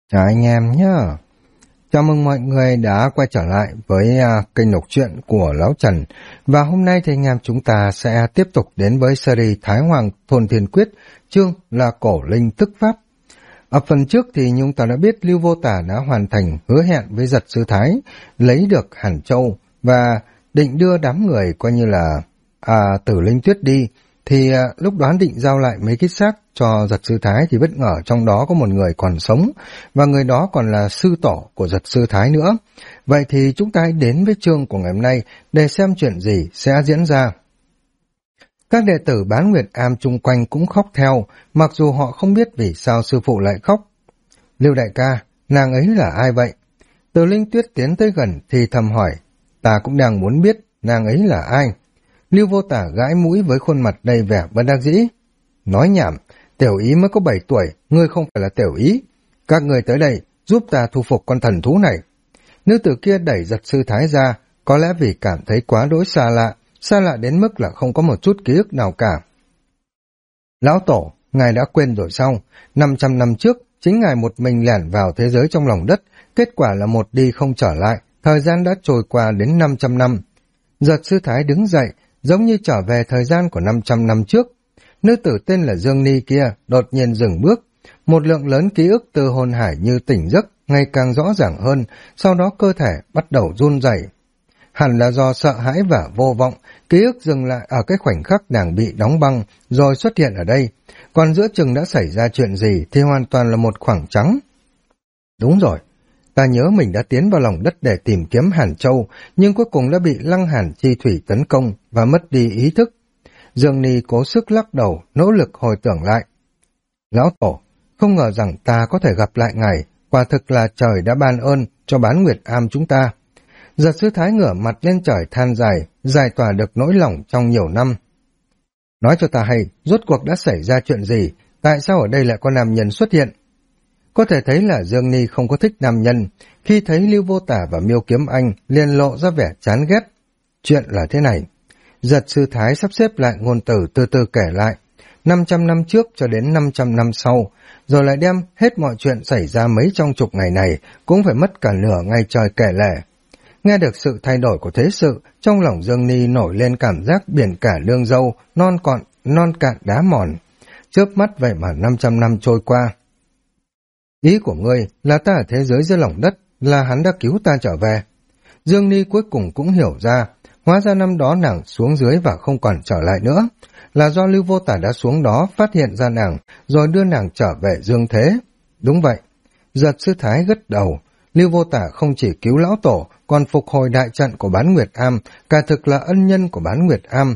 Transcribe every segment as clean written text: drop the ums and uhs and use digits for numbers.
Chào anh em nhé. Chào mừng mọi người đã quay trở lại với kênh đọc truyện của Lão Trần. Và hôm nay thì anh em chúng ta sẽ tiếp tục đến với series Thái Hoàng Thôn Thiên Quyết, chương là Cổ Linh Tức Pháp. Ở phần trước thì chúng ta đã biết Lưu Vô Tả đã hoàn thành hứa hẹn với Giật Sư Thái, lấy được Hàn Châu và định đưa đám người coi như là Tử Linh Tuyết đi. Thì lúc đoán định giao lại mấy cái xác cho Giật Sư Thái thì bất ngờ trong đó có một người còn sống, và người đó còn là sư tổ của Giật Sư Thái nữa. Vậy thì chúng ta hãy đến với chương của ngày hôm nay để xem chuyện gì sẽ diễn ra. Các đệ tử Bán Nguyệt Am chung quanh cũng khóc theo, mặc dù họ không biết vì sao sư phụ lại khóc. Lưu đại ca, nàng ấy là ai vậy? Từ Linh Tuyết tiến tới gần thì thầm hỏi, ta cũng đang muốn biết nàng ấy là ai. Lưu Vô Tả gãi mũi với khuôn mặt đầy vẻ bất đắc dĩ. Nói nhảm, tiểu ý mới có 7 tuổi, ngươi không phải là tiểu ý. Các người tới đây, giúp ta thu phục con thần thú này. Nữ tử kia đẩy Giật Sư Thái ra, có lẽ vì cảm thấy quá đỗi xa lạ đến mức là không có một chút ký ức nào cả. Lão Tổ, ngài đã quên rồi sao? 500 năm trước, chính ngài một mình lẻn vào thế giới trong lòng đất, kết quả là một đi không trở lại, thời gian đã trôi qua đến 500 năm. Giật Sư Thái đứng dậy, giống như trở về thời gian của 500 năm trước. Nữ tử tên là Dương Ni kia đột nhiên dừng bước, một lượng lớn ký ức từ hồn hải như tỉnh giấc, ngày càng rõ ràng hơn, sau đó cơ thể bắt đầu run rẩy. Hẳn là do sợ hãi và vô vọng, ký ức dừng lại ở cái khoảnh khắc nàng bị đóng băng, rồi xuất hiện ở đây. Còn giữa chừng đã xảy ra chuyện gì thì hoàn toàn là một khoảng trắng. Đúng rồi, ta nhớ mình đã tiến vào lòng đất để tìm kiếm Hàn Châu, nhưng cuối cùng đã bị Lăng Hàn chi thủy tấn công và mất đi ý thức. Dương Ni cố sức lắc đầu, nỗ lực hồi tưởng lại. Lão Tổ, không ngờ rằng ta có thể gặp lại ngài, quả thực là trời đã ban ơn cho Bán Nguyệt Am chúng ta. Giật Sư Thái ngửa mặt lên trời than dài, giải tỏa được nỗi lòng trong nhiều năm. Nói cho ta hay, rốt cuộc đã xảy ra chuyện gì, tại sao ở đây lại có nam nhân xuất hiện? Có thể thấy là Dương Ni không có thích nam nhân, khi thấy Lưu Vô Tả và Miêu Kiếm Anh liền lộ ra vẻ chán ghét. Chuyện là thế này, Giật Sư Thái sắp xếp lại ngôn từ từ từ kể lại, 500 năm trước cho đến 500 năm sau, rồi lại đem hết mọi chuyện xảy ra mấy trong chục ngày này, cũng phải mất cả nửa ngày trời kể lể. Nghe được sự thay đổi của thế sự, trong lòng Dương Ni nổi lên cảm giác biển cả nương dâu, non cạn đá mòn. Chớp mắt vậy mà 500 năm trôi qua. Ý của ngươi là ta ở thế giới dưới lòng đất, là hắn đã cứu ta trở về. Dương Ni cuối cùng cũng hiểu ra, hóa ra năm đó nàng xuống dưới và không còn trở lại nữa, là do Lưu Vô Tả đã xuống đó phát hiện ra nàng, rồi đưa nàng trở về dương thế. Đúng vậy. Giật Sư Thái gật đầu. Lưu Vô Tả không chỉ cứu lão tổ, còn phục hồi đại trận của Bán Nguyệt Am, cả thực là ân nhân của Bán Nguyệt Am.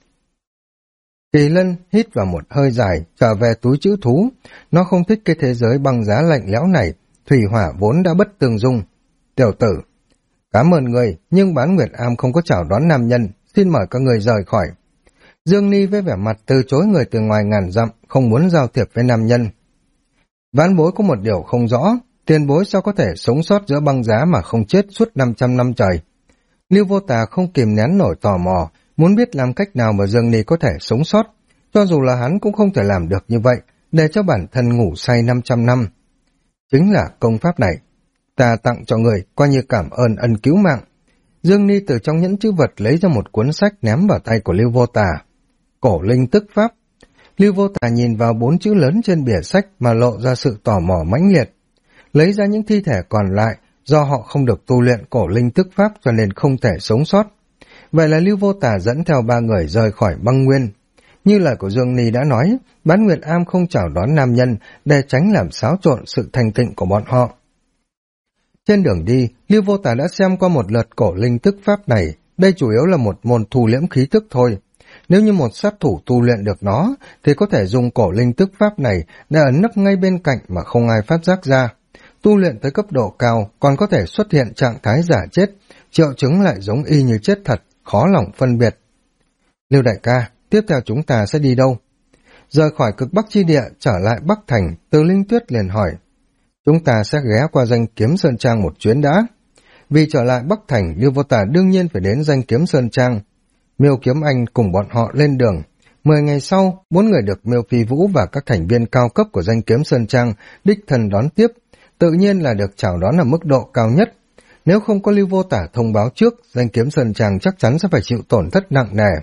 Kỳ Lân hít vào một hơi dài, trở về túi trữ thú. Nó không thích cái thế giới băng giá lạnh lẽo này, thủy hỏa vốn đã bất tương dung. Tiểu tử, cảm ơn người, nhưng Bán Nguyệt Am không có chào đón nam nhân, xin mời các người rời khỏi. Dương Ni với vẻ mặt từ chối người từ ngoài ngàn dặm, không muốn giao thiệp với nam nhân. Vãn bối có một điều không rõ, tiền bối sao có thể sống sót giữa băng giá mà không chết suốt 500 năm trời. Lưu Vô Tà không kìm nén nổi tò mò, muốn biết làm cách nào mà Dương Ni có thể sống sót, cho dù là hắn cũng không thể làm được như vậy, để cho bản thân ngủ say 500 năm. Chính là công pháp này, ta tặng cho người, coi như cảm ơn ân cứu mạng. Dương Ni từ trong nhẫn chữ vật lấy ra một cuốn sách ném vào tay của Lưu Vô Tà. Cổ Linh Tức Pháp. Lưu Vô Tà nhìn vào 4 chữ lớn trên bìa sách mà lộ ra sự tò mò mãnh liệt. Lấy ra những thi thể còn lại, do họ không được tu luyện Cổ Linh Tức Pháp cho nên không thể sống sót. Vậy là Lưu Vô Tà dẫn theo 3 người rời khỏi băng nguyên. Như lời của Dương Ni đã nói, Bán Nguyệt Am không chào đón nam nhân để tránh làm xáo trộn sự thanh tịnh của bọn họ. Trên đường đi, Lưu Vô Tà đã xem qua một lượt Cổ Linh Tức Pháp này, đây chủ yếu là một môn thu liễm khí tức thôi. Nếu như một sát thủ tu luyện được nó, thì có thể dùng Cổ Linh Tức Pháp này để ẩn nấp ngay bên cạnh mà không ai phát giác ra. Tu luyện tới cấp độ cao còn có thể xuất hiện trạng thái giả chết, triệu chứng lại giống y như chết thật, khó lòng phân biệt. Lưu đại ca, tiếp theo chúng ta sẽ đi đâu? Rời khỏi cực Bắc chi địa, trở lại Bắc Thành, Từ Linh Tuyết liền hỏi. Chúng ta sẽ ghé qua Danh Kiếm Sơn Trang một chuyến đã. Vì trở lại Bắc Thành, Lưu Vô Tả đương nhiên phải đến Danh Kiếm Sơn Trang. Miêu Kiếm Anh cùng bọn họ lên đường. 10 ngày sau, 4 người được Miêu Phi Vũ và các thành viên cao cấp của Danh Kiếm Sơn Trang đích thân đón tiếp. tự nhiên là được chào đón ở mức độ cao nhất. Nếu không có Lưu Vô Tả thông báo trước, danh kiếm Sơn Trang chắc chắn sẽ phải chịu tổn thất nặng nề.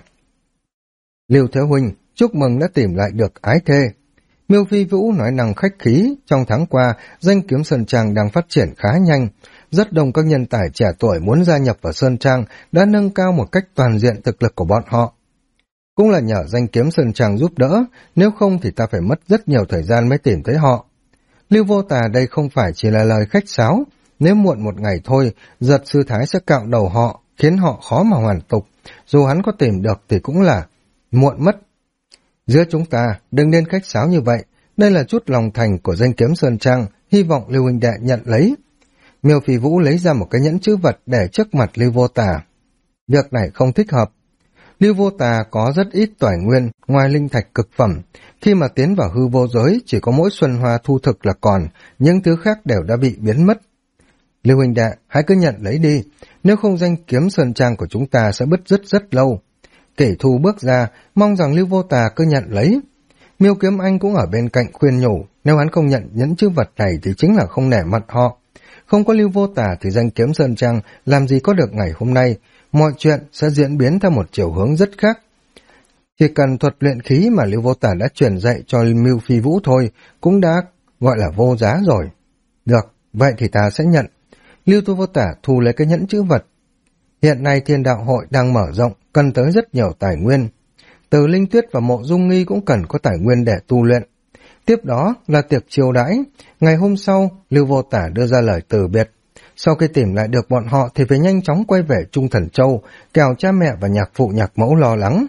Lưu Thế Huynh, chúc mừng đã tìm lại được ái thê. Miêu Phi Vũ nói năng khách khí, trong tháng qua, danh kiếm Sơn Trang đang phát triển khá nhanh. Rất đông các nhân tài trẻ tuổi muốn gia nhập vào Sơn Trang đã nâng cao một cách toàn diện thực lực của bọn họ. Cũng là nhờ danh kiếm Sơn Trang giúp đỡ, nếu không thì ta phải mất rất nhiều thời gian mới tìm thấy họ. Lưu Vô Tà đây không phải chỉ là lời khách sáo, nếu muộn một ngày thôi, Giật Sư Thái sẽ cạo đầu họ, khiến họ khó mà hoàn tục, dù hắn có tìm được thì cũng là muộn mất. Giữa chúng ta, đừng nên khách sáo như vậy, đây là chút lòng thành của danh kiếm Sơn Trang, hy vọng Lưu huynh đệ nhận lấy. Miêu Phi Vũ lấy ra một cái nhẫn chữ vật để trước mặt Lưu Vô Tà. Việc này không thích hợp. Lưu Vô Tà có rất ít tài nguyên, ngoài linh thạch cực phẩm. Khi mà tiến vào hư vô giới, chỉ có mỗi Xuân Hoa thu thực là còn, những thứ khác đều đã bị biến mất. Lưu huynh đệ, hãy cứ nhận lấy đi, nếu không danh kiếm Sơn Trang của chúng ta sẽ bứt rứt rất lâu. Kỷ Thu bước ra, mong rằng Lưu Vô Tà cứ nhận lấy. Miêu Kiếm Anh cũng ở bên cạnh khuyên nhủ, nếu hắn không nhận nhẫn chữ vật này thì chính là không nể mặt họ. Không có Lưu Vô Tà thì danh kiếm Sơn Trang làm gì có được ngày hôm nay, mọi chuyện sẽ diễn biến theo một chiều hướng rất khác. Chỉ cần thuật luyện khí mà Lưu Vô Tà đã truyền dạy cho Miêu Phi Vũ thôi, cũng đã gọi là vô giá rồi. Được, vậy thì ta sẽ nhận. Lưu Vô Tà thu lấy cái nhẫn chữ vật. Hiện nay Thiên Đạo Hội đang mở rộng, cần tới rất nhiều tài nguyên. Từ Linh Tuyết và Mộ Dung Nghi cũng cần có tài nguyên để tu luyện. Tiếp đó là tiệc chiêu đãi. Ngày hôm sau, Lưu Vô Tả đưa ra lời từ biệt. Sau khi tìm lại được bọn họ thì phải nhanh chóng quay về Trung Thần Châu, kẻo cha mẹ và nhạc phụ nhạc mẫu lo lắng.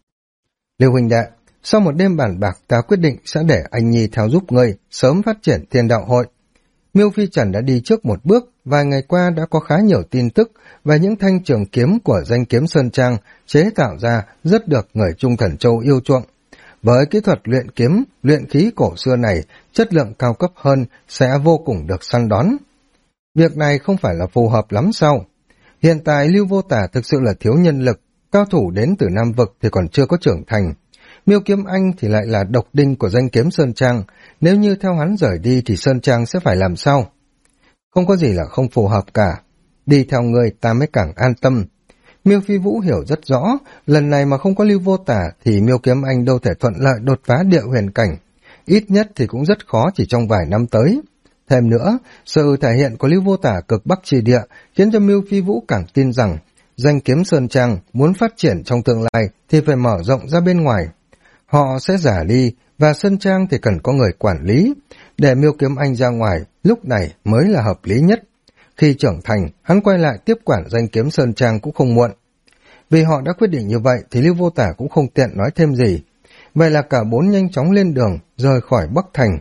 Lưu huynh đệ, sau một đêm bàn bạc ta quyết định sẽ để anh Nhi theo giúp ngươi, sớm phát triển Thiên Đạo Hội. Miêu Phi Trần đã đi trước một bước, vài ngày qua đã có khá nhiều tin tức về những thanh trường kiếm của danh kiếm Sơn Trang chế tạo ra rất được người Trung Thần Châu yêu chuộng. Với kỹ thuật luyện kiếm, luyện khí cổ xưa này, chất lượng cao cấp hơn sẽ vô cùng được săn đón. Việc này không phải là phù hợp lắm sao? Hiện tại Lưu Vô Tả thực sự là thiếu nhân lực, cao thủ đến từ Nam Vực thì còn chưa có trưởng thành. Miêu Kiếm Anh thì lại là độc đinh của danh kiếm Sơn Trang, nếu như theo hắn rời đi thì Sơn Trang sẽ phải làm sao? Không có gì là không phù hợp cả. Đi theo người ta mới càng an tâm. Miêu Phi Vũ hiểu rất rõ, lần này mà không có Lưu Vô Tả thì Miêu Kiếm Anh đâu thể thuận lợi đột phá địa huyền cảnh. Ít nhất thì cũng rất khó chỉ trong vài năm tới. Thêm nữa, sự thể hiện của Lưu Vô Tả cực Bắc Trì Địa khiến cho Miêu Phi Vũ càng tin rằng danh kiếm Sơn Trang muốn phát triển trong tương lai thì phải mở rộng ra bên ngoài. Họ sẽ giả đi và Sơn Trang thì cần có người quản lý. Để Miêu Kiếm Anh ra ngoài, lúc này mới là hợp lý nhất. Khi trưởng thành, hắn quay lại tiếp quản danh kiếm Sơn Trang cũng không muộn. Vì họ đã quyết định như vậy thì Lưu Vô Tả cũng không tiện nói thêm gì. Vậy là cả bốn nhanh chóng lên đường, rời khỏi Bắc Thành.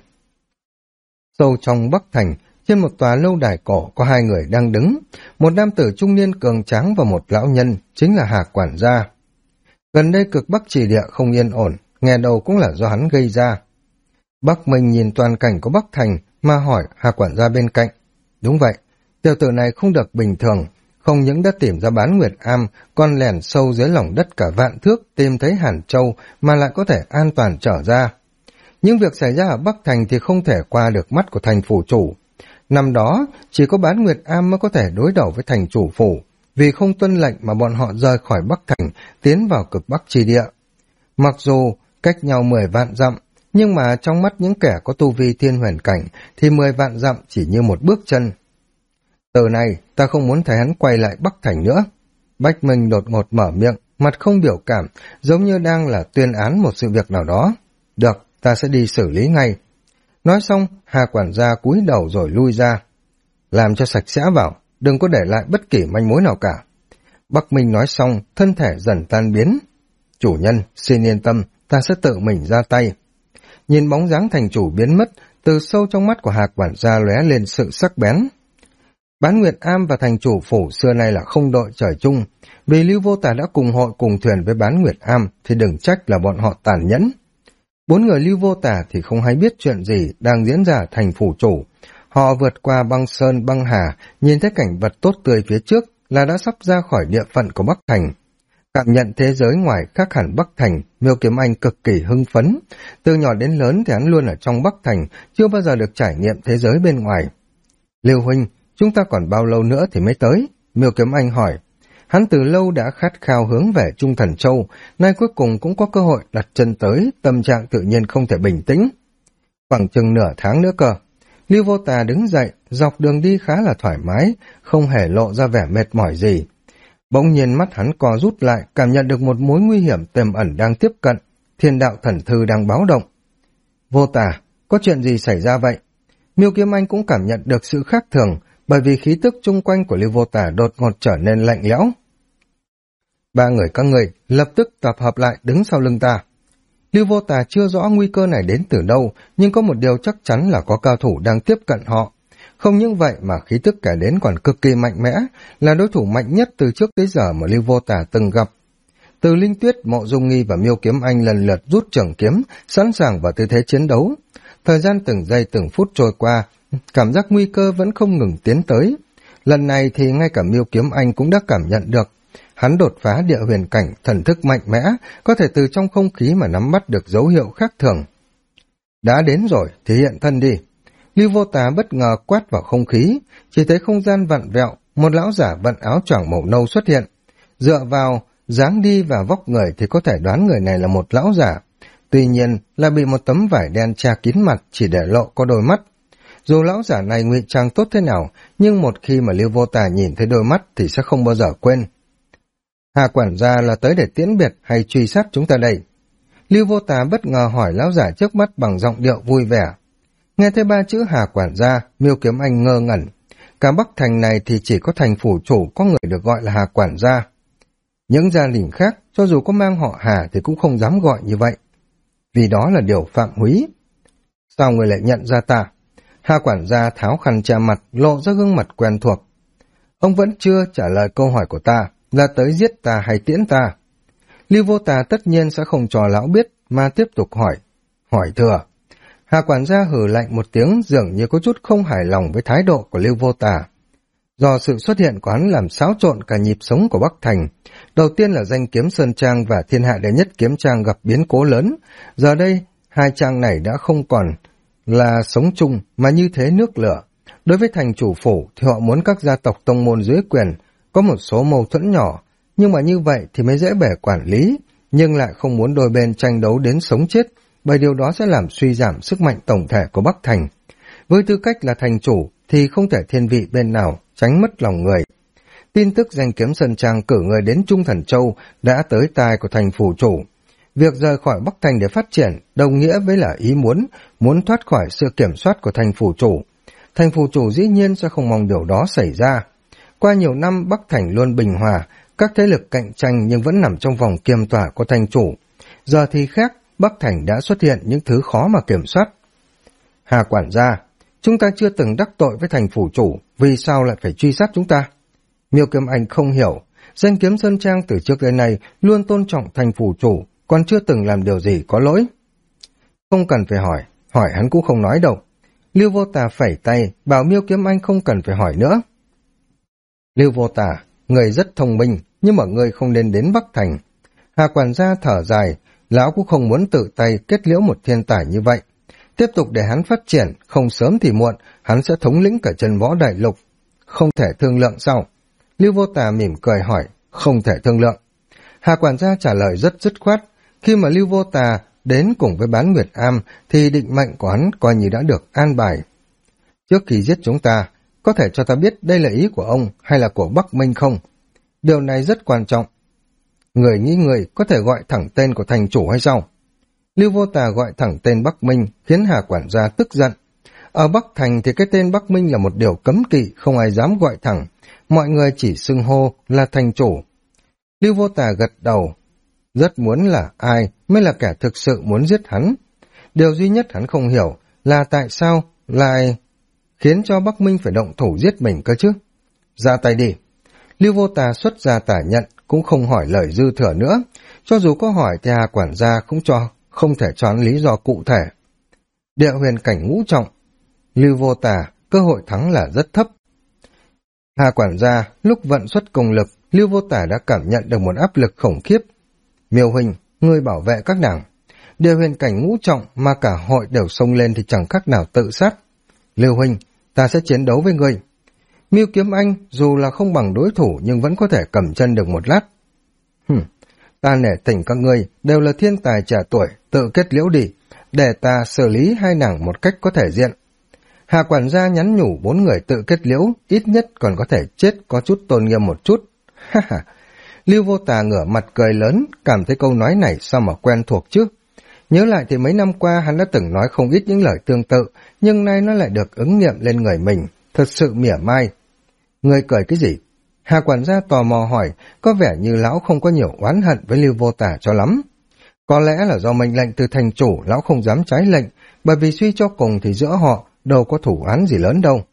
Sâu trong Bắc Thành, trên một tòa lâu đài cổ có hai người đang đứng. Một nam tử trung niên cường tráng và một lão nhân, chính là Hà quản gia. Gần đây cực Bắc Trì Địa không yên ổn, nghe đầu cũng là do hắn gây ra. Bắc Minh nhìn toàn cảnh của Bắc Thành mà hỏi Hà quản gia bên cạnh. Đúng vậy, tiểu tử này không được bình thường, không những đã tìm ra Bán Nguyệt Am, còn lẻn sâu dưới lòng đất cả vạn thước tìm thấy Hàn Châu mà lại có thể an toàn trở ra. Những việc xảy ra ở Bắc Thành thì không thể qua được mắt của thành phủ chủ. Năm đó, chỉ có Bán Nguyệt Am mới có thể đối đầu với thành chủ phủ, vì không tuân lệnh mà bọn họ rời khỏi Bắc Thành, tiến vào cực Bắc Trì Địa. Mặc dù cách nhau 10 vạn dặm, nhưng mà trong mắt những kẻ có tu vi thiên huyền cảnh thì 10 vạn dặm chỉ như một bước chân. Từ này, ta không muốn thấy hắn quay lại Bắc Thành nữa. Bách Minh đột ngột mở miệng, mặt không biểu cảm, giống như đang là tuyên án một sự việc nào đó. Được, ta sẽ đi xử lý ngay. Nói xong, Hà quản gia cúi đầu rồi lui ra. Làm cho sạch sẽ vào, đừng có để lại bất kỳ manh mối nào cả. Bắc Minh nói xong, thân thể dần tan biến. Chủ nhân, xin yên tâm, ta sẽ tự mình ra tay. Nhìn bóng dáng thành chủ biến mất, từ sâu trong mắt của Hà quản gia lóe lên sự sắc bén. Bán Nguyệt Am và thành chủ phủ xưa nay là không đội trời chung, vì Lưu Vô Tả đã cùng hội cùng thuyền với Bán Nguyệt Am thì đừng trách là bọn họ tàn nhẫn. Bốn người Lưu Vô Tả thì không hay biết chuyện gì đang diễn ra ở thành phủ chủ. Họ vượt qua băng sơn băng hà, nhìn thấy cảnh vật tốt tươi phía trước là đã sắp ra khỏi địa phận của Bắc Thành. Cảm nhận thế giới ngoài khác hẳn Bắc Thành, Miêu Kiếm Anh cực kỳ hưng phấn. Từ nhỏ đến lớn thì hắn luôn ở trong Bắc Thành, chưa bao giờ được trải nghiệm thế giới bên ngoài. Lưu huynh, chúng ta còn bao lâu nữa thì mới tới? Miêu Kiếm Anh hỏi. Hắn từ lâu đã khát khao hướng về Trung Thần Châu, nay cuối cùng cũng có cơ hội đặt chân tới, tâm trạng tự nhiên không thể bình tĩnh. Khoảng chừng nửa tháng nữa cơ. Lưu Vô Tà đứng dậy, dọc đường đi khá là thoải mái, không hề lộ ra vẻ mệt mỏi gì. Bỗng nhiên mắt hắn co rút lại, cảm nhận được một mối nguy hiểm tiềm ẩn đang tiếp cận, Thiên Đạo Thần Thư đang báo động. Vô Tà, có chuyện gì xảy ra vậy? Miêu Kiếm Anh cũng cảm nhận được sự khác thường, bởi vì khí tức chung quanh của Lưu Vô Tà đột ngột trở nên lạnh lẽo. Ba người các người lập tức tập hợp lại đứng sau lưng ta. Lưu Vô Tà chưa rõ nguy cơ này đến từ đâu, nhưng có một điều chắc chắn là có cao thủ đang tiếp cận họ. Không những vậy mà khí tức kẻ đến còn cực kỳ mạnh mẽ, là đối thủ mạnh nhất từ trước tới giờ mà Lưu Vô Tà từng gặp. Từ Linh Tuyết, Mộ Dung Nghi và Miêu Kiếm Anh lần lượt rút trường kiếm, sẵn sàng vào tư thế chiến đấu. Thời gian từng giây từng phút trôi qua, cảm giác nguy cơ vẫn không ngừng tiến tới. Lần này thì ngay cả Miêu Kiếm Anh cũng đã cảm nhận được. Hắn đột phá địa huyền cảnh, thần thức mạnh mẽ, có thể từ trong không khí mà nắm bắt được dấu hiệu khác thường. Đã đến rồi, thì hiện thân đi. Lưu Vô Tà bất ngờ quát vào không khí, chỉ thấy không gian vặn vẹo, một lão giả vận áo choàng màu nâu xuất hiện. Dựa vào dáng đi và vóc người thì có thể đoán người này là một lão giả. Tuy nhiên là bị một tấm vải đen che kín mặt, chỉ để lộ có đôi mắt. Dù lão giả này ngụy trang tốt thế nào, nhưng một khi mà Lưu Vô Tà nhìn thấy đôi mắt thì sẽ không bao giờ quên. Hà quản gia là tới để tiễn biệt hay truy sát chúng ta đây? Lưu Vô Tà bất ngờ hỏi lão giả trước mắt bằng giọng điệu vui vẻ. Nghe thấy ba chữ Hà quản gia, Miêu Kiếm Anh ngơ ngẩn. Cả Bắc Thành này thì chỉ có thành phủ chủ có người được gọi là Hà quản gia. Những gia đình khác, cho dù có mang họ Hà thì cũng không dám gọi như vậy. Vì đó là điều phạm húy. Sao người lại nhận ra ta? Hà quản gia tháo khăn che mặt, lộ ra gương mặt quen thuộc. Ông vẫn chưa trả lời câu hỏi của ta, là tới giết ta hay tiễn ta? Lưu Vô Tà tất nhiên sẽ không cho lão biết, mà tiếp tục hỏi. Hỏi thừa. Hà quản gia hừ lạnh một tiếng, dường như có chút không hài lòng với thái độ của Lưu Vô Tà. Do sự xuất hiện của hắn làm xáo trộn cả nhịp sống của Bắc Thành. Đầu tiên là danh kiếm Sơn Trang và thiên hạ đệ nhất kiếm trang gặp biến cố lớn. Giờ đây, hai trang này đã không còn là sống chung mà như thế nước lửa. Đối với thành chủ phủ thì họ muốn các gia tộc tông môn dưới quyền có một số mâu thuẫn nhỏ, nhưng mà như vậy thì mới dễ bề quản lý, nhưng lại không muốn đôi bên tranh đấu đến sống chết, bởi điều đó sẽ làm suy giảm sức mạnh tổng thể của Bắc Thành. Với tư cách là thành chủ thì không thể thiên vị bên nào, tránh mất lòng người. Tin tức danh kiếm Sơn Trang cử người đến Trung Thần Châu đã tới tai của thành phủ chủ. Việc rời khỏi Bắc Thành để phát triển đồng nghĩa với là ý muốn thoát khỏi sự kiểm soát của thành phủ chủ. Thành phủ chủ dĩ nhiên sẽ không mong điều đó xảy ra. Qua nhiều năm Bắc Thành luôn bình hòa, các thế lực cạnh tranh nhưng vẫn nằm trong vòng kiềm tỏa của thành chủ. Giờ thì khác, Bắc Thành đã xuất hiện những thứ khó mà kiểm soát. Hà quản gia, chúng ta chưa từng đắc tội với thành phủ chủ, vì sao lại phải truy sát chúng ta? Miêu Kiếm Anh không hiểu, danh kiếm Sơn Trang từ trước đến nay luôn tôn trọng thành phủ chủ, còn chưa từng làm điều gì có lỗi. Không cần phải hỏi hắn cũng không nói đâu. Lưu Vô Tà phẩy tay, bảo Miêu Kiếm Anh không cần phải hỏi nữa. Lưu Vô Tà, người rất thông minh, nhưng mà người không nên đến Bắc Thành. Hà quản gia thở dài, lão cũng không muốn tự tay kết liễu một thiên tài như vậy. Tiếp tục để hắn phát triển, không sớm thì muộn, hắn sẽ thống lĩnh cả chân võ đại lục. Không thể thương lượng sao? Lưu Vô Tà mỉm cười hỏi, không thể thương lượng. Hà quản gia trả lời rất dứt khoát. Khi mà Lưu Vô Tà đến cùng với Bán Nguyệt Am thì định mệnh của hắn coi như đã được an bài. Trước khi giết chúng ta, có thể cho ta biết đây là ý của ông hay là của Bắc Minh không? Điều này rất quan trọng. Người nghĩ người có thể gọi thẳng tên của thành chủ hay sao? Lưu Vô Tà gọi thẳng tên Bắc Minh khiến Hà quản gia tức giận. Ở Bắc Thành thì cái tên Bắc Minh là một điều cấm kỵ, không ai dám gọi thẳng. Mọi người chỉ xưng hô là thành chủ. Lưu Vô Tà gật đầu. Rất muốn là ai mới là kẻ thực sự muốn giết hắn. Điều duy nhất hắn không hiểu là tại sao lại khiến cho Bắc Minh phải động thủ giết mình cơ chứ. Ra tay đi. Lưu Vô Tà xuất ra tả nhận, cũng không hỏi lời dư thừa nữa. Cho dù có hỏi thì Hà quản gia cũng không thể cho hắn lý do cụ thể. Địa huyền cảnh ngũ trọng. Lưu Vô Tà, cơ hội thắng là rất thấp. Hà quản gia, lúc vận xuất công lực, Lưu Vô Tà đã cảm nhận được một áp lực khủng khiếp. Miêu huynh, ngươi bảo vệ các nàng. Địa huyền cảnh ngũ trọng mà cả hội đều xông lên thì chẳng khác nào tự sát. Lưu huynh, ta sẽ chiến đấu với ngươi. Mưu Kiếm Anh dù là không bằng đối thủ nhưng vẫn có thể cầm chân được một lát. Ta nể tình các ngươi đều là thiên tài trẻ tuổi, tự kết liễu đi, để ta xử lý hai nàng một cách có thể diện. Hà quản gia nhắn nhủ 4 người tự kết liễu, ít nhất còn có thể chết có chút tôn nghiêm một chút. Ha ha. Lưu Vô Tà ngửa mặt cười lớn, cảm thấy câu nói này sao mà quen thuộc chứ. Nhớ lại thì mấy năm qua hắn đã từng nói không ít những lời tương tự, nhưng nay nó lại được ứng nghiệm lên người mình, thật sự mỉa mai. Người cười cái gì? Hà quản gia tò mò hỏi, có vẻ như lão không có nhiều oán hận với Lưu Vô Tà cho lắm. Có lẽ là do mệnh lệnh từ thành chủ lão không dám trái lệnh, bởi vì suy cho cùng thì giữa họ đâu có thủ án gì lớn đâu.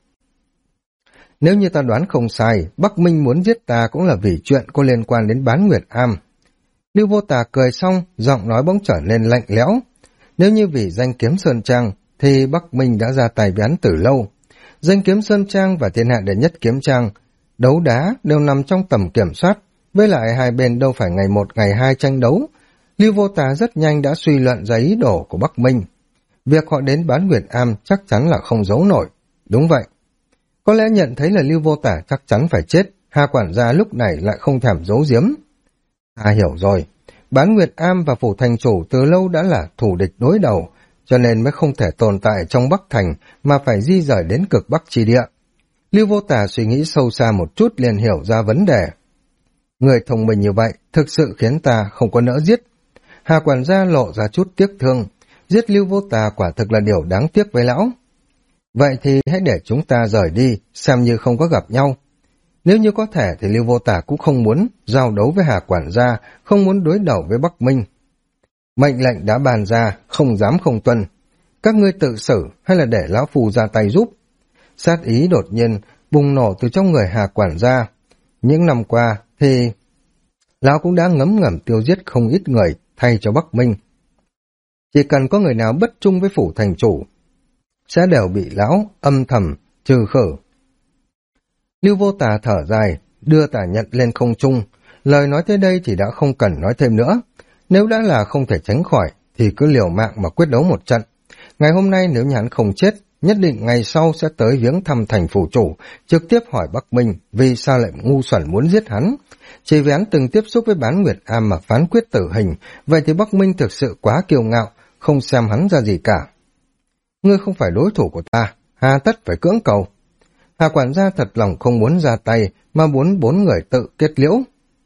Nếu như ta đoán không sai, Bắc Minh muốn giết ta cũng là vì chuyện có liên quan đến Bán Nguyệt Am. Lưu Vô Tà cười xong, giọng nói bỗng trở nên lạnh lẽo. Nếu như vì danh kiếm Sơn Trang, thì Bắc Minh đã ra tay với hắn từ lâu. Danh kiếm Sơn Trang và thiên hạ đệ nhất kiếm trang, đấu đá đều nằm trong tầm kiểm soát, với lại hai bên đâu phải ngày một ngày hai tranh đấu. Lưu Vô Tà rất nhanh đã suy luận ra ý đồ của Bắc Minh. Việc họ đến Bán Nguyệt Am chắc chắn là không giấu nổi. Đúng vậy. Có lẽ nhận thấy là Lưu Vô Tà chắc chắn phải chết, Hà quản gia lúc này lại không thèm giấu giếm. Ta hiểu rồi, Bán Nguyệt Am và phủ thành chủ từ lâu đã là thù địch đối đầu, cho nên mới không thể tồn tại trong Bắc Thành mà phải di rời đến cực Bắc chi địa. Lưu Vô Tà suy nghĩ sâu xa một chút liền hiểu ra vấn đề. Người thông minh như vậy thực sự khiến ta không có nỡ giết. Hà quản gia lộ ra chút tiếc thương, giết Lưu Vô Tà quả thực là điều đáng tiếc với lão. Vậy thì hãy để chúng ta rời đi, xem như không có gặp nhau. Nếu như có thể thì Lưu Vô Tà cũng không muốn giao đấu với Hà quản gia, không muốn đối đầu với Bắc Minh. Mệnh lệnh đã bàn ra, không dám không tuân. Các ngươi tự xử hay là để lão phù ra tay giúp? Sát ý đột nhiên bùng nổ từ trong người Hà quản gia. Những năm qua thì lão cũng đã ngấm ngầm tiêu giết không ít người thay cho Bắc Minh. Chỉ cần có người nào bất trung với phủ thành chủ, sẽ đều bị lão âm thầm trừ khử. Lưu Vô Tà thở dài, đưa tà nhận lên không trung. Lời nói tới đây thì đã không cần nói thêm nữa. Nếu đã là không thể tránh khỏi, thì cứ liều mạng mà quyết đấu một trận. Ngày hôm nay nếu như hắn không chết, nhất định ngày sau sẽ tới viếng thăm thành phủ chủ, trực tiếp hỏi Bắc Minh vì sao lại ngu xuẩn muốn giết hắn. Chỉ vì hắn từng tiếp xúc với Bán Nguyệt Am mà phán quyết tử hình, vậy thì Bắc Minh thực sự quá kiêu ngạo, không xem hắn ra gì cả. Ngươi không phải đối thủ của ta, hà tất phải cưỡng cầu. Hà quản gia thật lòng không muốn ra tay, mà muốn 4 người tự kết liễu.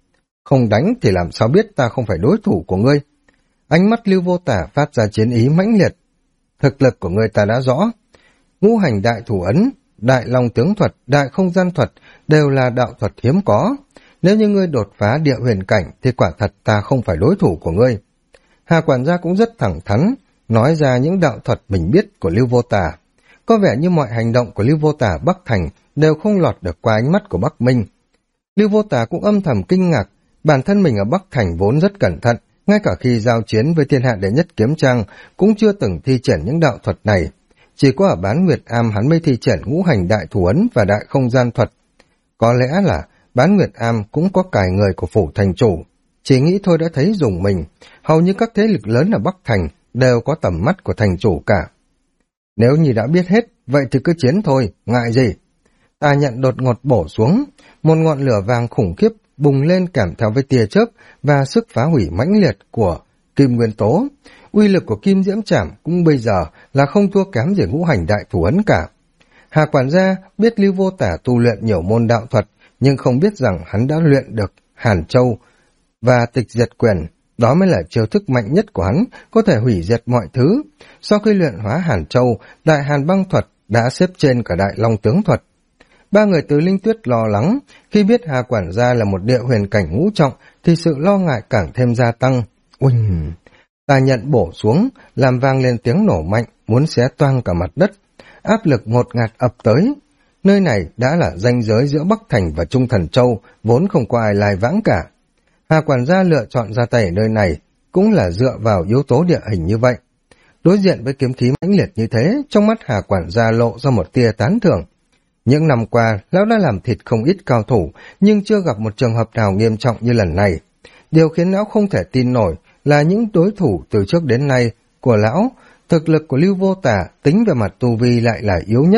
Không đánh thì làm sao biết ta không phải đối thủ của ngươi. Ánh mắt Lưu Vô Tà phát ra chiến ý mãnh liệt. Thực lực của ngươi ta đã rõ. Ngũ hành đại thủ ấn, đại long tướng thuật, đại không gian thuật đều là đạo thuật hiếm có. Nếu như ngươi đột phá địa huyền cảnh thì quả thật ta không phải đối thủ của ngươi. Hà quản gia cũng rất thẳng thắn, nói ra những đạo thuật mình biết của Lưu Vô Tà. Có vẻ như mọi hành động của Lưu Vô Tà Bắc Thành đều không lọt được qua ánh mắt của Bắc Minh. Lưu Vô Tà cũng âm thầm kinh ngạc, bản thân mình ở Bắc Thành vốn rất cẩn thận, ngay cả khi giao chiến với thiên hạ đệ nhất kiếm trang cũng chưa từng thi triển những đạo thuật này. Chỉ có ở Bán Nguyệt Am hắn mới thi triển ngũ hành đại thủ ấn và đại không gian thuật. Có lẽ là Bán Nguyệt Am cũng có cài người của phủ thành chủ. Chỉ nghĩ thôi đã thấy dùng mình, hầu như các thế lực lớn ở Bắc Thành đều có tầm mắt của thành chủ cả. Nếu như đã biết hết, vậy thì cứ chiến thôi, ngại gì? Tà nhận đột ngột bổ xuống, một ngọn lửa vàng khủng khiếp bùng lên kèm theo với tia chớp và sức phá hủy mãnh liệt của kim nguyên tố. Uy lực của kim diễm trảm cũng bây giờ là không thua kém gì ngũ hành đại thủ ấn cả. Hà quản gia biết Lưu Vô Tà tu luyện nhiều môn đạo thuật, nhưng không biết rằng hắn đã luyện được Hàn Châu và Tịch Diệt Quyền. Đó mới là chiêu thức mạnh nhất của hắn, có thể hủy diệt mọi thứ. Sau khi luyện hóa Hàn Châu, Đại Hàn Băng Thuật đã xếp trên cả Đại Long Tướng Thuật. 3 người Từ Linh Tuyết lo lắng, khi biết Hà quản gia là một địa huyền cảnh ngũ trọng, thì sự lo ngại càng thêm gia tăng. Uỳnh! Tà nhận bổ xuống, làm vang lên tiếng nổ mạnh, muốn xé toang cả mặt đất. Áp lực ngột ngạt ập tới. Nơi này đã là ranh giới giữa Bắc Thành và Trung Thần Châu, vốn không có ai lai vãng cả. Hà quản gia lựa chọn ra tay ở nơi này, cũng là dựa vào yếu tố địa hình như vậy. Đối diện với kiếm khí mãnh liệt như thế, trong mắt Hà quản gia lộ ra một tia tán thưởng. Những năm qua, lão đã làm thịt không ít cao thủ, nhưng chưa gặp một trường hợp nào nghiêm trọng như lần này. Điều khiến lão không thể tin nổi là những đối thủ từ trước đến nay của lão, thực lực của Lưu Vô Tà tính về mặt tu vi lại là yếu nhất,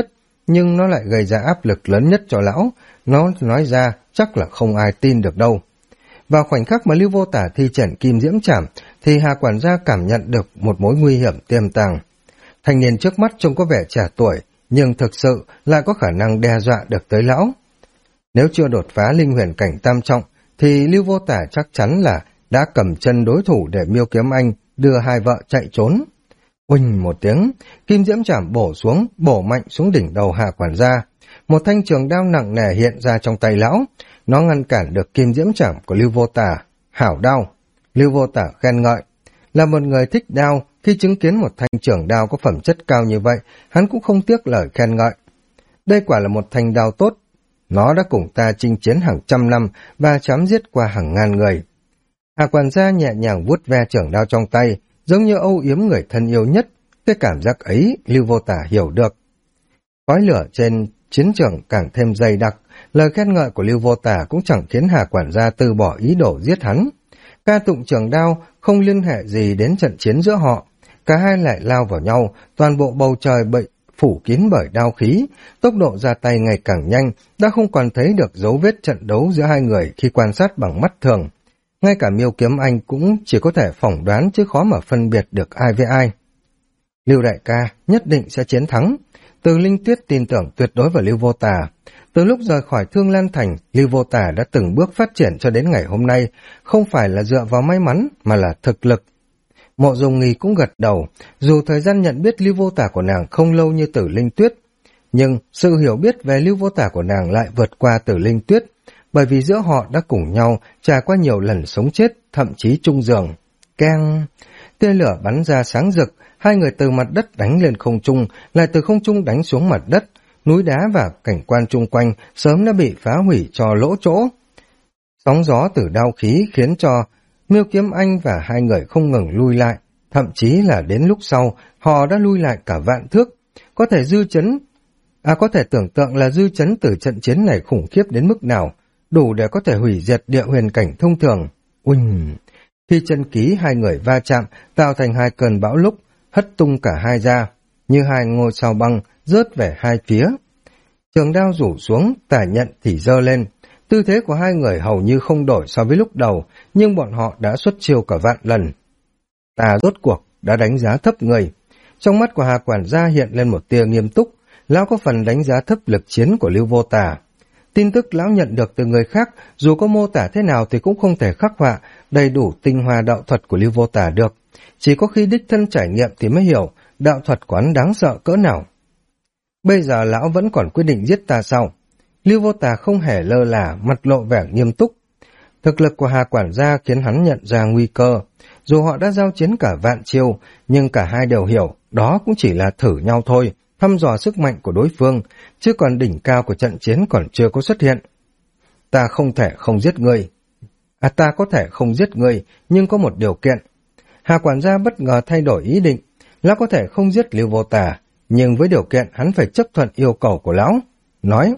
nhưng nó lại gây ra áp lực lớn nhất cho lão. Nó nói ra chắc là không ai tin được đâu. Vào khoảnh khắc mà Lưu Vô Tả thi triển kim diễm trảm, thì Hà quản gia cảm nhận được một mối nguy hiểm tiềm tàng. Thanh niên trước mắt trông có vẻ trẻ tuổi, nhưng thực sự lại có khả năng đe dọa được tới lão. Nếu chưa đột phá linh huyền cảnh tam trọng, thì Lưu Vô Tả chắc chắn là đã cầm chân đối thủ để Miêu Kiếm Anh đưa hai vợ chạy trốn. Uỳnh một tiếng, kim diễm trảm bổ mạnh xuống đỉnh đầu Hạ quản gia. Một thanh trường đao nặng nề hiện ra trong tay lão, nó ngăn cản được kim diễm trảm của Lưu Vô Tả. Hảo đao! Lưu Vô Tả khen ngợi. Là một người thích đao, khi chứng kiến một thanh trường đao có phẩm chất cao như vậy, hắn cũng không tiếc lời khen ngợi. Đây quả là một thanh đao tốt. Nó đã cùng ta chinh chiến hàng trăm năm và chém giết qua hàng ngàn người. Hạ quản gia nhẹ nhàng vuốt ve trường đao trong tay, giống như âu yếm người thân yêu nhất. Cái cảm giác ấy Lưu Vô Tả hiểu được. Khói lửa trên chiến trường càng thêm dày đặc, lời khen ngợi của Lưu Vô Tả cũng chẳng khiến Hà quản gia từ bỏ ý đồ giết hắn. Ca tụng trường đao không liên hệ gì đến trận chiến giữa họ. Cả hai lại lao vào nhau, toàn bộ bầu trời bị phủ kín bởi đao khí, tốc độ ra tay ngày càng nhanh, đã không còn thấy được dấu vết trận đấu giữa hai người khi quan sát bằng mắt thường. Ngay cả Miêu Kiếm Anh cũng chỉ có thể phỏng đoán chứ khó mà phân biệt được ai với ai. Lưu đại ca nhất định sẽ chiến thắng. Từ Linh Tuyết tin tưởng tuyệt đối vào Lưu Vô Tả. Từ lúc rời khỏi Thương Lan Thành, Lưu Vô Tả đã từng bước phát triển cho đến ngày hôm nay, không phải là dựa vào may mắn mà là thực lực. Mộ Dung Nghi cũng gật đầu, dù thời gian nhận biết Lưu Vô Tả của nàng không lâu như Tử Linh Tuyết, nhưng sự hiểu biết về Lưu Vô Tả của nàng lại vượt qua Tử Linh Tuyết, bởi vì giữa họ đã cùng nhau trải qua nhiều lần sống chết, thậm chí chung giường. Keng! Tia lửa bắn ra sáng rực, hai người từ mặt đất đánh lên không trung, lại từ không trung đánh xuống mặt đất. Núi đá và cảnh quan chung quanh sớm đã bị phá hủy cho lỗ chỗ. Sóng gió từ đao khí khiến cho Miêu Kiếm Anh và hai người không ngừng lui lại, thậm chí là đến lúc sau họ đã lui lại cả vạn thước. Có thể tưởng tượng là dư chấn từ trận chiến này khủng khiếp đến mức nào, đủ để có thể hủy diệt địa huyền cảnh thông thường. Uỳnh! Khi chân ký hai người va chạm, tạo thành hai cơn bão lúc, hất tung cả hai ra, như hai ngôi sao băng rớt về hai phía. Trường đao rủ xuống, tả nhận thì giơ lên. Tư thế của hai người hầu như không đổi so với lúc đầu, nhưng bọn họ đã xuất chiêu cả vạn lần. Ta rốt cuộc đã đánh giá thấp người. Trong mắt của Hà quản gia hiện lên một tia nghiêm túc, lão có phần đánh giá thấp lực chiến của Lưu Vô Tả. Tin tức lão nhận được từ người khác, dù có mô tả thế nào thì cũng không thể khắc họa đầy đủ tinh hoa đạo thuật của Lưu Vô Tả được. Chỉ có khi đích thân trải nghiệm thì mới hiểu đạo thuật của hắn đáng sợ cỡ nào. Bây giờ lão vẫn còn quyết định giết ta sao? Lưu Vô Tả không hề lơ là, mặt lộ vẻ nghiêm túc. Thực lực của Hà quản gia khiến hắn nhận ra nguy cơ. Dù họ đã giao chiến cả vạn chiêu, nhưng cả hai đều hiểu đó cũng chỉ là thử nhau thôi, thăm dò sức mạnh của đối phương, chứ còn đỉnh cao của trận chiến còn chưa có xuất hiện. Ta không thể không giết ngươi. Ta có thể không giết ngươi, nhưng có một điều kiện. Hà quản gia bất ngờ thay đổi ý định. Lão có thể không giết Lưu Vô Tả, nhưng với điều kiện hắn phải chấp thuận yêu cầu của lão. Nói,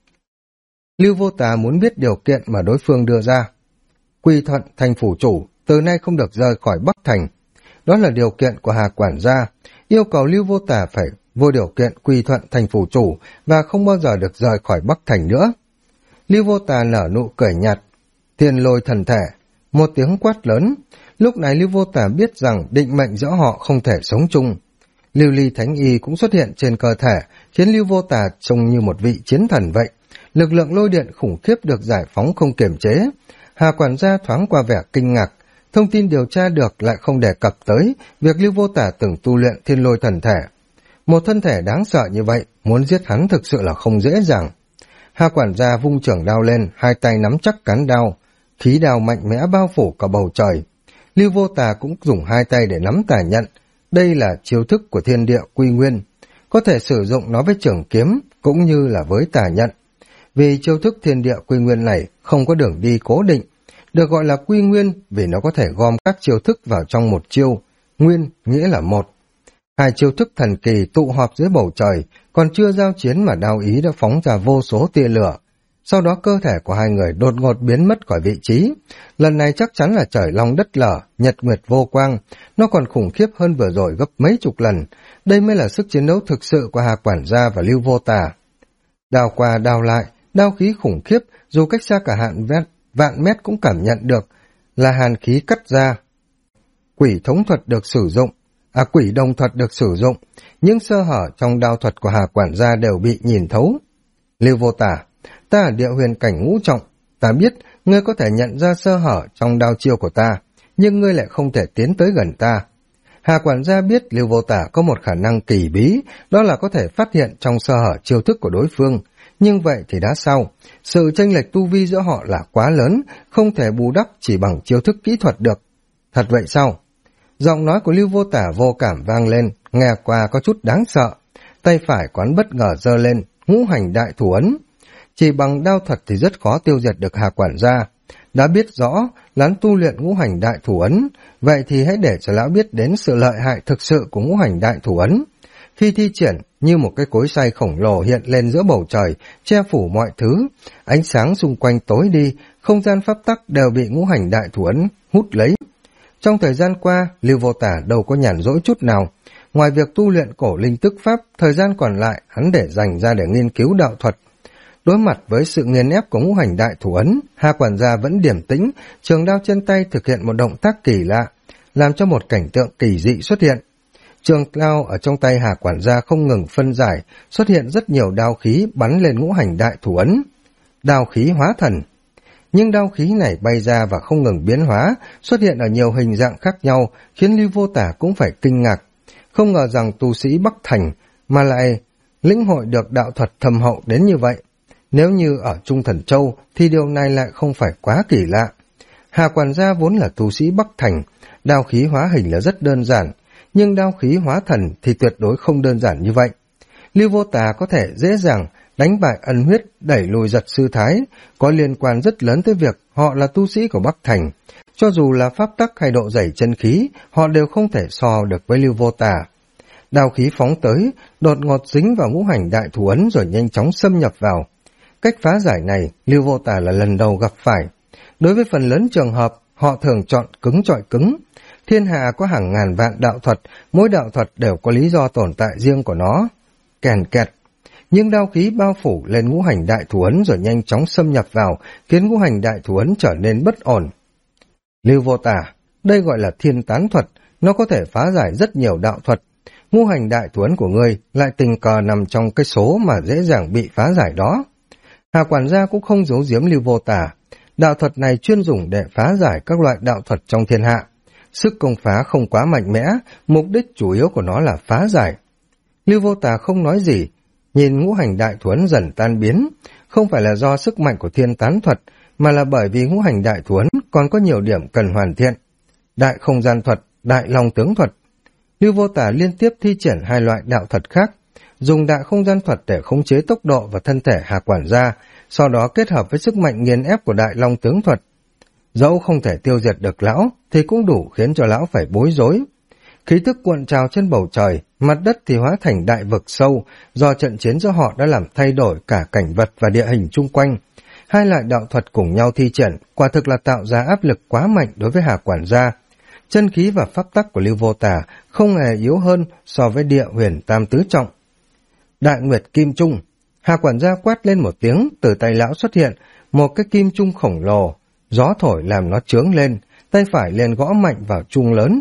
Lưu Vô Tả muốn biết điều kiện mà đối phương đưa ra. Quy thuận thành phủ chủ, từ nay không được rời khỏi Bắc Thành. Đó là điều kiện của Hà quản gia, yêu cầu Lưu Vô Tả phải vô điều kiện quy thuận thành phủ chủ và không bao giờ được rời khỏi Bắc Thành nữa. Lưu Vô Tả nở nụ cười nhạt. Thiên lôi thần thể, một tiếng quát lớn. Lúc này Lưu Vô Tả biết rằng định mệnh giữa họ không thể sống chung. Lưu ly thánh y cũng xuất hiện trên cơ thể, khiến Lưu Vô Tả trông như một vị chiến thần vậy. Lực lượng lôi điện khủng khiếp được giải phóng không kiềm chế. Hà quản gia thoáng qua vẻ kinh ngạc. Thông tin điều tra được lại không đề cập tới việc Lưu Vô Tả từng tu luyện thiên lôi thần thể. Một thân thể đáng sợ như vậy, muốn giết hắn thực sự là không dễ dàng. Hà quản gia vung trường đao lên, hai tay nắm chắc cán đao. Khí đao mạnh mẽ bao phủ cả bầu trời. Lưu Vô Tả cũng dùng hai tay để nắm tả nhận. Đây là chiêu thức của thiên địa quy nguyên. Có thể sử dụng nó với trường kiếm, cũng như là với tả nhận. Vì chiêu thức thiên địa quy nguyên này không có đường đi cố định. Được gọi là quy nguyên vì nó có thể gom các chiêu thức vào trong một chiêu. Nguyên nghĩa là một. Hai chiêu thức thần kỳ tụ họp dưới bầu trời, còn chưa giao chiến mà đao ý đã phóng ra vô số tia lửa. Sau đó cơ thể của hai người đột ngột biến mất khỏi vị trí. Lần này chắc chắn là trời long đất lở, nhật nguyệt vô quang. Nó còn khủng khiếp hơn vừa rồi gấp mấy chục lần. Đây mới là sức chiến đấu thực sự của Hà quản gia và Lưu Vô Tả. Đao qua đao lại, đao khí khủng khiếp, dù cách xa cả vạn mét cũng cảm nhận được là hàn khí cắt ra. Quỷ thống thuật được sử dụng, quỷ đồng thuật được sử dụng, những sơ hở trong đao thuật của Hà quản gia đều bị nhìn thấu. Lưu Vô Tả, ta ở địa huyền cảnh ngũ trọng, ta biết ngươi có thể nhận ra sơ hở trong đao chiêu của ta, nhưng ngươi lại không thể tiến tới gần ta. Hà quản gia biết Lưu Vô Tả có một khả năng kỳ bí, đó là có thể phát hiện trong sơ hở chiêu thức của đối phương. Nhưng vậy thì đã sao? Sự chênh lệch tu vi giữa họ là quá lớn, không thể bù đắp chỉ bằng chiêu thức kỹ thuật được. Thật vậy sao? Giọng nói của Lưu Vô Tả vô cảm vang lên, nghe qua có chút đáng sợ. Tay phải quán bất ngờ giơ lên, ngũ hành đại thủ ấn. Chỉ bằng đao thuật thì rất khó tiêu diệt được Hà quản gia. Đã biết rõ lán tu luyện ngũ hành đại thủ ấn, vậy thì hãy để cho lão biết đến sự lợi hại thực sự của ngũ hành đại thủ ấn. Khi thi triển, như một cái cối xay khổng lồ hiện lên giữa bầu trời, che phủ mọi thứ, ánh sáng xung quanh tối đi, không gian pháp tắc đều bị ngũ hành đại thủ ấn hút lấy. Trong thời gian qua, Lưu Vô Tả đâu có nhàn rỗi chút nào. Ngoài việc tu luyện cổ linh tức pháp, thời gian còn lại hắn để dành ra để nghiên cứu đạo thuật. Đối mặt với sự nghiền ép của ngũ hành đại thủ ấn, Hà quản gia vẫn điềm tĩnh, trường đao trên tay thực hiện một động tác kỳ lạ, làm cho một cảnh tượng kỳ dị xuất hiện. Trường đao ở trong tay Hà quản gia không ngừng phân giải, xuất hiện rất nhiều đao khí bắn lên ngũ hành đại thủ ấn. Đao khí hóa thần. Nhưng đao khí này bay ra và không ngừng biến hóa, xuất hiện ở nhiều hình dạng khác nhau, khiến Lưu Vô Tả cũng phải kinh ngạc. Không ngờ rằng tu sĩ Bắc Thành mà lại lĩnh hội được đạo thuật thâm hậu đến như vậy. Nếu như ở Trung Thần Châu thì điều này lại không phải quá kỳ lạ. Hà quản gia vốn là tu sĩ Bắc Thành, đao khí hóa hình là rất đơn giản, nhưng đao khí hóa thần thì tuyệt đối không đơn giản như vậy. Lưu Vô Tả có thể dễ dàng đánh bại ân huyết, đẩy lùi Giật Sư Thái, có liên quan rất lớn tới việc họ là tu sĩ của Bắc Thành. Cho dù là pháp tắc hay độ dày chân khí, họ đều không thể so được với Lưu Vô Tả. Đao khí phóng tới, đột ngột dính vào ngũ hành đại thủ ấn rồi nhanh chóng xâm nhập vào. Cách phá giải này, Lưu Vô Tả là lần đầu gặp phải. Đối với phần lớn trường hợp, họ thường chọn cứng chọi cứng. Thiên hạ có hàng ngàn vạn đạo thuật, mỗi đạo thuật đều có lý do tồn tại riêng của nó. Kèn kẹt. Nhưng đao khí bao phủ lên ngũ hành đại thủ ấn rồi nhanh chóng xâm nhập vào, khiến ngũ hành đại thủ ấn trở nên bất ổn. Lưu Vô Tả, đây gọi là thiên tán thuật, nó có thể phá giải rất nhiều đạo thuật. Ngũ hành đại thủ ấn của ngươi lại tình cờ nằm trong cái số mà dễ dàng bị phá giải đó. Hà quản gia cũng không giấu giếm Lưu Vô Tả. Đạo thuật này chuyên dùng để phá giải các loại đạo thuật trong thiên hạ. Sức công phá không quá mạnh mẽ, mục đích chủ yếu của nó là phá giải. Lưu Vô Tả không nói gì, nhìn ngũ hành đại thủ ấn dần tan biến, không phải là do sức mạnh của thiên tán thuật, mà là bởi vì ngũ hành đại thủ ấn còn có nhiều điểm cần hoàn thiện. Đại không gian thuật, đại long tướng thuật. Lưu Vô Tả liên tiếp thi triển hai loại đạo thuật khác, dùng đại không gian thuật để khống chế tốc độ và thân thể Hà quản gia, sau đó kết hợp với sức mạnh nghiền ép của đại long tướng thuật. Dẫu không thể tiêu diệt được lão, thì cũng đủ khiến cho lão phải bối rối. Khí tức cuộn trào trên bầu trời, mặt đất thì hóa thành đại vực sâu, do trận chiến giữa họ đã làm thay đổi cả cảnh vật và địa hình chung quanh. Hai loại đạo thuật cùng nhau thi triển, quả thực là tạo ra áp lực quá mạnh đối với Hà quản gia. Chân khí và pháp tắc của Lưu Vô Tả không hề yếu hơn so với địa huyền tam tứ trọng. Đại Nguyệt Kim Trung. Hà quản gia quát lên một tiếng, từ tay lão xuất hiện một cái kim trung khổng lồ, gió thổi làm nó chướng lên, tay phải liền gõ mạnh vào trung lớn.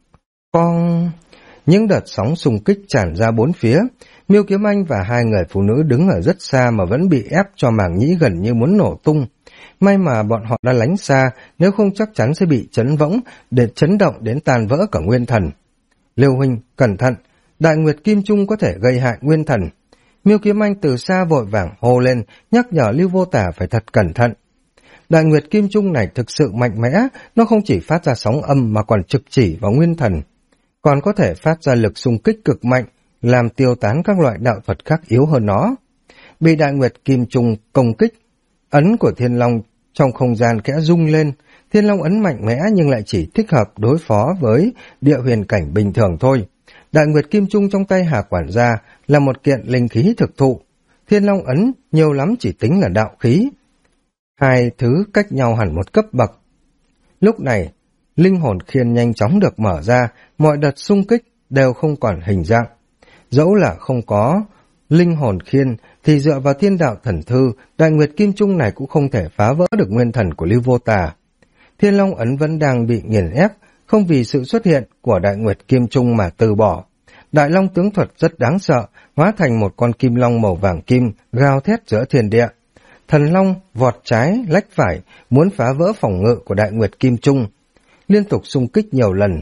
Con... Những đợt sóng xung kích tràn ra bốn phía, Miêu Kiếm Anh và hai người phụ nữ đứng ở rất xa mà vẫn bị ép cho màng nhĩ gần như muốn nổ tung. May mà bọn họ đã lánh xa, nếu không chắc chắn sẽ bị chấn võng, để chấn động đến tan vỡ cả nguyên thần. Lưu huynh, cẩn thận, Đại Nguyệt Kim Trung có thể gây hại nguyên thần. Miêu Kiếm Anh từ xa vội vàng hô lên, nhắc nhở Lưu Vô Tả phải thật cẩn thận. Đại Nguyệt Kim Trung này thực sự mạnh mẽ, nó không chỉ phát ra sóng âm mà còn trực chỉ vào nguyên thần, còn có thể phát ra lực xung kích cực mạnh, làm tiêu tán các loại đạo thuật khác yếu hơn nó. Bị Đại Nguyệt Kim Trung công kích, ấn của Thiên Long trong không gian khẽ rung lên. Thiên Long ấn mạnh mẽ nhưng lại chỉ thích hợp đối phó với địa huyền cảnh bình thường thôi. Đại Nguyệt Kim Trung trong tay Hà quản gia là một kiện linh khí thực thụ. Thiên Long ấn nhiều lắm chỉ tính là đạo khí. Hai thứ cách nhau hẳn một cấp bậc. Lúc này, linh hồn khiên nhanh chóng được mở ra, mọi đợt xung kích đều không còn hình dạng. Dẫu là không có linh hồn khiên thì dựa vào thiên đạo thần thư, đại nguyệt kim trung này cũng không thể phá vỡ được nguyên thần của Lưu Vô Tà. Thiên Long ấn vẫn đang bị nghiền ép, không vì sự xuất hiện của đại nguyệt kim trung mà từ bỏ. Đại long tướng thuật rất đáng sợ, hóa thành một con kim long màu vàng kim, gào thét giữa thiên địa. Thần long vọt trái, lách phải, muốn phá vỡ phòng ngự của đại nguyệt kim trung. Liên tục xung kích nhiều lần,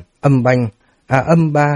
âm ba,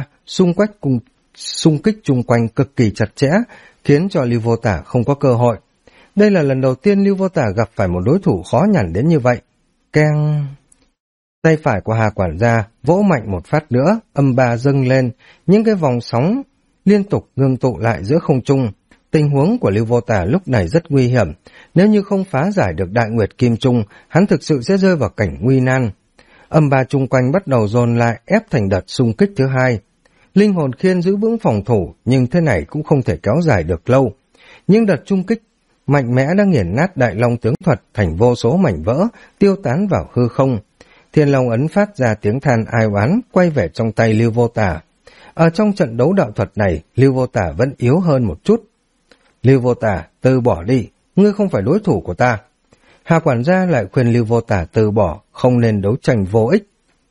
xung kích chung quanh cực kỳ chặt chẽ, khiến cho Lưu Vô Tả không có cơ hội. Đây là lần đầu tiên Lưu Vô Tả gặp phải một đối thủ khó nhằn đến như vậy. Keng! Tay phải của Hà quản gia vỗ mạnh một phát nữa, âm ba dâng lên, những cái vòng sóng liên tục ngưng tụ lại giữa không trung. Tình huống của Lưu Vô Tả lúc này rất nguy hiểm, nếu như không phá giải được đại nguyệt kim trung, hắn thực sự sẽ rơi vào cảnh nguy nan. Âm ba chung quanh bắt đầu dồn lại, ép thành đợt xung kích thứ hai. Linh hồn khiên giữ vững phòng thủ, nhưng thế này cũng không thể kéo dài được lâu. Nhưng đợt trung kích mạnh mẽ đã nghiền nát đại long tướng thuật thành vô số mảnh vỡ, tiêu tán vào hư không. Thiên Long ấn phát ra tiếng than ai oán, quay về trong tay Lưu Vô Tả. Ở trong trận đấu đạo thuật này, Lưu Vô Tả vẫn yếu hơn một chút. Lưu Vô Tả, từ bỏ đi, ngươi không phải đối thủ của ta. Hà quản gia lại khuyên Lưu Vô Tả từ bỏ, không nên đấu tranh vô ích.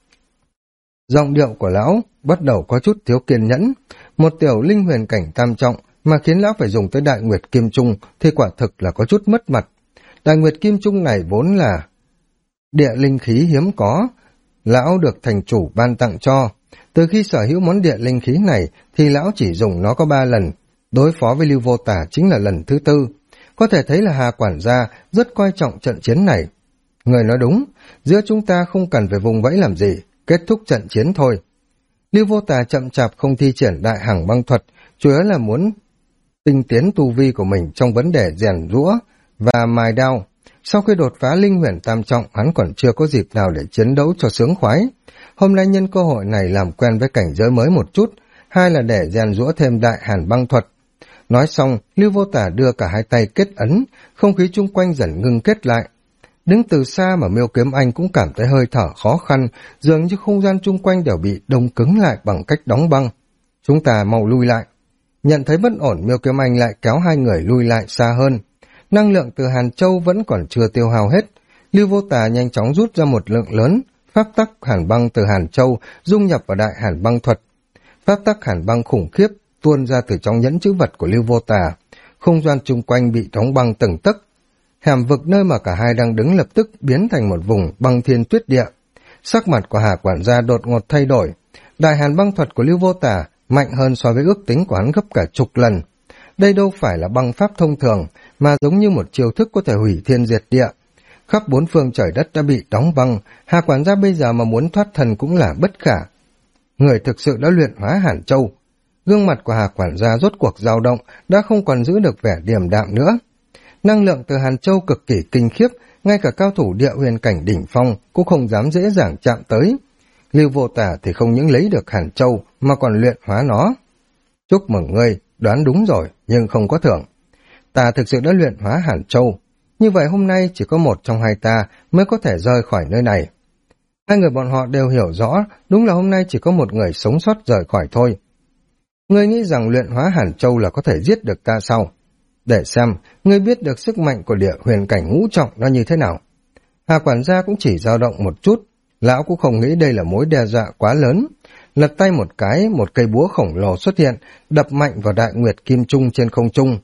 Giọng điệu của lão bắt đầu có chút thiếu kiên nhẫn. Một tiểu linh huyền cảnh tam trọng mà khiến lão phải dùng tới đại nguyệt kim trung thì quả thực là có chút mất mặt. Đại nguyệt kim trung này vốn là địa linh khí hiếm có, lão được thành chủ ban tặng cho. Từ khi sở hữu món địa linh khí này thì lão chỉ dùng nó có 3 lần, đối phó với Lưu Vô Tả chính là lần thứ 4. Có thể thấy là Hà quản gia rất coi trọng trận chiến này. Người nói đúng, giữa chúng ta không cần phải vùng vẫy làm gì, kết thúc trận chiến thôi. Lưu Vô Tả chậm chạp không thi triển đại hằng băng thuật, chủ yếu là muốn tinh tiến tu vi của mình trong vấn đề rèn rũa và mài đao. Sau khi đột phá linh huyền tam trọng, hắn còn chưa có dịp nào để chiến đấu cho sướng khoái. Hôm nay nhân cơ hội này làm quen với cảnh giới mới một chút, hai là để rèn rũa thêm đại hàn băng thuật. Nói xong, Lưu Vô Tả đưa cả hai tay kết ấn, không khí chung quanh dần ngưng kết lại. Đứng từ xa mà Miêu Kiếm Anh cũng cảm thấy hơi thở khó khăn, dường như không gian chung quanh đều bị đông cứng lại bằng cách đóng băng. Chúng ta mau lui lại. Nhận thấy bất ổn, Miêu Kiếm Anh lại kéo hai người lui lại xa hơn. Năng lượng từ Hàn Châu vẫn còn chưa tiêu hao hết. Lưu Vô Tả nhanh chóng rút ra một lượng lớn pháp tắc hàn băng từ Hàn Châu dung nhập vào đại hàn băng thuật. Pháp tắc hàn băng khủng khiếp tuôn ra từ trong nhẫn chữ vật của Lưu Vô Tả. Không gian chung quanh bị đóng băng từng tấc. Hẻm vực nơi mà cả hai đang đứng lập tức biến thành một vùng băng thiên tuyết địa. Sắc mặt của Hà quản gia đột ngột thay đổi. Đại hàn băng thuật của Lưu Vô Tả mạnh hơn so với ước tính của hắn gấp cả chục lần. Đây đâu phải là băng pháp thông thường, mà giống như một chiêu thức có thể hủy thiên diệt địa. Khắp bốn phương trời đất đã bị đóng băng, Hà quản gia bây giờ mà muốn thoát thân cũng là bất khả. Người thực sự đã luyện hóa Hàn Châu. Gương mặt của Hà quản gia rốt cuộc dao động, đã không còn giữ được vẻ điềm đạm nữa. Năng lượng từ Hàn Châu cực kỳ kinh khiếp, ngay cả cao thủ địa huyền cảnh đỉnh phong cũng không dám dễ dàng chạm tới. Lưu Vô Tả thì không những lấy được Hàn Châu mà còn luyện hóa nó. Chúc mừng ngươi, đoán đúng rồi, nhưng không có thưởng. Ta thực sự đã luyện hóa Hàn Châu. Như vậy hôm nay chỉ có một trong hai ta mới có thể rời khỏi nơi này. Hai người bọn họ đều hiểu rõ, đúng là hôm nay chỉ có một người sống sót rời khỏi thôi. Ngươi nghĩ rằng luyện hóa Hàn Châu là có thể giết được ta sao? Để xem, ngươi biết được sức mạnh của địa huyền cảnh ngũ trọng nó như thế nào. Hà quản gia cũng chỉ dao động một chút, lão cũng không nghĩ đây là mối đe dọa quá lớn. Lật tay một cái, một cây búa khổng lồ xuất hiện, đập mạnh vào đại nguyệt kim trung trên không trung.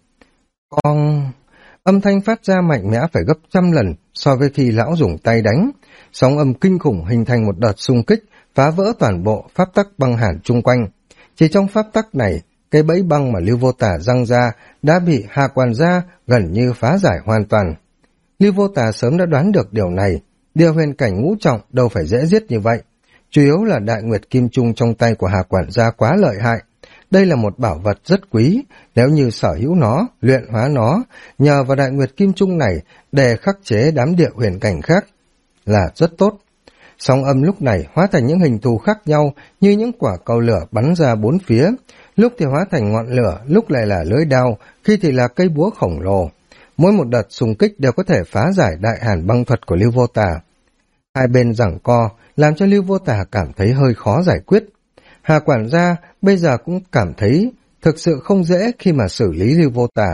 Âm thanh phát ra mạnh mẽ phải gấp 100 lần so với khi lão dùng tay đánh. Sóng âm kinh khủng hình thành một đợt xung kích, phá vỡ toàn bộ pháp tắc băng hàn chung quanh. Chỉ trong pháp tắc này, cái bẫy băng mà Lưu Vô Tả răng ra đã bị Hà quản gia gần như phá giải hoàn toàn. Lưu Vô Tả sớm đã đoán được điều này, địa huyền cảnh ngũ trọng đâu phải dễ giết như vậy. Chủ yếu là đại nguyệt kim trung trong tay của Hà quản gia quá lợi hại. Đây là một bảo vật rất quý, nếu như sở hữu nó, luyện hóa nó, nhờ vào đại nguyệt kim trung này để khắc chế đám địa huyền cảnh khác là rất tốt. Sóng âm lúc này hóa thành những hình thù khác nhau như những quả cầu lửa bắn ra bốn phía, lúc thì hóa thành ngọn lửa, lúc lại là lưỡi đao, khi thì là cây búa khổng lồ. Mỗi một đợt xung kích đều có thể phá giải đại hàn băng thuật của Lưu Vô Tả. Hai bên giằng co làm cho Lưu Vô Tả cảm thấy hơi khó giải quyết. Hà quản gia bây giờ cũng cảm thấy thực sự không dễ khi mà xử lý Lưu Vô Tả.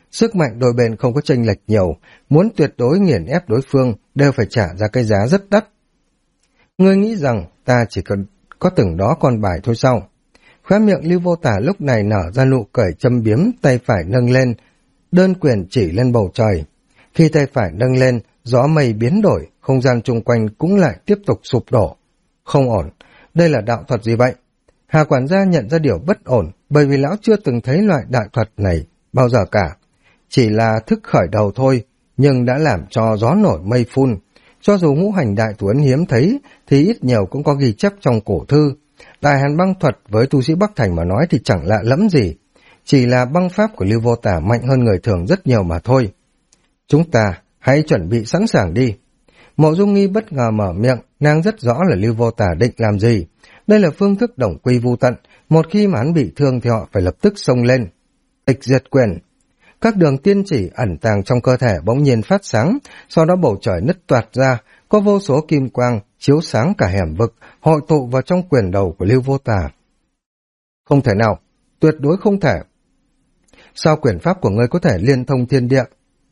Sức mạnh đôi bên không có chênh lệch nhiều, muốn tuyệt đối nghiền ép đối phương đều phải trả ra cái giá rất đắt. Ngươi nghĩ rằng ta chỉ cần có từng đó con bài thôi sao? Khóe miệng Lưu Vô Tả lúc này nở ra nụ cười châm biếm, tay phải nâng lên, đơn quyền chỉ lên bầu trời. Khi tay phải nâng lên, gió mây biến đổi, không gian chung quanh cũng lại tiếp tục sụp đổ. Không ổn, đây là đạo thuật gì vậy? Hà quản gia nhận ra điều bất ổn, bởi vì lão chưa từng thấy loại đạo thuật này bao giờ cả. Chỉ là thức khởi đầu thôi, nhưng đã làm cho gió nổi mây phun. Cho dù ngũ hành đại tuấn hiếm thấy, thì ít nhiều cũng có ghi chép trong cổ thư. Đại hàn băng thuật với tu sĩ Bắc Thành mà nói thì chẳng lạ lẫm gì. Chỉ là băng pháp của Lưu Vô Tả mạnh hơn người thường rất nhiều mà thôi. Chúng ta hãy chuẩn bị sẵn sàng đi. Mộ Dung Nghi bất ngờ mở miệng, nàng rất rõ là Lưu Vô Tả định làm gì. Đây là phương thức đồng quy vu tận, một khi mà hắn bị thương thì họ phải lập tức xông lên. Tịch diệt quyền. Các đường tiên chỉ ẩn tàng trong cơ thể bỗng nhiên phát sáng, sau đó bầu trời nứt toạc ra, có vô số kim quang chiếu sáng cả hẻm vực, hội tụ vào trong quyền đầu của Lưu Vô Tả. Không thể nào, tuyệt đối không thể. Sao quyền pháp của ngươi có thể liên thông thiên địa?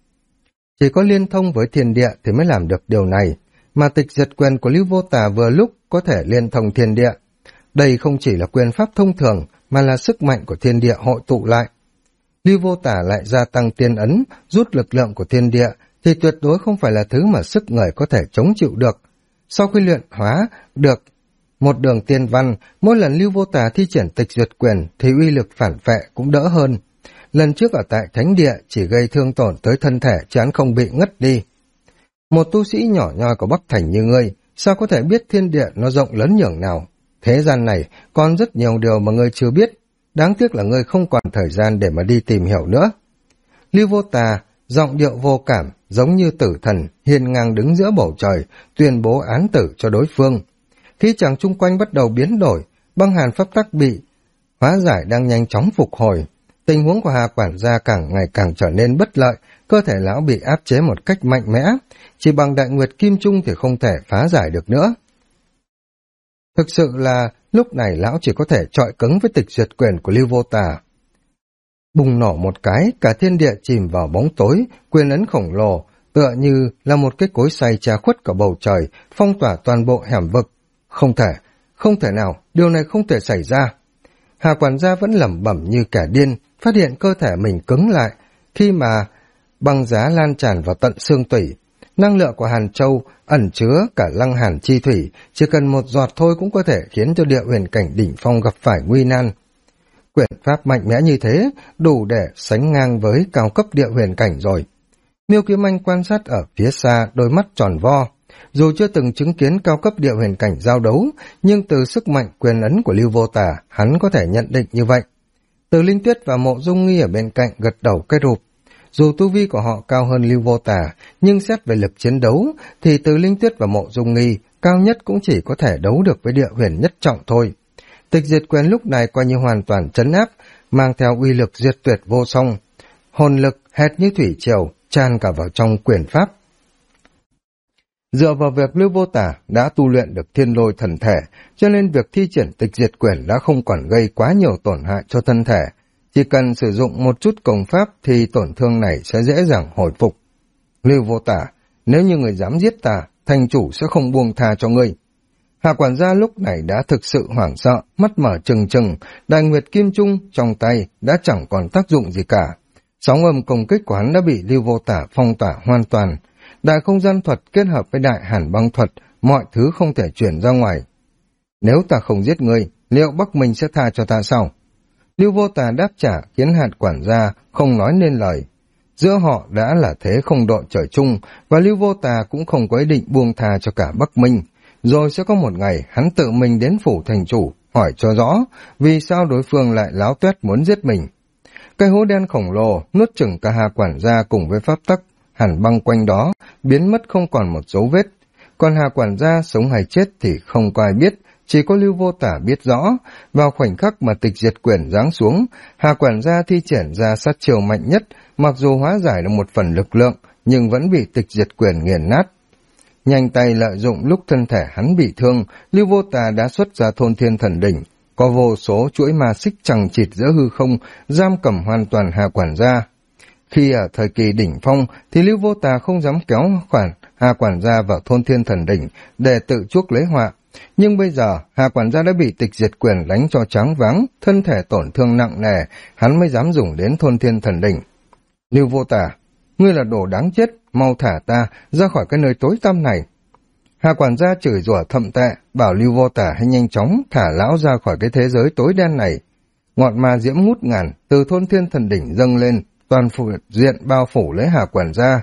Chỉ có liên thông với thiên địa thì mới làm được điều này, mà tịch diệt quyền của Lưu Vô Tả vừa lúc có thể liên thông thiên địa. Đây không chỉ là quyền pháp thông thường, mà là sức mạnh của thiên địa hội tụ lại. Lưu Vô Tả lại gia tăng tiên ấn, rút lực lượng của thiên địa, thì tuyệt đối không phải là thứ mà sức người có thể chống chịu được. Sau khi luyện hóa được một đường tiên văn, mỗi lần Lưu Vô Tả thi triển tịch diệt quyền thì uy lực phản vệ cũng đỡ hơn. Lần trước ở tại thánh địa chỉ gây thương tổn tới thân thể chứ hắn không bị ngất đi. Một tu sĩ nhỏ nhoi của Bắc Thành như ngươi, sao có thể biết thiên địa nó rộng lớn nhường nào? Thế gian này còn rất nhiều điều mà ngươi chưa biết. Đáng tiếc là ngươi không còn thời gian để mà đi tìm hiểu nữa. Lưu Vô Tà, giọng điệu vô cảm, giống như tử thần, hiên ngang đứng giữa bầu trời, tuyên bố án tử cho đối phương. Khí chàng chung quanh bắt đầu biến đổi, băng hàn pháp tắc bị hóa giải đang nhanh chóng phục hồi. Tình huống của Hà quản gia càng ngày càng trở nên bất lợi, cơ thể lão bị áp chế một cách mạnh mẽ, chỉ bằng đại nguyệt kim trung thì không thể phá giải được nữa. Thực sự là lúc này lão chỉ có thể chọi cứng với tịch diệt quyền của Lưu Vô Tà. Bùng nổ một cái, cả thiên địa chìm vào bóng tối, quyền ấn khổng lồ, tựa như là một cái cối xay che khuất cả bầu trời, phong tỏa toàn bộ hẻm vực. Không thể nào, điều này không thể xảy ra. Hà quản gia vẫn lẩm bẩm như kẻ điên, phát hiện cơ thể mình cứng lại, khi mà băng giá lan tràn vào tận xương tủy. Năng lượng của Hàn Châu ẩn chứa cả lăng hàn chi thủy, chỉ cần một giọt thôi cũng có thể khiến cho địa huyền cảnh đỉnh phong gặp phải nguy nan. Quyền pháp mạnh mẽ như thế, đủ để sánh ngang với cao cấp địa huyền cảnh rồi. Miêu Kiếm Anh quan sát ở phía xa, đôi mắt tròn vo. Dù chưa từng chứng kiến cao cấp địa huyền cảnh giao đấu, nhưng từ sức mạnh quyền ấn của Lưu Vô Tà, hắn có thể nhận định như vậy. Từ Linh Tuyết và Mộ Dung Nghi ở bên cạnh gật đầu cái rụp. Dù tu vi của họ cao hơn Lưu Vô Tà, nhưng xét về lực chiến đấu, thì Từ Linh Tuyết và Mộ Dung Nghi cao nhất cũng chỉ có thể đấu được với địa huyền nhất trọng thôi. Tịch diệt quyền lúc này coi như hoàn toàn trấn áp, mang theo uy lực diệt tuyệt vô song. Hồn lực hệt như thủy triều, tràn cả vào trong quyền pháp. Dựa vào việc Lưu Vô Tả đã tu luyện được thiên lôi thần thể, cho nên việc thi triển tịch diệt quyền đã không còn gây quá nhiều tổn hại cho thân thể. Chỉ cần sử dụng một chút công pháp thì tổn thương này sẽ dễ dàng hồi phục. Lưu Vô Tả, nếu như người dám giết ta, thành chủ sẽ không buông tha cho ngươi. Hạ quản gia lúc này đã thực sự hoảng sợ, mắt mở trừng trừng, đại nguyệt kim trung trong tay đã chẳng còn tác dụng gì cả. Sóng âm công kích của hắn đã bị Lưu Vô Tả phong tỏa hoàn toàn. Đại không gian thuật kết hợp với đại hàn băng thuật, mọi thứ không thể chuyển ra ngoài. Nếu ta không giết ngươi, liệu Bắc Minh sẽ tha cho ta sao? Lưu Vô Tà đáp trả khiến hạt quản gia không nói nên lời. Giữa họ đã là thế không đội trời chung, và Lưu Vô Tà cũng không có ý định buông tha cho cả Bắc Minh. Rồi sẽ có một ngày hắn tự mình đến phủ thành chủ, hỏi cho rõ vì sao đối phương lại láo tuét muốn giết mình. Cái hố đen khổng lồ nuốt chửng cả Hà quản gia cùng với pháp tắc hàn băng quanh đó, biến mất không còn một dấu vết. Còn Hà quản gia sống hay chết thì không có ai biết, chỉ có Lưu Vô Tả biết rõ. Vào khoảnh khắc mà tịch diệt quyền giáng xuống, Hà quản gia thi triển ra sát chiêu mạnh nhất, mặc dù hóa giải được một phần lực lượng, nhưng vẫn bị tịch diệt quyền nghiền nát. Nhanh tay lợi dụng lúc thân thể hắn bị thương, Lưu Vô Tà đã xuất ra thôn thiên thần đỉnh, có vô số chuỗi ma xích chằng chịt giữa hư không, giam cầm hoàn toàn Hà quản gia. Khi ở thời kỳ đỉnh phong thì Lưu Vô Tà không dám kéo Hà quản gia vào thôn Thiên Thần Đỉnh để tự chuốc lấy họa. Nhưng bây giờ Hà quản gia đã bị tịch diệt quyền đánh cho choáng váng, thân thể tổn thương nặng nề, hắn mới dám dùng đến thôn Thiên Thần Đỉnh. Lưu Vô Tà, ngươi là đồ đáng chết, mau thả ta ra khỏi cái nơi tối tăm này. Hà quản gia chửi rủa thậm tệ, bảo Lưu Vô Tà hãy nhanh chóng thả lão ra khỏi cái thế giới tối đen này. Ngọn ma diễm ngút ngàn từ thôn Thiên Thần Đỉnh dâng lên, toàn diện bao phủ lấy Hà quản gia.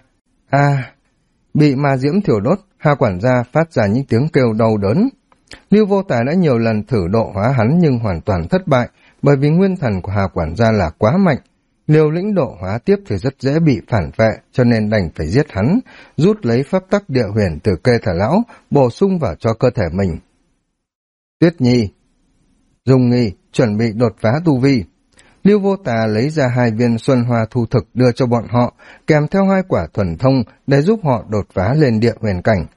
Bị ma diễm thiêu đốt, Hà quản gia phát ra những tiếng kêu đau đớn. Lưu Vô Tà đã nhiều lần thử độ hóa hắn nhưng hoàn toàn thất bại, bởi vì nguyên thần của Hà quản gia là quá mạnh. Liều lĩnh độ hóa tiếp thì rất dễ bị phản vệ, cho nên đành phải giết hắn, rút lấy pháp tắc địa huyền từ kê thả lão, bổ sung vào cho cơ thể mình. Tuyết Nhi, Dung Nghi chuẩn bị đột phá tu vi. Lưu Vô Tà lấy ra 2 viên xuân hoa thu thực đưa cho bọn họ, kèm theo 2 quả thuần thông để giúp họ đột phá lên địa huyền cảnh.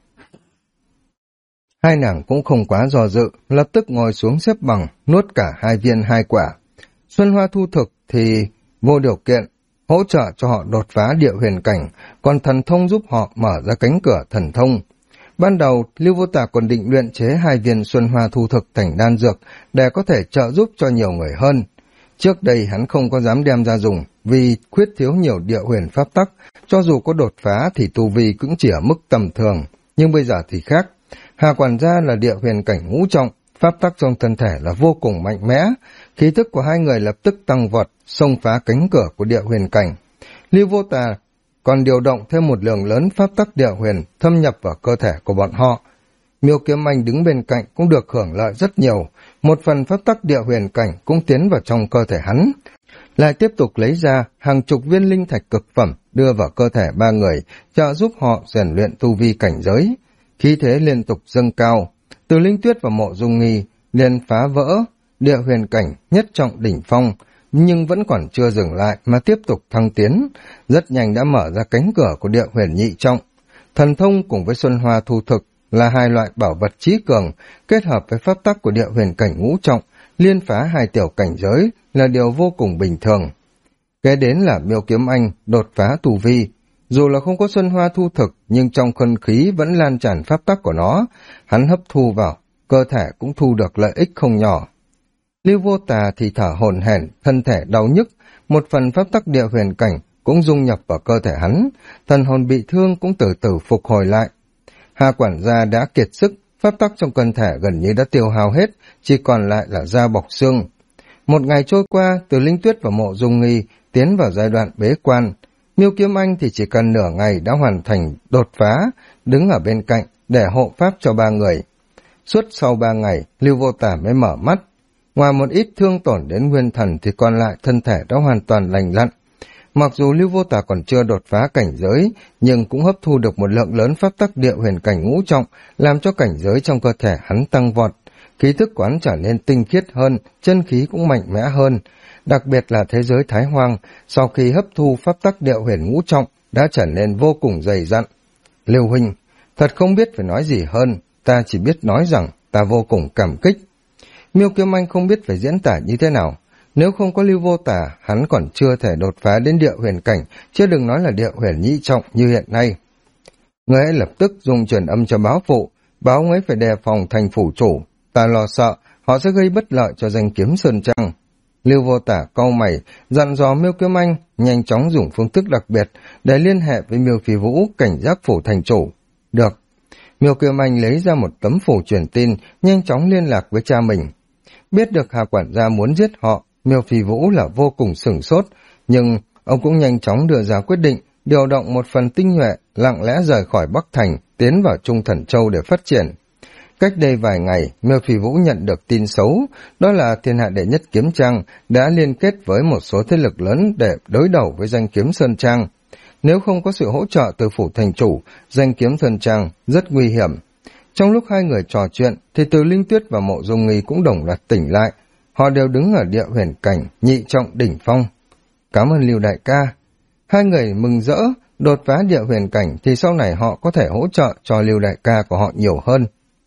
Hai nàng cũng không quá do dự, lập tức ngồi xuống xếp bằng, nuốt cả 2 viên 2 quả. Xuân hoa thu thực thì vô điều kiện, hỗ trợ cho họ đột phá địa huyền cảnh, còn thần thông giúp họ mở ra cánh cửa thần thông. Ban đầu, Lưu Vô Tà còn định luyện chế 2 viên xuân hoa thu thực thành đan dược để có thể trợ giúp cho nhiều người hơn. Trước đây hắn không có dám đem ra dùng vì khuyết thiếu nhiều địa huyền pháp tắc, cho dù có đột phá thì tu vi cũng chỉ ở mức tầm thường, nhưng bây giờ thì khác. Hà quản gia là địa huyền cảnh ngũ trọng, pháp tắc trong thân thể là vô cùng mạnh mẽ, khí thức của hai người lập tức tăng vọt, xông phá cánh cửa của địa huyền cảnh. Lưu Vô Tà còn điều động thêm một lượng lớn pháp tắc địa huyền thâm nhập vào cơ thể của bọn họ. Miêu Kiếm Anh đứng bên cạnh cũng được hưởng lợi rất nhiều, một phần pháp tắc địa huyền cảnh cũng tiến vào trong cơ thể hắn. Lại tiếp tục lấy ra hàng chục viên linh thạch cực phẩm đưa vào cơ thể 3 người, trợ giúp họ rèn luyện tu vi cảnh giới. Khí thế liên tục dâng cao, từ Linh Tuyết và Mộ Dung Nghi liền phá vỡ địa huyền cảnh nhất trọng đỉnh phong, nhưng vẫn còn chưa dừng lại mà tiếp tục thăng tiến, rất nhanh đã mở ra cánh cửa của địa huyền nhị trọng. Thần thông cùng với xuân hoa thu thực là 2 loại bảo vật trí cường, kết hợp với pháp tắc của địa huyền cảnh ngũ trọng, liên phá 2 tiểu cảnh giới là điều vô cùng bình thường. Kế đến là Miêu Kiếm Anh đột phá tu vi. Dù là không có xuân hoa thu thực, nhưng trong không khí vẫn lan tràn pháp tắc của nó, hắn hấp thu vào, cơ thể cũng thu được lợi ích không nhỏ. Lưu Vô Tà thì thở hổn hển, thân thể đau nhức, một phần pháp tắc địa huyền cảnh cũng dung nhập vào cơ thể hắn, thần hồn bị thương cũng từ từ phục hồi lại. Hà quản gia đã kiệt sức, pháp tắc trong cơ thể gần như đã tiêu hao hết, chỉ còn lại là da bọc xương. Một ngày trôi qua, từ Linh Tuyết và Mộ Dung Nghi tiến vào giai đoạn bế quan. Miêu Kiếm Anh thì chỉ cần nửa ngày đã hoàn thành đột phá, đứng ở bên cạnh để hộ pháp cho 3 người. Suốt sau 3 ngày, Lưu Vô Tà mới mở mắt. Ngoài một ít thương tổn đến nguyên thần thì còn lại thân thể đã hoàn toàn lành lặn. Mặc dù Lưu Vô Tà còn chưa đột phá cảnh giới, nhưng cũng hấp thu được một lượng lớn pháp tắc địa huyền cảnh ngũ trọng, làm cho cảnh giới trong cơ thể hắn tăng vọt. Khí thức của hắn trở nên tinh khiết hơn, chân khí cũng mạnh mẽ hơn. Đặc biệt là thế giới Thái Hoang, sau khi hấp thu pháp tắc địa huyền ngũ trọng, đã trở nên vô cùng dày dặn. Lưu huynh, thật không biết phải nói gì hơn, ta chỉ biết nói rằng ta vô cùng cảm kích. Miêu Kiếm Anh không biết phải diễn tả như thế nào. Nếu không có Lưu Vô Tà, hắn còn chưa thể đột phá đến địa huyền cảnh, chứ đừng nói là địa huyền nhị trọng như hiện nay. Người ấy lập tức dùng truyền âm cho báo phụ, báo ông ấy phải đề phòng thành phủ chủ. Ta lo sợ, họ sẽ gây bất lợi cho danh kiếm Sơn Trăng. Lưu Vô Tà cau mày, dặn dò Miêu Kiếm Anh nhanh chóng dùng phương thức đặc biệt để liên hệ với Miêu Phi Vũ, cảnh giác phủ thành chủ. Được. Miêu Kiếm Anh lấy ra một tấm phủ truyền tin, nhanh chóng liên lạc với cha mình. Biết được Hà quản gia muốn giết họ, Miêu Phi Vũ là vô cùng sửng sốt, nhưng ông cũng nhanh chóng đưa ra quyết định điều động một phần tinh nhuệ lặng lẽ rời khỏi Bắc Thành, tiến vào Trung Thần Châu để phát triển. Cách đây vài ngày, Miêu Phi Vũ nhận được tin xấu, đó là thiên hạ đệ nhất kiếm trang đã liên kết với một số thế lực lớn để đối đầu với danh kiếm Sơn Trang. Nếu không có sự hỗ trợ từ phủ thành chủ, danh kiếm Sơn Trang rất nguy hiểm. Trong lúc hai người trò chuyện, thì từ Linh Tuyết và Mộ Dung Nghi cũng đồng loạt tỉnh lại. Họ đều đứng ở địa huyền cảnh, nhị trọng đỉnh phong. Cảm ơn Lưu đại ca. Hai người mừng rỡ, đột phá địa huyền cảnh thì sau này họ có thể hỗ trợ cho Lưu đại ca của họ nhiều hơn.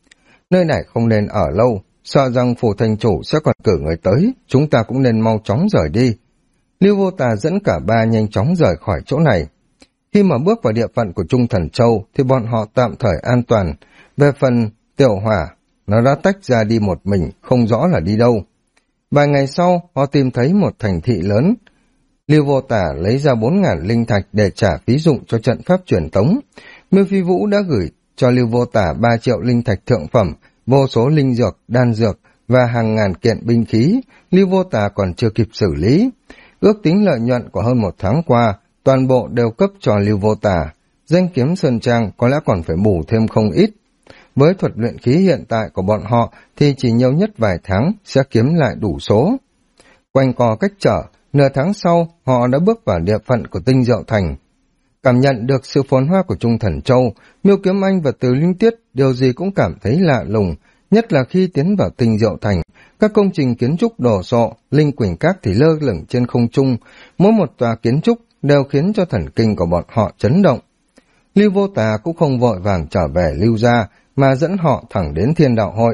Nơi này không nên ở lâu, sợ rằng phủ thành chủ sẽ còn cử người tới, chúng ta cũng nên mau chóng rời đi. Lưu Vô Tà dẫn cả ba nhanh chóng rời khỏi chỗ này. Khi mà bước vào địa phận của Trung Thần Châu thì bọn họ tạm thời an toàn. Về phần Tiểu Hỏa, nó đã tách ra đi một mình, không rõ là đi đâu. Vài ngày sau, họ tìm thấy một thành thị lớn. Lưu Vô Tà lấy ra 4.000 linh thạch để trả phí dụng cho trận pháp truyền tống. Miêu Phi Vũ đã gửi cho Lưu Vô Tà 3 triệu linh thạch thượng phẩm, vô số linh dược, đan dược và hàng ngàn kiện binh khí. Lưu Vô Tà còn chưa kịp xử lý. Ước tính lợi nhuận của hơn một tháng qua, toàn bộ đều cấp cho Lưu Vô Tà. Danh kiếm Sơn Trang có lẽ còn phải bù thêm không ít. Với thuật luyện khí hiện tại của bọn họ thì chỉ nhiều nhất vài tháng sẽ kiếm lại đủ số. Quanh co cách trở, nửa tháng sau họ đã bước vào địa phận của Tinh Diệu Thành. Cảm nhận được sự phồn hoa của Trung Thần Châu, Miêu Kiếm Anh và Từ Linh Tiết điều gì cũng cảm thấy lạ lùng, nhất là khi tiến vào Tinh Diệu Thành. Các công trình kiến trúc đồ sộ, linh quỳnh các thì lơ lửng trên không trung, mỗi một tòa kiến trúc đều khiến cho thần kinh của bọn họ chấn động. Lưu Vô Tà cũng không vội vàng trở về Lưu gia, mà dẫn họ thẳng đến Thiên Đạo Hội.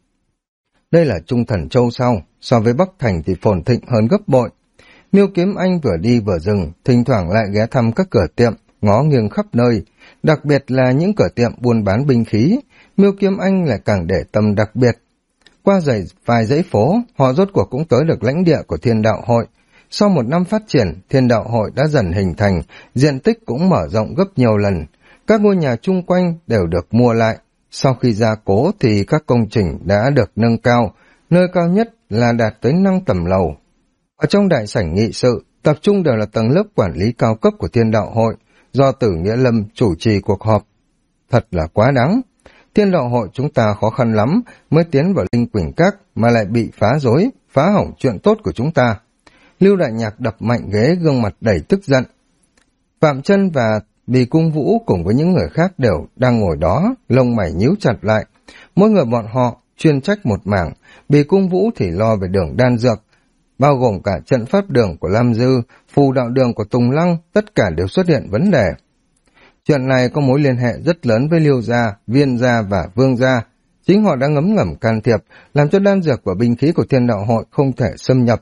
Đây là Trung Thần Châu sao? So với Bắc Thành thì phồn thịnh hơn gấp bội. Miêu Kiếm Anh vừa đi vừa dừng, thỉnh thoảng lại ghé thăm các cửa tiệm, ngó nghiêng khắp nơi, đặc biệt là những cửa tiệm buôn bán binh khí. Miêu Kiếm Anh lại càng để tâm đặc biệt. Qua vài dãy phố, họ rốt cuộc cũng tới được lãnh địa của Thiên Đạo Hội. Sau một năm phát triển, Thiên Đạo Hội đã dần hình thành, diện tích cũng mở rộng gấp nhiều lần. Các ngôi nhà chung quanh đều được mua lại. Sau khi gia cố thì các công trình đã được nâng cao, nơi cao nhất là đạt tới 5 tầng lầu. Ở trong đại sảnh nghị sự, tập trung đều là tầng lớp quản lý cao cấp của Thiên Đạo Hội, do Tử Nghĩa Lâm chủ trì cuộc họp. Thật là quá đáng. Thiên Đạo Hội chúng ta khó khăn lắm mới tiến vào Linh Quỳnh Các mà lại bị phá rối, phá hỏng chuyện tốt của chúng ta. Lưu Đại Nhạc đập mạnh ghế, gương mặt đầy tức giận. Phạm Chân và Bì Cung Vũ cùng với những người khác đều đang ngồi đó, lông mày nhíu chặt lại. Mỗi người bọn họ chuyên trách một mảng. Bì Cung Vũ thì lo về đường đan dược, bao gồm cả trận pháp đường của Lam Dư, phù đạo đường của Tùng Lăng, tất cả đều xuất hiện vấn đề. Chuyện này có mối liên hệ rất lớn với Liêu gia, Viên gia và Vương gia. Chính họ đã ngấm ngầm can thiệp, làm cho đan dược và binh khí của Thiên Đạo Hội không thể xâm nhập.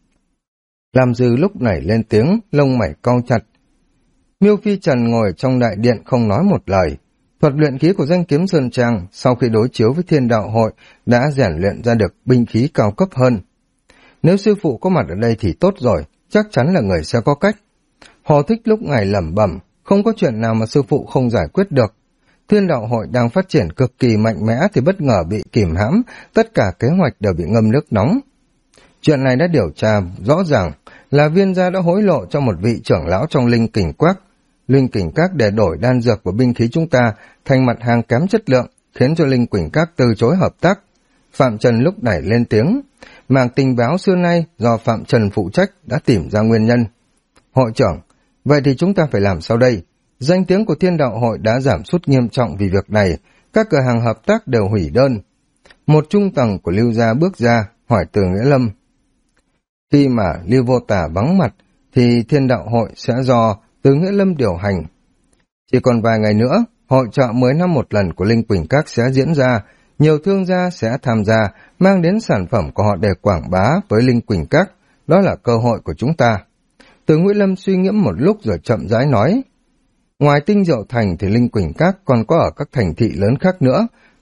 Lam Dư lúc này lên tiếng, lông mày cau chặt. Miêu Phi Trần ngồi trong đại điện không nói một lời. Thuật luyện khí của danh kiếm Sơn Trang sau khi đối chiếu với Thiên Đạo Hội đã rèn luyện ra được binh khí cao cấp hơn. Nếu sư phụ có mặt ở đây thì tốt rồi, chắc chắn là người sẽ có cách. Hồ Thích lúc này lẩm bẩm, không có chuyện nào mà sư phụ không giải quyết được. Thiên Đạo Hội đang phát triển cực kỳ mạnh mẽ thì bất ngờ bị kìm hãm, tất cả kế hoạch đều bị ngâm nước nóng. Chuyện này đã điều tra rõ ràng là Viên gia đã hối lộ cho một vị trưởng lão trong Linh Kình Các để đổi đan dược và binh khí chúng ta thành mặt hàng kém chất lượng, khiến cho Linh Quỳnh Các từ chối hợp tác. Phạm Trần lúc này lên tiếng, mảng tình báo xưa nay do Phạm Trần phụ trách đã tìm ra nguyên nhân. Hội trưởng, vậy thì chúng ta phải làm sao đây? Danh tiếng của Thiên Đạo Hội đã giảm sút nghiêm trọng vì việc này, các cửa hàng hợp tác đều hủy đơn. Một trung tầng của Lưu gia bước ra, hỏi Từ Nghĩa Lâm. Khi mà Lưu Vô Tà vắng mặt, thì Thiên Đạo Hội sẽ do Từ Nghĩa Lâm điều hành. Chỉ còn vài ngày nữa, hội chợ 10 năm một lần của Linh Quỳnh Các sẽ diễn ra, nhiều thương gia sẽ tham gia, mang đến sản phẩm của họ để quảng bá với Linh Quỳnh Các, đó là cơ hội của chúng ta. Từ Nghĩa Lâm suy nghĩ một lúc rồi chậm rãi nói, ngoài Tinh Diệu Thành thì Linh Quỳnh Các còn có ở các thành thị lớn khác nữa,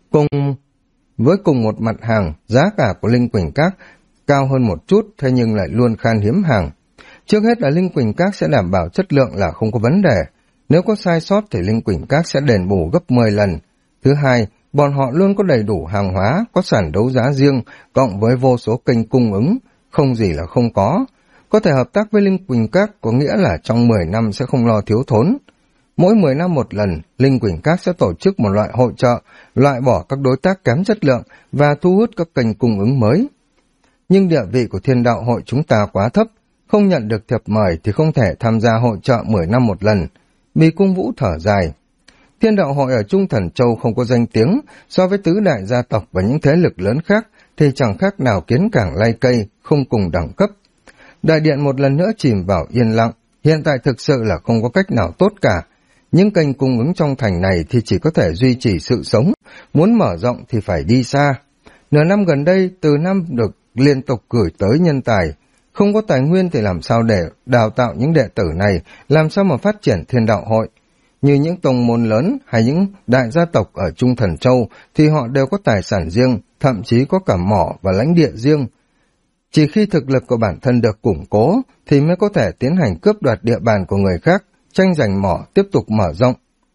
với cùng một mặt hàng, giá cả của Linh Quỳnh Các cao hơn một chút, thế nhưng lại luôn khan hiếm hàng. Trước hết là Linh Quỳnh Các sẽ đảm bảo chất lượng là không có vấn đề. Nếu có sai sót thì Linh Quỳnh Các sẽ đền bù gấp 10 lần. Thứ hai, bọn họ luôn có đầy đủ hàng hóa, có sàn đấu giá riêng, cộng với vô số kênh cung ứng, không gì là không có. Có thể hợp tác với Linh Quỳnh Các có nghĩa là trong 10 năm sẽ không lo thiếu thốn. Mỗi 10 năm một lần, Linh Quỳnh Các sẽ tổ chức một loại hội chợ, loại bỏ các đối tác kém chất lượng và thu hút các kênh cung ứng mới. Nhưng địa vị của Thiên Đạo Hội chúng ta quá thấp, không nhận được thiệp mời thì không thể tham gia hội chợ 10 năm một lần. Bì Cung Vũ thở dài. Thiên Đạo Hội ở Trung Thần Châu không có danh tiếng, so với tứ đại gia tộc và những thế lực lớn khác thì chẳng khác nào kiến cảng lay cây, không cùng đẳng cấp. Đại điện một lần nữa chìm vào yên lặng, hiện tại thực sự là không có cách nào tốt cả. Những kênh cung ứng trong thành này thì chỉ có thể duy trì sự sống, muốn mở rộng thì phải đi xa. Nửa năm gần đây, Từ Nam được liên tục gửi tới nhân tài, Không có tài nguyên thì làm sao để đào tạo những đệ tử này, làm sao mà phát triển thiên đạo hội. Như những tông môn lớn hay những đại gia tộc ở Trung Thần Châu thì họ đều có tài sản riêng, thậm chí có cả mỏ và lãnh địa riêng. Chỉ khi thực lực của bản thân được củng cố thì mới có thể tiến hành cướp đoạt địa bàn của người khác, tranh giành mỏ tiếp tục mở rộng.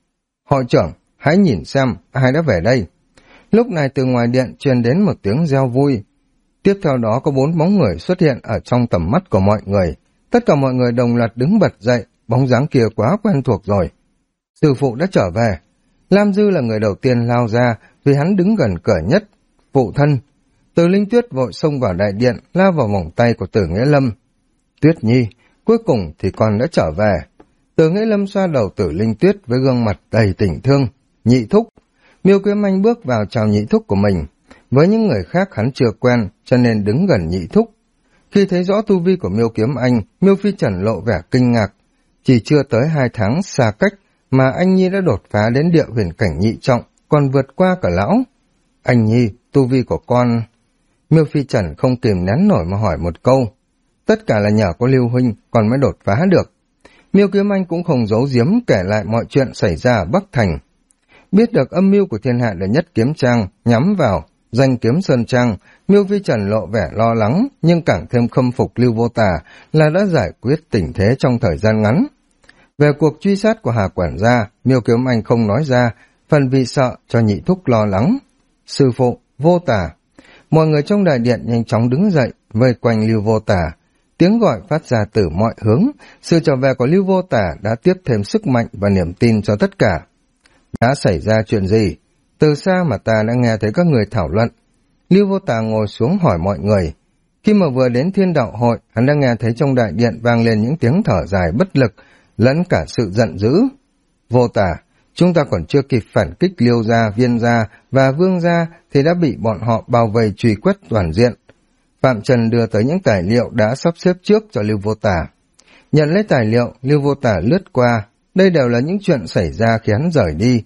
Hội trưởng, hãy nhìn xem ai đã về đây. Lúc này từ ngoài điện truyền đến một tiếng reo vui. Tiếp theo đó có 4 bóng người xuất hiện ở trong tầm mắt của mọi người. Tất cả mọi người đồng loạt đứng bật dậy, bóng dáng kia quá quen thuộc rồi. Sư phụ đã trở về. Lam Dư là người đầu tiên lao ra vì hắn đứng gần cửa nhất. Phụ thân. Từ Linh Tuyết vội xông vào đại điện, lao vào vòng tay của Tử Nghĩa Lâm. Tuyết Nhi, cuối cùng thì con đã trở về. Từ Nghĩa Lâm xoa đầu Tử Linh Tuyết với gương mặt đầy tình thương. Nhị thúc. Miêu Kiếm Anh bước vào chào nhị thúc của mình. Với những người khác hắn chưa quen, cho nên đứng gần nhị thúc. Khi thấy rõ tu vi của Miêu Kiếm Anh, Miêu Phi Trần lộ vẻ kinh ngạc. Chỉ chưa tới 2 tháng xa cách mà anh Nhi đã đột phá đến địa huyền cảnh nhị trọng, còn vượt qua cả lão. Anh Nhi, tu vi của con... Miêu Phi Trần không kìm nén nổi mà hỏi một câu. Tất cả là nhờ có Lưu huynh còn mới đột phá được. Miêu Kiếm Anh cũng không giấu giếm kể lại mọi chuyện xảy ra ở Bắc Thành. Biết được âm mưu của thiên hạ đệ nhất kiếm trang nhắm vào danh kiếm Sơn Trang, Miêu Phi Trần lộ vẻ lo lắng nhưng càng thêm khâm phục Lưu Vô Tà là đã giải quyết tình thế trong thời gian ngắn. Về cuộc truy sát của Hà quản gia, Miêu Kiếm Anh không nói ra, phần vì sợ cho nhị thúc lo lắng. Sư phụ, Vô Tà. Mọi người trong đại điện nhanh chóng đứng dậy, vây quanh Lưu Vô Tà. Tiếng gọi phát ra từ mọi hướng, sự trở về của Lưu Vô Tà đã tiếp thêm sức mạnh và niềm tin cho tất cả. Đã xảy ra chuyện gì? Từ xa mà ta đã nghe thấy các người thảo luận. Lưu Vô Tà ngồi xuống hỏi mọi người. Khi mà vừa đến Thiên Đạo Hội, hắn đã nghe thấy trong đại điện vang lên những tiếng thở dài bất lực, lẫn cả sự giận dữ. Vô Tà, chúng ta còn chưa kịp phản kích Liêu gia, Viên gia và Vương gia thì đã bị bọn họ bao vây truy quét toàn diện. Phạm Trần đưa tới những tài liệu đã sắp xếp trước cho Lưu Vô Tà. Nhận lấy tài liệu, Lưu Vô Tà lướt qua. Đây đều là những chuyện xảy ra khi hắn rời đi.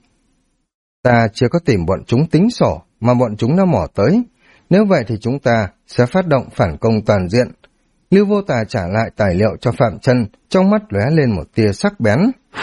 Ta chưa có tìm bọn chúng tính sổ, mà bọn chúng đã mò tới. Nếu vậy thì chúng ta sẽ phát động phản công toàn diện. Lưu Vô Tà trả lại tài liệu cho Phạm Trần, trong mắt lóe lên một tia sắc bén.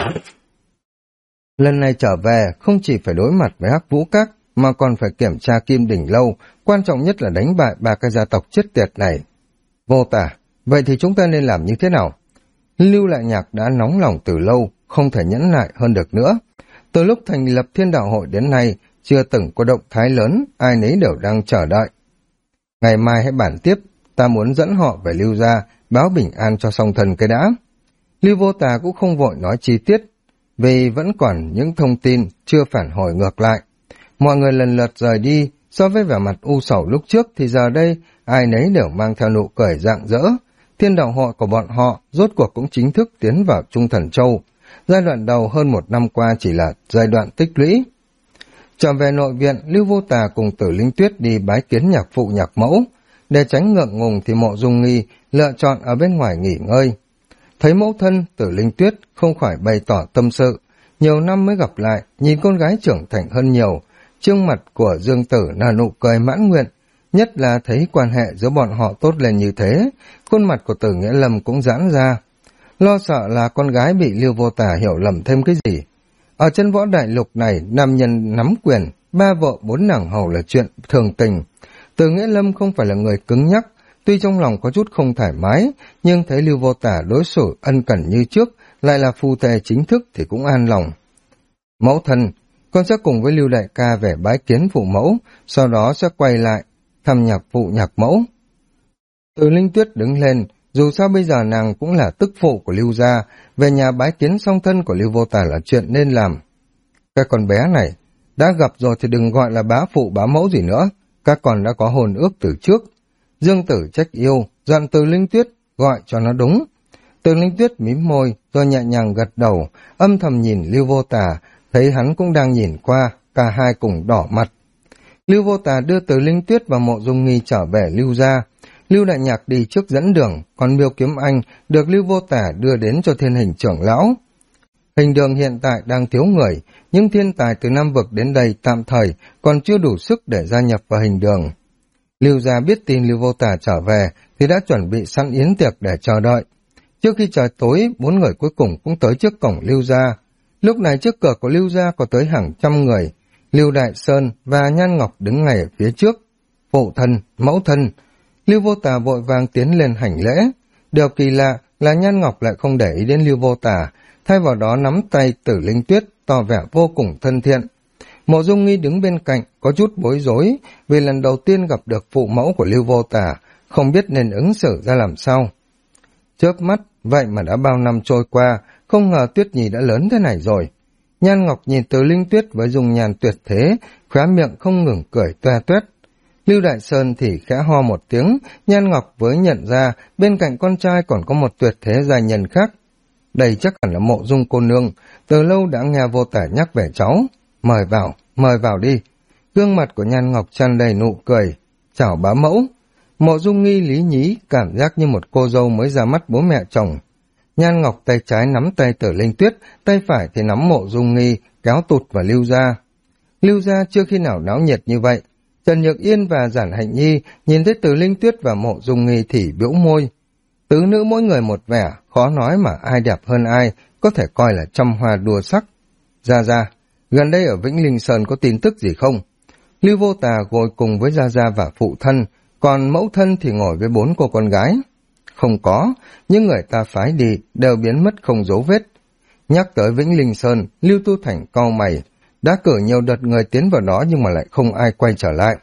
Lần này trở về, không chỉ phải đối mặt với Hắc Vũ Các, mà còn phải kiểm tra Kim Đỉnh Lâu, quan trọng nhất là đánh bại 3 cái gia tộc chết tiệt này. Vô Tà, vậy thì chúng ta nên làm như thế nào? Lưu Lại Nhạc đã nóng lòng từ lâu, không thể nhẫn nại hơn được nữa. Từ lúc thành lập Thiên Đạo Hội đến nay, chưa từng có động thái lớn, ai nấy đều đang chờ đợi. Ngày mai hãy bàn tiếp, ta muốn dẫn họ về Lưu gia, báo bình an cho song thần cái đã. Lưu Vô Tà cũng không vội nói chi tiết, vì vẫn còn những thông tin chưa phản hồi ngược lại. Mọi người lần lượt rời đi, so với vẻ mặt u sầu lúc trước thì giờ đây ai nấy đều mang theo nụ cười rạng rỡ. Thiên Đạo Hội của bọn họ rốt cuộc cũng chính thức tiến vào Trung Thần Châu. Giai đoạn đầu hơn 1 năm qua chỉ là giai đoạn tích lũy. Trở về nội viện, Lưu Vô Tà cùng Tử Linh Tuyết đi bái kiến nhạc phụ nhạc mẫu. Để tránh ngượng ngùng thì Mộ Dung Nghi lựa chọn ở bên ngoài nghỉ ngơi. Thấy mẫu thân, Tử Linh Tuyết không khỏi bày tỏ tâm sự. Nhiều năm mới gặp lại, nhìn con gái trưởng thành hơn nhiều. Trương mặt của Dương Tử là nụ cười mãn nguyện. Nhất là thấy quan hệ giữa bọn họ tốt lên như thế, khuôn mặt của Tử Nghĩa Lâm cũng giãn ra. Lo sợ là con gái bị Lưu Vô Tà hiểu lầm thêm cái gì. Ở chân võ đại lục này, nam nhân nắm quyền, 3 vợ 4 nàng hầu là chuyện thường tình. Tử Nghĩa Lâm không phải là người cứng nhắc, tuy trong lòng có chút không thoải mái, nhưng thấy Lưu Vô Tà đối xử ân cần như trước, lại là phu thê chính thức thì cũng an lòng. Mẫu thân, con sẽ cùng với Lưu đại ca về bái kiến phụ mẫu, sau đó sẽ quay lại thăm nhạc phụ nhạc mẫu. Từ Linh Tuyết đứng lên, dù sao bây giờ nàng cũng là tức phụ của Lưu gia, về nhà bái kiến song thân của Lưu Vô Tà là chuyện nên làm. Cái con bé này, đã gặp rồi thì đừng gọi là bá phụ bá mẫu gì nữa, các con đã có hôn ước từ trước. Dương Tử trách yêu, dặn Từ Linh Tuyết, gọi cho nó đúng. Từ Linh Tuyết mím môi, rồi nhẹ nhàng gật đầu, âm thầm nhìn Lưu Vô Tà, thấy hắn cũng đang nhìn qua, cả hai cùng đỏ mặt. Lưu Vô Tà đưa Từ Linh Tuyết và Mộ Dung Nghi trở về Lưu gia. Lưu Đại Nhạc đi trước dẫn đường, còn Miêu Kiếm Anh được Lưu Vô Tà đưa đến cho Thiên Hình trưởng lão. Hình đường hiện tại đang thiếu người, nhưng thiên tài từ Nam Vực đến đây tạm thời còn chưa đủ sức để gia nhập vào hình đường. Lưu gia biết tin Lưu Vô Tà trở về thì đã chuẩn bị sẵn yến tiệc để chờ đợi. Trước khi trời tối, 4 người cuối cùng cũng tới trước cổng Lưu gia. Lúc này trước cửa của Lưu gia có tới hàng trăm người. Lưu Đại Sơn và Nhan Ngọc đứng ngay ở phía trước. Phụ thân, mẫu thân. Lưu Vô Tà vội vàng tiến lên hành lễ. Điều kỳ lạ là Nhan Ngọc lại không để ý đến Lưu Vô Tà, thay vào đó nắm tay Tử Linh Tuyết, tỏ vẻ vô cùng thân thiện. Mộ Dung Nghi đứng bên cạnh có chút bối rối vì lần đầu tiên gặp được phụ mẫu của Lưu Vô Tà, không biết nên ứng xử ra làm sao. Chớp mắt, vậy mà đã bao năm trôi qua, không ngờ Tuyết Nhi đã lớn thế này rồi. Nhan Ngọc nhìn Từ Linh Tuyết với dung nhan tuyệt thế, khóe miệng không ngừng cười toe toét. Lưu Đại Sơn thì khẽ ho một tiếng, Nhan Ngọc với nhận ra bên cạnh con trai còn có một tuyệt thế giai nhân khác. Đây chắc hẳn là Mộ Dung cô nương, từ lâu đã nghe Vô Tà nhắc về cháu. Mời vào đi. Gương mặt của Nhan Ngọc tràn đầy nụ cười. Chào bá mẫu. Mộ Dung Nghi lý nhí, cảm giác như một cô dâu mới ra mắt bố mẹ chồng. Nhan Ngọc tay trái nắm tay Tử Linh Tuyết, tay phải thì nắm Mộ Dung Nghi, kéo tụt vào Lưu gia. Lưu gia chưa khi nào náo nhiệt như vậy. Trần Nhược Yên và Giản Hạnh Nhi nhìn thấy Tử Linh Tuyết và Mộ Dung Nghi thì bĩu môi. Tứ nữ mỗi người một vẻ, khó nói mà ai đẹp hơn ai, có thể coi là trăm hoa đua sắc. Gia, gần đây ở Vĩnh Linh Sơn có tin tức gì không? Lưu Vô Tà ngồi cùng với Gia và phụ thân, còn mẫu thân thì ngồi với 4 cô con gái. Không có, những người ta phái đi đều biến mất không dấu vết. Nhắc tới Vĩnh Linh Sơn, Lưu Tu Thành cau mày, đã cử nhiều đợt người tiến vào đó nhưng mà lại không ai quay trở lại.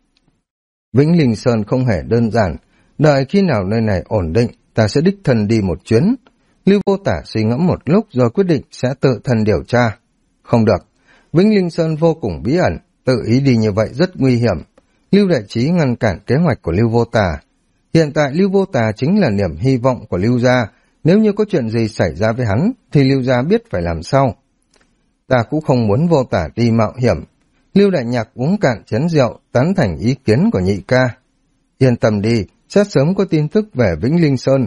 Vĩnh Linh Sơn không hề đơn giản, đợi khi nào nơi này ổn định, ta sẽ đích thân đi một chuyến. Lưu Vô Tả suy ngẫm một lúc rồi quyết định sẽ tự thân điều tra. Không được, Vĩnh Linh Sơn vô cùng bí ẩn, tự ý đi như vậy rất nguy hiểm. Lưu Đại Trí ngăn cản kế hoạch của Lưu Vô Tà. Hiện tại Lưu Vô Tà chính là niềm hy vọng của Lưu gia, nếu như có chuyện gì xảy ra với hắn thì Lưu gia biết phải làm sao. Ta cũng không muốn Vô Tà đi mạo hiểm. Lưu Đại Nhạc uống cạn chén rượu, tán thành ý kiến của nhị ca. Yên tâm đi, sẽ sớm có tin tức về Vĩnh Linh Sơn.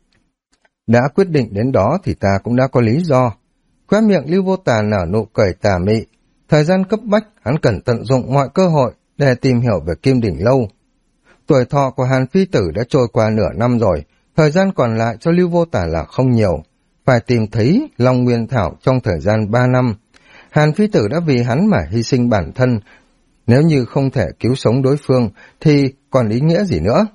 Đã quyết định đến đó thì ta cũng đã có lý do. Khóe miệng Lưu Vô Tà nở nụ cười tà mị. Thời gian cấp bách, hắn cần tận dụng mọi cơ hội để tìm hiểu về Kim Đỉnh Lâu. Tuổi thọ của Hàn Phi Tử đã trôi qua nửa năm rồi, thời gian còn lại cho Lưu Vô Tà là không nhiều. Phải tìm thấy Long Nguyên Thảo trong thời gian 3 năm. Hàn Phi Tử đã vì hắn mà hy sinh bản thân. Nếu như không thể cứu sống đối phương thì còn ý nghĩa gì nữa?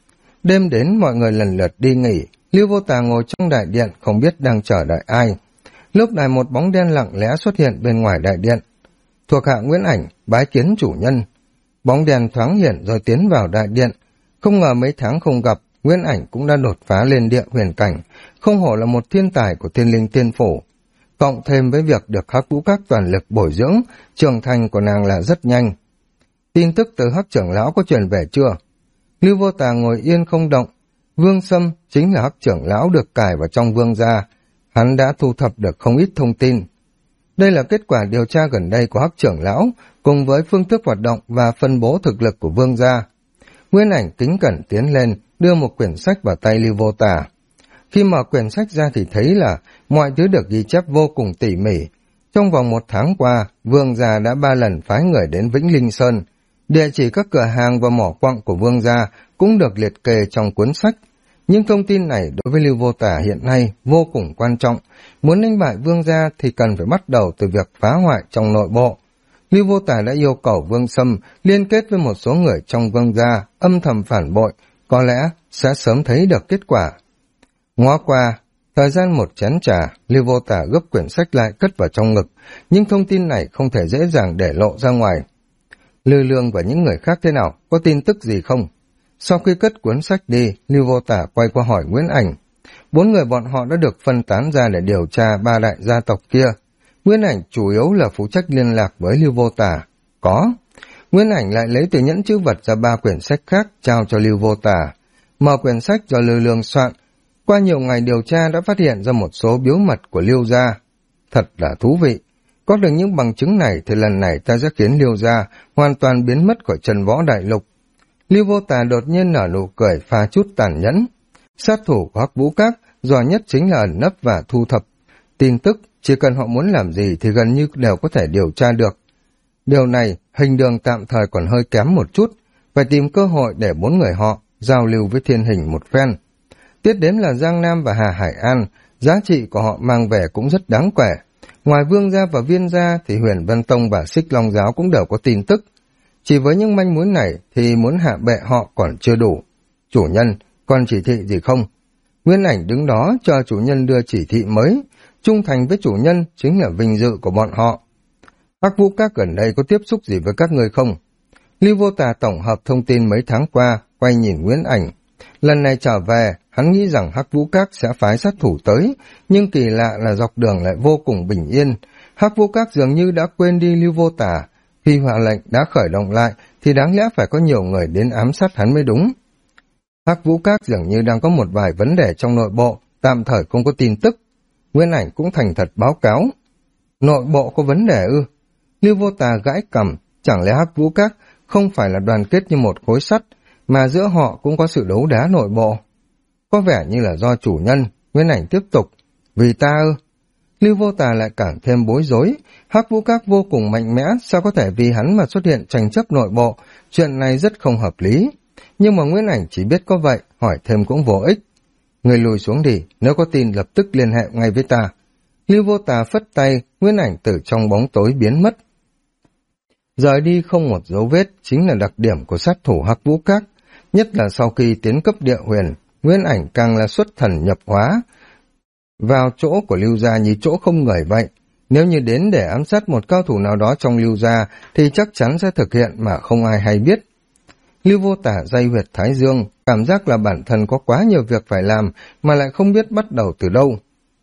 Đêm đến mọi người lần lượt đi nghỉ, Lưu Vô Tà ngồi trong đại điện không biết đang chờ đợi ai. Lúc này một bóng đen lặng lẽ xuất hiện bên ngoài đại điện. Thuộc hạ Nguyễn Ảnh bái kiến chủ nhân. Bóng đèn thoáng hiện rồi tiến vào đại điện. Không ngờ mấy tháng không gặp, Nguyễn Ảnh cũng đã đột phá lên địa huyền cảnh, không hổ là một thiên tài của Thiên Linh Tiên Phủ. Cộng thêm với việc được Hắc Vũ Các toàn lực bồi dưỡng, trưởng thành của nàng là rất nhanh. Tin tức từ Hắc trưởng lão có truyền về chưa? Lưu Vô Tà ngồi yên không động. Vương Sâm chính là Hắc trưởng lão được cài vào trong Vương gia. Hắn đã thu thập được không ít thông tin. Đây là kết quả điều tra gần đây của Hắc trưởng lão, cùng với phương thức hoạt động và phân bố thực lực của Vương gia. Nguyên Ảnh kính cẩn tiến lên, đưa một quyển sách vào tay Lưu Vô Tà. Khi mở quyển sách ra thì thấy là mọi thứ được ghi chép vô cùng tỉ mỉ. Trong vòng 1 tháng qua, Vương gia đã 3 lần phái người đến Vĩnh Linh Sơn. Địa chỉ các cửa hàng và mỏ quặng của Vương gia cũng được liệt kê trong cuốn sách. Nhưng thông tin này đối với Lưu Vô Tà hiện nay vô cùng quan trọng. Muốn đánh bại Vương gia thì cần phải bắt đầu từ việc phá hoại trong nội bộ. Lưu Vô Tà đã yêu cầu Vương Sâm liên kết với một số người trong Vương gia âm thầm phản bội, có lẽ sẽ sớm thấy được kết quả. Ngó qua, thời gian một chén trà, Lưu Vô Tà gấp quyển sách lại cất vào trong ngực, nhưng thông tin này không thể dễ dàng để lộ ra ngoài. Lư Lương và những người khác thế nào, có tin tức gì không? Sau khi cất cuốn sách đi, Lưu Vô Tà quay qua hỏi Nguyễn Ảnh. 4 người bọn họ đã được phân tán ra để điều tra 3 đại gia tộc kia. Nguyễn Ảnh chủ yếu là phụ trách liên lạc với Lưu Vô Tà. Có. Nguyễn Ảnh lại lấy từ nhẫn chữ vật ra 3 quyển sách khác trao cho Lưu Vô Tà. Mở quyển sách do Lư Lương soạn. Qua nhiều ngày điều tra đã phát hiện ra một số biếu mật của Lưu gia. Thật là thú vị. Có được những bằng chứng này thì lần này ta sẽ khiến Lưu gia hoàn toàn biến mất khỏi Trần Võ Đại Lục. Lưu Vô Tà đột nhiên nở nụ cười pha chút tàn nhẫn. Sát thủ của Hắc Vũ Các giỏi nhất chính là ẩn nấp và thu thập tin tức, chỉ cần họ muốn làm gì thì gần như đều có thể điều tra được. Điều này, Hình Đường tạm thời còn hơi kém một chút, phải tìm cơ hội để 4 người họ giao lưu với Thiên Hình một phen. Tiếp đến là Giang Nam và Hà Hải An, giá trị của họ mang về cũng rất đáng kể. Ngoài Vương gia và Viên gia thì Huyền Vân Tông và Xích Long giáo cũng đều có tin tức. Chỉ với những manh mối này thì muốn hạ bệ họ còn chưa đủ. Chủ nhân, còn chỉ thị gì không? Nguyên Ảnh đứng đó chờ chủ nhân đưa chỉ thị mới. Trung thành với chủ nhân chính là vinh dự của bọn họ. Hắc Vũ Các gần đây có tiếp xúc gì với các người không? Lưu Vô Tà tổng hợp thông tin mấy tháng qua, quay nhìn Nguyễn Ảnh. Lần này trở về, hắn nghĩ rằng Hắc Vũ Các sẽ phái sát thủ tới, nhưng kỳ lạ là dọc đường lại vô cùng bình yên. Hắc Vũ Các dường như đã quên đi Lưu Vô Tà. Khi hỏa lệnh đã khởi động lại, thì đáng lẽ phải có nhiều người đến ám sát hắn mới đúng. Hắc Vũ Các dường như đang có một vài vấn đề trong nội bộ, tạm thời không có tin tức. Nguyên Ảnh cũng thành thật báo cáo. Nội bộ có vấn đề ư? Lưu Vô Tà gãi cằm, chẳng lẽ Hắc Vũ Các không phải là đoàn kết như một khối sắt, mà giữa họ cũng có sự đấu đá nội bộ. Có vẻ như là do chủ nhân. Nguyên Ảnh tiếp tục. Vì ta ư? Lưu Vô Tà lại càng thêm bối rối. Hắc Vũ Các vô cùng mạnh mẽ, sao có thể vì hắn mà xuất hiện tranh chấp nội bộ? Chuyện này rất không hợp lý. Nhưng mà Nguyễn Ảnh chỉ biết có vậy, hỏi thêm cũng vô ích. Người lùi xuống đi, nếu có tin lập tức liên hệ ngay với ta. Lưu Vô Tà phất tay, Nguyễn Ảnh từ trong bóng tối biến mất. Rời đi không một dấu vết chính là đặc điểm của sát thủ Hắc Vũ Các. Nhất là sau khi tiến cấp địa huyền, Nguyễn Ảnh càng là xuất thần nhập hóa. Vào chỗ của Lưu gia như chỗ không người vậy. Nếu như đến để ám sát một cao thủ nào đó trong Lưu gia thì chắc chắn sẽ thực hiện mà không ai hay biết. Lưu Vô Tà day huyệt thái dương, cảm giác là bản thân có quá nhiều việc phải làm mà lại không biết bắt đầu từ đâu.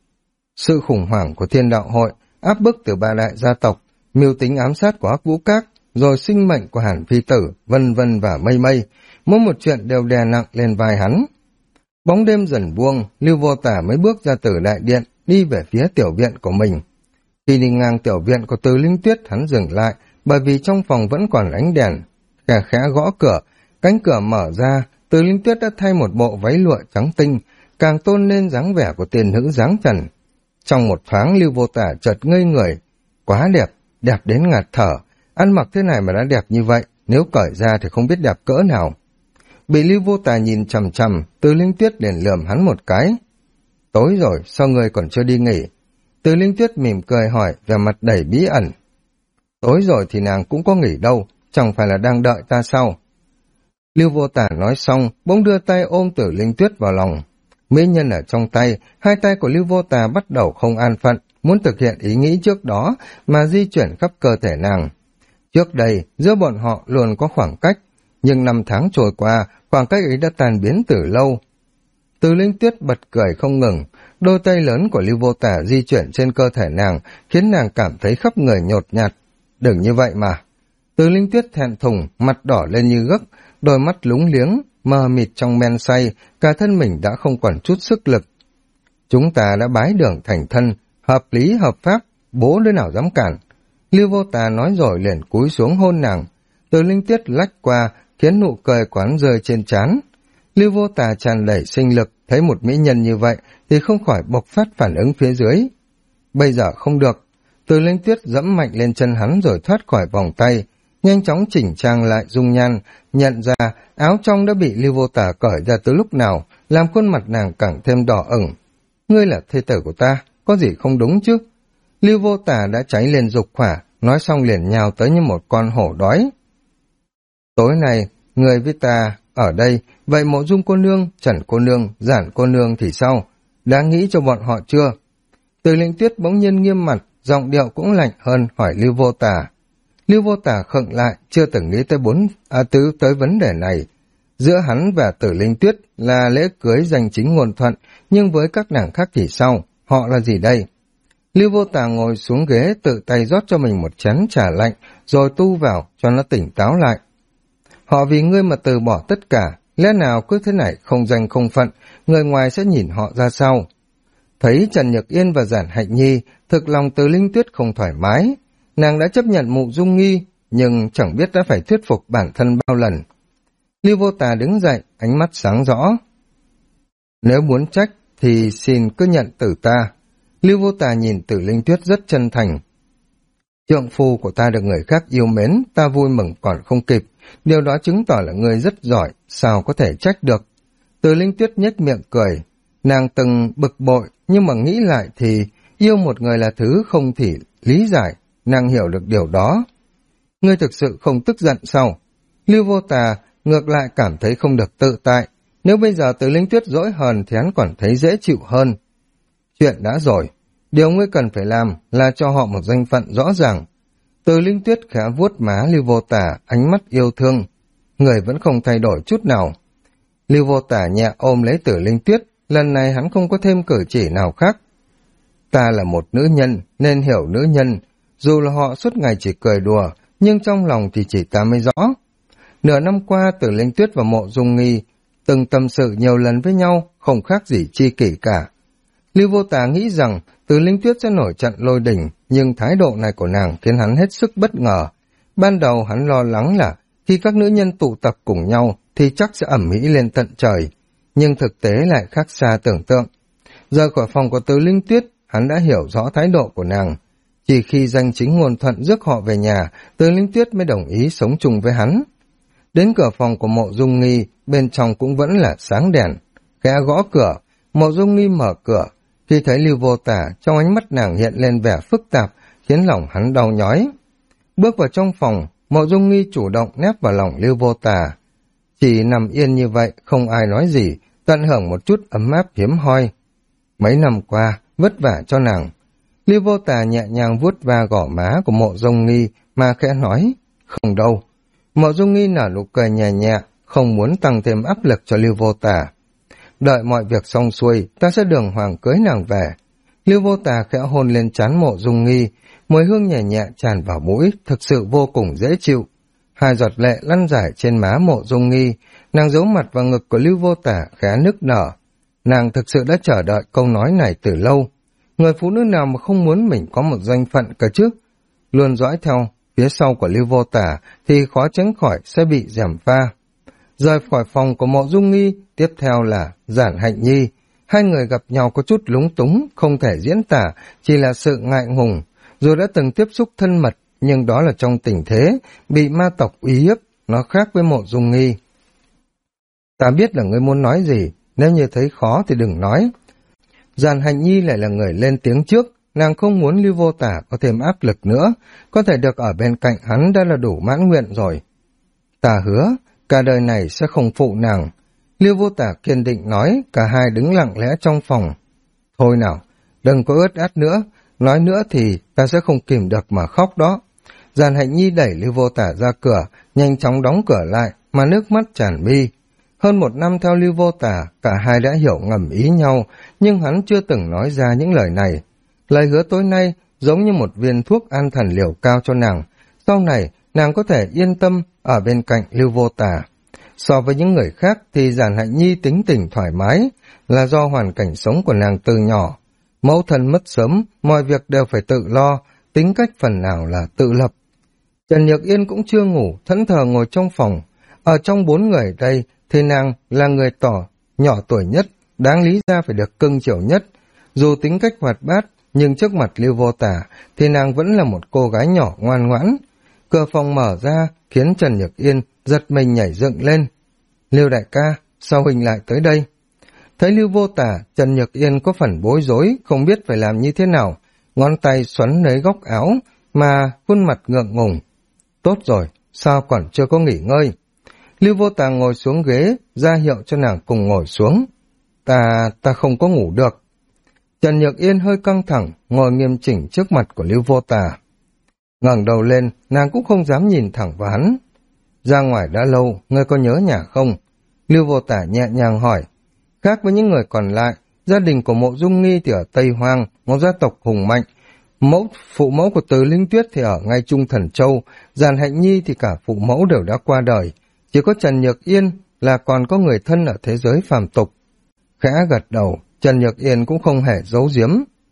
Sự khủng hoảng của Thiên Đạo Hội, áp bức từ ba đại gia tộc, mưu tính ám sát của Hắc Vũ Các, rồi sinh mệnh của Hàn Phi Tử, vân vân và mây mây, mỗi một chuyện đều đè nặng lên vai hắn. Bóng đêm dần buông, Lưu Vô Tà mới bước ra từ đại điện, đi về phía tiểu viện của mình. Khi đi ngang tiểu viện của Từ Linh Tuyết, hắn dừng lại, bởi vì trong phòng vẫn còn ánh đèn. Khẽ khẽ gõ cửa, cánh cửa mở ra, Từ Linh Tuyết đã thay một bộ váy lụa trắng tinh, càng tôn lên dáng vẻ của tiền nữ dáng trần. Trong một thoáng Lưu Vô Tà chợt ngây người, quá đẹp, đẹp đến ngạt thở, ăn mặc thế này mà đã đẹp như vậy, nếu cởi ra thì không biết đẹp cỡ nào. Bị Lưu Vô Tà nhìn chằm chằm, Từ Linh Tuyết liền lườm hắn một cái. Tối rồi, sao người còn chưa đi nghỉ? Từ Linh Tuyết mỉm cười hỏi, vẻ mặt đầy bí ẩn. Tối rồi thì nàng cũng có nghỉ đâu, chẳng phải là đang đợi ta sao? Lưu Vô Tà nói xong, bỗng đưa tay ôm Tử Linh Tuyết vào lòng. Mỹ nhân ở trong tay, hai tay của Lưu Vô Tà bắt đầu không an phận, muốn thực hiện ý nghĩ trước đó mà di chuyển khắp cơ thể nàng. Trước đây, giữa bọn họ luôn có khoảng cách, nhưng 5 tháng trôi qua, khoảng cách ấy đã tan biến từ lâu. Từ Linh Tuyết bật cười không ngừng, đôi tay lớn của Lưu Vô Tà di chuyển trên cơ thể nàng, khiến nàng cảm thấy khắp người nhột nhạt. Đừng như vậy mà. Từ Linh Tuyết thẹn thùng, mặt đỏ lên như gấc, đôi mắt lúng liếng, mờ mịt trong men say, cả thân mình đã không còn chút sức lực. Chúng ta đã bái đường thành thân, hợp lý hợp pháp, bố đứa nào dám cản. Lưu Vô Tà nói rồi liền cúi xuống hôn nàng. Từ Linh Tuyết lách qua, khiến nụ cười quán rơi trên trán. Lưu Vô Tà tràn đầy sinh lực, thấy một mỹ nhân như vậy thì không khỏi bộc phát phản ứng phía dưới. Bây giờ không được. Từ Linh Tuyết dẫm mạnh lên chân hắn rồi thoát khỏi vòng tay, nhanh chóng chỉnh trang lại dung nhan, nhận ra áo trong đã bị Lưu Vô Tà cởi ra từ lúc nào, làm khuôn mặt nàng càng thêm đỏ ửng. Ngươi là thê tử của ta, có gì không đúng chứ? Lưu Vô Tà đã cháy lên dục hỏa, nói xong liền nhào tới như một con hổ đói. Tối nay, người với ta ở đây, vậy Mộ Dung cô nương, Trần cô nương, Giản cô nương thì sao? Đã nghĩ cho bọn họ chưa? Từ Linh Tuyết bỗng nhiên nghiêm mặt, giọng điệu cũng lạnh hơn, hỏi Lưu Vô Tà. Lưu Vô Tà khựng lại, chưa từng nghĩ tới vấn đề này. Giữa hắn và Tử Linh Tuyết là lễ cưới danh chính ngôn thuận, nhưng với các nàng khác thì sao? Họ là gì đây? Lưu Vô Tà ngồi xuống ghế, tự tay rót cho mình một chén trà lạnh, rồi tu vào cho nó tỉnh táo lại. Họ vì ngươi mà từ bỏ tất cả, lẽ nào cứ thế này không danh không phận, người ngoài sẽ nhìn họ ra sao? Thấy Trần Nhược Yên và Giản Hạnh Nhi, thực lòng Từ Linh Tuyết không thoải mái. Nàng đã chấp nhận Mộ Dung Nghi, nhưng chẳng biết đã phải thuyết phục bản thân bao lần. Lưu Vô Tà đứng dậy, ánh mắt sáng rõ. Nếu muốn trách thì xin cứ nhận từ ta. Lưu Vô Tà nhìn Tử Linh Tuyết rất chân thành. Trượng phu của ta được người khác yêu mến, ta vui mừng còn không kịp, Điều đó chứng tỏ là ngươi rất giỏi, sao có thể trách được. Từ Linh Tuyết nhếch miệng cười. Nàng từng bực bội, nhưng mà nghĩ lại thì yêu một người là thứ không thể lý giải, nàng hiểu được điều đó. Ngươi thực sự không tức giận sao? Lưu Vô Tà ngược lại cảm thấy không được tự tại. Nếu bây giờ Từ Linh Tuyết dỗi hờn thì hắn còn thấy dễ chịu hơn. Chuyện đã rồi, điều ngươi cần phải làm là cho họ một danh phận rõ ràng. Từ Linh Tuyết khẽ vuốt má Lưu Vô Tà, ánh mắt yêu thương. Người vẫn không thay đổi chút nào. Lưu Vô Tà nhẹ ôm lấy Từ Linh Tuyết, lần này hắn không có thêm cử chỉ nào khác. Ta là một nữ nhân, nên hiểu nữ nhân. Dù là họ suốt ngày chỉ cười đùa, nhưng trong lòng thì chỉ ta mới rõ. Nửa năm qua, Từ Linh Tuyết và Mộ Dung Nghi từng tâm sự nhiều lần với nhau, không khác gì chi kỷ cả. Lưu Vô Tà nghĩ rằng Từ Linh Tuyết sẽ nổi trận lôi đình, nhưng thái độ này của nàng khiến hắn hết sức bất ngờ. Ban đầu hắn lo lắng là khi các nữ nhân tụ tập cùng nhau thì chắc sẽ ầm ĩ lên tận trời, nhưng thực tế lại khác xa tưởng tượng. Rời khỏi phòng của Từ Linh Tuyết, hắn đã hiểu rõ thái độ của nàng. Chỉ khi danh chính ngôn thuận rước họ về nhà, Từ Linh Tuyết mới đồng ý sống chung với hắn. Đến cửa phòng của Mộ Dung Nghi, bên trong cũng vẫn là sáng đèn. Khẽ gõ cửa, Mộ Dung Nghi mở cửa. Khi thấy Lưu Vô Tà, trong ánh mắt nàng hiện lên vẻ phức tạp, khiến lòng hắn đau nhói. Bước vào trong phòng, Mộ Dung Nghi chủ động nép vào lòng Lưu Vô Tà. Chỉ nằm yên như vậy, không ai nói gì, tận hưởng một chút ấm áp hiếm hoi. Mấy năm qua, vất vả cho nàng. Lưu Vô Tà nhẹ nhàng vuốt va gò má của Mộ Dung Nghi mà khẽ nói, không đâu. Mộ Dung Nghi nở nụ cười nhẹ nhẹ, không muốn tăng thêm áp lực cho Lưu Vô Tà. Đợi mọi việc xong xuôi, ta sẽ đường hoàng cưới nàng về. Lưu Vô Tà khẽ hôn lên trán Mộ Dung Nghi, mùi hương nhẹ nhẹ tràn vào mũi, thực sự vô cùng dễ chịu. Hai giọt lệ lăn rải trên má Mộ Dung Nghi, nàng giấu mặt vào ngực của Lưu Vô Tà khẽ nức nở. Nàng thực sự đã chờ đợi câu nói này từ lâu. Người phụ nữ nào mà không muốn mình có một danh phận cả chứ? Luôn dõi theo phía sau của Lưu Vô Tà thì khó tránh khỏi sẽ bị gièm pha. Rời khỏi phòng của Mộ Dung Nghi, tiếp theo là Giản Hạnh Nhi. Hai người gặp nhau có chút lúng túng, không thể diễn tả, chỉ là sự ngại ngùng. Dù đã từng tiếp xúc thân mật, nhưng đó là trong tình thế bị ma tộc uy hiếp, nó khác với Mộ Dung Nghi. Ta biết là ngươi muốn nói gì, nếu như thấy khó thì đừng nói. Giản Hạnh Nhi lại là người lên tiếng trước, nàng không muốn Lưu Vô Tà có thêm áp lực nữa, có thể được ở bên cạnh hắn đã là đủ mãn nguyện rồi. Ta hứa, cả đời này sẽ không phụ nàng. Lưu Vô Tà kiên định nói, cả hai đứng lặng lẽ trong phòng. Thôi nào, đừng có ướt át nữa, nói nữa thì ta sẽ không kìm được mà khóc đó. Giản Hạnh Nhi đẩy Lưu Vô Tà ra cửa, nhanh chóng đóng cửa lại, mà nước mắt tràn mi. Hơn một năm theo Lưu Vô Tà, cả hai đã hiểu ngầm ý nhau, nhưng hắn chưa từng nói ra những lời này. Lời hứa tối nay giống như một viên thuốc an thần liều cao cho nàng. Sau này, nàng có thể yên tâm ở bên cạnh Lưu Vô Tà. So với những người khác thì Giản Hạnh Nhi tính tình thoải mái, là do hoàn cảnh sống của nàng từ nhỏ. Mẫu thân mất sớm, mọi việc đều phải tự lo, tính cách phần nào là tự lập. Trần Nhược Yên cũng chưa ngủ, thẫn thờ ngồi trong phòng. Ở trong bốn người đây thì nàng là người nhỏ tuổi nhất, đáng lý ra phải được cưng chiều nhất. Dù tính cách hoạt bát, nhưng trước mặt Lưu Vô Tà thì nàng vẫn là một cô gái nhỏ ngoan ngoãn. Cửa phòng mở ra khiến Trần Nhược Yên giật mình nhảy dựng lên. Lưu đại ca, sao huynh lại tới đây? Thấy Lưu Vô Tà, Trần Nhược Yên có phần bối rối, không biết phải làm như thế nào. Ngón tay xoắn lấy góc áo mà khuôn mặt ngượng ngùng. Tốt rồi, sao còn chưa có nghỉ ngơi? Lưu Vô Tà ngồi xuống ghế, ra hiệu cho nàng cùng ngồi xuống. Ta không có ngủ được. Trần Nhược Yên hơi căng thẳng, ngồi nghiêm chỉnh trước mặt của Lưu Vô Tà. Ngẩng đầu lên, nàng cũng không dám nhìn thẳng vào hắn. Ra ngoài đã lâu, ngươi có nhớ nhà không? Lưu Vô Tà nhẹ nhàng hỏi. Khác với những người còn lại, gia đình của Mộ Dung Nghi thì ở Tây Hoang, một gia tộc hùng mạnh. Phụ mẫu của Từ Linh Tuyết thì ở ngay Trung Thần Châu, Giản Hạnh Nhi thì cả phụ mẫu đều đã qua đời. Chỉ có Trần Nhược Yên là còn có người thân ở thế giới phàm tục. Khẽ gật đầu, Trần Nhược Yên cũng không hề giấu giếm.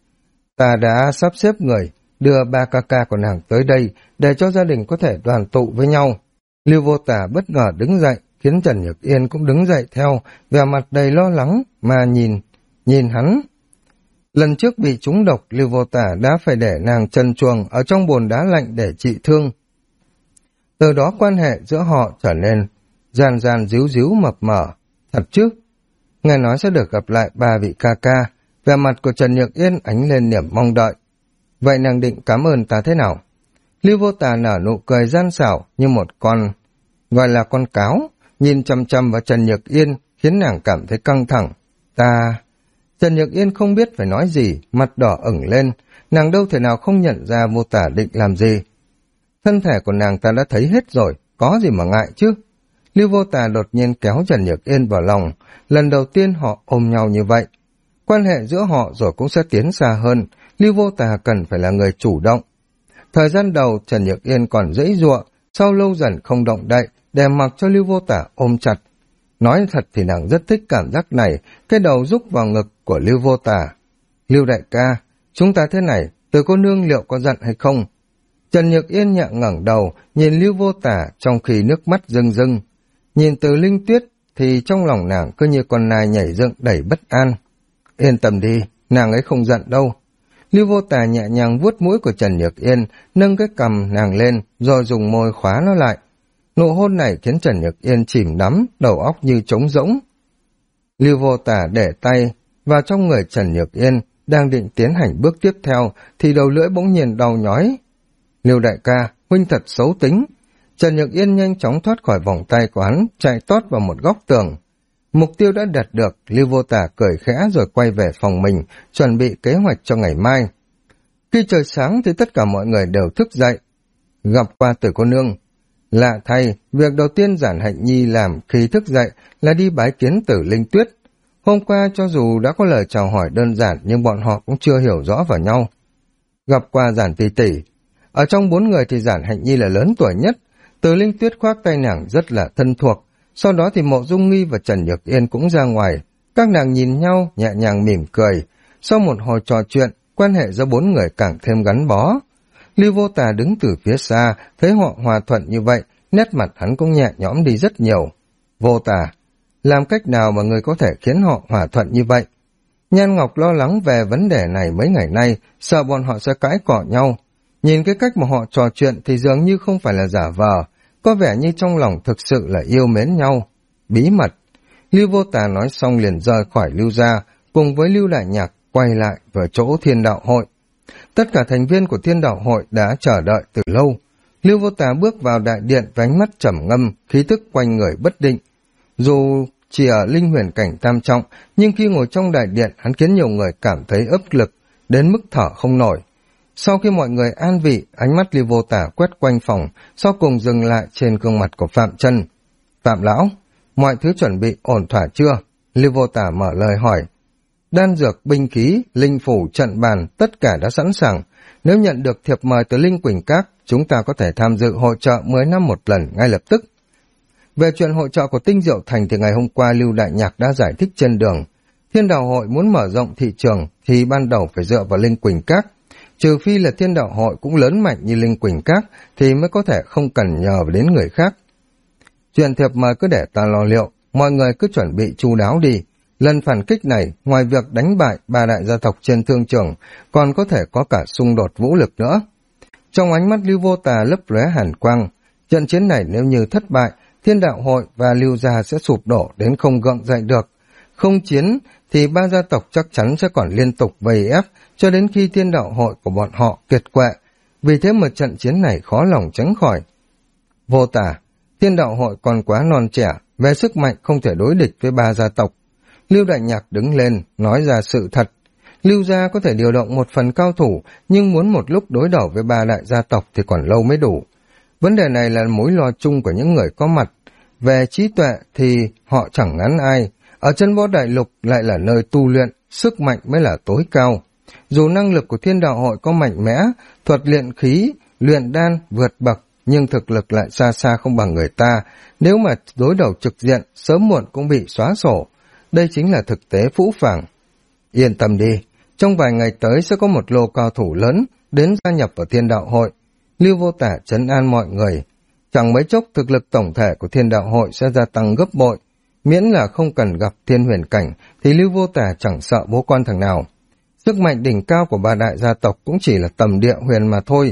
Ta đã sắp xếp người đưa ba ca ca của nàng tới đây để cho gia đình có thể đoàn tụ với nhau. Lưu Vô Tà bất ngờ đứng dậy, khiến Trần Nhược Yên cũng đứng dậy theo, vẻ mặt đầy lo lắng mà nhìn hắn. Lần trước bị trúng độc, Lưu Vô Tà đã phải để nàng trần truồng ở trong bồn đá lạnh để trị thương. Từ đó quan hệ giữa họ trở nên gian gian díu díu mập mờ. Thật chứ? Nghe nói sẽ được gặp lại ba vị ca ca, vẻ mặt của Trần Nhược Yên ánh lên niềm mong đợi. Vậy nàng định cảm ơn ta thế nào? Lưu Vô Tà nở nụ cười gian xảo như một con, gọi là con cáo, nhìn chăm chăm vào Trần Nhược Yên khiến nàng cảm thấy căng thẳng. Trần Nhược Yên không biết phải nói gì, mặt đỏ ửng lên, nàng đâu thể nào không nhận ra Vô Tà định làm gì. Thân thể của nàng ta đã thấy hết rồi, có gì mà ngại chứ? Lưu Vô Tà đột nhiên kéo Trần Nhược Yên vào lòng, lần đầu tiên họ ôm nhau như vậy. Quan hệ giữa họ rồi cũng sẽ tiến xa hơn, Lưu Vô Tà cần phải là người chủ động. Thời gian đầu Trần Nhược Yên còn giãy giụa, sau lâu dần không động đậy, để mặc cho Lưu Vô Tà ôm chặt. Nói thật thì nàng rất thích cảm giác này, cái đầu rúc vào ngực của Lưu Vô Tà. Lưu đại ca, chúng ta thế này, Từ cô nương liệu có giận hay không? Trần Nhược Yên nhẹ ngẩng đầu, nhìn Lưu Vô Tà trong khi nước mắt rưng rưng. Nhìn Từ Linh Tuyết thì trong lòng nàng cứ như con nai nhảy dựng đầy bất an. Yên tâm đi, nàng ấy không giận đâu. Lưu Vô Tà nhẹ nhàng vuốt mũi của Trần Nhược Yên, nâng cái cằm nàng lên, rồi dùng môi khóa nó lại. Nụ hôn này khiến Trần Nhược Yên chìm đắm, đầu óc như trống rỗng. Lưu Vô Tà để tay vào trong người Trần Nhược Yên, đang định tiến hành bước tiếp theo, thì đầu lưỡi bỗng nhiên đau nhói. Lưu đại ca, huynh thật xấu tính. Trần Nhược Yên nhanh chóng thoát khỏi vòng tay của hắn, chạy tót vào một góc tường. Mục tiêu đã đạt được, Lưu Vô Tà cười khẽ rồi quay về phòng mình, chuẩn bị kế hoạch cho ngày mai. Khi trời sáng thì tất cả mọi người đều thức dậy. Gặp qua Từ cô nương. Lạ thay, việc đầu tiên Giản Hạnh Nhi làm khi thức dậy là đi bái kiến Tử Linh Tuyết. Hôm qua cho dù đã có lời chào hỏi đơn giản nhưng bọn họ cũng chưa hiểu rõ vào nhau. Gặp qua Giản tỷ tỷ. Ở trong 4 người thì Giản Hạnh Nhi là lớn tuổi nhất. Tử Linh Tuyết khoác tay nàng rất là thân thuộc. Sau đó thì Mộ Dung Nghi và Trần Nhược Yên cũng ra ngoài. Các nàng nhìn nhau nhẹ nhàng mỉm cười. Sau một hồi trò chuyện, quan hệ giữa 4 người càng thêm gắn bó. Lưu Vô Tà đứng từ phía xa, thấy họ hòa thuận như vậy, nét mặt hắn cũng nhẹ nhõm đi rất nhiều. Vô Tà, làm cách nào mà người có thể khiến họ hòa thuận như vậy? Nhan Ngọc lo lắng về vấn đề này mấy ngày nay, sợ bọn họ sẽ cãi cọ nhau. Nhìn cái cách mà họ trò chuyện thì dường như không phải là giả vờ, có vẻ như trong lòng thực sự là yêu mến nhau. Bí mật. Lưu Vô Tà nói xong liền rời khỏi Lưu gia, cùng với Lưu Đại Nhạc quay lại vào chỗ Thiên Đạo Hội. Tất cả thành viên của Thiên Đạo Hội đã chờ đợi từ lâu. Lưu Vô Tà bước vào đại điện với ánh mắt trầm ngâm, khí tức quanh người bất định. Dù chỉ ở linh huyền cảnh tam trọng, nhưng khi ngồi trong đại điện, hắn khiến nhiều người cảm thấy áp lực, đến mức thở không nổi. Sau khi mọi người an vị, ánh mắt Lưu Vô Tà quét quanh phòng, sau cùng dừng lại trên gương mặt của Phạm Chân. Phạm lão, mọi thứ chuẩn bị ổn thỏa chưa? Lưu Vô Tà mở lời hỏi. Đan dược, binh khí, linh phủ, trận bàn, tất cả đã sẵn sàng. Nếu nhận được thiệp mời từ Linh Quỳnh Các, chúng ta có thể tham dự hội chợ 10 năm một lần ngay lập tức. Về chuyện hội chợ của Tinh Diệu Thành thì ngày hôm qua Lưu Đại Nhạc đã giải thích trên đường. Thiên Đạo Hội muốn mở rộng thị trường thì ban đầu phải dựa vào Linh Quỳnh Các. Trừ phi là Thiên Đạo Hội cũng lớn mạnh như Linh Quỳnh Các thì mới có thể không cần nhờ đến người khác. Chuyện thiệp mời cứ để ta lo liệu, mọi người cứ chuẩn bị chu đáo đi. Lần phản kích này, ngoài việc đánh bại 3 đại gia tộc trên thương trường, còn có thể có cả xung đột vũ lực nữa. Trong ánh mắt Lưu Vô Tà lấp lóe hàn quang, trận chiến này nếu như thất bại, Thiên Đạo Hội và Lưu gia sẽ sụp đổ đến không gượng dậy được. Không chiến thì 3 gia tộc chắc chắn sẽ còn liên tục vây ép cho đến khi Thiên Đạo Hội của bọn họ kiệt quệ. Vì thế mà trận chiến này khó lòng tránh khỏi. Vô Tà, Thiên Đạo Hội còn quá non trẻ, về sức mạnh không thể đối địch với 3 gia tộc. Lưu Đại Nhạc đứng lên, nói ra sự thật. Lưu gia có thể điều động 1 phần cao thủ, nhưng muốn một lúc đối đầu với 3 đại gia tộc thì còn lâu mới đủ. Vấn đề này là mối lo chung của những người có mặt. Về trí tuệ thì họ chẳng ngắn ai. Ở chân võ đại lục lại là nơi tu luyện, sức mạnh mới là tối cao. Dù năng lực của Thiên Đạo Hội có mạnh mẽ, thuật luyện khí, luyện đan vượt bậc, nhưng thực lực lại xa xa không bằng người ta. Nếu mà đối đầu trực diện, sớm muộn cũng bị xóa sổ. Đây chính là thực tế phũ phàng. Yên tâm đi, trong vài ngày tới sẽ có một lô cao thủ lớn đến gia nhập vào Thiên Đạo Hội. Lưu Vô Tà trấn an mọi người. Chẳng mấy chốc thực lực tổng thể của Thiên Đạo Hội sẽ gia tăng gấp bội. Miễn là không cần gặp thiên huyền cảnh thì Lưu Vô Tà chẳng sợ bố con thằng nào. Sức mạnh đỉnh cao của 3 đại gia tộc cũng chỉ là tầm địa huyền mà thôi.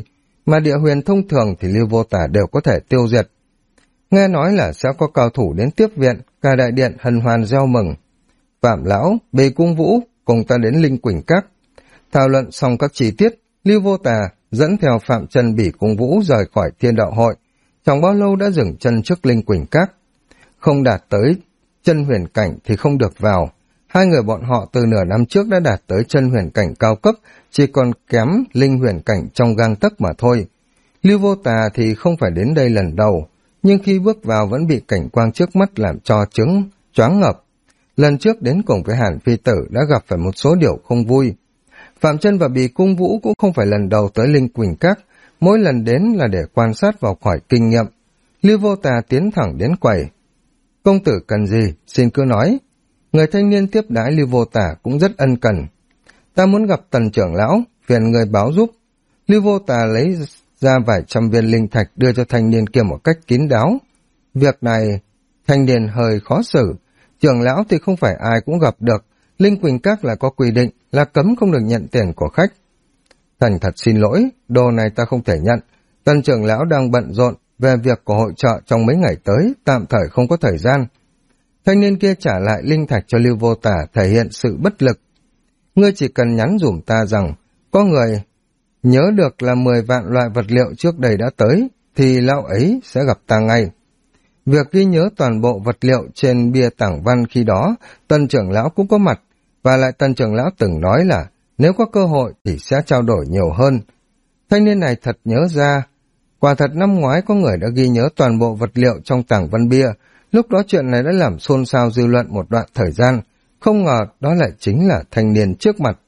mà địa huyền thông thường thì Lưu Vô Tả đều có thể tiêu diệt. Nghe nói là sẽ có cao thủ đến tiếp viện, cả đại điện hân hoan reo mừng. Phạm lão, Bề Cung Vũ, cùng ta đến Linh Quỳnh Các. Thảo luận xong các chi tiết, Lưu Vô Tà dẫn theo Phạm Chân, Bỉ Cung Vũ rời khỏi Thiên Đạo Hội. Chẳng bao lâu đã dừng chân trước Linh Quỳnh Các. Không đạt tới chân huyền cảnh thì không được vào. Hai người bọn họ từ nửa năm trước đã đạt tới chân huyền cảnh cao cấp, chỉ còn kém linh huyền cảnh trong gang tấc mà thôi. Lưu Vô Tà thì không phải đến đây lần đầu, nhưng khi bước vào vẫn bị cảnh quang trước mắt làm cho choáng ngợp. Lần trước đến cùng với Hàn Phi Tử đã gặp phải một số điều không vui. Phạm Chân và Bì Cung Vũ cũng không phải lần đầu tới Linh Quỳnh Các, mỗi lần đến là để quan sát vào khỏi kinh nghiệm. Lưu Vô Tà tiến thẳng đến quầy. Công tử cần gì, xin cứ nói. Người thanh niên tiếp đãi Lưu Vô Tà cũng rất ân cần. Ta muốn gặp Tần trưởng lão, phiền người báo giúp. Lưu Vô Tà lấy ra vài trăm viên linh thạch đưa cho thanh niên kia một cách kín đáo. Việc này, thanh niên hơi khó xử. Trưởng lão thì không phải ai cũng gặp được. Linh Quỳnh Các là có quy định là cấm không được nhận tiền của khách. Thành thật xin lỗi, đồ này ta không thể nhận. Tần trưởng lão đang bận rộn về việc của hội chợ trong mấy ngày tới, tạm thời không có thời gian. Thanh niên kia trả lại linh thạch cho Lưu Vô Tả, thể hiện sự bất lực. Ngươi chỉ cần nhắn dùm ta rằng, có người nhớ được là 10 vạn loại vật liệu trước đây đã tới, thì lão ấy sẽ gặp ta ngay. Việc ghi nhớ toàn bộ vật liệu trên bia tảng văn khi đó, Tần trưởng lão cũng có mặt, và lại Tần trưởng lão từng nói là nếu có cơ hội thì sẽ trao đổi nhiều hơn. Thanh niên này thật nhớ ra, quả thật năm ngoái có người đã ghi nhớ toàn bộ vật liệu trong tảng văn bia, lúc đó chuyện này đã làm xôn xao dư luận một đoạn thời gian, không ngờ đó lại chính là thanh niên trước mặt.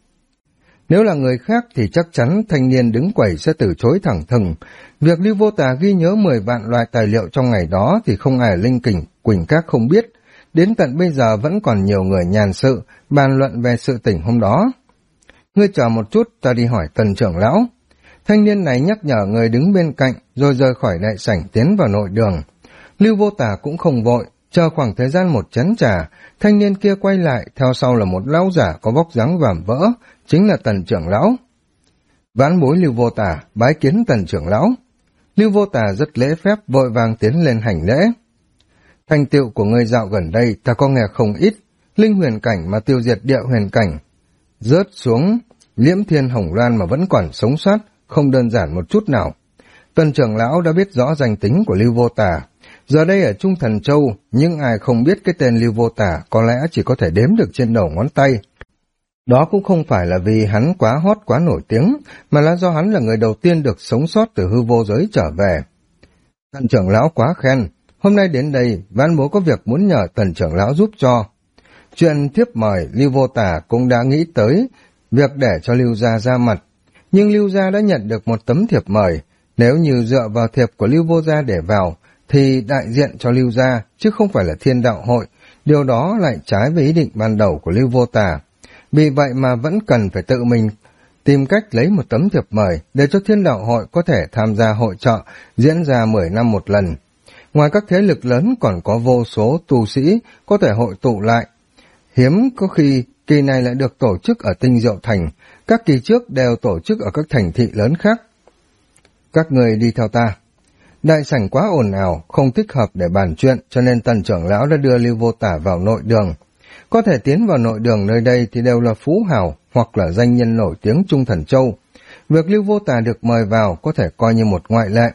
Nếu là người khác thì chắc chắn thanh niên đứng quầy sẽ từ chối thẳng thừng. Việc Lưu Vô Tà ghi nhớ 10 vạn loại tài liệu trong ngày đó thì không ai ở Linh Quỳnh Các không biết. Đến tận bây giờ vẫn còn nhiều người nhàn sự, bàn luận về sự tình hôm đó. Ngươi chờ một chút, ta đi hỏi Tần trưởng lão. Thanh niên này nhắc nhở người đứng bên cạnh, rồi rời khỏi đại sảnh tiến vào nội đường. Lưu Vô Tà cũng không vội, chờ khoảng thời gian một chén trà, thanh niên kia quay lại, theo sau là một lão giả có vóc dáng vạm vỡ, chính là Tần trưởng lão. Vãn bối Lưu Vô Tà, bái kiến Tần trưởng lão. Lưu Vô Tà rất lễ phép, vội vàng tiến lên hành lễ. Thành tựu của ngươi dạo gần đây ta có nghe không ít, linh huyền cảnh mà tiêu diệt địa huyền cảnh, rớt xuống Liễm Thiên Hồng Loan mà vẫn còn sống sót, không đơn giản một chút nào. Tần trưởng lão đã biết rõ danh tính của Lưu Vô Tà. Giờ đây ở Trung Thần Châu, nhưng ai không biết cái tên Lưu Vô Tà có lẽ chỉ có thể đếm được trên đầu ngón tay. Đó cũng không phải là vì hắn quá hot quá nổi tiếng, mà là do hắn là người đầu tiên được sống sót từ hư vô giới trở về. Tần trưởng lão quá khen, hôm nay đến đây, vãn bối có việc muốn nhờ Tần trưởng lão giúp cho. Chuyện thiếp mời, Lưu Vô Tà cũng đã nghĩ tới việc để cho Lưu gia ra mặt, nhưng Lưu gia đã nhận được một tấm thiệp mời, nếu như dựa vào thiệp của Lưu Vô gia để vào, thì đại diện cho Lưu gia, chứ không phải là Thiên Đạo Hội, điều đó lại trái với ý định ban đầu của Lưu Vô Tà. Vì vậy mà vẫn cần phải tự mình tìm cách lấy một tấm thiệp mời để cho Thiên Đạo Hội có thể tham gia hội chợ diễn ra 10 năm một lần. Ngoài các thế lực lớn còn có vô số tu sĩ có thể hội tụ lại. Hiếm có khi kỳ này lại được tổ chức ở Tinh Diệu Thành, các kỳ trước đều tổ chức ở các thành thị lớn khác. Các người đi theo ta. Đại sảnh quá ồn ào, không thích hợp để bàn chuyện, cho nên Tần trưởng lão đã đưa Lưu Vô Tả vào nội đường. Có thể tiến vào nội đường nơi đây thì đều là phú hào hoặc là danh nhân nổi tiếng Trung Thần Châu. Việc Lưu Vô Tả được mời vào có thể coi như một ngoại lệ.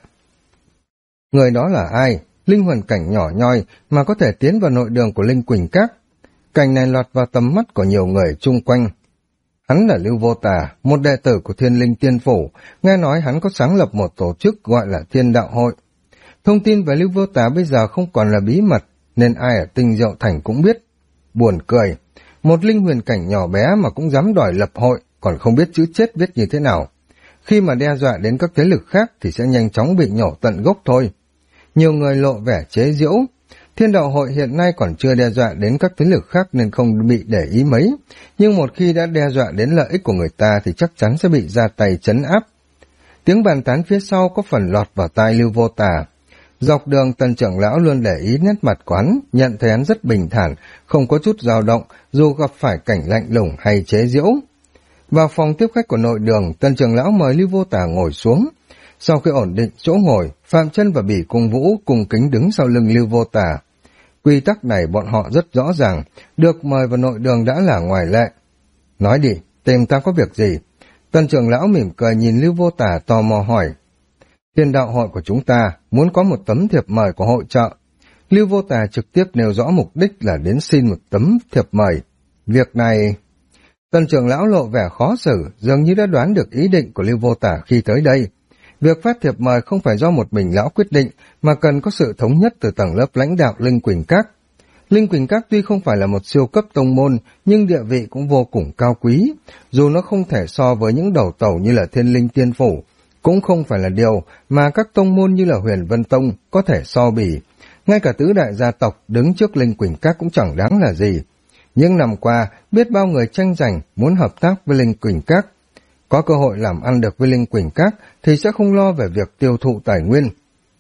Người đó là ai? Linh hồn cảnh nhỏ nhoi mà có thể tiến vào nội đường của Linh Quỳnh Các. Cảnh này lọt vào tầm mắt của nhiều người chung quanh. Hắn là Lưu Vô Tả, một đệ tử của Thiên Linh Tiên Phủ, nghe nói hắn có sáng lập một tổ chức gọi là Thiên Đạo Hội. Thông tin về Lưu Vô Tả bây giờ không còn là bí mật, nên ai ở Tinh Diệu Thành cũng biết. Buồn cười, một linh huyền cảnh nhỏ bé mà cũng dám đòi lập hội, còn không biết chữ chết viết như thế nào. Khi mà đe dọa đến các thế lực khác thì sẽ nhanh chóng bị nhổ tận gốc thôi. Nhiều người lộ vẻ chế giễu. Thiên Đạo Hội hiện nay còn chưa đe dọa đến các thế lực khác nên không bị để ý mấy, nhưng một khi đã đe dọa đến lợi ích của người ta thì chắc chắn sẽ bị ra tay trấn áp. Tiếng bàn tán phía sau có phần lọt vào tai Lưu Vô Tả. Dọc đường Tần trưởng lão luôn để ý nét mặt của hắn, nhận thấy hắn rất bình thản, không có chút dao động, dù gặp phải cảnh lạnh lùng hay chế giễu. Vào phòng tiếp khách của nội đường, Tần trưởng lão mời Lưu Vô Tả ngồi xuống. Sau khi ổn định chỗ ngồi, Phạm Chân và Bỉ Cung Vũ cùng kính đứng sau lưng Lưu Vô Tà. Quy tắc này bọn họ rất rõ ràng, được mời vào nội đường đã là ngoại lệ. Nói đi, tìm ta có việc gì? Tần trưởng lão mỉm cười nhìn Lưu Vô Tà tò mò hỏi. Thiên đạo hội của chúng ta muốn có một tấm thiệp mời của hội trợ. Lưu Vô Tà trực tiếp nêu rõ mục đích là đến xin một tấm thiệp mời. Việc này... Tần trưởng lão lộ vẻ khó xử, dường như đã đoán được ý định của Lưu Vô Tà khi tới đây. Việc phát thiệp mời không phải do một mình lão quyết định, mà cần có sự thống nhất từ tầng lớp lãnh đạo Linh Quỳnh Các. Linh Quỳnh Các tuy không phải là một siêu cấp tông môn, nhưng địa vị cũng vô cùng cao quý. Dù nó không thể so với những đầu tàu như là Thiên Linh Tiên Phủ, cũng không phải là điều mà các tông môn như là Huyền Vân Tông có thể so bì. Ngay cả tứ đại gia tộc đứng trước Linh Quỳnh Các cũng chẳng đáng là gì. Những năm qua, biết bao người tranh giành muốn hợp tác với Linh Quỳnh Các. Có cơ hội làm ăn được với Linh Quỳnh Các thì sẽ không lo về việc tiêu thụ tài nguyên.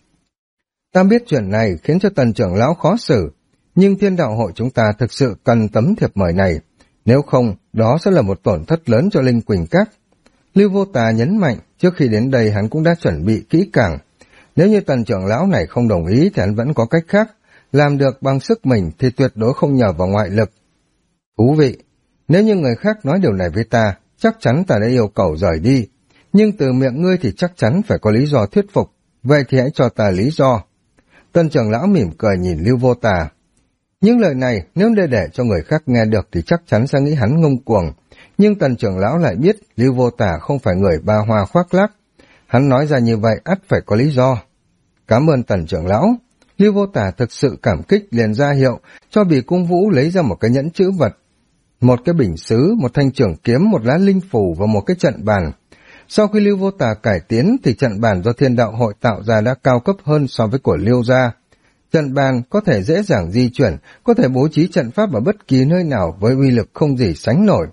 Ta biết chuyện này khiến cho Tần trưởng lão khó xử, nhưng Thiên đạo hội chúng ta thực sự cần tấm thiệp mời này. Nếu không, đó sẽ là một tổn thất lớn cho Linh Quỳnh Các. Lưu Vô Tà nhấn mạnh, trước khi đến đây hắn cũng đã chuẩn bị kỹ càng. Nếu như Tần trưởng lão này không đồng ý thì hắn vẫn có cách khác. Làm được bằng sức mình thì tuyệt đối không nhờ vào ngoại lực. Thú vị, nếu như người khác nói điều này với ta, chắc chắn ta đã yêu cầu rời đi. Nhưng từ miệng ngươi thì chắc chắn phải có lý do thuyết phục. Vậy thì hãy cho ta lý do. Tần trưởng lão mỉm cười nhìn Lưu Vô Tà. Những lời này nếu để cho người khác nghe được thì chắc chắn sẽ nghĩ hắn ngông cuồng. Nhưng Tần trưởng lão lại biết Lưu Vô Tà không phải người ba hoa khoác lác. Hắn nói ra như vậy ắt phải có lý do. Cảm ơn Tần trưởng lão. Lưu Vô Tà thực sự cảm kích liền ra hiệu cho Bỉ Cung Vũ lấy ra một cái nhẫn chữ vật. Một cái bình sứ, một thanh trường kiếm, một lá linh phù và một cái trận bàn. Sau khi Lưu Vô Tà cải tiến thì trận bàn do Thiên đạo hội tạo ra đã cao cấp hơn so với của Lưu gia. Trận bàn có thể dễ dàng di chuyển, có thể bố trí trận pháp ở bất kỳ nơi nào với uy lực không gì sánh nổi.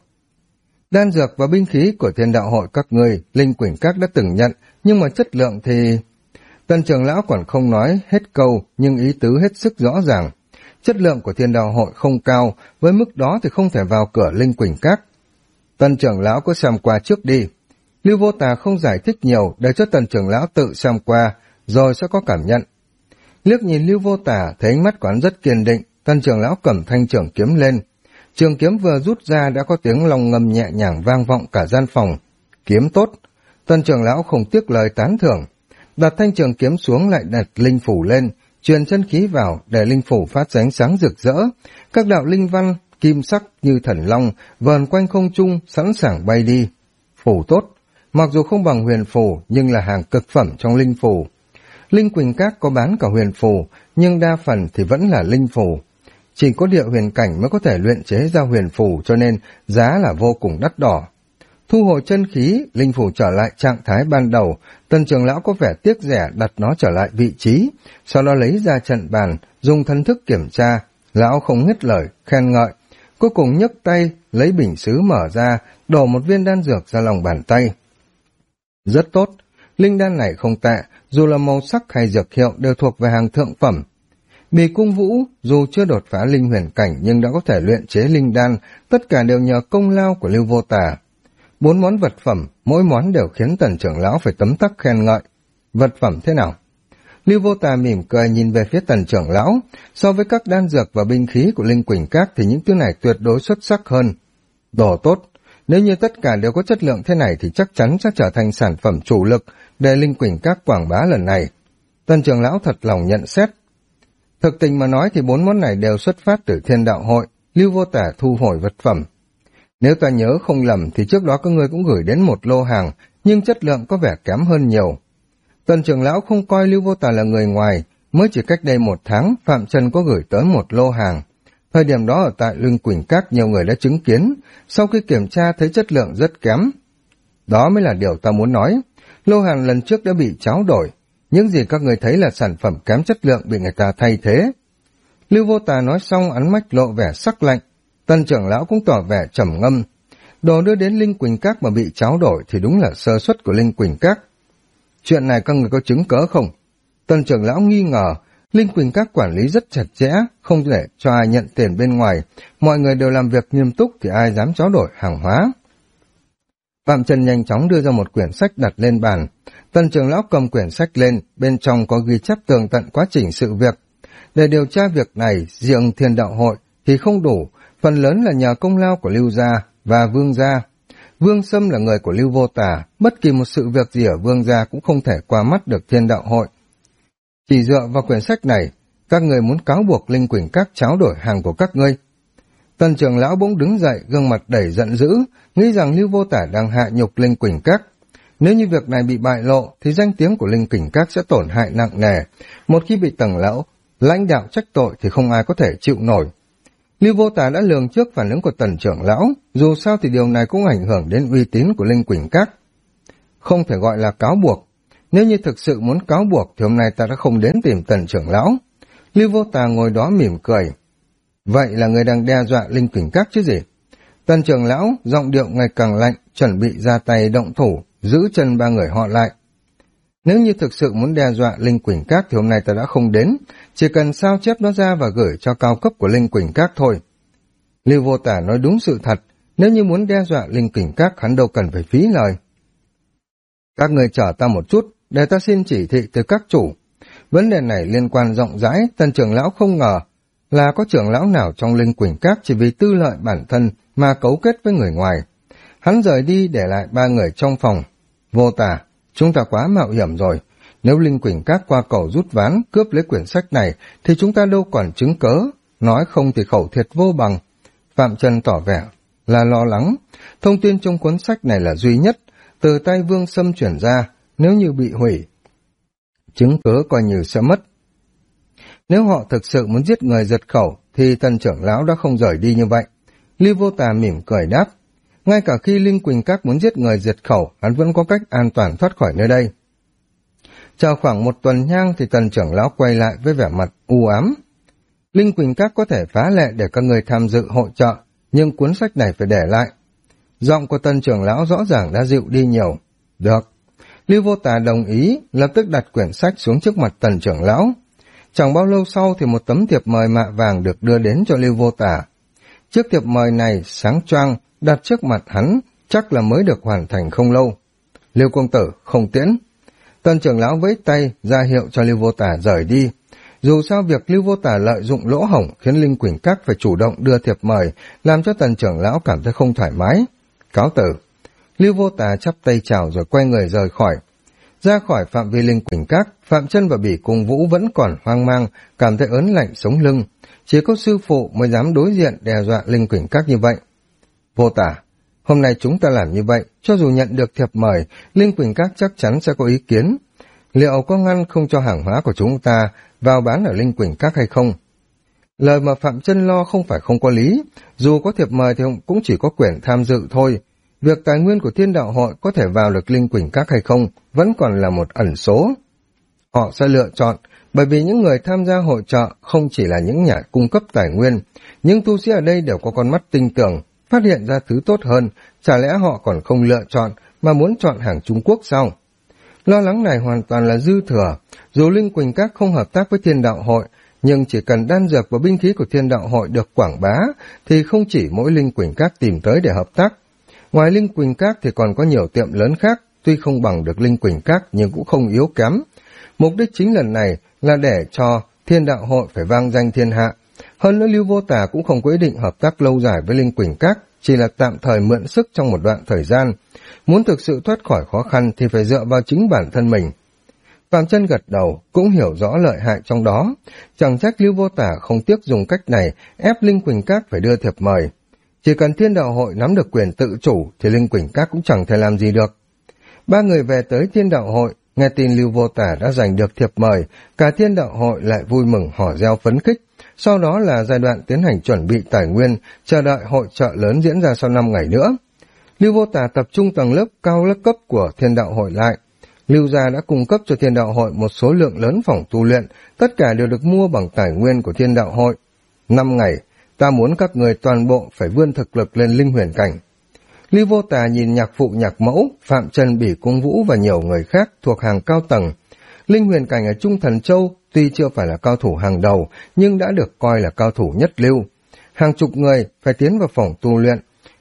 Đan dược và binh khí của Thiên đạo hội các ngươi, Linh Quỳnh Các đã từng nhận, nhưng mà chất lượng thì... Tần trưởng lão còn không nói hết câu, nhưng ý tứ hết sức rõ ràng. Chất lượng của Thiên đạo hội không cao, với mức đó thì không thể vào cửa Linh Quỳnh Các. Tần trưởng lão cứ xem qua trước đi. Lưu Vô Tà không giải thích nhiều, để cho Tần trưởng lão tự xem qua, rồi sẽ có cảm nhận. Liếc nhìn Lưu Vô Tà, thấy ánh mắt của hắn rất kiên định, Tần trưởng lão cầm thanh trường kiếm lên. Trường kiếm vừa rút ra đã có tiếng long ngâm nhẹ nhàng vang vọng cả gian phòng. Kiếm tốt. Tần trưởng lão không tiếc lời tán thưởng. Đặt thanh trường kiếm xuống lại đặt linh phủ lên, truyền chân khí vào để linh phủ phát ra ánh sáng rực rỡ. Các đạo linh văn, kim sắc như thần long, vờn quanh không trung, sẵn sàng bay đi. Phủ tốt. Mặc dù không bằng huyền phù, nhưng là hàng cực phẩm trong linh phù. Linh Quỳnh Các có bán cả huyền phù, nhưng đa phần thì vẫn là linh phù. Chỉ có địa huyền cảnh mới có thể luyện chế ra huyền phù, cho nên giá là vô cùng đắt đỏ. Thu hồi chân khí, linh phù trở lại trạng thái ban đầu, Tần trưởng lão có vẻ tiếc rẻ đặt nó trở lại vị trí, sau đó lấy ra trận bàn, dùng thân thức kiểm tra, lão không ngớt lời, khen ngợi. Cuối cùng nhấc tay, lấy bình sứ mở ra, đổ một viên đan dược ra lòng bàn tay. Rất tốt, linh đan này không tệ, dù là màu sắc hay dược hiệu đều thuộc về hàng thượng phẩm. Bỉ Cung Vũ, dù chưa đột phá linh huyền cảnh nhưng đã có thể luyện chế linh đan, tất cả đều nhờ công lao của Lưu Vô Tà. 4 món vật phẩm, mỗi món đều khiến Tần trưởng lão phải tấm tắc khen ngợi. Vật phẩm thế nào? Lưu Vô Tà mỉm cười nhìn về phía Tần trưởng lão, so với các đan dược và binh khí của Linh Quỳnh Các thì những thứ này tuyệt đối xuất sắc hơn. Đồ tốt, nếu như tất cả đều có chất lượng thế này thì chắc chắn sẽ trở thành sản phẩm chủ lực để Linh Quỳnh Các quảng bá lần này. Tần trưởng lão thật lòng nhận xét. Thực tình mà nói thì 4 món này đều xuất phát từ Thiên đạo hội. Lưu Vô Tà thu hồi vật phẩm. Nếu ta nhớ không lầm thì trước đó các ngươi cũng gửi đến một lô hàng, nhưng chất lượng có vẻ kém hơn nhiều. Tần trưởng lão không coi Lưu Vô Tà là người ngoài, mới chỉ cách đây 1 tháng, Phạm Trần có gửi tới một lô hàng. Thời điểm đó ở tại Linh Quỳnh Các nhiều người đã chứng kiến, sau khi kiểm tra thấy chất lượng rất kém. Đó mới là điều ta muốn nói. Lô hàng lần trước đã bị tráo đổi, những gì các người thấy là sản phẩm kém chất lượng bị người ta thay thế. Lưu Vô Tà nói xong ánh mắt lộ vẻ sắc lạnh. Tần trưởng lão cũng tỏ vẻ trầm ngâm. Đồ đưa đến Linh Quỳnh Các mà bị tráo đổi thì đúng là sơ suất của Linh Quỳnh Các. Chuyện này các người có chứng cớ không? Tần trưởng lão nghi ngờ, Linh Quỳnh Các quản lý rất chặt chẽ, không để cho ai nhận tiền bên ngoài, mọi người đều làm việc nghiêm túc thì ai dám tráo đổi hàng hóa. Phạm Trần nhanh chóng đưa ra một quyển sách đặt lên bàn. Tần trưởng lão cầm quyển sách lên, bên trong có ghi chép tường tận quá trình sự việc. Để điều tra việc này, riêng Thiên Đạo Hội thì không đủ, phần lớn là nhờ công lao của Lưu gia và Vương gia. Vương Sâm là người của Lưu Vô Tà, bất kỳ một sự việc gì ở Vương gia cũng không thể qua mắt được Thiên Đạo Hội. Chỉ dựa vào quyển sách này, các người muốn cáo buộc Linh Quỳnh Các tráo đổi hàng của các ngươi. Tần trưởng lão bỗng đứng dậy, gương mặt đầy giận dữ, nghĩ rằng Lưu Vô Tả đang hạ nhục Linh Quỳnh Các. Nếu như việc này bị bại lộ, thì danh tiếng của Linh Quỳnh Các sẽ tổn hại nặng nề. Một khi bị Tần lão lãnh đạo trách tội thì không ai có thể chịu nổi. Lưu Vô Tả đã lường trước phản ứng của Tần trưởng lão, dù sao thì điều này cũng ảnh hưởng đến uy tín của Linh Quỳnh Các. Không thể gọi là cáo buộc. Nếu như thực sự muốn cáo buộc thì hôm nay ta đã không đến tìm Tần trưởng lão. Lưu Vô Tả ngồi đó mỉm cười. Vậy là người đang đe dọa Linh Quỳnh Các chứ gì? Tần trưởng lão giọng điệu ngày càng lạnh, chuẩn bị ra tay động thủ, giữ chân ba người họ lại. Nếu như thực sự muốn đe dọa Linh Quỳnh Các thì hôm nay ta đã không đến, chỉ cần sao chép nó ra và gửi cho cao cấp của Linh Quỳnh Các thôi. Lưu Vô Tả nói đúng sự thật, nếu như muốn đe dọa Linh Quỳnh Các hắn đâu cần phải phí lời. Các người chờ ta một chút, để ta xin chỉ thị từ các chủ. Vấn đề này liên quan rộng rãi, Tần trưởng lão không ngờ là có trưởng lão nào trong Linh Quỳnh Các chỉ vì tư lợi bản thân mà cấu kết với người ngoài. Hắn rời đi để lại ba người trong phòng. Vô Tả, chúng ta quá mạo hiểm rồi. Nếu Linh Quỳnh Các qua cầu rút ván cướp lấy quyển sách này thì chúng ta đâu còn chứng cớ. Nói không thì khẩu thiệt vô bằng. Phạm Trần tỏ vẻ là lo lắng. Thông tin trong cuốn sách này là duy nhất, từ tay Vương Sâm chuyển ra, nếu như bị hủy, chứng cớ coi như sẽ mất. Nếu họ thực sự muốn giết người giật khẩu, thì Tần trưởng lão đã không rời đi như vậy. Lưu Vô Tà mỉm cười đáp, ngay cả khi Linh Quỳnh Các muốn giết người diệt khẩu, hắn vẫn có cách an toàn thoát khỏi nơi đây. Chờ khoảng một tuần nhang thì Tần trưởng lão quay lại với vẻ mặt u ám. Linh Quỳnh Các có thể phá lệ để các người tham dự hội chợ, nhưng cuốn sách này phải để lại. Giọng của Tần trưởng lão rõ ràng đã dịu đi nhiều. Được. Lưu Vô Tà đồng ý, lập tức đặt quyển sách xuống trước mặt Tần trưởng lão. Chẳng bao lâu sau thì một tấm thiệp mời mạ vàng được đưa đến cho Lưu Vô Tả. Chiếc thiệp mời này sáng choang đặt trước mặt hắn, chắc là mới được hoàn thành không lâu. Lưu công tử, không tiễn. Tần trưởng lão vẫy tay ra hiệu cho Lưu Vô Tả rời đi. Dù sao việc Lưu Vô Tả lợi dụng lỗ hổng khiến Linh Quỳnh Các phải chủ động đưa thiệp mời, làm cho Tần trưởng lão cảm thấy không thoải mái. Cáo tử. Lưu Vô Tả chắp tay chào rồi quay người rời khỏi. Ra khỏi phạm vi Linh Quỳnh Các, Phạm Chân và Bỉ Cung Vũ vẫn còn hoang mang, cảm thấy ớn lạnh sống lưng. Chỉ có sư phụ mới dám đối diện đe dọa Linh Quỳnh Các như vậy. Vô Tả, hôm nay chúng ta làm như vậy, cho dù nhận được thiệp mời, Linh Quỳnh Các chắc chắn sẽ có ý kiến. Liệu có ngăn không cho hàng hóa của chúng ta vào bán ở Linh Quỳnh Các hay không? Lời mà Phạm Chân lo không phải không có lý, dù có thiệp mời thì cũng chỉ có quyền tham dự thôi. Việc tài nguyên của Thiên Đạo Hội có thể vào được Linh Quỳnh Các hay không vẫn còn là một ẩn số. Họ sẽ lựa chọn, bởi vì những người tham gia hội chợ không chỉ là những nhà cung cấp tài nguyên, nhưng tu sĩ ở đây đều có con mắt tinh tường, phát hiện ra thứ tốt hơn, chả lẽ họ còn không lựa chọn mà muốn chọn hàng Trung Quốc sao? Lo lắng này hoàn toàn là dư thừa, dù Linh Quỳnh Các không hợp tác với Thiên Đạo Hội, nhưng chỉ cần đan dược và binh khí của Thiên Đạo Hội được quảng bá, thì không chỉ mỗi Linh Quỳnh Các tìm tới để hợp tác. Ngoài Linh Quỳnh Các thì còn có nhiều tiệm lớn khác, tuy không bằng được Linh Quỳnh Các nhưng cũng không yếu kém. Mục đích chính lần này là để cho Thiên Đạo Hội phải vang danh thiên hạ. Hơn nữa Lưu Vô Tả cũng không có ý định hợp tác lâu dài với Linh Quỳnh Các, chỉ là tạm thời mượn sức trong một đoạn thời gian. Muốn thực sự thoát khỏi khó khăn thì phải dựa vào chính bản thân mình. Phạm Chân gật đầu, cũng hiểu rõ lợi hại trong đó. Chẳng trách Lưu Vô Tả không tiếc dùng cách này ép Linh Quỳnh Các phải đưa thiệp mời. Chỉ cần Thiên Đạo Hội nắm được quyền tự chủ thì Linh Quỳnh Các cũng chẳng thể làm gì được. Ba người về tới Thiên Đạo Hội, nghe tin Lưu Vô Tả đã giành được thiệp mời, cả Thiên Đạo Hội lại vui mừng hò reo phấn khích. Sau đó là giai đoạn tiến hành chuẩn bị tài nguyên, chờ đợi hội chợ lớn diễn ra sau 5 ngày nữa. Lưu Vô Tả tập trung tầng lớp cao lớp cấp của Thiên Đạo Hội lại. Lưu gia đã cung cấp cho Thiên Đạo Hội một số lượng lớn phòng tu luyện, tất cả đều được mua bằng tài nguyên của Thiên Đạo Hội. 5 ngày, ta muốn các người toàn bộ phải vươn thực lực lên linh huyền cảnh. Lưu Vô Tà nhìn nhạc phụ nhạc mẫu, Phạm Chân, Bỉ Cung Vũ và nhiều người khác thuộc hàng cao tầng. Linh huyền cảnh ở Trung Thần Châu tuy chưa phải là cao thủ hàng đầu, nhưng đã được coi là cao thủ nhất lưu. Hàng chục người phải tiến vào phòng tu luyện.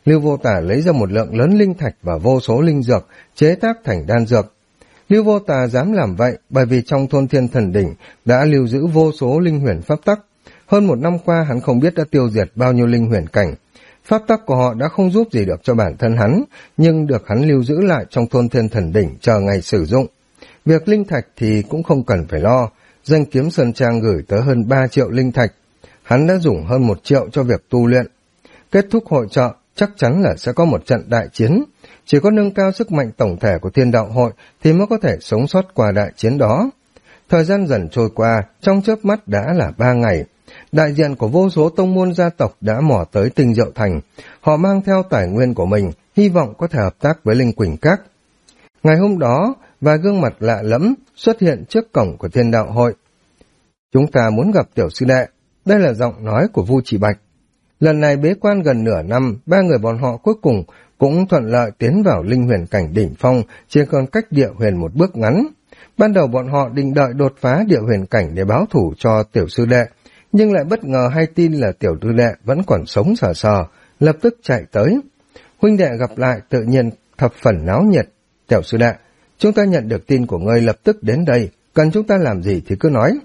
Lưu Vô Tà lấy ra một lượng lớn linh thạch và vô số linh dược, chế tác thành đan dược. Lưu Vô Tà dám làm vậy bởi vì trong thôn Thiên Thần Đỉnh đã lưu giữ vô số linh huyền pháp tắc. Hơn một năm qua hắn không biết đã tiêu diệt bao nhiêu linh huyền cảnh. Pháp tắc của họ đã không giúp gì được cho bản thân hắn, nhưng được hắn lưu giữ lại trong thôn Thiên Thần Đỉnh chờ ngày sử dụng. Việc linh thạch thì cũng không cần phải lo, Danh Kiếm Sơn Trang gửi tới hơn 3 triệu linh thạch. Hắn đã dùng hơn 1 triệu cho việc tu luyện. Kết thúc hội chợ, chắc chắn là sẽ có một trận đại chiến. Chỉ có nâng cao sức mạnh tổng thể của Thiên Đạo Hội thì mới có thể sống sót qua đại chiến đó. Thời gian dần trôi qua, trong chớp mắt đã là 3 ngày. Đại diện của vô số tông môn gia tộc đã mò tới Tinh Diệu Thành. Họ mang theo tài nguyên của mình, hy vọng có thể hợp tác với Linh Quỳnh Các. Ngày hôm đó, vài gương mặt lạ lẫm xuất hiện trước cổng của Thiên Đạo Hội. Chúng ta muốn gặp tiểu sư đệ. Đây là giọng nói của Vu Chỉ Bạch. Lần này bế quan gần nửa năm, 3 người bọn họ cuối cùng cũng thuận lợi tiến vào linh huyền cảnh đỉnh phong, chỉ còn cách địa huyền một bước ngắn. Ban đầu bọn họ định đợi đột phá địa huyền cảnh để báo thủ cho tiểu sư đệ, nhưng lại bất ngờ hay tin là tiểu sư đệ vẫn còn sống sờ sờ, lập tức chạy tới. Huynh đệ gặp lại tự nhiên thập phần náo nhiệt. Tiểu sư đệ, chúng ta nhận được tin của ngươi, lập tức đến đây, cần chúng ta làm gì thì cứ nói.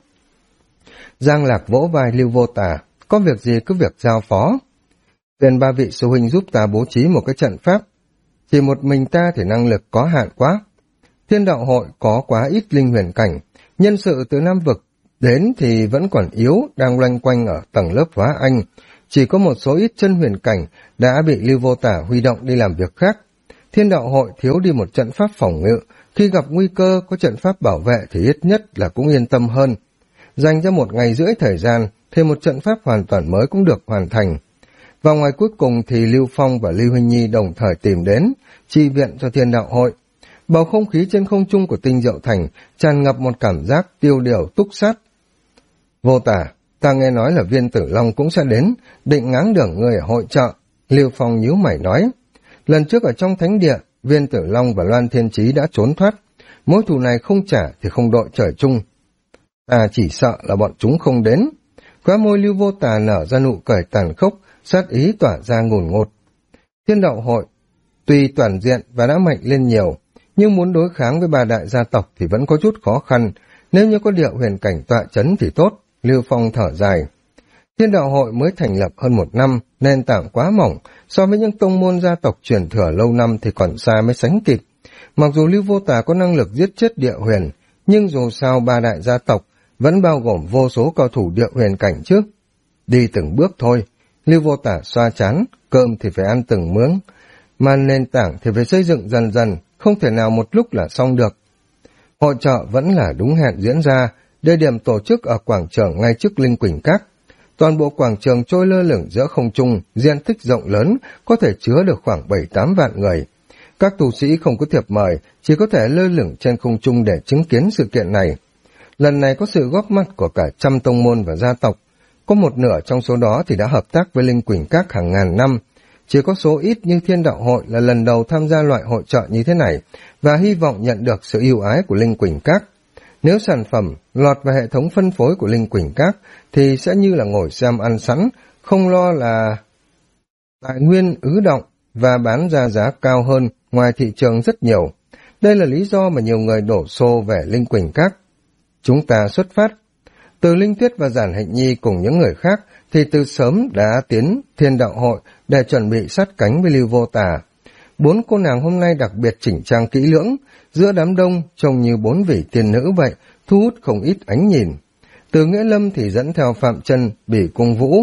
Giang Lạc vỗ vai Lưu Vô Tà, có việc gì cứ việc giao phó. Tiền 3 vị sư huynh giúp ta bố trí một cái trận pháp. Chỉ một mình ta thì năng lực có hạn quá. Thiên Đạo Hội có quá ít linh huyền cảnh, nhân sự từ Nam Vực đến thì vẫn còn yếu, đang loanh quanh ở tầng lớp hóa anh. Chỉ có một số ít chân huyền cảnh đã bị Lưu Vô Tà huy động đi làm việc khác. Thiên Đạo Hội thiếu đi một trận pháp phòng ngự, khi gặp nguy cơ có trận pháp bảo vệ thì ít nhất là cũng yên tâm hơn. Dành ra 1 ngày rưỡi thời gian thì một trận pháp hoàn toàn mới cũng được hoàn thành. Vào ngày cuối cùng thì Lưu Phong và Lưu Huynh Nhi đồng thời tìm đến, chi viện cho Thiên Đạo Hội. Bầu không khí trên không trung của Tinh Diệu Thành tràn ngập một cảm giác tiêu điều túc sát. Vô Tà, ta nghe nói là Viên Tử Long cũng sẽ đến, định ngáng đường ngươi ở hội chợ. Lưu Phong nhíu mày nói, lần trước ở trong thánh địa, Viên Tử Long và Loan Thiên Chí đã trốn thoát. Mối thù này không trả thì không đội trời chung. Ta chỉ sợ là bọn chúng không đến. Khóe môi Lưu Vô Tà nở ra nụ cười tàn khốc, sát ý tỏa ra ngùn ngụt. Thiên Đạo Hội tuy toàn diện và đã mạnh lên nhiều, nhưng muốn đối kháng với 3 đại gia tộc thì vẫn có chút khó khăn. Nếu như có địa huyền cảnh tọa chấn thì tốt. Lưu Phong thở dài. Thiên Đạo Hội mới thành lập hơn 1 năm, nền tảng quá mỏng, so với những tông môn gia tộc truyền thừa lâu năm thì còn xa mới sánh kịp. Mặc dù Lưu Vô Tà có năng lực giết chết địa huyền, nhưng dù sao 3 đại gia tộc vẫn bao gồm vô số cao thủ địa huyền cảnh trước. Đi từng bước thôi. Lưu Vô Tà xoa chán, cơm thì phải ăn từng miếng, mà nền tảng thì phải xây dựng dần dần, không thể nào một lúc là xong được. Hội chợ vẫn là đúng hẹn diễn ra, địa điểm tổ chức ở quảng trường ngay trước Linh Quỳnh Các. Toàn bộ quảng trường trôi lơ lửng giữa không trung, diện tích rộng lớn, có thể chứa được khoảng 7-8 vạn người. Các tu sĩ không có thiệp mời, chỉ có thể lơ lửng trên không trung để chứng kiến sự kiện này. Lần này có sự góp mặt của cả trăm tông môn và gia tộc. Có một nửa trong số đó thì đã hợp tác với Linh Quỳnh Các hàng ngàn năm. Chỉ có số ít như Thiên Đạo Hội là lần đầu tham gia loại hội chợ như thế này và hy vọng nhận được sự ưu ái của Linh Quỳnh Các. Nếu sản phẩm lọt vào hệ thống phân phối của Linh Quỳnh Các thì sẽ như là ngồi xem ăn sẵn, không lo là tài nguyên ứ động và bán ra giá cao hơn ngoài thị trường rất nhiều. Đây là lý do mà nhiều người đổ xô về Linh Quỳnh Các. Chúng ta xuất phát. Từ Linh Tuyết và Giản Hạnh Nhi cùng những người khác thì từ sớm đã tiến Thiên Đạo Hội để chuẩn bị sát cánh với Lưu Vô Tà. 4 cô nàng hôm nay đặc biệt chỉnh trang kỹ lưỡng, giữa đám đông trông như 4 vị tiên nữ vậy, thu hút không ít ánh nhìn. Từ Nghĩa Lâm thì dẫn theo Phạm Chân, Bỉ Cung Vũ,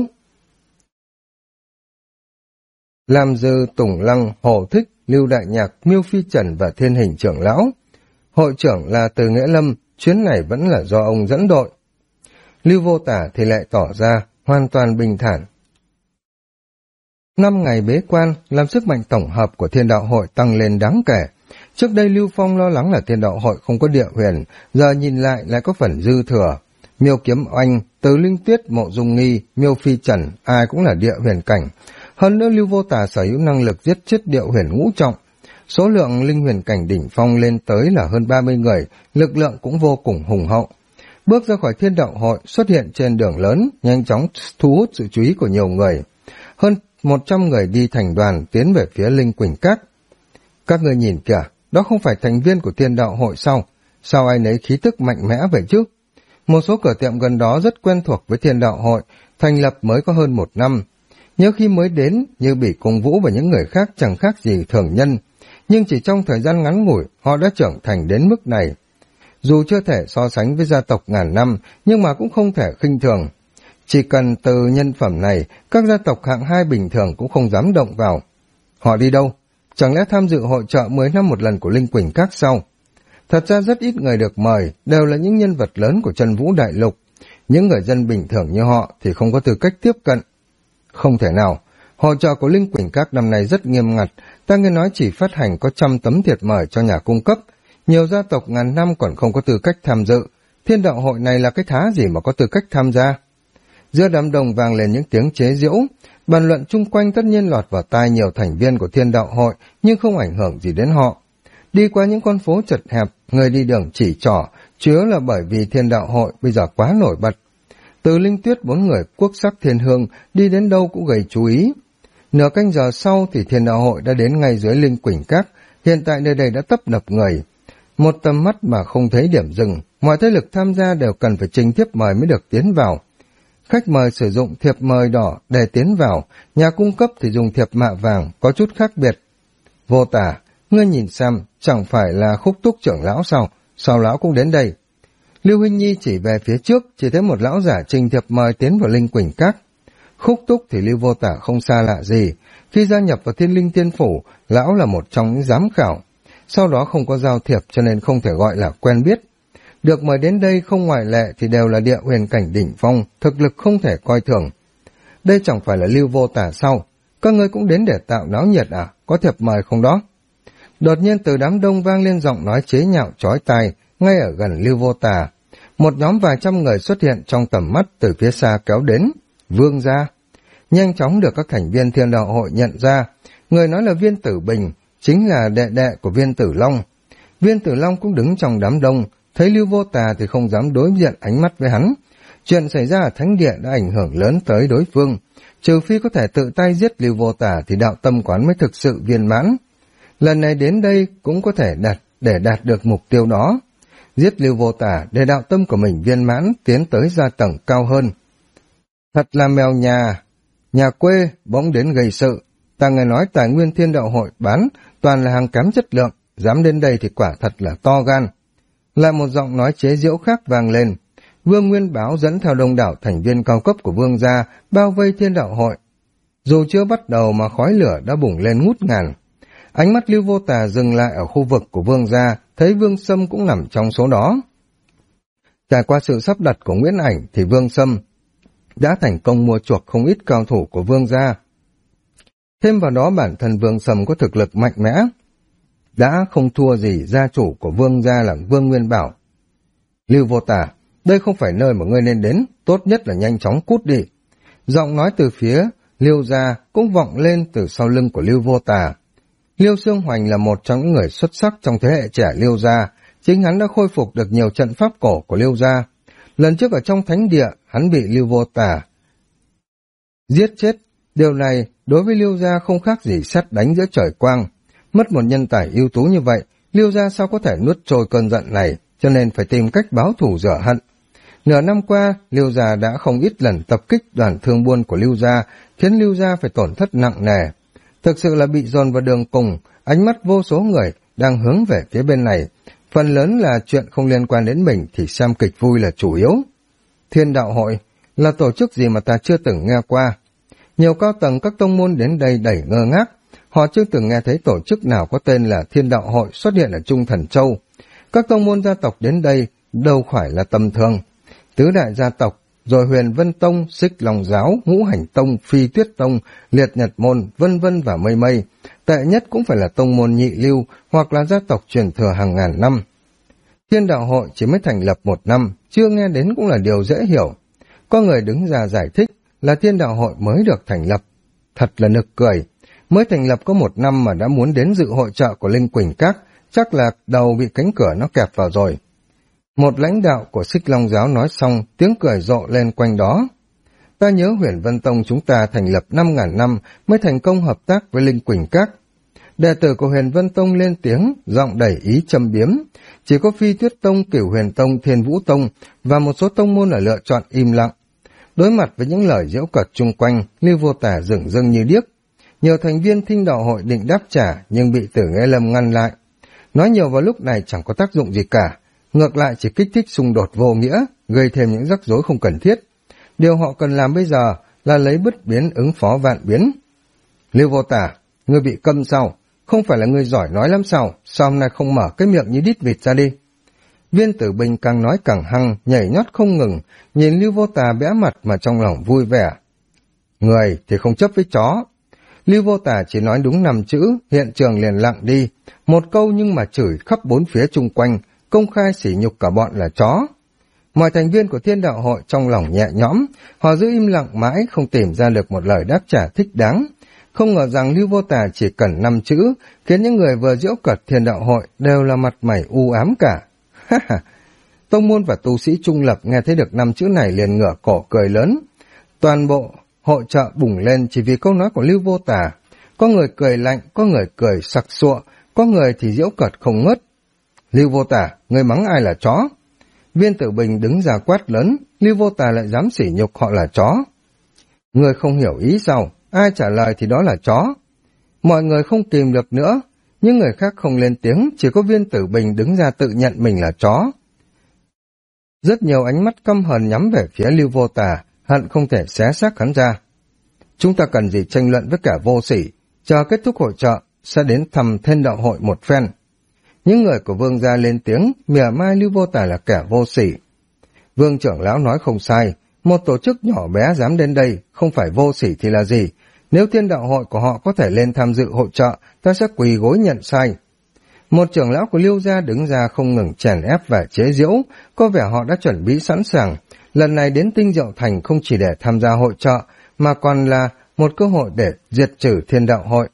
Lam Dư, Tùng Lăng, Hồ Thích, Lưu Đại Nhạc, Miêu Phi Trần và Thiên Hình trưởng lão. Hội trưởng là Từ Nghĩa Lâm, chuyến này vẫn là do ông dẫn đội. Lưu Vô Tà thì lại tỏ ra hoàn toàn bình thản. 5 ngày bế quan làm sức mạnh tổng hợp của Thiên Đạo Hội tăng lên đáng kể. Trước đây Lưu Phong lo lắng là Thiên Đạo Hội không có địa huyền, giờ nhìn lại có phần dư thừa. Miêu Kiếm Oanh, Từ Linh Tuyết, Mộ Dung Nghi, Miêu Phi Trần, ai cũng là địa huyền cảnh. Hơn nữa Lưu Vô Tà sở hữu năng lực giết chết địa huyền ngũ trọng. Số lượng linh huyền cảnh đỉnh phong lên tới là hơn 30 người, lực lượng cũng vô cùng hùng hậu. Bước ra khỏi Thiên Đạo Hội, xuất hiện trên đường lớn, nhanh chóng thu hút sự chú ý của nhiều người. Hơn 100 người đi thành đoàn tiến về phía Linh Quỳnh Các. Các người nhìn kìa, đó không phải thành viên của Thiên Đạo Hội sao? Sao ai nấy khí tức mạnh mẽ vậy chứ? Một số cửa tiệm gần đó rất quen thuộc với Thiên Đạo Hội, thành lập mới có hơn 1 năm. Nhớ khi mới đến, như Bỉ Cung Vũ và những người khác chẳng khác gì thường nhân, nhưng chỉ trong thời gian ngắn ngủi, họ đã trưởng thành đến mức này. Dù chưa thể so sánh với gia tộc ngàn năm, nhưng mà cũng không thể khinh thường. Chỉ cần từ nhân phẩm này, các gia tộc hạng 2 bình thường cũng không dám động vào. Họ đi đâu? Chẳng lẽ tham dự hội chợ 10 năm một lần của Linh Quỳnh Các sao? Thật ra rất ít người được mời, đều là những nhân vật lớn của Chân Vũ Đại Lục. Những người dân bình thường như họ thì không có tư cách tiếp cận. Không thể nào, hội chợ của Linh Quỳnh Các năm nay rất nghiêm ngặt, ta nghe nói chỉ phát hành có 100 tấm thiệp mời cho nhà cung cấp. Nhiều gia tộc ngàn năm còn không có tư cách tham dự. Thiên Đạo Hội này là cái thá gì mà có tư cách tham gia? Giữa đám đông vang lên những tiếng chế giễu, bàn luận chung quanh tất nhiên lọt vào tai nhiều thành viên của Thiên Đạo Hội, nhưng không ảnh hưởng gì đến họ. Đi qua những con phố chật hẹp, người đi đường chỉ trỏ, chủ yếu là bởi vì Thiên Đạo Hội bây giờ quá nổi bật. Từ Linh Tuyết 4 người quốc sắc thiên hương đi đến đâu cũng gây chú ý. Nửa canh giờ sau thì Thiên Đạo Hội đã đến ngay dưới Linh Quỳnh Các, hiện tại nơi đây đã tấp nập người. Một tầm mắt mà không thấy điểm dừng, mọi thế lực tham gia đều cần phải trình thiếp mời mới được tiến vào. Khách mời sử dụng thiệp mời đỏ để tiến vào, nhà cung cấp thì dùng thiệp mạ vàng, có chút khác biệt. Vô Tả, ngươi nhìn xem, chẳng phải là Khúc Túc trưởng lão sao lão cũng đến đây? Lưu Huynh Nhi chỉ về phía trước, chỉ thấy một lão giả trình thiệp mời tiến vào Linh Quỳnh Các. Khúc Túc thì Lưu Vô Tả không xa lạ gì, khi gia nhập vào Thiên Linh Tiên Phủ, lão là một trong những giám khảo. Sau đó không có giao thiệp cho nên không thể gọi là quen biết. Được mời đến đây không ngoại lệ thì đều là địa huyền cảnh đỉnh phong, thực lực không thể coi thường. Đây chẳng phải là Lưu Vô Tả sao? Các ngươi cũng đến để tạo náo nhiệt à? Có thiệp mời không đó? Đột nhiên từ đám đông vang lên giọng nói chế nhạo chói tai, ngay ở gần Lưu Vô Tả. Một nhóm vài trăm người xuất hiện trong tầm mắt từ phía xa kéo đến. Vương gia. Nhanh chóng được các thành viên Thiên Đạo Hội nhận ra. Người nói là Viên Tử Bình, chính là đệ đệ của Viên Tử Long. Viên Tử Long cũng đứng trong đám đông, thấy Lưu Vô Tà thì không dám đối diện ánh mắt với hắn. Chuyện xảy ra ở Thánh Địa đã ảnh hưởng lớn tới đối phương. Trừ phi có thể tự tay giết Lưu Vô Tà thì đạo tâm quán mới thực sự viên mãn. Lần này đến đây cũng có thể đạt được mục tiêu đó. Giết Lưu Vô Tà để đạo tâm của mình viên mãn tiến tới gia tầng cao hơn. Thật là mèo nhà quê bỗng đến gây sự. Ta nghe nói tài nguyên Thiên Đạo Hội bán toàn là hàng kém chất lượng, dám đến đây thì quả thật là to gan. Lại một giọng nói chế giễu khác vang lên. Vương Nguyên Báo dẫn theo đông đảo thành viên cao cấp của Vương gia bao vây Thiên Đạo Hội. Dù chưa bắt đầu mà khói lửa đã bùng lên ngút ngàn. Ánh mắt Lưu Vô Tà dừng lại ở khu vực của Vương gia, thấy Vương Sâm cũng nằm trong số đó. Trải qua sự sắp đặt của Nguyễn Ảnh thì Vương Sâm đã thành công mua chuộc không ít cao thủ của Vương gia. Thêm vào đó bản thân Vương Sâm có thực lực mạnh mẽ, đã không thua gì gia chủ của Vương gia là Vương Nguyên Bảo. Lưu Vô Tà, đây không phải nơi mà ngươi nên đến, tốt nhất là nhanh chóng cút đi. Giọng nói từ phía Lưu gia cũng vọng lên từ sau lưng của Lưu Vô Tà. Lưu Xương Hoành là một trong những người xuất sắc trong thế hệ trẻ Lưu gia, chính hắn đã khôi phục được nhiều trận pháp cổ của Lưu gia. Lần trước ở trong thánh địa, hắn bị Lưu Vô Tà giết chết. Điều này đối với Lưu gia không khác gì sét đánh giữa trời quang. Mất một nhân tài ưu tú như vậy, Lưu gia sao có thể nuốt trôi cơn giận này, cho nên phải tìm cách báo thù rửa hận. Nửa năm qua, Lưu gia đã không ít lần tập kích đoàn thương buôn của Lưu gia, khiến Lưu gia phải tổn thất nặng nề. Thực sự là bị dồn vào đường cùng, ánh mắt vô số người đang hướng về phía bên này. Phần lớn là chuyện không liên quan đến mình thì xem kịch vui là chủ yếu. Thiên Đạo Hội là tổ chức gì mà ta chưa từng nghe qua. Nhiều cao tầng các tông môn đến đây đầy ngơ ngác. Họ chưa từng nghe thấy tổ chức nào có tên là Thiên Đạo Hội xuất hiện ở Trung Thần Châu. Các tông môn gia tộc đến đây đâu phải là tầm thường. Tứ đại gia tộc, rồi Huyền Vân Tông, Xích Long Giáo, Ngũ Hành Tông, Phi Tuyết Tông, Liệt Nhật Môn, vân vân và mây mây. Tệ nhất cũng phải là tông môn nhị lưu hoặc là gia tộc truyền thừa hàng ngàn năm. Thiên Đạo Hội chỉ mới thành lập 1 năm, chưa nghe đến cũng là điều dễ hiểu. Có người đứng ra giải thích là Thiên Đạo Hội mới được thành lập. Thật là nực cười. Mới thành lập có 1 năm mà đã muốn đến dự hội chợ của Linh Quỳnh Các, chắc là đầu bị cánh cửa nó kẹp vào rồi. Một lãnh đạo của Xích Long Giáo nói xong, tiếng cười rộ lên quanh đó. Ta nhớ Huyền Vân Tông chúng ta thành lập 5.000 năm mới thành công hợp tác với Linh Quỳnh Các. Đệ tử của Huyền Vân Tông lên tiếng, giọng đầy ý châm biếm. Chỉ có Phi Tuyết Tông, Cửu Huyền Tông, Thiên Vũ Tông và một số tông môn là lựa chọn im lặng. Đối mặt với những lời giễu cợt chung quanh, Lưu Vô Tả dửng dưng như điếc. Nhiều thành viên Thinh Đạo Hội định đáp trả nhưng bị Tử Nghe Lâm ngăn lại. Nói nhiều vào lúc này chẳng có tác dụng gì cả, ngược lại chỉ kích thích xung đột vô nghĩa, gây thêm những rắc rối không cần thiết. Điều họ cần làm bây giờ là lấy bất biến ứng phó vạn biến. Lưu Vô Tả, ngươi bị câm sao? Không phải là ngươi giỏi nói lắm sao? Sao hôm nay không mở cái miệng như đít vịt ra đi? Viên Tử Bình càng nói càng hăng, nhảy nhót không ngừng, nhìn Lưu Vô Tả bẽ mặt mà trong lòng vui vẻ. Người thì không chấp với chó. Lưu Vô Tả chỉ nói đúng 5 chữ, hiện trường liền lặng đi. Một câu nhưng mà chửi khắp bốn phía chung quanh, công khai sỉ nhục cả bọn là chó. Mọi thành viên của Thiên Đạo Hội trong lòng nhẹ nhõm, họ giữ im lặng mãi không tìm ra được một lời đáp trả thích đáng. Không ngờ rằng Lưu Vô Tả chỉ cần 5 chữ, khiến những người vừa giễu cợt Thiên Đạo Hội đều là mặt mày u ám cả. Tông môn và tu sĩ trung lập nghe thấy được 5 chữ này liền ngửa cổ cười lớn. Toàn bộ hội chợ bùng lên chỉ vì câu nói của Lưu Vô Tả. Có người cười lạnh, có người cười sặc sụa, có người thì giễu cợt không ngớt. Lưu Vô Tả, ngươi mắng ai là chó? Viên Tử Bình đứng ra quát lớn, Lưu Vô Tả lại dám sỉ nhục họ là chó. Người không hiểu ý sao, ai trả lời thì đó là chó. Mọi người không kìm được nữa, những người khác không lên tiếng, chỉ có Viên Tử Bình đứng ra tự nhận mình là chó. Rất nhiều ánh mắt căm hờn nhắm về phía Lưu Vô Tả, hận không thể xé xác hắn ra. Chúng ta cần gì tranh luận với cả vô sỉ, chờ kết thúc hội chợ, sẽ đến thăm Thiên Đạo Hội một phen. Những người của Vương gia lên tiếng, mỉa mai Lưu Vô Tả là kẻ vô sỉ. Vương trưởng lão nói không sai, một tổ chức nhỏ bé dám đến đây, không phải vô sỉ thì là gì? Nếu Thiên Đạo Hội của họ có thể lên tham dự hội chợ, ta sẽ quỳ gối nhận sai. Một trưởng lão của Lưu gia đứng ra không ngừng chèn ép và chế giễu, có vẻ họ đã chuẩn bị sẵn sàng. Lần này đến Tinh Diệu Thành không chỉ để tham gia hội chợ, mà còn là một cơ hội để diệt trừ Thiên Đạo Hội.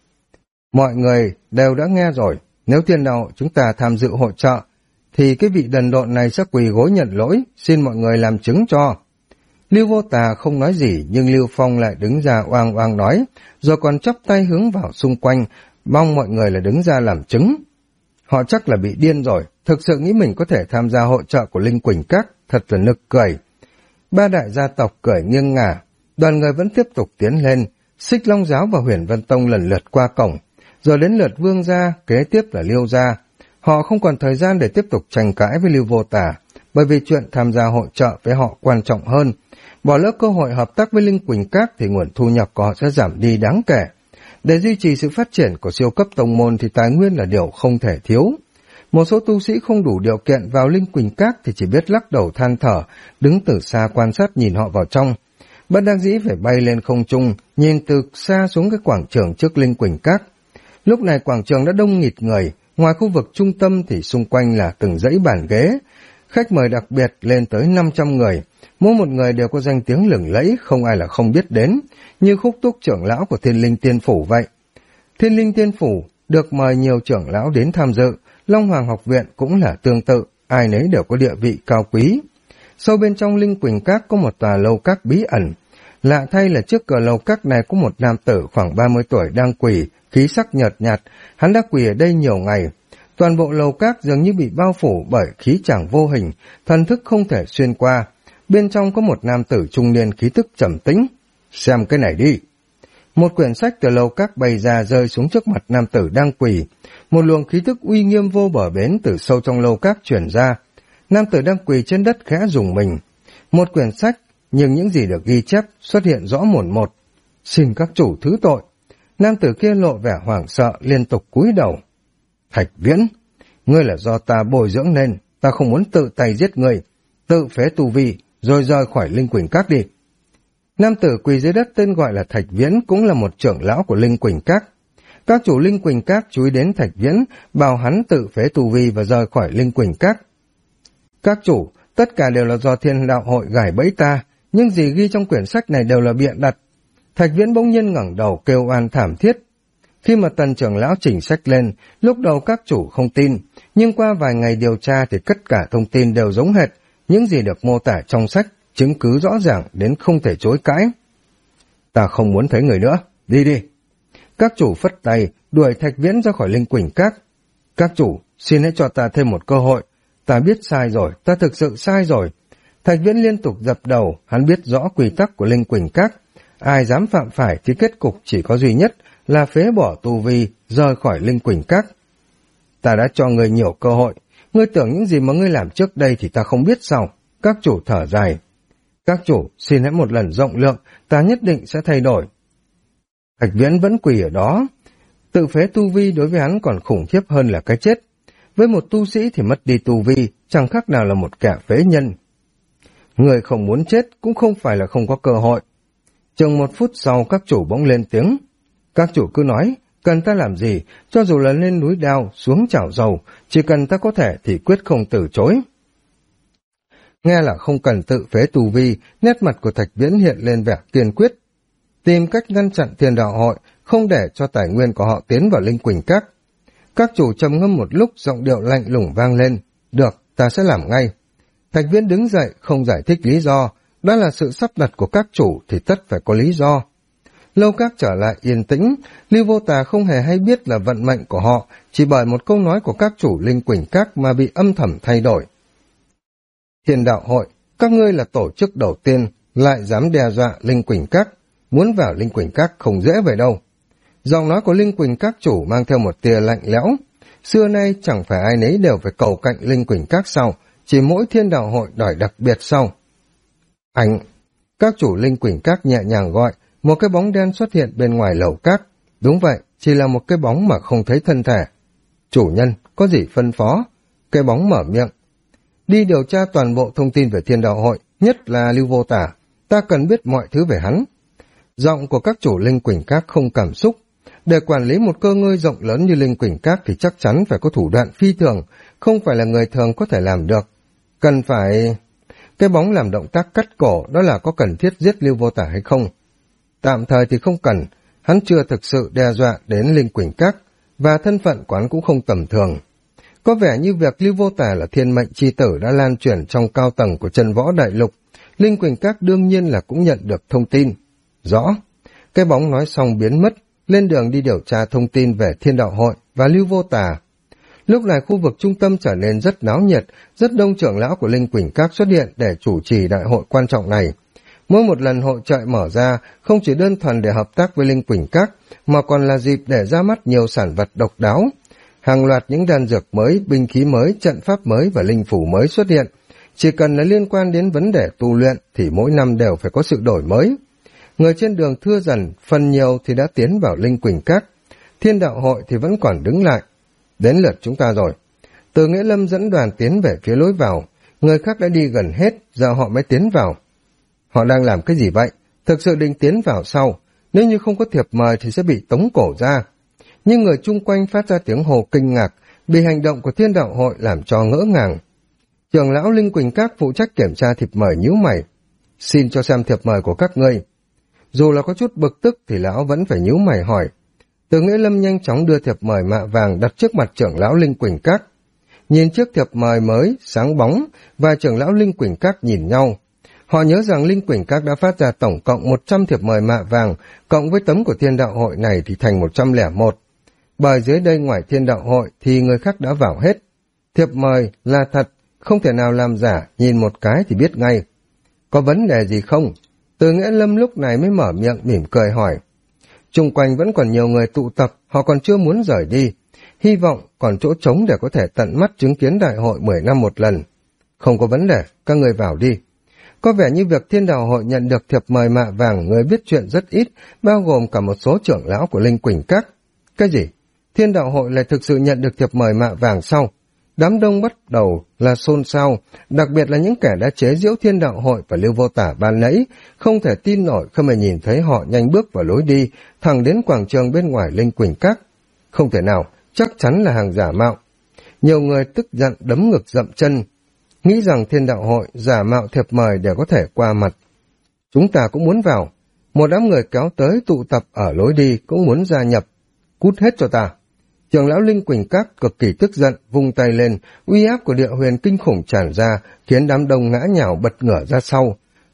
Mọi người đều đã nghe rồi, nếu Thiên Đạo Hội chúng ta tham dự hội chợ, thì cái vị đần độn này sẽ quỳ gối nhận lỗi, xin mọi người làm chứng cho. Lưu Vô Tà không nói gì, nhưng Lưu Phong lại đứng ra oang oang nói, rồi còn chắp tay hướng vào xung quanh, mong mọi người là đứng ra làm chứng. Họ chắc là bị điên rồi, thực sự nghĩ mình có thể tham gia hội chợ của Linh Quỳnh Các, thật là nực cười. Ba đại gia tộc cười nghiêng ngả, đoàn người vẫn tiếp tục tiến lên, Xích Long Giáo và Huyền Vân Tông lần lượt qua cổng, rồi đến lượt Vương gia, kế tiếp là Liêu gia. Họ không còn thời gian để tiếp tục tranh cãi với Lưu Vô Tả, bởi vì chuyện tham gia hội chợ với họ quan trọng hơn. Bỏ lỡ cơ hội hợp tác với Linh Quỳnh Các thì nguồn thu nhập của họ sẽ giảm đi đáng kể. Để duy trì sự phát triển của siêu cấp tông môn thì tài nguyên là điều không thể thiếu. Một số tu sĩ không đủ điều kiện vào Linh Quỳnh Các thì chỉ biết lắc đầu than thở, đứng từ xa quan sát nhìn họ vào trong. Bất đắc dĩ phải bay lên không trung, nhìn từ xa xuống cái quảng trường trước Linh Quỳnh Các. Lúc này quảng trường đã đông nghịt người, ngoài khu vực trung tâm thì xung quanh là từng dãy bàn ghế. Khách mời đặc biệt lên tới 500 người, mỗi một người đều có danh tiếng lừng lẫy, không ai là không biết đến, như Khúc Túc trưởng lão của Thiên Linh Tiên Phủ vậy. Thiên Linh Tiên Phủ được mời nhiều trưởng lão đến tham dự, Long Hoàng học viện cũng là tương tự, ai nấy đều có địa vị cao quý. Sâu bên trong Linh Quỳnh Các có một tòa lầu các bí ẩn. Lạ thay là trước cửa lầu các này có một nam tử khoảng 30 tuổi đang quỳ, khí sắc nhợt nhạt, hắn đã quỳ ở đây nhiều ngày. Toàn bộ lầu các dường như bị bao phủ bởi khí chàng vô hình, thần thức không thể xuyên qua. Bên trong có một nam tử trung niên khí tức trầm tĩnh. Xem cái này đi. Một quyển sách từ lầu các bay ra rơi xuống trước mặt nam tử đang quỳ. Một luồng khí tức uy nghiêm vô bờ bến từ sâu trong lầu các truyền ra. Nam tử đang quỳ trên đất khẽ rùng mình. Một quyển sách, nhưng những gì được ghi chép xuất hiện rõ mồn một. Xin các chủ thứ tội. Nam tử kia lộ vẻ hoảng sợ, liên tục cúi đầu. Thạch Viễn, ngươi là do ta bồi dưỡng nên, ta không muốn tự tay giết ngươi, tự phế tu vi, rồi rời khỏi Linh Quỳnh Các đi. Nam tử quỳ dưới đất tên gọi là Thạch Viễn cũng là một trưởng lão của Linh Quỳnh Các. Các chủ Linh Quỳnh Các chú ý đến Thạch Viễn, bảo hắn tự phế tu vi và rời khỏi Linh Quỳnh Các. Các chủ, tất cả đều là do Thiên Đạo Hội gài bẫy ta, nhưng gì ghi trong quyển sách này đều là bịa đặt. Thạch Viễn bỗng nhiên ngẩng đầu kêu oan thảm thiết. Khi mà tần trưởng lão chỉnh sách lên, lúc đầu các chủ không tin, nhưng qua vài ngày điều tra thì tất cả thông tin đều giống hệt, những gì được mô tả trong sách chứng cứ rõ ràng đến không thể chối cãi. Ta không muốn thấy người nữa, đi đi. Các chủ phất tay, đuổi Thạch Viễn ra khỏi Linh Quỳnh Các. Các chủ, xin hãy cho ta thêm một cơ hội. Ta biết sai rồi, ta thực sự sai rồi. Thạch Viễn liên tục dập đầu, hắn biết rõ quy tắc của Linh Quỳnh Các. Ai dám phạm phải thì kết cục chỉ có duy nhất là phế bỏ tu vi, rời khỏi Linh Quỳnh Các. Ta đã cho ngươi nhiều cơ hội, ngươi tưởng những gì mà ngươi làm trước đây thì ta không biết sao? Các chủ thở dài. Các chủ, xin hãy một lần rộng lượng, ta nhất định sẽ thay đổi. Thạch Viễn vẫn quỳ ở đó. Tự phế tu vi đối với hắn còn khủng khiếp hơn là cái chết. Với một tu sĩ thì mất đi tu vi, chẳng khác nào là một kẻ phế nhân. Người không muốn chết cũng không phải là không có cơ hội. Chừng 1 phút sau các chủ bỗng lên tiếng. Các chủ cứ nói, cần ta làm gì, cho dù là lên núi đao, xuống chảo dầu, chỉ cần ta có thể thì quyết không từ chối. Nghe là không cần tự phế tu vi, nét mặt của Thạch Viễn hiện lên vẻ kiên quyết. Tìm cách ngăn chặn Thiên Đạo Hội, không để cho tài nguyên của họ tiến vào Linh Quỳnh Các. Các chủ trầm ngâm một lúc, giọng điệu lạnh lùng vang lên. Được, ta sẽ làm ngay. Thạch Viễn đứng dậy, không giải thích lý do. Đó là sự sắp đặt của các chủ thì tất phải có lý do. Lâu Các trở lại yên tĩnh, Lưu Vô Tà không hề hay biết là vận mệnh của họ, chỉ bởi một câu nói của các chủ Linh Quỳnh Các mà bị âm thầm thay đổi. Thiên Đạo Hội, các ngươi là tổ chức đầu tiên, lại dám đe dọa Linh Quỳnh Các. Muốn vào Linh Quỳnh Các không dễ vậy đâu. Giọng nói của Linh Quỳnh Các chủ mang theo một tia lạnh lẽo. Xưa nay chẳng phải ai nấy đều phải cầu cạnh Linh Quỳnh Các sau, chỉ mỗi Thiên Đạo Hội đòi đặc biệt sau. Anh! Các chủ Linh Quỳnh Các nhẹ nhàng gọi, một cái bóng đen xuất hiện bên ngoài lầu các. Đúng vậy, chỉ là một cái bóng mà không thấy thân thể. Chủ nhân, có gì phân phó? Cái bóng mở miệng. Đi điều tra toàn bộ thông tin về Thiên Đạo Hội, nhất là Lưu Vô Tả. Ta cần biết mọi thứ về hắn. Giọng của các chủ Linh Quỳnh Các không cảm xúc. Để quản lý một cơ ngơi rộng lớn như Linh Quỳnh Các thì chắc chắn phải có thủ đoạn phi thường, không phải là người thường có thể làm được. Cần phải... Cái bóng làm động tác cắt cổ, đó là có cần thiết giết Lưu Vô Tả hay không? Tạm thời thì không cần, hắn chưa thực sự đe dọa đến Linh Quỳnh Các, và thân phận của hắn cũng không tầm thường. Có vẻ như việc Lưu Vô Tả là thiên mệnh chi tử đã lan truyền trong cao tầng của chân võ đại lục. Linh Quỳnh Các đương nhiên là cũng nhận được thông tin. Rõ. Cái bóng nói xong biến mất, lên đường đi điều tra thông tin về Thiên Đạo Hội và Lưu Vô Tả. Lúc này khu vực trung tâm trở nên rất náo nhiệt, rất đông trưởng lão của Linh Quỳnh Các xuất hiện để chủ trì đại hội quan trọng này. Mỗi một lần hội chợ mở ra, không chỉ đơn thuần để hợp tác với Linh Quỳnh Các, mà còn là dịp để ra mắt nhiều sản vật độc đáo. Hàng loạt những đan dược mới, binh khí mới, trận pháp mới và linh phủ mới xuất hiện. Chỉ cần là liên quan đến vấn đề tu luyện thì mỗi năm đều phải có sự đổi mới. Người trên đường thưa dần, phần nhiều thì đã tiến vào Linh Quỳnh Các. Thiên Đạo Hội thì vẫn còn đứng lại. Đến lượt chúng ta rồi. Từ Nghĩa Lâm dẫn đoàn tiến về phía lối vào. Người khác đã đi gần hết, giờ họ mới tiến vào. Họ đang làm cái gì vậy? Thực sự định tiến vào sau. Nếu như không có thiệp mời thì sẽ bị tống cổ ra. Nhưng người chung quanh phát ra tiếng hồ kinh ngạc, bị hành động của Thiên Đạo Hội làm cho ngỡ ngàng. Trưởng lão Linh Quỳnh Các phụ trách kiểm tra thiệp mời nhíu mày. Xin cho xem thiệp mời của các ngươi. Dù là có chút bực tức thì lão vẫn phải nhíu mày hỏi. Từ Nghĩa Lâm nhanh chóng đưa thiệp mời mạ vàng đặt trước mặt trưởng lão Linh Quỳnh Các. Nhìn chiếc thiệp mời mới, sáng bóng, và trưởng lão Linh Quỳnh Các nhìn nhau. Họ nhớ rằng Linh Quỳnh Các đã phát ra tổng cộng 100 thiệp mời mạ vàng, cộng với tấm của Thiên Đạo Hội này thì thành 101. Bởi dưới đây ngoài Thiên Đạo Hội thì người khác đã vào hết. Thiệp mời là thật, không thể nào làm giả, nhìn một cái thì biết ngay. Có vấn đề gì không? Từ Nghĩa Lâm lúc này mới mở miệng mỉm cười hỏi. Chung quanh vẫn còn nhiều người tụ tập, họ còn chưa muốn rời đi. Hy vọng còn chỗ trống để có thể tận mắt chứng kiến đại hội 10 năm một lần. Không có vấn đề, các người vào đi. Có vẻ như việc Thiên Đạo Hội nhận được thiệp mời mạ vàng người biết chuyện rất ít, bao gồm cả một số trưởng lão của Linh Quỳnh Các. Cái gì? Thiên Đạo Hội lại thực sự nhận được thiệp mời mạ vàng sau? Đám đông bắt đầu là xôn xao, đặc biệt là những kẻ đã chế giễu Thiên Đạo Hội và Lưu Vô Tả ban nãy, không thể tin nổi khi mà nhìn thấy họ nhanh bước vào lối đi, thẳng đến quảng trường bên ngoài Linh Quỳnh Các. Không thể nào, chắc chắn là hàng giả mạo. Nhiều người tức giận đấm ngực dậm chân, nghĩ rằng Thiên Đạo Hội giả mạo thiệp mời để có thể qua mặt. Chúng ta cũng muốn vào. Một đám người kéo tới tụ tập ở lối đi cũng muốn gia nhập. Cút hết cho ta. Trưởng lão Linh Quỳnh Các cực kỳ tức giận, vung tay lên, uy áp của địa huyền kinh khủng tràn ra, khiến đám đông ngã nhào bật ngửa ra sau.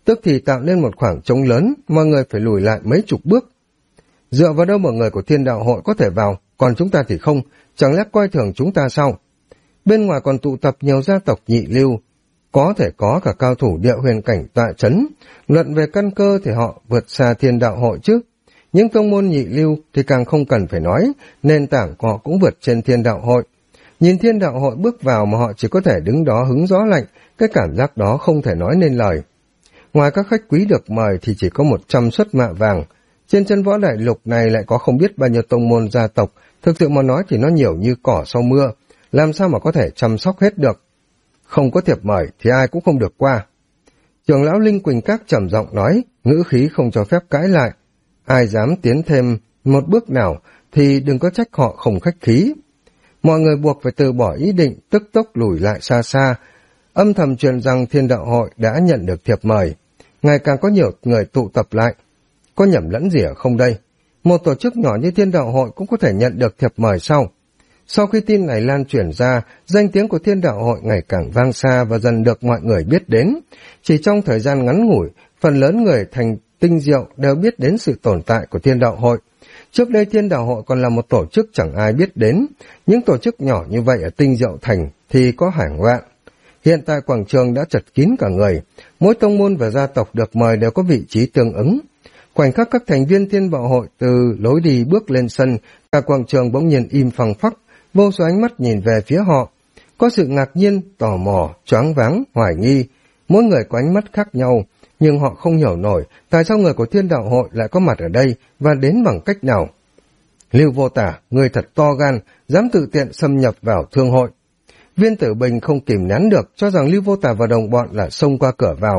tức thì tạo nên một khoảng trống lớn, mọi người phải lùi lại mấy chục bước. Dựa vào đâu mà người của Thiên Đạo Hội có thể vào, còn chúng ta thì không, chẳng lẽ coi thường chúng ta sao? Bên ngoài còn tụ tập nhiều gia tộc nhị lưu, có thể có cả cao thủ địa huyền cảnh tọa chấn, luận về căn cơ thì họ vượt xa Thiên Đạo Hội chứ. Những tông môn nhị lưu thì càng không cần phải nói, nền tảng của họ cũng vượt trên Thiên Đạo Hội. Nhìn Thiên Đạo Hội bước vào mà họ chỉ có thể đứng đó hứng gió lạnh, cái cảm giác đó không thể nói nên lời. Ngoài các khách quý được mời thì chỉ có 100 suất mạ vàng. Trên chân võ đại lục này lại có không biết bao nhiêu tông môn gia tộc, thực sự mà nói thì nó nhiều như cỏ sau mưa, làm sao mà có thể chăm sóc hết được. Không có thiệp mời thì ai cũng không được qua. Trưởng lão Linh Quỳnh Các trầm giọng nói, ngữ khí không cho phép cãi lại. Ai dám tiến thêm một bước nào thì đừng có trách họ không khách khí. Mọi người buộc phải từ bỏ ý định, tức tốc lùi lại xa xa. Âm thầm truyền rằng Thiên Đạo Hội đã nhận được thiệp mời. Ngày càng có nhiều người tụ tập lại. Có nhầm lẫn gì ở không đây? Một tổ chức nhỏ như Thiên Đạo Hội cũng có thể nhận được thiệp mời sau. Sau khi tin này lan truyền ra, danh tiếng của Thiên Đạo Hội ngày càng vang xa và dần được mọi người biết đến. Chỉ trong thời gian ngắn ngủi, phần lớn người thành tinh diệu đều biết đến sự tồn tại của Thiên Đạo Hội. Trước đây Thiên Đạo Hội còn là một tổ chức chẳng ai biết đến. Những tổ chức nhỏ như vậy ở Tinh Diệu Thành thì có hàng vạn. Hiện tại quảng trường đã chật kín cả người. Mỗi tông môn và gia tộc được mời đều có vị trí tương ứng. Khoảnh khắc các thành viên Thiên Đạo Hội từ lối đi bước lên sân, cả quảng trường bỗng nhiên im phăng phắc, vô số ánh mắt nhìn về phía họ. Có sự ngạc nhiên, tò mò, choáng váng, hoài nghi. Mỗi người có ánh mắt khác nhau, nhưng họ không hiểu nổi tại sao người của Thiên Đạo Hội lại có mặt ở đây và đến bằng cách nào. Lưu Vô Tả, người thật to gan, dám tự tiện xâm nhập vào thương hội. Viên Tử Bình không kìm nén được, cho rằng Lưu Vô Tả và đồng bọn là xông qua cửa vào.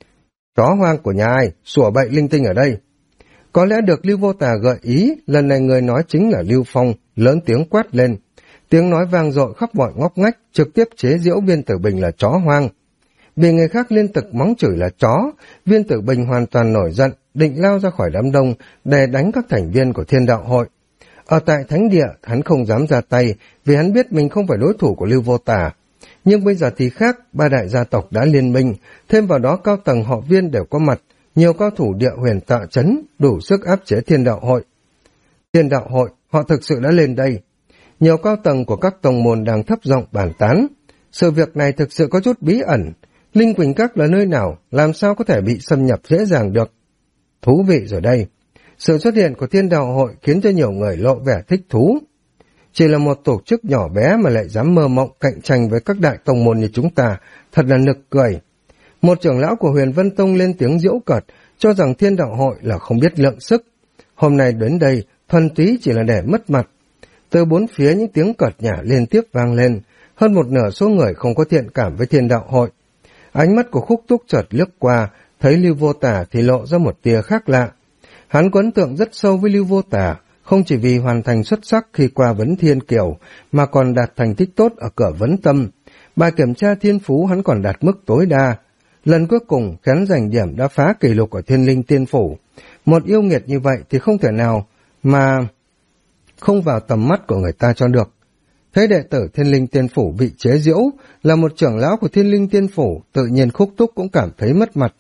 Chó hoang của nhà ai, sủa bậy linh tinh ở đây. Có lẽ được Lưu Vô Tả gợi ý, lần này người nói chính là Lưu Phong, lớn tiếng quát lên. Tiếng nói vang dội khắp mọi ngóc ngách, trực tiếp chế giễu Viên Tử Bình là chó hoang. Bị người khác liên tục mắng chửi là chó, Viên Tử Bình hoàn toàn nổi giận, định lao ra khỏi đám đông để đánh các thành viên của Thiên Đạo Hội. Ở tại Thánh Địa, hắn không dám ra tay vì hắn biết mình không phải đối thủ của Lưu Vô Tả. Nhưng bây giờ thì khác, ba đại gia tộc đã liên minh, thêm vào đó cao tầng họ Viên đều có mặt, nhiều cao thủ địa huyền tọa chấn, đủ sức áp chế Thiên Đạo Hội. Thiên Đạo Hội, họ thực sự đã lên đây. Nhiều cao tầng của các tông môn đang thấp giọng bàn tán. Sự việc này thực sự có chút bí ẩn. Linh Quỳnh Các là nơi nào, làm sao có thể bị xâm nhập dễ dàng được? Thú vị rồi đây. Sự xuất hiện của Thiên Đạo Hội khiến cho nhiều người lộ vẻ thích thú. Chỉ là một tổ chức nhỏ bé mà lại dám mơ mộng cạnh tranh với các đại tông môn như chúng ta, thật là nực cười. Một trưởng lão của Huyền Vân Tông lên tiếng giễu cợt, cho rằng Thiên Đạo Hội là không biết lượng sức. Hôm nay đến đây, thuần túy chỉ là để mất mặt. Từ bốn phía những tiếng cợt nhả liên tiếp vang lên, hơn một nửa số người không có thiện cảm với Thiên Đạo Hội. Ánh mắt của Khúc Túc chợt lướt qua, thấy Lưu Vô Tả thì lộ ra một tia khác lạ. Hắn có ấn tượng rất sâu với Lưu Vô Tả, không chỉ vì hoàn thành xuất sắc khi qua vấn thiên kiều, mà còn đạt thành tích tốt ở cửa vấn tâm. Bài kiểm tra thiên phú hắn còn đạt mức tối đa. Lần cuối cùng, hắn giành điểm đã phá kỷ lục ở Thiên Linh Tiên Phủ. Một yêu nghiệt như vậy thì không thể nào mà không vào tầm mắt của người ta cho được. Thấy đệ tử Thiên Linh Tiên Phủ bị chế giễu, là một trưởng lão của Thiên Linh Tiên Phủ, tự nhiên Khúc Túc cũng cảm thấy mất mặt.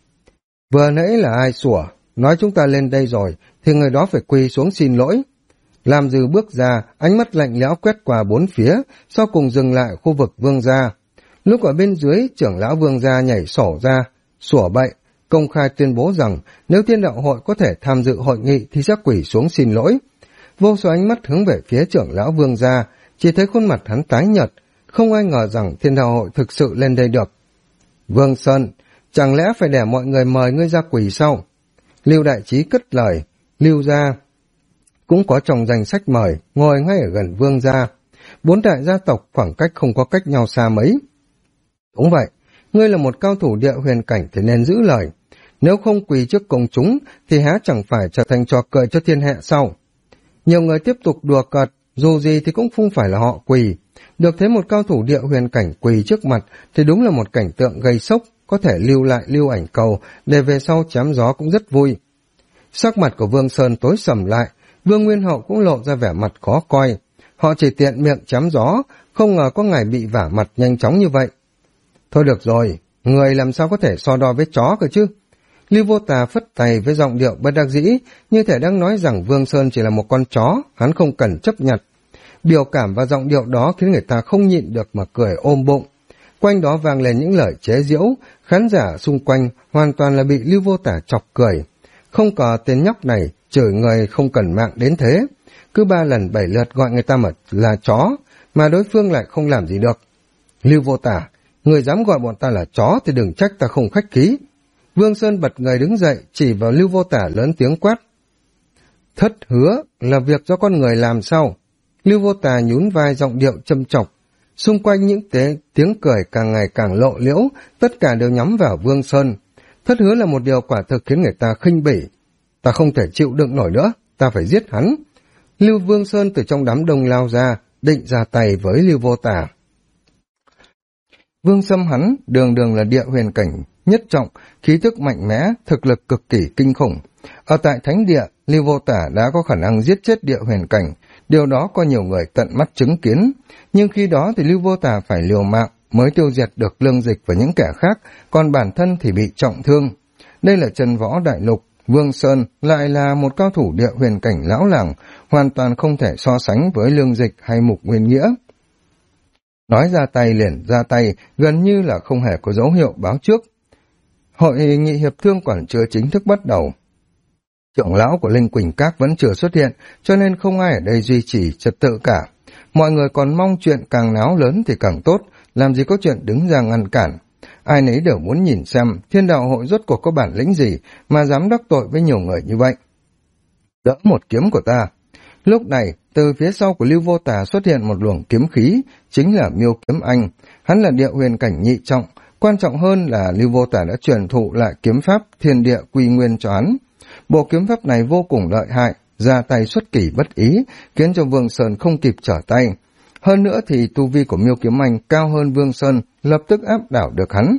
Vừa nãy là ai sủa, nói chúng ta lên đây rồi, thì người đó phải quỳ xuống xin lỗi. Lam Dư bước ra, ánh mắt lạnh lẽo quét qua bốn phía, sau cùng dừng lại khu vực Vương gia. Lúc ở bên dưới, trưởng lão Vương gia nhảy sổ ra, sủa bậy, công khai tuyên bố rằng nếu Thiên Đạo Hội có thể tham dự hội nghị thì sẽ quỳ xuống xin lỗi. Vô số ánh mắt hướng về phía trưởng lão Vương gia, chỉ thấy khuôn mặt hắn tái nhợt, không ai ngờ rằng Thiên Đạo Hội thực sự lên đây được. Vương Sơn, chẳng lẽ phải để mọi người mời ngươi ra quỳ sao? Lưu Đại Trí cất lời, Lưu gia cũng có trong danh sách mời, ngồi ngay ở gần Vương gia. Bốn đại gia tộc khoảng cách không có cách nhau xa mấy. Đúng vậy, ngươi là một cao thủ địa huyền cảnh thì nên giữ lời. Nếu không quỳ trước công chúng thì há chẳng phải trở thành trò cười cho thiên hạ sau. Nhiều người tiếp tục đùa cợt, dù gì thì cũng không phải là họ quỳ. Được thấy một cao thủ địa huyền cảnh quỳ trước mặt thì đúng là một cảnh tượng gây sốc, có thể lưu lại lưu ảnh cầu để về sau chém gió cũng rất vui. Sắc mặt của Vương Sơn tối sầm lại, Vương Nguyên Hậu cũng lộ ra vẻ mặt khó coi. Họ chỉ tiện miệng chém gió, không ngờ có ngày bị vả mặt nhanh chóng như vậy. Thôi được rồi, người làm sao có thể so đo với chó cơ chứ? Lưu Vô Tà phất tay với giọng điệu bất đắc dĩ, như thể đang nói rằng Vương Sơn chỉ là một con chó, hắn không cần chấp nhận. Biểu cảm và giọng điệu đó khiến người ta không nhịn được mà cười ôm bụng. Quanh đó vang lên những lời chế giễu, khán giả xung quanh hoàn toàn là bị Lưu Vô Tà chọc cười. Không có tên nhóc này chửi người không cần mạng đến thế. Cứ 3 lần 7 lượt gọi người ta là chó, mà đối phương lại không làm gì được. Lưu Vô Tà, người dám gọi bọn ta là chó thì đừng trách ta không khách khí. Vương Sơn bật người đứng dậy, chỉ vào Lưu Vô Tà lớn tiếng quát. Thất hứa là việc do con người làm sao? Lưu Vô Tà nhún vai giọng điệu châm chọc. Xung quanh những tiếng cười càng ngày càng lộ liễu, tất cả đều nhắm vào Vương Sơn. Thất hứa là một điều quả thực khiến người ta khinh bỉ. Ta không thể chịu đựng nổi nữa, ta phải giết hắn. Lưu Vương Sơn từ trong đám đông lao ra, định ra tay với Lưu Vô Tà. Vương Sâm hắn đường đường là địa huyền cảnh nhất trọng, khí thức mạnh mẽ, thực lực cực kỳ kinh khủng. Ở tại thánh địa, Lưu Vô Tà đã có khả năng giết chết địa huyền cảnh, điều đó có nhiều người tận mắt chứng kiến. Nhưng khi đó thì Lưu Vô Tà phải liều mạng mới tiêu diệt được Lương Dịch và những kẻ khác, còn bản thân thì bị trọng thương. Đây là chân võ đại lục, Vương Sơn lại là một cao thủ địa huyền cảnh lão làng, hoàn toàn không thể so sánh với Lương Dịch hay Mục Nguyên Nghĩa. Nói ra tay liền ra tay, gần như là không hề có dấu hiệu báo trước. Hội nghị hiệp thương còn chưa chính thức bắt đầu. Trưởng lão của Linh Quỳnh Các vẫn chưa xuất hiện, cho nên không ai ở đây duy trì trật tự cả. Mọi người còn mong chuyện càng náo lớn thì càng tốt, làm gì có chuyện đứng ra ngăn cản. Ai nấy đều muốn nhìn xem Thiên Đạo Hội rốt cuộc có bản lĩnh gì mà dám đắc tội với nhiều người như vậy. Đỡ một kiếm của ta. Lúc này, từ phía sau của Lưu Vô Tà xuất hiện một luồng kiếm khí, chính là Miêu Kiếm Anh. Hắn là địa huyền cảnh nhị trọng, quan trọng hơn là Lưu Vô Tà đã truyền thụ lại kiếm pháp Thiên Địa Quy Nguyên cho hắn. Bộ kiếm pháp này vô cùng lợi hại, ra tay xuất kỳ bất ý, khiến cho Vương Sơn không kịp trở tay. Hơn nữa thì tu vi của Miêu Kiếm Anh cao hơn Vương Sơn, lập tức áp đảo được hắn.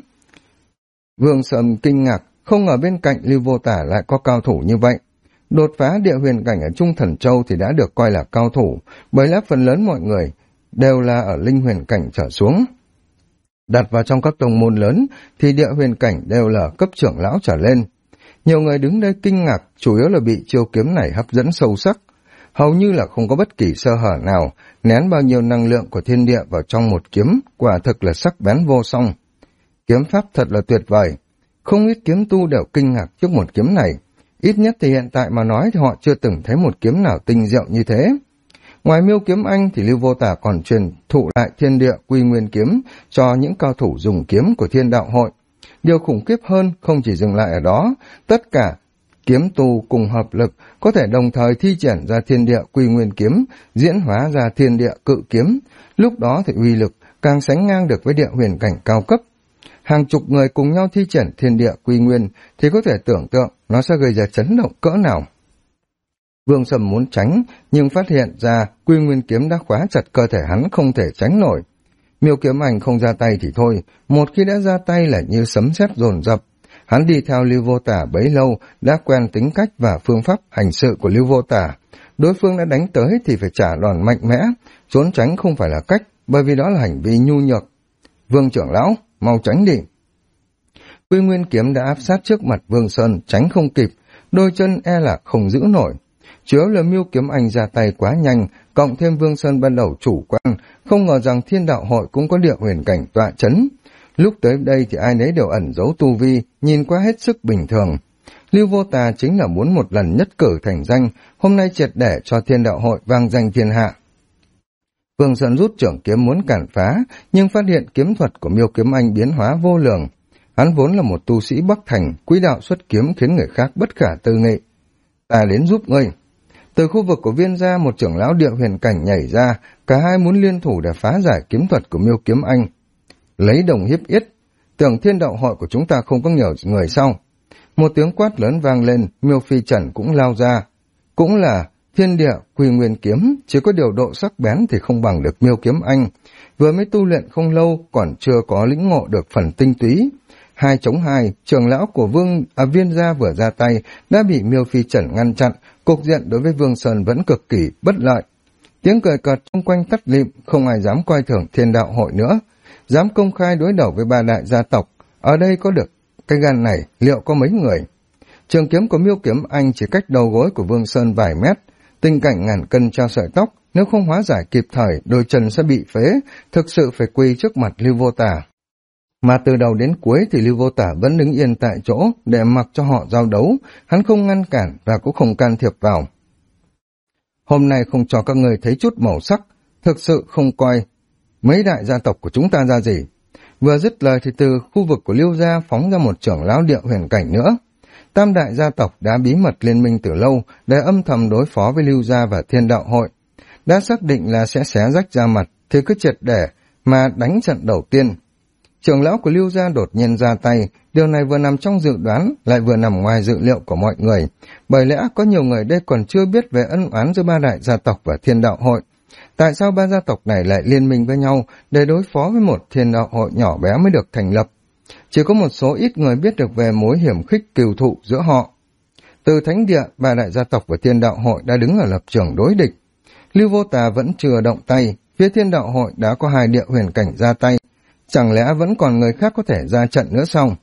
Vương Sơn kinh ngạc, không ngờ bên cạnh Lưu Vô Tà lại có cao thủ như vậy. Đột phá địa huyền cảnh ở Trung Thần Châu thì đã được coi là cao thủ, bởi lẽ phần lớn mọi người đều là ở linh huyền cảnh trở xuống. Đặt vào trong các tông môn lớn thì địa huyền cảnh đều là cấp trưởng lão trở lên. Nhiều người đứng đây kinh ngạc, chủ yếu là bị chiêu kiếm này hấp dẫn sâu sắc. Hầu như là không có bất kỳ sơ hở nào, nén bao nhiêu năng lượng của thiên địa vào trong một kiếm, quả thực là sắc bén vô song. Kiếm pháp thật là tuyệt vời. Không ít kiếm tu đều kinh ngạc trước một kiếm này. Ít nhất thì hiện tại mà nói thì họ chưa từng thấy một kiếm nào tinh diệu như thế. Ngoài Miêu Kiếm Anh thì Lưu Vô Tà còn truyền thụ lại Thiên Địa Quy Nguyên kiếm cho những cao thủ dùng kiếm của Thiên Đạo Hội. Điều khủng khiếp hơn không chỉ dừng lại ở đó, tất cả kiếm tu cùng hợp lực có thể đồng thời thi triển ra Thiên Địa Quy Nguyên kiếm, diễn hóa ra Thiên Địa Cự kiếm. Lúc đó thì uy lực càng sánh ngang được với địa huyền cảnh cao cấp. Hàng chục người cùng nhau thi triển Thiên Địa Quy Nguyên thì có thể tưởng tượng nó sẽ gây ra chấn động cỡ nào. Vương Sâm muốn tránh, nhưng phát hiện ra Quy Nguyên kiếm đã khóa chặt cơ thể hắn, không thể tránh nổi. Miêu Kiếm Anh không ra tay thì thôi, một khi đã ra tay là như sấm sét dồn dập. Hắn đi theo Lưu Vô Tà bấy lâu, đã quen tính cách và phương pháp hành sự của Lưu Vô Tà. Đối phương đã đánh tới thì phải trả đòn mạnh mẽ, trốn tránh không phải là cách, bởi vì đó là hành vi nhu nhược. Vương trưởng lão, mau tránh đi. Quy Nguyên kiếm đã áp sát trước mặt Vương Sơn, tránh không kịp, đôi chân e là không giữ nổi. Chủ yếu là Miêu Kiếm Anh ra tay quá nhanh, cộng thêm Vương Sơn ban đầu chủ quan, không ngờ rằng Thiên Đạo Hội cũng có địa huyền cảnh tọa chấn. Lúc tới đây thì ai nấy đều ẩn giấu tu vi, nhìn qua hết sức bình thường. Lưu Vô Tà chính là muốn một lần nhất cử thành danh, hôm nay triệt để cho Thiên Đạo Hội vang danh thiên hạ. Vương Sơn rút trưởng kiếm muốn cản phá, nhưng phát hiện kiếm thuật của Miêu Kiếm Anh biến hóa vô lường. Hắn vốn là một tu sĩ Bắc Thành, quý đạo xuất kiếm khiến người khác bất khả tư nghị. Ta đến giúp ngươi. Từ khu vực của Viên gia, một trưởng lão địa huyền cảnh nhảy ra, cả hai muốn liên thủ để phá giải kiếm thuật của Miêu Kiếm Anh. Lấy đồng hiếp yết, tưởng Thiên Đạo Hội của chúng ta không có nhiều người sao? Một tiếng quát lớn vang lên, Miêu Phi Trần cũng lao ra. Cũng là Thiên Địa Quy Nguyên kiếm, chỉ có điều độ sắc bén thì không bằng được Miêu Kiếm Anh. Vừa mới tu luyện không lâu, còn chưa có lĩnh ngộ được phần tinh túy. 2 chống 2, trưởng lão của Viên gia vừa ra tay đã bị Miêu Phi Trần ngăn chặn, cục diện đối với Vương Sơn vẫn cực kỳ bất lợi. Tiếng cười cợt xung quanh tắt lịm, không ai dám coi thường Thiên Đạo Hội nữa, dám công khai đối đầu với 3 đại gia tộc. Ở đây có được cái gan này, liệu có mấy người? Trường kiếm của Miêu Kiếm Anh chỉ cách đầu gối của Vương Sơn vài mét, tình cảnh ngàn cân treo sợi tóc, nếu không hóa giải kịp thời, đôi chân sẽ bị phế, thực sự phải quỳ trước mặt Lưu Vô Tả. Mà từ đầu đến cuối thì Lưu Vô Tả vẫn đứng yên tại chỗ để mặc cho họ giao đấu, hắn không ngăn cản và cũng không can thiệp vào. Hôm nay không cho các người thấy chút màu sắc, thực sự không coi mấy đại gia tộc của chúng ta ra gì. Vừa dứt lời thì từ khu vực của Lưu gia phóng ra một trưởng lão Địa Huyền Cảnh nữa. Tam đại gia tộc đã bí mật liên minh từ lâu để âm thầm đối phó với Lưu gia và Thiên Đạo Hội. Đã xác định là sẽ xé rách ra mặt thì cứ triệt để mà đánh trận đầu tiên. Trưởng lão của Lưu gia đột nhiên ra tay, điều này vừa nằm trong dự đoán lại vừa nằm ngoài dự liệu của mọi người, bởi lẽ có nhiều người đây còn chưa biết về ân oán giữa ba đại gia tộc và Thiên Đạo Hội. Tại sao ba gia tộc này lại liên minh với nhau để đối phó với một Thiên Đạo Hội nhỏ bé mới được thành lập? Chỉ có một số ít người biết được về mối hiểm khích cừu thụ giữa họ. Từ thánh địa, ba đại gia tộc và Thiên Đạo Hội đã đứng ở lập trường đối địch. Lưu Vô Tà vẫn chưa động tay, phía Thiên Đạo Hội đã có 2 Địa Huyền Cảnh ra tay. Chẳng lẽ vẫn còn người khác có thể ra trận nữa sao?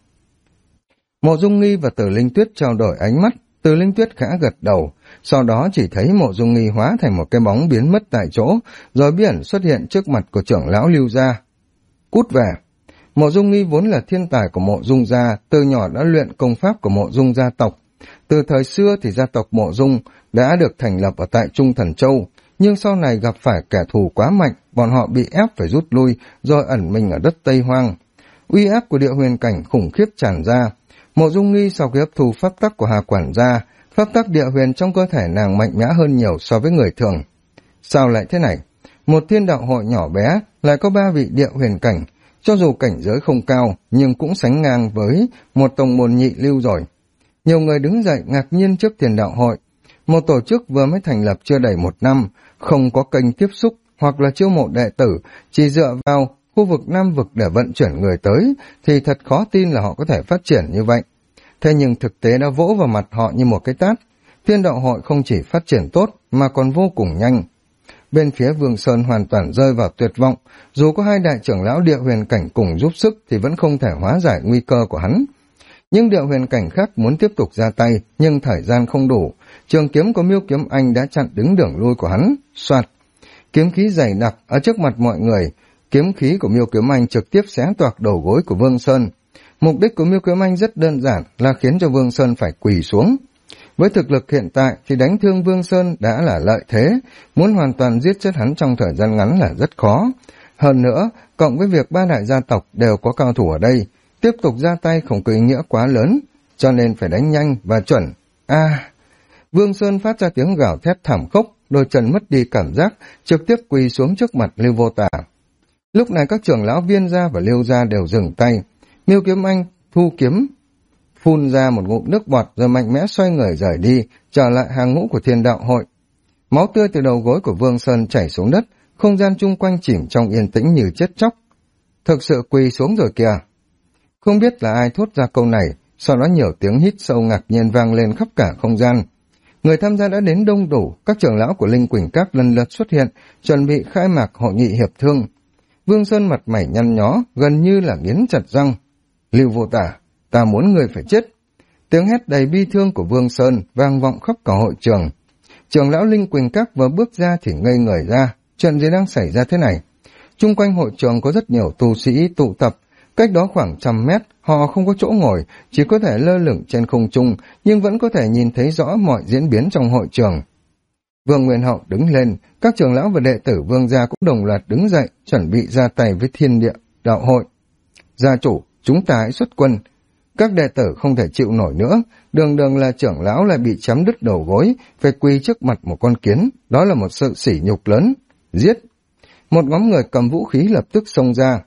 Mộ Dung Nghi và Từ Linh Tuyết trao đổi ánh mắt, Từ Linh Tuyết khẽ gật đầu, sau đó chỉ thấy Mộ Dung Nghi hóa thành một cái bóng biến mất tại chỗ, rồi bí ẩn xuất hiện trước mặt của trưởng lão Lưu gia. Cút về! Mộ Dung Nghi vốn là thiên tài của Mộ Dung gia, từ nhỏ đã luyện công pháp của Mộ Dung gia tộc. Từ thời xưa thì gia tộc Mộ Dung đã được thành lập ở tại Trung Thần Châu, nhưng sau này gặp phải kẻ thù quá mạnh, bọn họ bị ép phải rút lui, rồi ẩn mình ở đất Tây Hoang. Uy áp của Địa Huyền Cảnh khủng khiếp tràn ra. Mộ Dung Nghi sau khi hấp thu pháp tắc của Hà quản gia, pháp tắc địa huyền trong cơ thể nàng mạnh mẽ hơn nhiều so với người thường. Sao lại thế này? Một Thiên Đạo Hội nhỏ bé lại có 3 vị Địa Huyền Cảnh, cho dù cảnh giới không cao nhưng cũng sánh ngang với một tông môn nhị lưu rồi. Nhiều người đứng dậy ngạc nhiên trước Thiên Đạo Hội. Một tổ chức vừa mới thành lập chưa đầy 1 năm, không có kênh tiếp xúc hoặc là chiêu mộ đệ tử, chỉ dựa vào khu vực Nam vực để vận chuyển người tới, thì thật khó tin là họ có thể phát triển như vậy. Thế nhưng thực tế đã vỗ vào mặt họ như một cái tát. Thiên Đạo Hội không chỉ phát triển tốt mà còn vô cùng nhanh. Bên phía Vương Sơn hoàn toàn rơi vào tuyệt vọng, dù có 2 đại trưởng lão Địa Huyền Cảnh cùng giúp sức thì vẫn không thể hóa giải nguy cơ của hắn. Nhưng Địa Huyền Cảnh khác muốn tiếp tục ra tay, nhưng thời gian không đủ. Trường kiếm của Miêu Kiếm Anh đã chặn đứng đường lui của hắn. Soạt, kiếm khí dày đặc ở trước mặt mọi người. Kiếm khí của Miêu Kiếm Anh trực tiếp xé toạc đầu gối của Vương Sơn. Mục đích của Miêu Kiếm Anh rất đơn giản là khiến cho Vương Sơn phải quỳ xuống. Với thực lực hiện tại thì đánh thương Vương Sơn đã là lợi thế, muốn hoàn toàn giết chết hắn trong thời gian ngắn là rất khó. Hơn nữa, cộng với việc 3 đại gia tộc đều có cao thủ ở đây, tiếp tục ra tay không có ý nghĩa quá lớn, cho nên phải đánh nhanh và chuẩn. Vương Sơn phát ra tiếng gào thét thảm khốc, đôi chân mất đi cảm giác, trực tiếp quỳ xuống trước mặt Lưu Vô Tả. Lúc này các trưởng lão Viên gia và Lưu gia đều dừng tay. Miêu Kiếm Anh thu kiếm, phun ra một ngụm nước bọt rồi mạnh mẽ xoay người rời đi, trở lại hàng ngũ của Thiên Đạo Hội. Máu tươi từ đầu gối của Vương Sơn chảy xuống đất, không gian chung quanh chìm trong yên tĩnh như chết chóc. Thực sự quỳ xuống rồi kìa. Không biết là ai thốt ra câu này, sau đó nhiều tiếng hít sâu ngạc nhiên vang lên khắp cả không gian. Người tham gia đã đến đông đủ, các trưởng lão của Linh Quỳnh Các lần lượt xuất hiện, chuẩn bị khai mạc hội nghị hiệp thương. Vương Sơn mặt mày nhăn nhó, gần như là nghiến chặt răng. Lưu Vô Tả, ta muốn người phải chết. Tiếng hét đầy bi thương của Vương Sơn vang vọng khắp cả hội trường. Trưởng lão Linh Quỳnh Các vừa bước ra thì ngây người ra, chuyện gì đang xảy ra thế này? Chung quanh hội trường có rất nhiều tu sĩ tụ tập, cách đó khoảng 100 mét, họ không có chỗ ngồi, chỉ có thể lơ lửng trên không trung, nhưng vẫn có thể nhìn thấy rõ mọi diễn biến trong hội trường. Vương Nguyên Hậu đứng lên, các trưởng lão và đệ tử Vương gia cũng đồng loạt đứng dậy, chuẩn bị ra tay với Thiên Địa Đạo Hội. Gia chủ, chúng ta hãy xuất quân. Các đệ tử không thể chịu nổi nữa, đường đường là trưởng lão lại bị chém đứt đầu gối, phải quỳ trước mặt một con kiến, đó là một sự sỉ nhục lớn. Giết! Một nhóm người cầm vũ khí lập tức xông ra.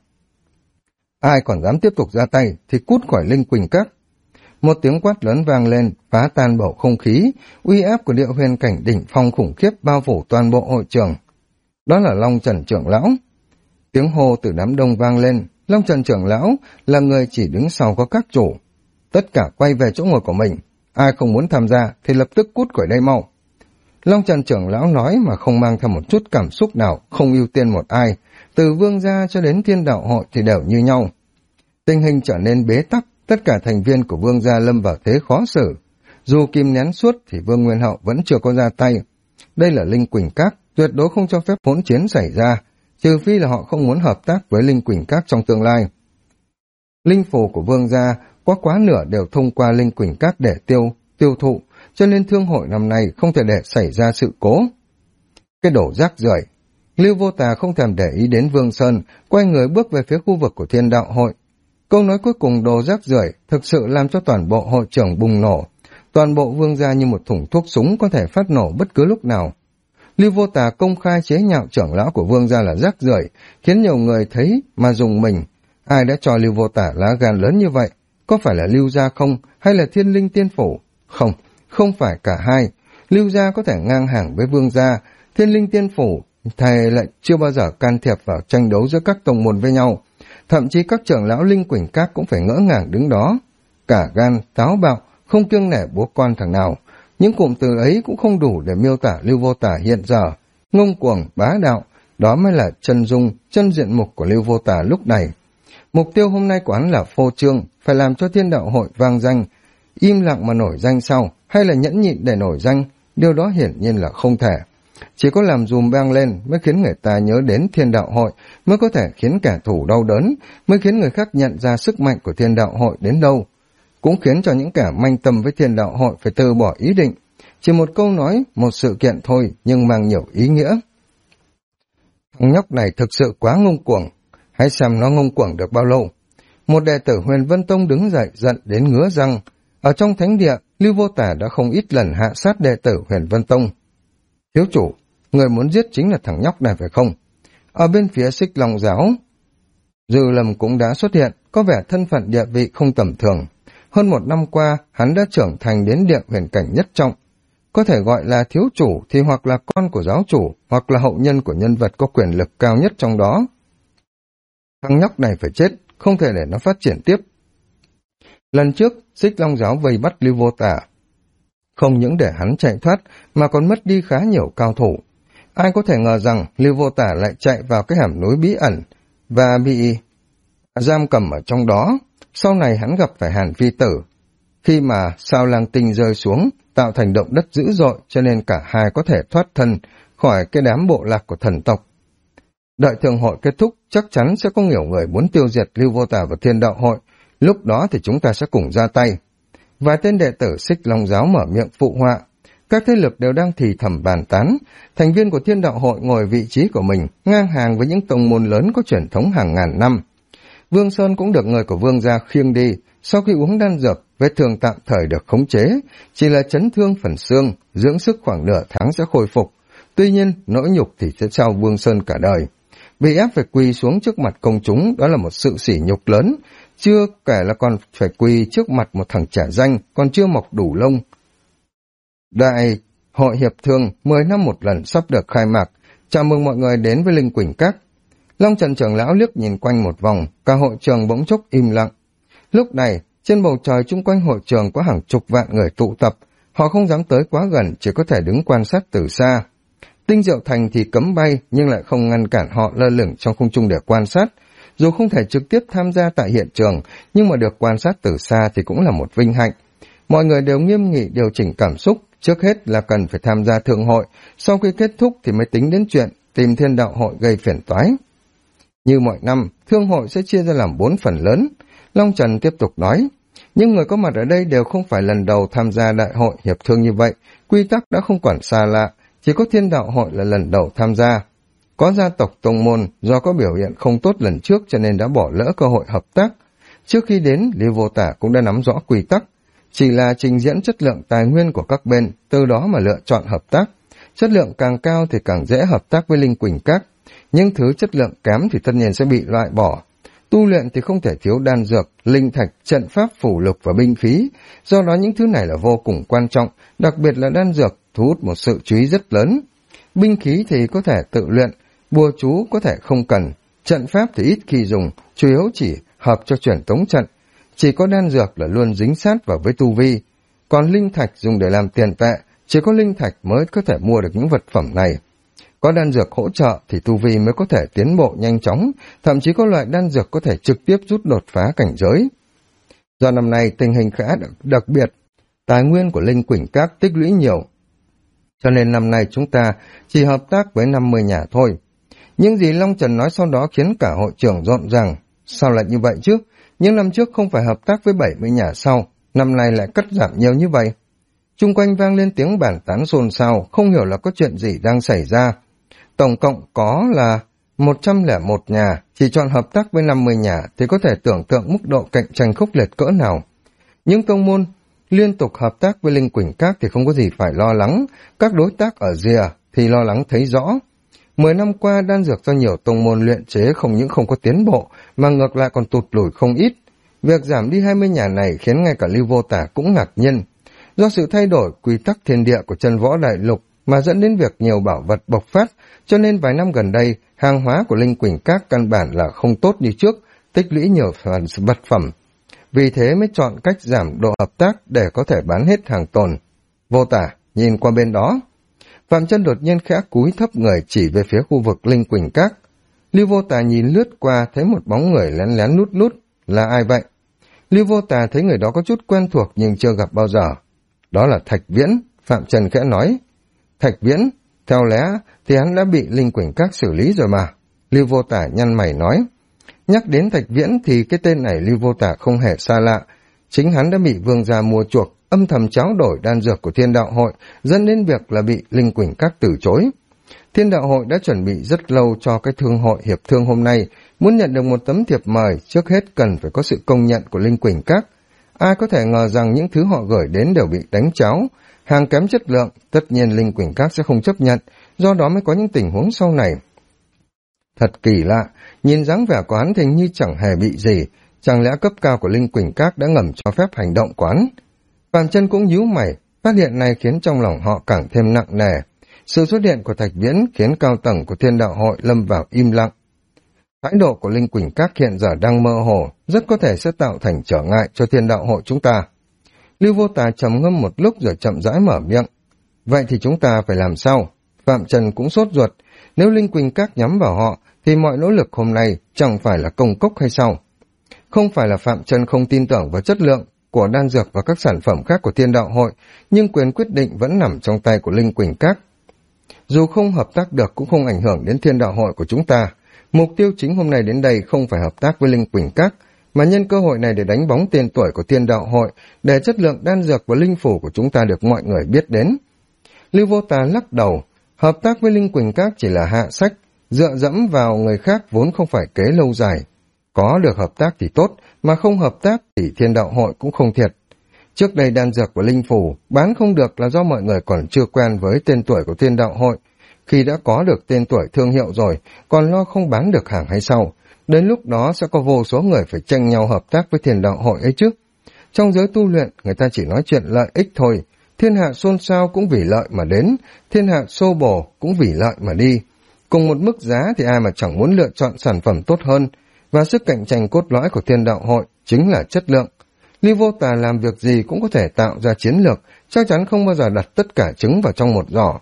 Ai còn dám tiếp tục ra tay thì cút khỏi Linh Quỳnh Các. Một tiếng quát lớn vang lên, phá tan bầu không khí, uy áp của Địa Huyền Cảnh đỉnh phong khủng khiếp bao phủ toàn bộ hội trường. Đó là Long Trần trưởng lão. Tiếng hô từ đám đông vang lên, Long Trần trưởng lão là người chỉ đứng sau có các chủ. Tất cả quay về chỗ ngồi của mình, ai không muốn tham gia thì lập tức cút khỏi đây mau. Long Trần trưởng lão nói mà không mang theo một chút cảm xúc nào, không ưu tiên một ai, từ Vương gia cho đến Thiên Đạo Hội thì đều như nhau. Tình hình trở nên bế tắc, tất cả thành viên của Vương gia lâm vào thế khó xử. Dù kìm nén suốt thì Vương Nguyên Hậu vẫn chưa có ra tay. Đây là Linh Quỳnh Các, tuyệt đối không cho phép hỗn chiến xảy ra, trừ phi là họ không muốn hợp tác với Linh Quỳnh Các trong tương lai. Linh phù của Vương gia có quá nửa đều thông qua Linh Quỳnh Các để tiêu thụ, cho nên thương hội năm nay không thể để xảy ra sự cố. Cái đổ rác rưởi. Lưu Vô Tà không thèm để ý đến Vương Sơn, quay người bước về phía khu vực của Thiên Đạo Hội. Câu nói cuối cùng đồ rác rưởi thực sự làm cho toàn bộ hội trưởng bùng nổ. Toàn bộ Vương gia như một thùng thuốc súng có thể phát nổ bất cứ lúc nào. Lưu Vô Tà công khai chế nhạo trưởng lão của Vương gia là rác rưởi, khiến nhiều người thấy mà dùng mình. Ai đã cho Lưu Vô Tà lá gan lớn như vậy? Có phải là Lưu gia không? Hay là Thiên Linh Tiên Phủ? Không, không phải cả hai. Lưu gia có thể ngang hàng với Vương gia, Thiên Linh Tiên Phủ thầy lại chưa bao giờ can thiệp vào tranh đấu giữa các tông môn với nhau. Thậm chí các trưởng lão Linh Quỳnh Các cũng phải ngỡ ngàng đứng đó. Cả gan, táo bạo, không kiêng nể bố con thằng nào. Những cụm từ ấy cũng không đủ để miêu tả Lưu Vô Tà hiện giờ. Ngông cuồng, bá đạo, đó mới là chân dung, chân diện mục của Lưu Vô Tà lúc này. Mục tiêu hôm nay của hắn là phô trương, phải làm cho Thiên Đạo Hội vang danh. Im lặng mà nổi danh sau, hay là nhẫn nhịn để nổi danh, điều đó hiển nhiên là không thể. Chỉ có làm dùm beng lên mới khiến người ta nhớ đến Thiên Đạo Hội, mới có thể khiến kẻ thù đau đớn, mới khiến người khác nhận ra sức mạnh của Thiên Đạo Hội đến đâu. Cũng khiến cho những kẻ manh tâm với Thiên Đạo Hội phải từ bỏ ý định. Chỉ một câu nói, một sự kiện thôi, nhưng mang nhiều ý nghĩa. Thằng nhóc này thực sự quá ngông cuồng, hãy xem nó ngông cuồng được bao lâu. Một đệ tử Huyền Vân Tông đứng dậy giận đến ngứa răng. Ở trong thánh địa, Lưu Vô Tà đã không ít lần hạ sát đệ tử Huyền Vân Tông. Thiếu chủ, người muốn giết chính là thằng nhóc này phải không? Ở bên phía Xích Long giáo, Dư Lâm cũng đã xuất hiện, có vẻ thân phận địa vị không tầm thường. Hơn 1 năm qua, hắn đã trưởng thành đến địa huyền cảnh nhất trọng. Có thể gọi là thiếu chủ thì hoặc là con của giáo chủ, hoặc là hậu nhân của nhân vật có quyền lực cao nhất trong đó. Thằng nhóc này phải chết, không thể để nó phát triển tiếp. Lần trước, Xích Long giáo vây bắt Lưu Vô Tà. Không những để hắn chạy thoát, mà còn mất đi khá nhiều cao thủ. Ai có thể ngờ rằng Lưu Vô Tà lại chạy vào cái hẻm núi bí ẩn, và bị giam cầm ở trong đó. Sau này hắn gặp phải Hàn Phi Tử. Khi mà sao lang tinh rơi xuống, tạo thành động đất dữ dội, cho nên cả hai có thể thoát thân khỏi cái đám bộ lạc của thần tộc. Đợi thương hội kết thúc, chắc chắn sẽ có nhiều người muốn tiêu diệt Lưu Vô Tà và Thiên Đạo Hội. Lúc đó thì chúng ta sẽ cùng ra tay. Vài tên đệ tử Xích Long giáo mở miệng phụ họa. Các thế lực đều đang thì thầm bàn tán. Thành viên của Thiên Đạo Hội ngồi vị trí của mình, ngang hàng với những tông môn lớn có truyền thống hàng ngàn năm. Vương Sơn cũng được người của Vương gia khiêng đi. Sau khi uống đan dược, vết thương tạm thời được khống chế, chỉ là chấn thương phần xương, dưỡng sức khoảng nửa tháng sẽ khôi phục. Tuy nhiên, nỗi nhục thì sẽ trao Vương Sơn cả đời. Bị ép phải quỳ xuống trước mặt công chúng, đó là một sự sỉ nhục lớn. Chưa kể là còn phải quỳ trước mặt một thằng trả danh, còn chưa mọc đủ lông. Đại hội hiệp thương 10 năm một lần sắp được khai mạc. Chào mừng mọi người đến với Linh Quỳnh Các. Long Trần trưởng lão liếc nhìn quanh một vòng, cả hội trường bỗng chốc im lặng. Lúc này, trên bầu trời chung quanh hội trường có hàng chục vạn người tụ tập. Họ không dám tới quá gần, chỉ có thể đứng quan sát từ xa. Tinh Diệu Thành thì cấm bay, nhưng lại không ngăn cản họ lơ lửng trong không trung để quan sát. Dù không thể trực tiếp tham gia tại hiện trường, nhưng mà được quan sát từ xa thì cũng là một vinh hạnh. Mọi người đều nghiêm nghị điều chỉnh cảm xúc, trước hết là cần phải tham gia thương hội, sau khi kết thúc thì mới tính đến chuyện tìm Thiên Đạo Hội gây phiền toái. Như mọi năm, thương hội sẽ chia ra làm 4 phần lớn. Long Trần tiếp tục nói, nhưng người có mặt ở đây đều không phải lần đầu tham gia đại hội hiệp thương như vậy, quy tắc đã không còn xa lạ, chỉ có Thiên Đạo Hội là lần đầu tham gia. Có gia tộc tông môn do có biểu hiện không tốt lần trước cho nên đã bỏ lỡ cơ hội hợp tác. Trước khi đến, Lưu Vô Tà cũng đã nắm rõ quy tắc, chỉ là trình diễn chất lượng tài nguyên của các bên, từ đó mà lựa chọn hợp tác. Chất lượng càng cao thì càng dễ hợp tác với Linh Quỳnh Các, nhưng thứ chất lượng kém thì tất nhiên sẽ bị loại bỏ. Tu luyện thì không thể thiếu đan dược, linh thạch, trận pháp, phù lục và binh khí, do đó những thứ này là vô cùng quan trọng, đặc biệt là đan dược thu hút một sự chú ý rất lớn. Binh khí thì có thể tự luyện, bùa chú có thể không cần, trận pháp thì ít khi dùng, chủ yếu chỉ hợp cho truyền tống trận. Chỉ có đan dược là luôn dính sát vào với tu vi, còn linh thạch dùng để làm tiền tệ, chỉ có linh thạch mới có thể mua được những vật phẩm này. Có đan dược hỗ trợ thì tu vi mới có thể tiến bộ nhanh chóng, thậm chí có loại đan dược có thể trực tiếp giúp đột phá cảnh giới. Do năm nay tình hình khá đặc biệt, tài nguyên của Linh Quỳnh Các tích lũy nhiều, cho nên năm nay chúng ta chỉ hợp tác với 50 nhà thôi. Những gì Long Trần nói sau đó khiến cả hội trưởng rộn ràng. Sao lại như vậy chứ? Những năm trước không phải hợp tác với 70 nhà sau, năm nay lại cắt giảm nhiều như vậy. Chung quanh vang lên tiếng bàn tán xôn xao, không hiểu là có chuyện gì đang xảy ra. Tổng cộng có là 101 nhà, chỉ chọn hợp tác với 50 nhà thì có thể tưởng tượng mức độ cạnh tranh khốc liệt cỡ nào. Những tông môn liên tục hợp tác với Linh Quỳnh Các thì không có gì phải lo lắng, các đối tác ở rìa thì lo lắng thấy rõ. 10 năm qua, đan dược do nhiều tông môn luyện chế không những không có tiến bộ, mà ngược lại còn tụt lùi không ít. Việc giảm đi 20 nhà này khiến ngay cả Lưu Vô Tả cũng ngạc nhiên. Do sự thay đổi quy tắc thiên địa của chân võ đại lục mà dẫn đến việc nhiều bảo vật bộc phát, cho nên vài năm gần đây, hàng hóa của Linh Quỳnh Các căn bản là không tốt như trước, tích lũy nhiều vật phẩm. Vì thế mới chọn cách giảm độ hợp tác để có thể bán hết hàng tồn. Vô Tả nhìn qua bên đó. Phạm Chân đột nhiên khẽ cúi thấp người chỉ về phía khu vực Linh Quỳnh Các. Lưu Vô Tà nhìn lướt qua thấy một bóng người lén lén lút lút. Là ai vậy? Lưu Vô Tà thấy người đó có chút quen thuộc nhưng chưa gặp bao giờ. Đó là Thạch Viễn, Phạm Chân khẽ nói. Thạch Viễn, theo lẽ thì hắn đã bị Linh Quỳnh Các xử lý rồi mà. Lưu Vô Tà nhăn mày nói. Nhắc đến Thạch Viễn thì cái tên này Lưu Vô Tà không hề xa lạ. Chính hắn đã bị vương gia mua chuộc, âm thầm tráo đổi đan dược của Thiên Đạo Hội, dẫn đến việc là bị Linh Quỳnh Các từ chối. Thiên Đạo Hội đã chuẩn bị rất lâu cho cái thương hội hiệp thương hôm nay, muốn nhận được một tấm thiệp mời, trước hết cần phải có sự công nhận của Linh Quỳnh Các. Ai có thể ngờ rằng những thứ họ gửi đến đều bị đánh tráo, hàng kém chất lượng, tất nhiên Linh Quỳnh Các sẽ không chấp nhận, do đó mới có những tình huống sau này. Thật kỳ lạ, nhìn dáng vẻ của hắn hình như chẳng hề bị gì, chẳng lẽ cấp cao của Linh Quỳnh Các đã ngầm cho phép hành động của hắn? Phạm Chân cũng nhíu mày, phát hiện này khiến trong lòng họ càng thêm nặng nề. Sự xuất hiện của Thạch Viễn khiến cao tầng của Thiên Đạo Hội lâm vào im lặng. Thái độ của Linh Quỳnh Các hiện giờ đang mơ hồ, rất có thể sẽ tạo thành trở ngại cho Thiên Đạo Hội chúng ta. Lưu Vô Tà trầm ngâm một lúc rồi chậm rãi mở miệng. Vậy thì chúng ta phải làm sao? Phạm Trần cũng sốt ruột, nếu Linh Quỳnh Các nhắm vào họ, thì mọi nỗ lực hôm nay chẳng phải là công cốc hay sao? Không phải là Phạm Trần không tin tưởng vào chất lượng của đan dược và các sản phẩm khác của Thiên Đạo Hội, nhưng quyền quyết định vẫn nằm trong tay của Linh Quỳnh Các. Dù không hợp tác được cũng không ảnh hưởng đến Thiên Đạo Hội của chúng ta. Mục tiêu chính hôm nay đến đây không phải hợp tác với Linh Quỳnh Các, mà nhân cơ hội này để đánh bóng tên tuổi của Thiên Đạo Hội, để chất lượng đan dược và linh phủ của chúng ta được mọi người biết đến. Lưu Vô Tà lắc đầu, hợp tác với Linh Quỳnh Các chỉ là hạ sách, dựa dẫm vào người khác vốn không phải kế lâu dài. Có được hợp tác thì tốt, mà không hợp tác thì Thiên Đạo Hội cũng không thiệt. Trước đây đan dược và linh phủ bán không được là do mọi người còn chưa quen với tên tuổi của Thiên Đạo Hội. Khi đã có được tên tuổi thương hiệu rồi, còn lo không bán được hàng hay sao? Đến lúc đó sẽ có vô số người phải tranh nhau hợp tác với Thiên Đạo Hội ấy chứ. Trong giới tu luyện, người ta chỉ nói chuyện lợi ích thôi. Thiên hạ xôn xao cũng vì lợi mà đến, thiên hạ xô bồ cũng vì lợi mà đi. Cùng một mức giá thì ai mà chẳng muốn lựa chọn sản phẩm tốt hơn, và sức cạnh tranh cốt lõi của Thiên Đạo Hội chính là chất lượng. Lưu Vô Tà làm việc gì cũng có thể tạo ra chiến lược, chắc chắn không bao giờ đặt tất cả trứng vào trong một giỏ.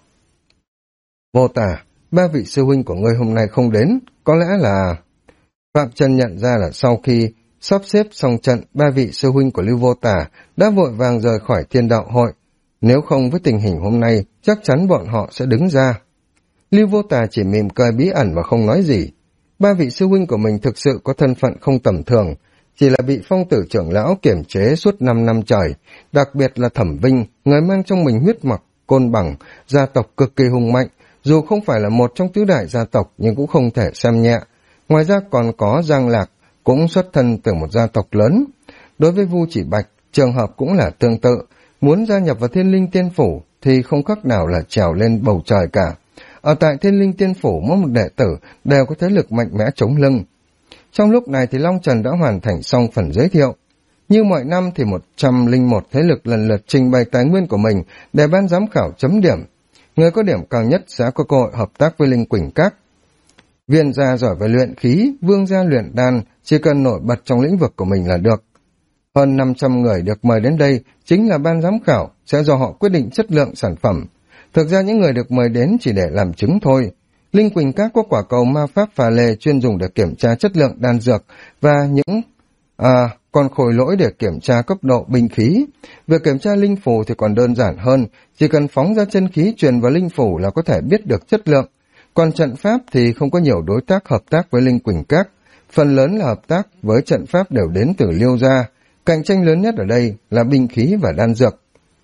Vô Tà, 3 vị sư huynh của ngươi hôm nay không đến, có lẽ là... Phạm Trần nhận ra là sau khi sắp xếp xong trận, 3 vị sư huynh của Lưu Vô Tà đã vội vàng rời khỏi Thiên Đạo Hội. Nếu không với tình hình hôm nay, chắc chắn bọn họ sẽ đứng ra. Lưu Vô Tà chỉ mỉm cười bí ẩn và không nói gì. 3 vị sư huynh của mình thực sự có thân phận không tầm thường, chỉ là bị Phong Tử trưởng lão kiểm chế suốt 5 năm trời, đặc biệt là Thẩm Vinh, người mang trong mình huyết mạch côn bằng, gia tộc cực kỳ hùng mạnh, dù không phải là một trong tứ đại gia tộc nhưng cũng không thể xem nhẹ. Ngoài ra còn có Giang Lạc, cũng xuất thân từ một gia tộc lớn. Đối với Vu Chỉ Bạch, trường hợp cũng là tương tự, muốn gia nhập vào Thiên Linh Tiên Phủ thì không khác nào là trèo lên bầu trời cả. Ở tại Thiên Linh Tiên Phủ, mỗi một đệ tử đều có thế lực mạnh mẽ chống lưng. Trong lúc này thì Long Trần đã hoàn thành xong phần giới thiệu. Như mọi năm thì 101 thế lực lần lượt trình bày tài nguyên của mình để ban giám khảo chấm điểm. Người có điểm cao nhất sẽ có cơ hội hợp tác với Linh Quỳnh Các. Viên gia giỏi về luyện khí, vương gia luyện đan, chỉ cần nổi bật trong lĩnh vực của mình là được. Hơn 500 người được mời đến đây chính là ban giám khảo, sẽ do họ quyết định chất lượng sản phẩm. Thực ra những người được mời đến chỉ để làm chứng thôi. Linh Quỳnh Các có quả cầu ma pháp pha lê chuyên dùng để kiểm tra chất lượng đan dược và những còn khối lỗi để kiểm tra cấp độ binh khí. Việc kiểm tra linh phù thì còn đơn giản hơn, chỉ cần phóng ra chân khí truyền vào linh phù là có thể biết được chất lượng. Còn trận pháp thì không có nhiều đối tác hợp tác với Linh Quỳnh Các, phần lớn là hợp tác với trận pháp đều đến từ Liêu gia. Cạnh tranh lớn nhất ở đây là binh khí và đan dược.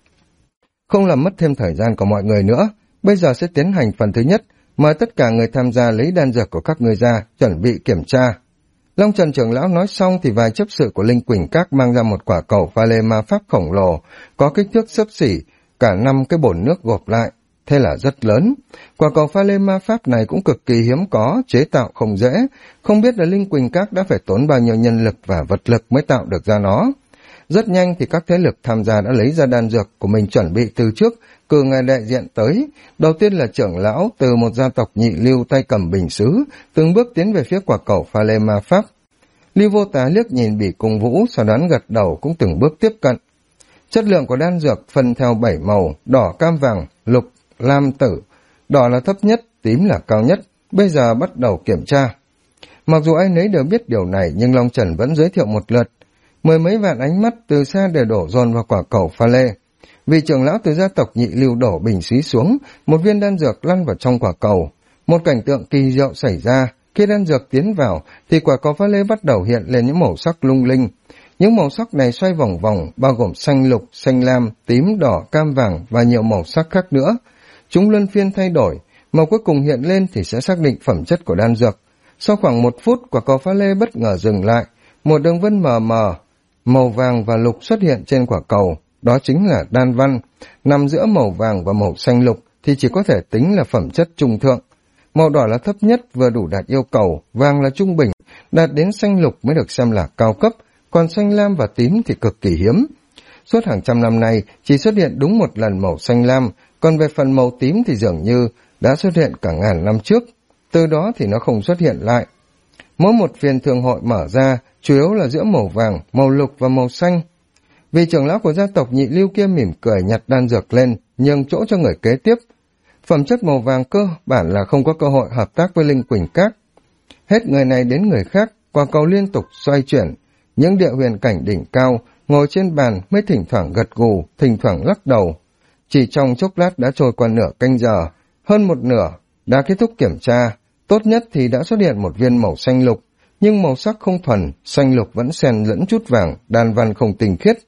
Không làm mất thêm thời gian của mọi người nữa, bây giờ sẽ tiến hành phần thứ nhất, mời tất cả người tham gia lấy đan dược của các ngươi ra, chuẩn bị kiểm tra. Long Trần trưởng lão nói xong thì vài chấp sự của Linh Quỳnh Các mang ra một quả cầu pha lê ma pháp khổng lồ, có kích thước xấp xỉ, cả 5 cái bồn nước gộp lại, thế là rất lớn. Quả cầu pha lê ma pháp này cũng cực kỳ hiếm có, chế tạo không dễ, không biết là Linh Quỳnh Các đã phải tốn bao nhiêu nhân lực và vật lực mới tạo được ra nó. Rất nhanh thì các thế lực tham gia đã lấy ra đan dược của mình chuẩn bị từ trước, cử người đại diện tới. Đầu tiên là trưởng lão từ một gia tộc nhị Lưu tay cầm bình sứ, từng bước tiến về phía quả cầu pha lê ma pháp. Lưu Vô Tá liếc nhìn Bỉ Cung Vũ, sau đó gật đầu cũng từng bước tiếp cận. Chất lượng của đan dược phân theo 7 màu, đỏ, cam, vàng, lục, lam, tử. Đỏ là thấp nhất, tím là cao nhất. Bây giờ bắt đầu kiểm tra. Mặc dù ai nấy đều biết điều này, nhưng Long Trần vẫn giới thiệu một lượt. Mười mấy vạn ánh mắt từ xa đều đổ dồn vào quả cầu pha lê. Vị trưởng lão từ gia tộc nhị Lưu đổ bình xí xuống, một viên đan dược lăn vào trong quả cầu. Một cảnh tượng kỳ diệu xảy ra, khi đan dược tiến vào thì quả cầu pha lê bắt đầu hiện lên những màu sắc lung linh. Những màu sắc này xoay vòng vòng, bao gồm xanh lục, xanh lam, tím, đỏ, cam, vàng và nhiều màu sắc khác nữa. Chúng luân phiên thay đổi, màu cuối cùng hiện lên thì sẽ xác định phẩm chất của đan dược. Sau khoảng 1 phút, quả cầu pha lê bất ngờ dừng lại, một đường vân mờ mờ, màu vàng và lục xuất hiện trên quả cầu, đó chính là đan văn. Nằm giữa màu vàng và màu xanh lục thì chỉ có thể tính là phẩm chất trung thượng. Màu đỏ là thấp nhất, vừa đủ đạt yêu cầu, vàng là trung bình, đạt đến xanh lục mới được xem là cao cấp, còn xanh lam và tím thì cực kỳ hiếm. Suốt hàng trăm năm nay chỉ xuất hiện đúng một lần màu xanh lam, còn về phần màu tím thì dường như đã xuất hiện cả ngàn năm trước, từ đó thì nó không xuất hiện lại. Mỗi một phiên thương hội mở ra chủ yếu là giữa màu vàng, màu lục và màu xanh. Vị trưởng lão của gia tộc nhị Lưu kia mỉm cười nhặt đan dược lên, nhường chỗ cho người kế tiếp. Phẩm chất màu vàng cơ bản là không có cơ hội hợp tác với Linh Quỳnh Các. Hết người này đến người khác, quả cầu liên tục xoay chuyển. Những địa huyền cảnh đỉnh cao ngồi trên bàn mới thỉnh thoảng gật gù, thỉnh thoảng lắc đầu. Chỉ trong chốc lát đã trôi qua nửa canh giờ, hơn một nửa đã kết thúc kiểm tra. Tốt nhất thì đã xuất hiện một viên màu xanh lục, nhưng màu sắc không thuần, xanh lục vẫn xen lẫn chút vàng, đan văn không tinh khiết.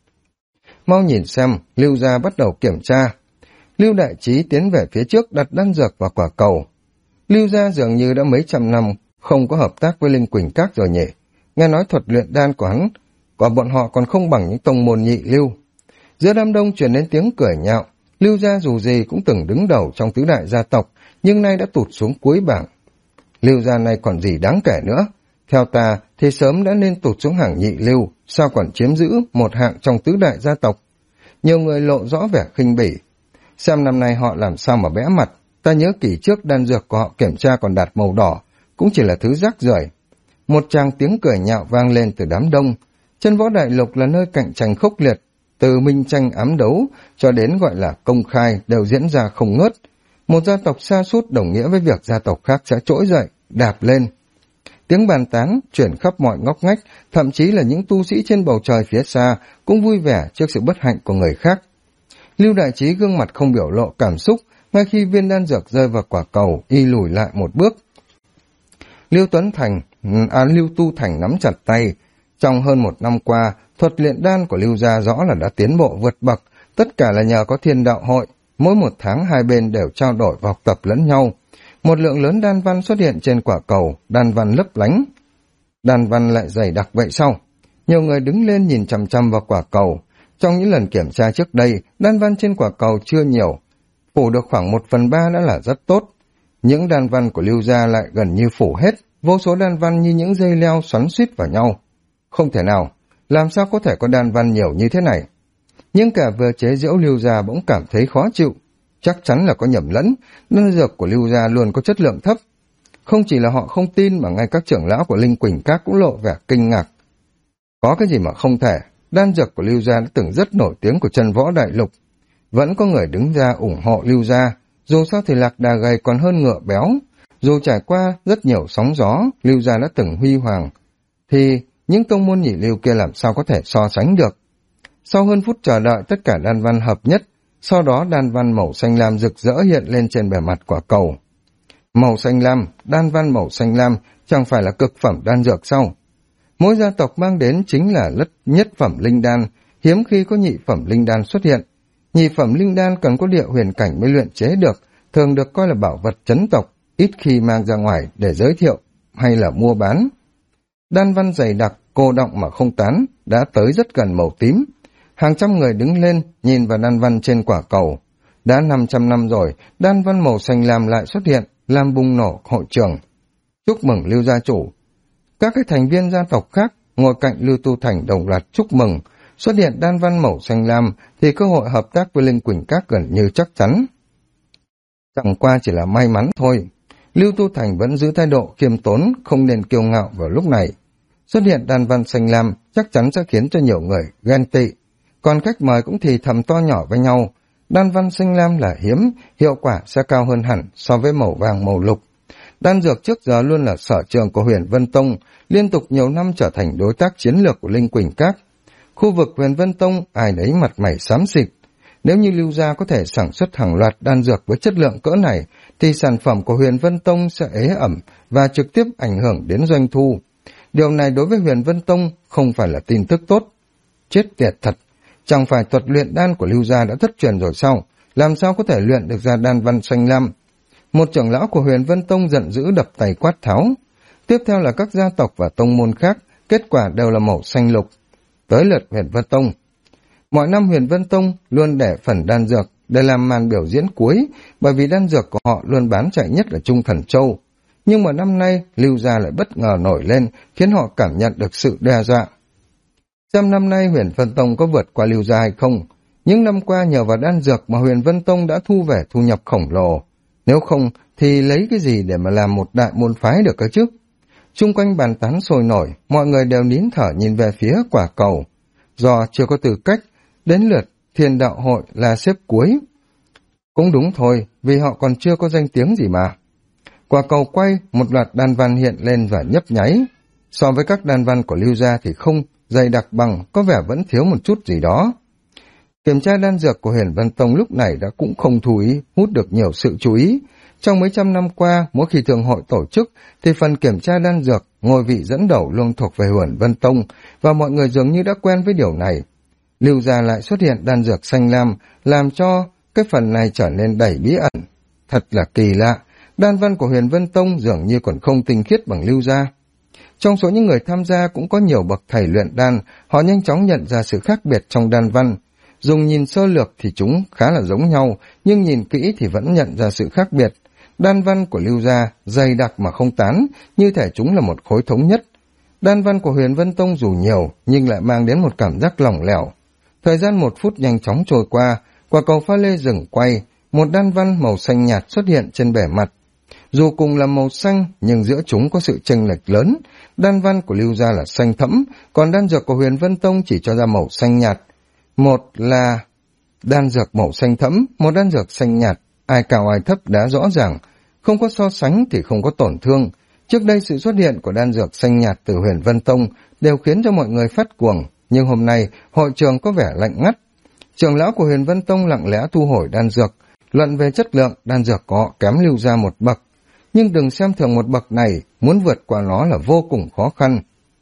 Mau nhìn xem, Lưu gia bắt đầu kiểm tra. Lưu Đại Trí tiến về phía trước đặt đan dược vào quả cầu. Lưu gia dường như đã mấy trăm năm không có hợp tác với Linh Quỳnh Các rồi nhỉ. Nghe nói thuật luyện đan của hắn, của bọn họ còn không bằng những tông môn nhị Lưu. Giữa đám đông truyền đến tiếng cười nhạo. Lưu gia dù gì cũng từng đứng đầu trong tứ đại gia tộc, nhưng nay đã tụt xuống cuối bảng. Lưu gia này còn gì đáng kể nữa. Theo ta thì sớm đã nên tụt xuống hàng nhị Lưu, sao còn chiếm giữ một hạng trong tứ đại gia tộc. Nhiều người lộ rõ vẻ khinh bỉ. Xem năm nay họ làm sao mà bẽ mặt. Ta nhớ kỷ trước đan dược của họ kiểm tra còn đạt màu đỏ, cũng chỉ là thứ rác rưởi. Một tràng tiếng cười nhạo vang lên từ đám đông. Chân võ đại lục là nơi cạnh tranh khốc liệt, từ minh tranh ám đấu cho đến gọi là công khai đều diễn ra không ngớt. Một gia tộc sa sút đồng nghĩa với việc gia tộc khác sẽ trỗi dậy, đạp lên. Tiếng bàn tán chuyển khắp mọi ngóc ngách, thậm chí là những tu sĩ trên bầu trời phía xa cũng vui vẻ trước sự bất hạnh của người khác. Lưu Đại Trí gương mặt không biểu lộ cảm xúc, ngay khi viên đan dược rơi vào quả cầu, y lùi lại một bước. Lưu Tu Thành nắm chặt tay. Trong hơn 1 năm qua, thuật luyện đan của Lưu gia rõ là đã tiến bộ vượt bậc, tất cả là nhờ có Thiên Đạo Hội. Mỗi một tháng hai bên đều trao đổi và học tập lẫn nhau. Một lượng lớn đan văn xuất hiện trên quả cầu, đan văn lấp lánh. Đan văn lại dày đặc vậy sao? Nhiều người đứng lên nhìn chằm chằm vào quả cầu. Trong những lần kiểm tra trước đây, đan văn trên quả cầu chưa nhiều. Phủ được khoảng 1/3 đã là rất tốt. Những đan văn của Lưu gia lại gần như phủ hết, vô số đan văn như những dây leo xoắn xuýt vào nhau. Không thể nào, làm sao có thể có đan văn nhiều như thế này? Nhưng cả vừa chế giễu Lưu gia bỗng cảm thấy khó chịu. Chắc chắn là có nhầm lẫn, đan dược của Lưu gia luôn có chất lượng thấp. Không chỉ là họ không tin mà ngay các trưởng lão của Linh Quỳnh Các cũng lộ vẻ kinh ngạc. Có cái gì mà không thể, đan dược của Lưu gia đã từng rất nổi tiếng của chân võ đại lục. Vẫn có người đứng ra ủng hộ Lưu gia, dù sao thì lạc đà gầy còn hơn ngựa béo, Dù trải qua rất nhiều sóng gió, Lưu gia đã từng huy hoàng, thì những tông môn nhị lưu kia làm sao có thể so sánh được. Sau hơn phút chờ đợi, tất cả đan văn hợp nhất, sau đó đan văn màu xanh lam rực rỡ hiện lên trên bề mặt quả cầu. Màu xanh lam, đan văn màu xanh lam, chẳng phải là cực phẩm đan dược sao? Mỗi gia tộc mang đến chính là nhất phẩm linh đan, hiếm khi có nhị phẩm linh đan xuất hiện. Nhị phẩm linh đan cần có địa huyền cảnh mới luyện chế được, thường được coi là bảo vật trấn tộc, ít khi mang ra ngoài để giới thiệu hay là mua bán. Đan văn dày đặc, cô đọng mà không tán, đã tới rất gần màu tím. Hàng trăm người đứng lên, nhìn vào đan văn trên quả cầu. Đã 500 năm rồi, đan văn màu xanh lam lại xuất hiện, làm bùng nổ hội trường. Chúc mừng Lưu gia chủ. Các cái thành viên gia tộc khác ngồi cạnh Lưu Tu Thành đồng loạt chúc mừng. Xuất hiện đan văn màu xanh lam thì cơ hội hợp tác với Linh Quỳnh Các gần như chắc chắn. Chẳng qua chỉ là may mắn thôi. Lưu Tu Thành vẫn giữ thái độ khiêm tốn, không nên kiêu ngạo vào lúc này. Xuất hiện đan văn xanh lam chắc chắn sẽ khiến cho nhiều người ghen tị. Còn khách mời cũng thì thầm to nhỏ với nhau. Đan văn xanh lam là hiếm, hiệu quả sẽ cao hơn hẳn so với màu vàng màu lục. Đan dược trước giờ luôn là sở trường của Huyền Vân Tông, liên tục nhiều năm trở thành đối tác chiến lược của Linh Quỳnh Các. Khu vực Huyền Vân Tông ai nấy mặt mày xám xịt. Nếu như Lưu gia có thể sản xuất hàng loạt đan dược với chất lượng cỡ này, thì sản phẩm của Huyền Vân Tông sẽ ế ẩm và trực tiếp ảnh hưởng đến doanh thu. Điều này đối với Huyền Vân Tông không phải là tin tức tốt. Chết tiệt thật, chẳng phải thuật luyện đan của Lưu gia đã thất truyền rồi sao? Làm sao có thể luyện được ra đan văn xanh lam? Một trưởng lão của Huyền Vân Tông giận dữ đập tay quát tháo. Tiếp theo là các gia tộc và tông môn khác, kết quả đều là màu xanh lục. Tới lượt Huyền Vân Tông. Mọi năm Huyền Vân Tông luôn để phần đan dược để làm màn biểu diễn cuối, bởi vì đan dược của họ luôn bán chạy nhất là Trung Thần Châu. Nhưng mà năm nay, Lưu gia lại bất ngờ nổi lên, khiến họ cảm nhận được sự đe dọa. Xem năm nay Huyền Vân Tông có vượt qua Lưu gia hay không? Những năm qua nhờ vào đan dược mà Huyền Vân Tông đã thu về thu nhập khổng lồ. Nếu không, thì lấy cái gì để mà làm một đại môn phái được cơ chứ? Chung quanh bàn tán sôi nổi, mọi người đều nín thở nhìn về phía quả cầu. Do chưa có tư cách, đến lượt Thiên Đạo Hội là xếp cuối. Cũng đúng thôi, vì họ còn chưa có danh tiếng gì mà. Quả cầu quay, một loạt đan văn hiện lên và nhấp nháy. So với các đan văn của Lưu gia thì không dày đặc bằng, có vẻ vẫn thiếu một chút gì đó. Kiểm tra đan dược của Huyền Vân Tông lúc này đã cũng không hút được nhiều sự chú ý. Trong mấy trăm năm qua, mỗi khi thường hội tổ chức, thì phần kiểm tra đan dược, ngôi vị dẫn đầu luôn thuộc về Huyền Vân Tông, và mọi người dường như đã quen với điều này. Lưu gia lại xuất hiện đan dược xanh lam, làm cho cái phần này trở nên đầy bí ẩn. Thật là kỳ lạ, đan văn của Huyền Vân Tông dường như còn không tinh khiết bằng Lưu gia. Trong số những người tham gia cũng có nhiều bậc thầy luyện đan, họ nhanh chóng nhận ra sự khác biệt trong đan văn. Dùng nhìn sơ lược thì chúng khá là giống nhau, nhưng nhìn kỹ thì vẫn nhận ra sự khác biệt. Đan văn của Lưu gia dày đặc mà không tán, như thể chúng là một khối thống nhất. Đan văn của Huyền Vân Tông dù nhiều, nhưng lại mang đến một cảm giác lỏng lẻo. Thời gian 1 phút nhanh chóng trôi qua, quả cầu pha lê dừng quay, một đan văn màu xanh nhạt xuất hiện trên bề mặt. Dù cùng là màu xanh, nhưng giữa chúng có sự chênh lệch lớn. Đan văn của Lưu gia là xanh thẫm, còn đan dược của Huyền Vân Tông chỉ cho ra màu xanh nhạt. Một là đan dược màu xanh thẫm, một đan dược xanh nhạt, ai cao ai thấp đã rõ ràng, không có so sánh thì không có tổn thương. Trước đây sự xuất hiện của đan dược xanh nhạt từ Huyền Vân Tông đều khiến cho mọi người phát cuồng, nhưng hôm nay hội trường có vẻ lạnh ngắt. Trưởng lão của Huyền Vân Tông lặng lẽ thu hồi đan dược, luận về chất lượng đan dược của họ kém Lưu gia một bậc, nhưng đừng xem thường một bậc này, muốn vượt qua nó là vô cùng khó khăn.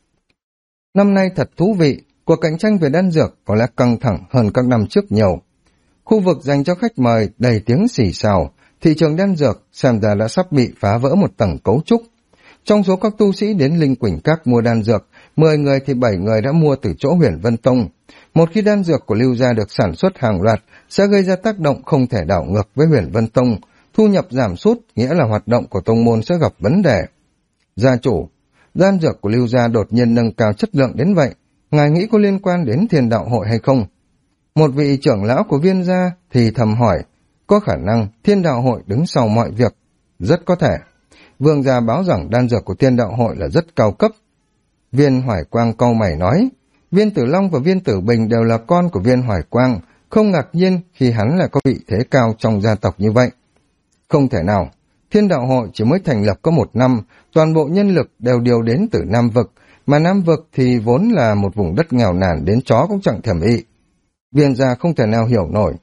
Năm nay thật thú vị, cuộc cạnh tranh về đan dược có lẽ căng thẳng hơn các năm trước nhiều. Khu vực dành cho khách mời đầy tiếng xì xào, thị trường đan dược xem ra đã sắp bị phá vỡ một tầng cấu trúc. Trong số các tu sĩ đến Linh Quỳnh Các mua đan dược, 10 người thì 7 người đã mua từ chỗ Huyền Vân Tông. Một khi đan dược của Lưu gia được sản xuất hàng loạt, sẽ gây ra tác động không thể đảo ngược với Huyền Vân Tông. Thu nhập giảm sút, nghĩa là hoạt động của tông môn sẽ gặp vấn đề. Gia chủ, đan dược của Lưu gia đột nhiên nâng cao chất lượng đến vậy, ngài nghĩ có liên quan đến Thiên Đạo Hội hay không? Một vị trưởng lão của Viên gia thì thầm hỏi, có khả năng Thiên Đạo Hội đứng sau mọi việc. Rất có thể. Vương gia báo rằng đan dược của Thiên Đạo Hội là rất cao cấp. Viên Hoài Quang cau mày nói, Viên Tử Long và Viên Tử Bình đều là con của Viên Hoài Quang, không ngạc nhiên khi hắn lại có vị thế cao trong gia tộc như vậy. Không thể nào, Thiên đạo hội chỉ mới thành lập có 1 năm, toàn bộ nhân lực đều điều đến từ Nam Vực, mà Nam Vực thì vốn là một vùng đất nghèo nàn đến chó cũng chẳng thèm ị. Viên gia không thể nào hiểu nổi.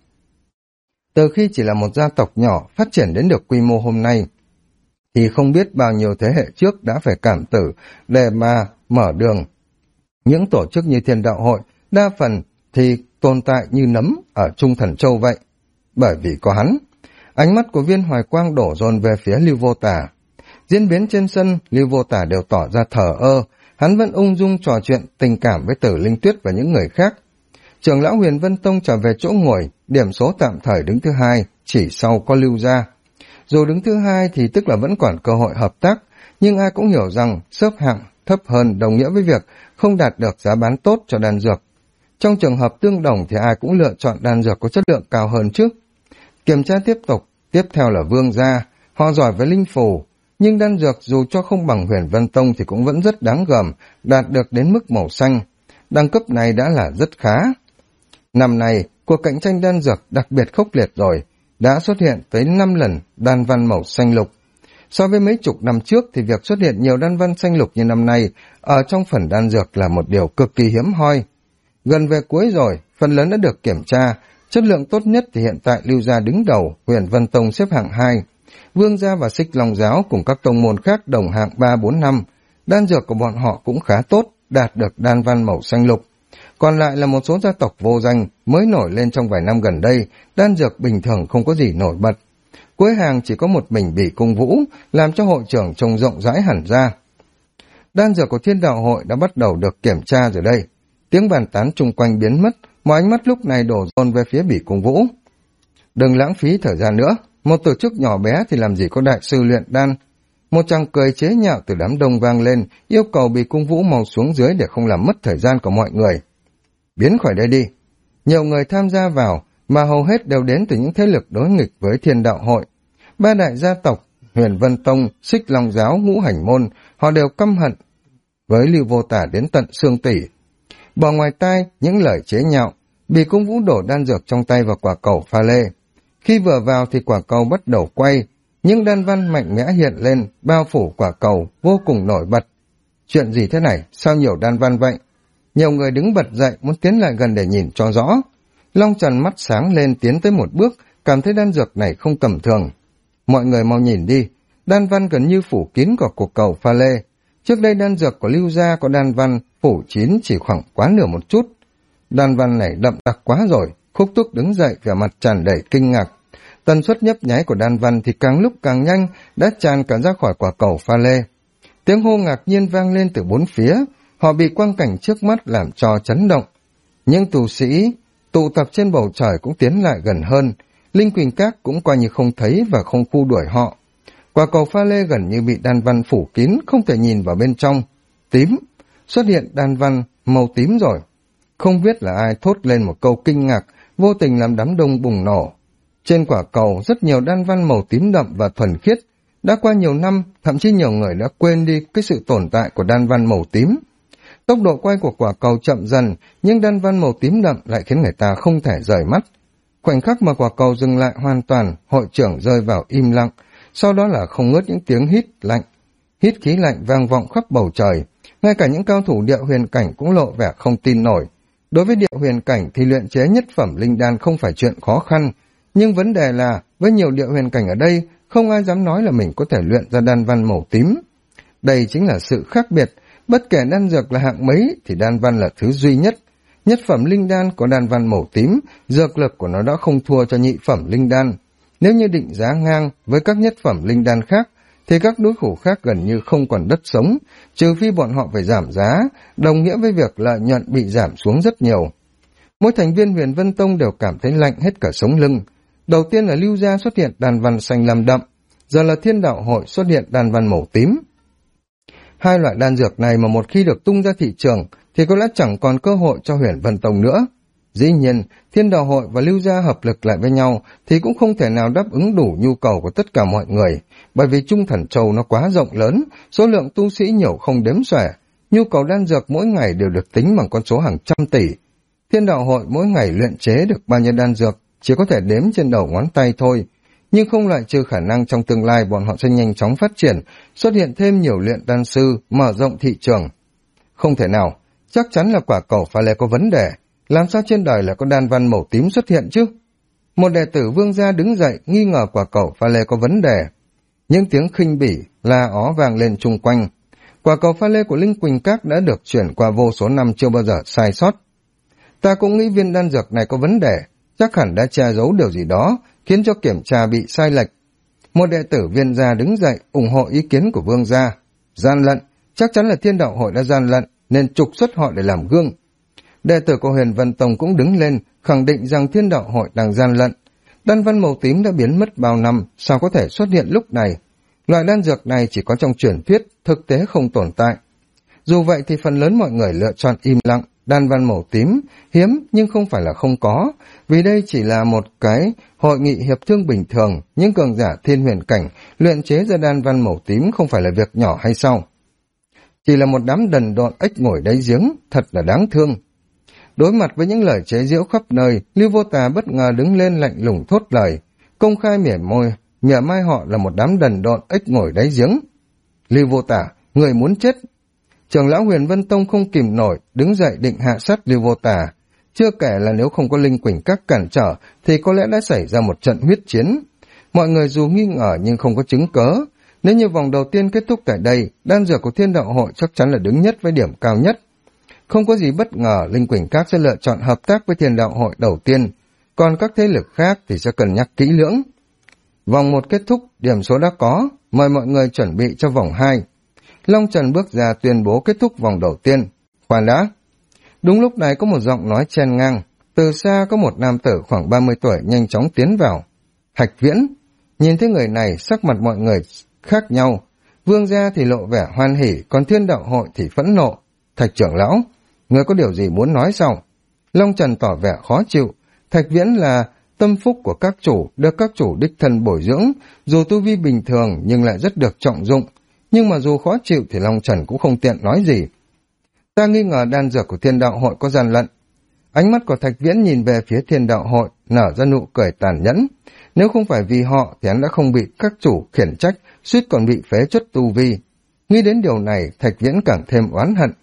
Từ khi chỉ là một gia tộc nhỏ phát triển đến được quy mô hôm nay, thì không biết bao nhiêu thế hệ trước đã phải cảm tử để mà mở đường. Những tổ chức như Thiên đạo hội, đa phần thì tồn tại như nấm ở Trung Thần Châu vậy. Bởi vì có hắn, ánh mắt của Viên Hoài Quang đổ dồn về phía Lưu Vô Tả. Diễn biến trên sân, Lưu Vô Tả đều tỏ ra thờ ơ, hắn vẫn ung dung trò chuyện tình cảm với Tử Linh Tuyết và những người khác. Trưởng lão Huyền Vân Tông trở về chỗ ngồi, điểm số tạm thời đứng thứ 2, chỉ sau có Lưu gia. Dù đứng thứ 2 thì tức là vẫn còn cơ hội hợp tác, nhưng ai cũng hiểu rằng xếp hạng thấp hơn đồng nghĩa với việc không đạt được giá bán tốt cho đan dược. Trong trường hợp tương đồng thì ai cũng lựa chọn đan dược có chất lượng cao hơn trước. Kiểm tra tiếp tục, tiếp theo là Vương gia, họ giỏi với linh phù, nhưng đan dược dù cho không bằng Huyền Vân Tông thì cũng vẫn rất đáng gờm, đạt được đến mức màu xanh. Đẳng cấp này đã là rất khá. Năm nay, cuộc cạnh tranh đan dược đặc biệt khốc liệt rồi, đã xuất hiện tới 5 lần đan văn màu xanh lục. So với mấy chục năm trước thì việc xuất hiện nhiều đan văn xanh lục như năm nay ở trong phần đan dược là một điều cực kỳ hiếm hoi. Gần về cuối rồi, phần lớn đã được kiểm tra, chất lượng tốt nhất thì hiện tại Lưu gia đứng đầu, Huyền Vân Tông xếp hạng 2. Vương gia và Xích Long giáo cùng các tông môn khác đồng hạng 3, 4, 5. Đan dược của bọn họ cũng khá tốt, đạt được đan văn màu xanh lục. Còn lại là một số gia tộc vô danh mới nổi lên trong vài năm gần đây, đan dược bình thường không có gì nổi bật. Cuối hàng chỉ có một mình Bỉ Cung Vũ, làm cho hội trưởng trông rộng rãi hẳn ra. Đan dược của Thiên đạo hội đã bắt đầu được kiểm tra rồi đây. Tiếng bàn tán chung quanh biến mất, mọi ánh mắt lúc này đổ dồn về phía Bỉ Cung Vũ. Đừng lãng phí thời gian nữa, một tổ chức nhỏ bé thì làm gì có đại sư luyện đan. Một chàng cười chế nhạo từ đám đông vang lên, yêu cầu Bỉ Cung Vũ mau xuống dưới để không làm mất thời gian của mọi người. Biến khỏi đây đi. Nhiều người tham gia vào, mà hầu hết đều đến từ những thế lực đối nghịch với Thiên đạo hội. 3 đại gia tộc, Huyền Vân Tông, Xích Long giáo, Ngũ Hành môn, họ đều căm hận với Lưu Vô Tả đến tận xương tủy. Bỏ ngoài tai những lời chế nhạo, Bỉ Cung Vũ đổ đan dược trong tay vào quả cầu pha lê. Khi vừa vào thì quả cầu bắt đầu quay, những đan văn mạnh mẽ hiện lên, bao phủ quả cầu, vô cùng nổi bật. Chuyện gì thế này, sao nhiều đan văn vậy? Nhiều người đứng bật dậy muốn tiến lại gần để nhìn cho rõ. Long Trần mắt sáng lên tiến tới một bước, cảm thấy đan dược này không tầm thường. Mọi người mau nhìn đi, đan văn gần như phủ kín của cuộc cầu pha lê. Trước đây đan dược của Lưu gia có đan văn phủ kín chỉ khoảng quá nửa một chút. Đan văn này đậm đặc quá rồi. Khúc Thúc đứng dậy vẻ mặt tràn đầy kinh ngạc. Tần suất nhấp nháy của đan văn thì càng lúc càng nhanh, đã tràn cả ra khỏi quả cầu pha lê. Tiếng hô ngạc nhiên vang lên từ bốn phía, họ bị quang cảnh trước mắt làm cho chấn động. Những tù sĩ tụ tập trên bầu trời cũng tiến lại gần hơn, Linh Quỳnh Các cũng coi như không thấy và không khu đuổi họ. Quả cầu pha lê gần như bị đan văn phủ kín, không thể nhìn vào bên trong. Tím, xuất hiện đan văn màu tím rồi. Không biết là ai thốt lên một câu kinh ngạc, vô tình làm đám đông bùng nổ. Trên quả cầu rất nhiều đan văn màu tím đậm và thuần khiết. Đã qua nhiều năm, thậm chí nhiều người đã quên đi cái sự tồn tại của đan văn màu tím. Tốc độ quay của quả cầu chậm dần, nhưng đan văn màu tím đậm lại khiến người ta không thể rời mắt. Khoảnh khắc mà quả cầu dừng lại hoàn toàn, hội trưởng rơi vào im lặng, sau đó là không ngớt những tiếng hít lạnh. Hít khí lạnh vang vọng khắp bầu trời, ngay cả những cao thủ địa huyền cảnh cũng lộ vẻ không tin nổi. Đối với địa huyền cảnh thì luyện chế nhất phẩm linh đan không phải chuyện khó khăn, nhưng vấn đề là với nhiều địa huyền cảnh ở đây, không ai dám nói là mình có thể luyện ra đan văn màu tím. Đây chính là sự khác biệt, bất kể đan dược là hạng mấy thì đan văn là thứ duy nhất. Nhất phẩm linh đan có đan văn màu tím, dược lực của nó đã không thua cho nhị phẩm linh đan. Nếu như định giá ngang với các nhất phẩm linh đan khác, thì các đối thủ khác gần như không còn đất sống, trừ phi bọn họ phải giảm giá, đồng nghĩa với việc lợi nhuận bị giảm xuống rất nhiều. Mỗi thành viên Huyền Vân Tông đều cảm thấy lạnh hết cả sống lưng. Đầu tiên là Lưu gia xuất hiện đan văn xanh lam đậm, giờ là Thiên đạo hội xuất hiện đan văn màu tím. Hai loại đan dược này mà một khi được tung ra thị trường thì có lẽ chẳng còn cơ hội cho Huyền Vân Tông nữa. Dĩ nhiên, Thiên đạo hội và Lưu gia hợp lực lại với nhau thì cũng không thể nào đáp ứng đủ nhu cầu của tất cả mọi người, bởi vì Trung Thần Châu nó quá rộng lớn, số lượng tu sĩ nhiều không đếm xuể, nhu cầu đan dược mỗi ngày đều được tính bằng con số hàng trăm tỷ. Thiên đạo hội mỗi ngày luyện chế được bao nhiêu đan dược chỉ có thể đếm trên đầu ngón tay thôi. nhưng không loại trừ khả năng trong tương lai bọn họ sẽ nhanh chóng phát triển, xuất hiện thêm nhiều luyện đan sư, mở rộng thị trường. Không thể nào, chắc chắn là quả cầu pha lê có vấn đề, làm sao trên đời lại có đan văn màu tím xuất hiện chứ? Một đệ tử Vương gia đứng dậy nghi ngờ quả cầu pha lê có vấn đề. Những tiếng khinh bỉ, la ó vang lên chung quanh. Quả cầu pha lê của Linh Quỳnh Các đã được chuyển qua vô số năm chưa bao giờ sai sót. Ta cũng nghĩ viên đan dược này có vấn đề, chắc hẳn đã che giấu điều gì đó, khiến cho kiểm tra bị sai lệch. Một đệ tử Viên gia đứng dậy ủng hộ ý kiến của Vương gia. Gian lận, chắc chắn là Thiên Đạo Hội đã gian lận, nên trục xuất họ để làm gương. Đệ tử của Huyền Vân Tông cũng đứng lên, khẳng định rằng Thiên Đạo Hội đang gian lận. Đan văn màu tím đã biến mất bao năm, sao có thể xuất hiện lúc này? Loại đan dược này chỉ có trong truyền thuyết, thực tế không tồn tại. Dù vậy thì phần lớn mọi người lựa chọn im lặng, đan văn màu tím, hiếm nhưng không phải là không có, vì đây chỉ là một cái hội nghị hiệp thương bình thường, những cường giả thiên huyền cảnh luyện chế ra đan văn màu tím không phải là việc nhỏ hay sao? Chỉ là một đám đần độn ếch ngồi đáy giếng, thật là đáng thương. Đối mặt với những lời chế giễu khắp nơi, Lưu Vô Tà bất ngờ đứng lên lạnh lùng thốt lời, công khai mỉa mai họ là một đám đần độn ếch ngồi đáy giếng. Lưu Vô Tà, người muốn chết. Trưởng lão Huyền Vân Tông không kìm nổi, đứng dậy định hạ sát Lưu Vô Tà. Chưa kể là nếu không có Linh Quỳnh Các cản trở, thì có lẽ đã xảy ra một trận huyết chiến. Mọi người dù nghi ngờ nhưng không có chứng cớ. Nếu như vòng đầu tiên kết thúc tại đây, đan dược của Thiên Đạo Hội chắc chắn là đứng nhất với điểm cao nhất. Không có gì bất ngờ, Linh Quỳnh Các sẽ lựa chọn hợp tác với Thiên Đạo Hội đầu tiên, còn các thế lực khác thì sẽ cân nhắc kỹ lưỡng. Vòng 1 kết thúc, điểm số đã có, mời mọi người chuẩn bị cho vòng 2. Long Trần bước ra tuyên bố kết thúc vòng đầu tiên. Khoan đã. Đúng lúc này có một giọng nói chen ngang, từ xa có một nam tử khoảng 30 tuổi nhanh chóng tiến vào. Hạch Viễn. Nhìn thấy người này, sắc mặt mọi người khác nhau. Vương gia thì lộ vẻ hoan hỉ, còn Thiên Đạo Hội thì phẫn nộ. Thạch trưởng lão, người có điều gì muốn nói sao? Long Trần tỏ vẻ khó chịu. Thạch Viễn là tâm phúc của các chủ, được các chủ đích thân bồi dưỡng, dù tu vi bình thường nhưng lại rất được trọng dụng. Nhưng mà dù khó chịu thì Long Trần cũng không tiện nói gì. Ta nghi ngờ đan dược của Thiên Đạo Hội có gian lận. Ánh mắt của Thạch Viễn nhìn về phía Thiên Đạo Hội, nở ra nụ cười tàn nhẫn. Nếu không phải vì họ thì hắn đã không bị các chủ khiển trách, suýt còn bị phế truất tu vi. Nghĩ đến điều này, Thạch Viễn càng thêm oán hận.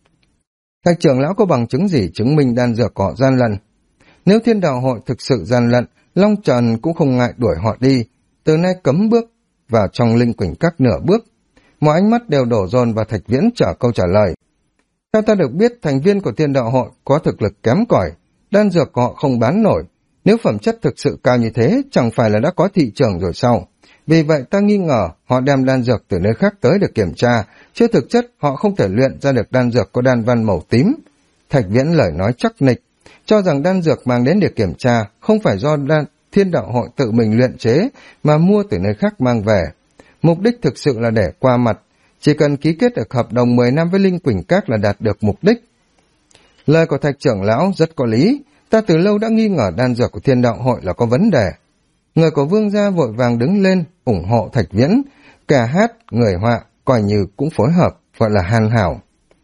Thạch trưởng lão có bằng chứng gì chứng minh đan dược họ gian lận? Nếu Thiên Đạo Hội thực sự gian lận, Long Trần cũng không ngại đuổi họ đi, từ nay cấm bước vào trong Linh Quỳnh Các nửa bước. Mọi ánh mắt đều đổ dồn vào Thạch Viễn trả câu trả lời. Theo ta được biết, thành viên của Thiên Đạo Hội có thực lực kém cỏi, đan dược họ không bán nổi. Nếu phẩm chất thực sự cao như thế, chẳng phải là đã có thị trường rồi sao? Vì vậy ta nghi ngờ họ đem đan dược từ nơi khác tới để kiểm tra, chứ thực chất họ không thể luyện ra được đan dược có đan văn màu tím. Thạch Viễn lời nói chắc nịch, cho rằng đan dược mang đến để kiểm tra không phải do Thiên Đạo Hội tự mình luyện chế mà mua từ nơi khác mang về. Mục đích thực sự là để qua mặt, chỉ cần ký kết được hợp đồng 10 năm với Linh Quỳnh Các là đạt được mục đích. Lời của Thạch trưởng lão rất có lý, ta từ lâu đã nghi ngờ đan dược của Thiên Đạo Hội là có vấn đề. Người của Vương gia vội vàng đứng lên ủng hộ Thạch Viễn, cả hát, người họa coi như cũng phối hợp, gọi là hoàn hảo.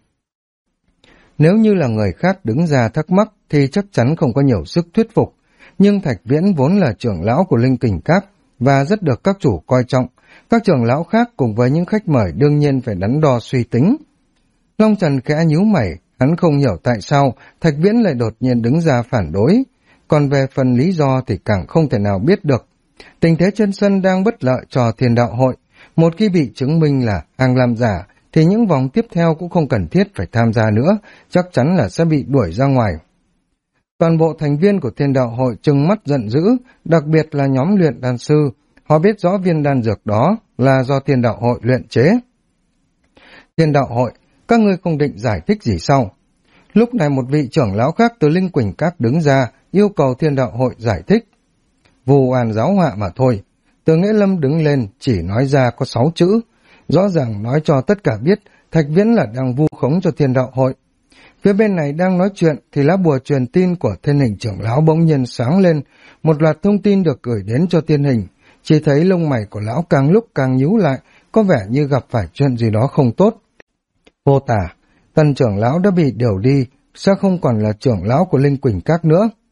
Nếu như là người khác đứng ra thắc mắc thì chắc chắn không có nhiều sức thuyết phục, nhưng Thạch Viễn vốn là trưởng lão của Linh Quỳnh Các và rất được các chủ coi trọng. Các trưởng lão khác cùng với những khách mời đương nhiên phải đắn đo suy tính. Long Trần khẽ nhíu mày, hắn không hiểu tại sao Thạch Viễn lại đột nhiên đứng ra phản đối. Còn về phần lý do thì càng không thể nào biết được. Tình thế trên sân đang bất lợi cho Thiên Đạo Hội. Một khi bị chứng minh là hàng làm giả, thì những vòng tiếp theo cũng không cần thiết phải tham gia nữa, chắc chắn là sẽ bị đuổi ra ngoài. Toàn bộ thành viên của Thiên Đạo Hội trừng mắt giận dữ, đặc biệt là nhóm luyện đan sư. Họ biết rõ viên đan dược đó là do Thiên Đạo Hội luyện chế. Thiên Đạo Hội, các ngươi không định giải thích gì sao? Lúc này một vị trưởng lão khác từ Linh Quỳnh Các đứng ra, yêu cầu Thiên Đạo Hội giải thích. Vu oan giáo họa mà thôi. Từ Nghĩa Lâm đứng lên, chỉ nói ra có 6 chữ. Rõ ràng nói cho tất cả biết, Thạch Viễn là đang vu khống cho Thiên Đạo Hội. Phía bên này đang nói chuyện, thì lá bùa truyền tin của Thiên Hình trưởng lão bỗng nhiên sáng lên. Một loạt thông tin được gửi đến cho Thiên Hình. Chỉ thấy lông mày của lão càng lúc càng nhíu lại, có vẻ như gặp phải chuyện gì đó không tốt. Vô Tả, Tần trưởng lão đã bị điều đi, sẽ không còn là trưởng lão của Linh Quỳnh Các nữa.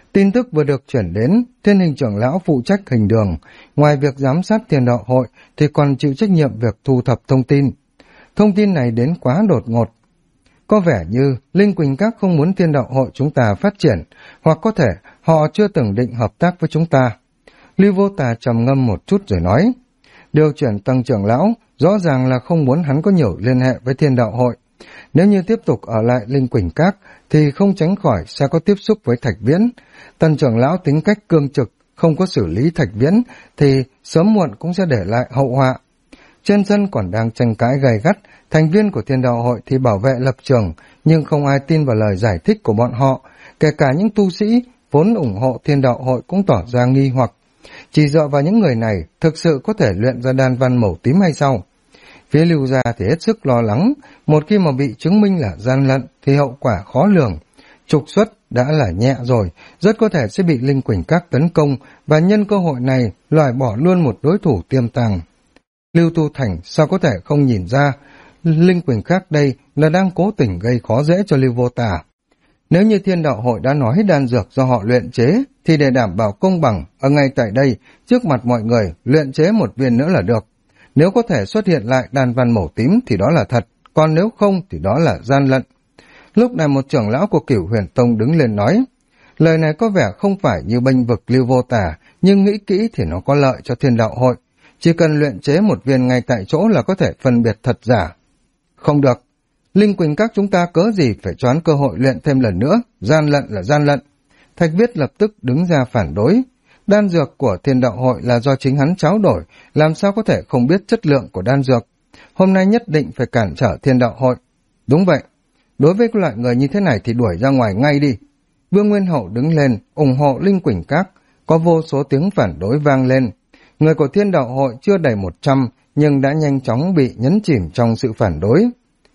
Tin tức vừa được chuyển đến, Thiên Hình trưởng lão phụ trách hình đường, ngoài việc giám sát Thiên Đạo hội thì còn chịu trách nhiệm việc thu thập thông tin. Thông tin này đến quá đột ngột. Có vẻ như Linh Quỳnh Các không muốn Thiên Đạo hội chúng ta phát triển, hoặc có thể họ chưa từng định hợp tác với chúng ta. Lưu Vô Tà trầm ngâm một chút rồi nói, điều chuyển Tầng trưởng lão rõ ràng là không muốn hắn có nhiều liên hệ với Thiên Đạo hội. Nếu như tiếp tục ở lại Linh Quỳnh Các thì không tránh khỏi sẽ có tiếp xúc với Thạch Viễn. Tần trưởng lão tính cách cương trực, không có xử lý Thạch Viễn thì sớm muộn cũng sẽ để lại hậu họa. Trên sân còn đang tranh cãi gay gắt, thành viên của Thiên Đạo hội thì bảo vệ lập trường, nhưng không ai tin vào lời giải thích của bọn họ, kể cả những tu sĩ vốn ủng hộ Thiên Đạo hội cũng tỏ ra nghi hoặc. Chỉ dựa vào những người này thực sự có thể luyện ra đan văn màu tím hay sao? Phía Lưu gia thì hết sức lo lắng, một khi mà bị chứng minh là gian lận thì hậu quả khó lường. Trục xuất đã là nhẹ rồi, rất có thể sẽ bị Linh Quỳnh Các tấn công và nhân cơ hội này loại bỏ luôn một đối thủ tiềm tàng. Lưu Tu Thành sao có thể không nhìn ra, Linh Quỳnh Các đây là đang cố tình gây khó dễ cho Lưu Vô Tà. Nếu như Thiên Đạo hội đã nói đan dược do họ luyện chế, thì để đảm bảo công bằng, ở ngay tại đây, trước mặt mọi người, luyện chế một viên nữa là được. Nếu có thể xuất hiện lại đan văn màu tím thì đó là thật, còn nếu không thì đó là gian lận. Lúc này một trưởng lão của Cửu Huyền Tông đứng lên nói, lời này có vẻ không phải như bênh vực Lưu Vô Tà, nhưng nghĩ kỹ thì nó có lợi cho Thiên Đạo hội. Chỉ cần luyện chế một viên ngay tại chỗ là có thể phân biệt thật giả. Không được, Linh Quỳnh Các chúng ta cớ gì phải choán cơ hội luyện thêm lần nữa, gian lận là gian lận. Thạch Viết lập tức đứng ra phản đối. Đan dược của Thiên Đạo hội là do chính hắn tráo đổi, làm sao có thể không biết chất lượng của đan dược. Hôm nay nhất định phải cản trở Thiên Đạo hội. Đúng vậy, đối với loại người như thế này thì đuổi ra ngoài ngay đi. Vương Nguyên Hậu đứng lên, ủng hộ Linh Quỳnh Các, có vô số tiếng phản đối vang lên. Người của Thiên Đạo hội chưa đầy 100, nhưng đã nhanh chóng bị nhấn chìm trong sự phản đối.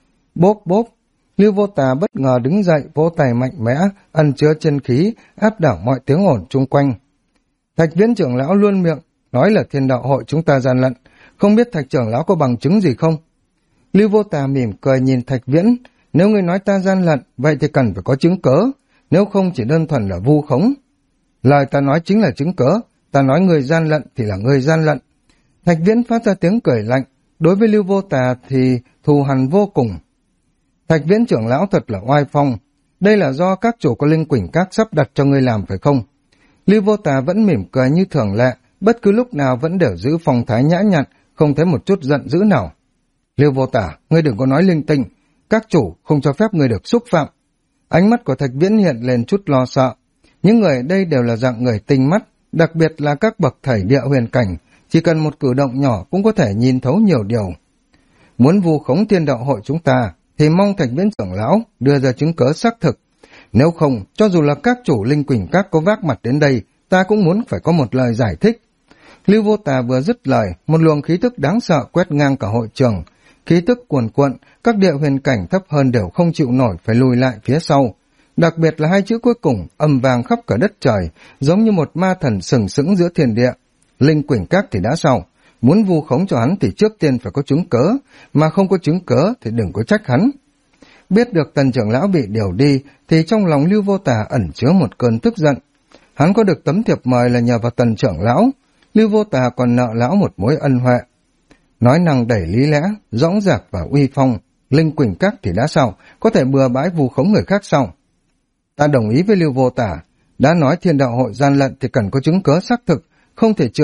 Bốp bốp, Lưu Vô Tà bất ngờ đứng dậy, vỗ tay mạnh mẽ, ẩn chứa chân khí, áp đảo mọi tiếng ồn chung quanh. Thạch Viễn trưởng lão luôn miệng, nói là Thiên Đạo hội chúng ta gian lận, không biết Thạch trưởng lão có bằng chứng gì không? Lưu Vô Tà mỉm cười nhìn Thạch Viễn, nếu ngươi nói ta gian lận, vậy thì cần phải có chứng cớ, nếu không chỉ đơn thuần là vu khống. Lời ta nói chính là chứng cớ, ta nói người gian lận thì là người gian lận. Thạch Viễn phát ra tiếng cười lạnh, đối với Lưu Vô Tà thì thù hằn vô cùng. Thạch Viễn trưởng lão thật là oai phong, đây là do các chủ của Linh Quỳnh Các sắp đặt cho ngươi làm phải không? Lưu Vô Tà vẫn mỉm cười như thường lệ, bất cứ lúc nào vẫn đều giữ phong thái nhã nhặn, không thấy một chút giận dữ nào. Lưu Vô Tà, ngươi đừng có nói linh tinh, các chủ không cho phép ngươi được xúc phạm. Ánh mắt của Thạch Viễn hiện lên chút lo sợ. Những người ở đây đều là dạng người tinh mắt, đặc biệt là các bậc thầy địa huyền cảnh, chỉ cần một cử động nhỏ cũng có thể nhìn thấu nhiều điều. Muốn vu khống Thiên Đạo hội chúng ta, thì mong Thạch Viễn trưởng lão đưa ra chứng cớ xác thực. Nếu không, cho dù là các chủ Linh Quỳnh Các có vác mặt đến đây, ta cũng muốn phải có một lời giải thích. Lưu Vô Tà vừa dứt lời, một luồng khí tức đáng sợ quét ngang cả hội trường. Khí tức cuồn cuộn, các địa huyền cảnh thấp hơn đều không chịu nổi phải lùi lại phía sau. Đặc biệt là hai chữ cuối cùng ầm vang khắp cả đất trời, giống như một ma thần sừng sững giữa thiên địa. Linh Quỳnh Các thì đã sao? Muốn vu khống cho hắn thì trước tiên phải có chứng cớ, mà không có chứng cớ thì đừng có trách hắn. Biết được Tần trưởng lão bị điều đi, thì trong lòng Lưu Vô Tà ẩn chứa một cơn tức giận. Hắn có được tấm thiệp mời là nhờ vào Tần trưởng lão, Lưu Vô Tà còn nợ lão một mối ân huệ. Nói năng đầy lý lẽ, dõng dạc và uy phong, Linh Quỳnh Các thì đã sao, có thể bừa bãi vu khống người khác sao? Ta đồng ý với Lưu Vô Tà, đã nói Thiên Đạo hội gian lận thì cần có chứng cớ xác thực, không thể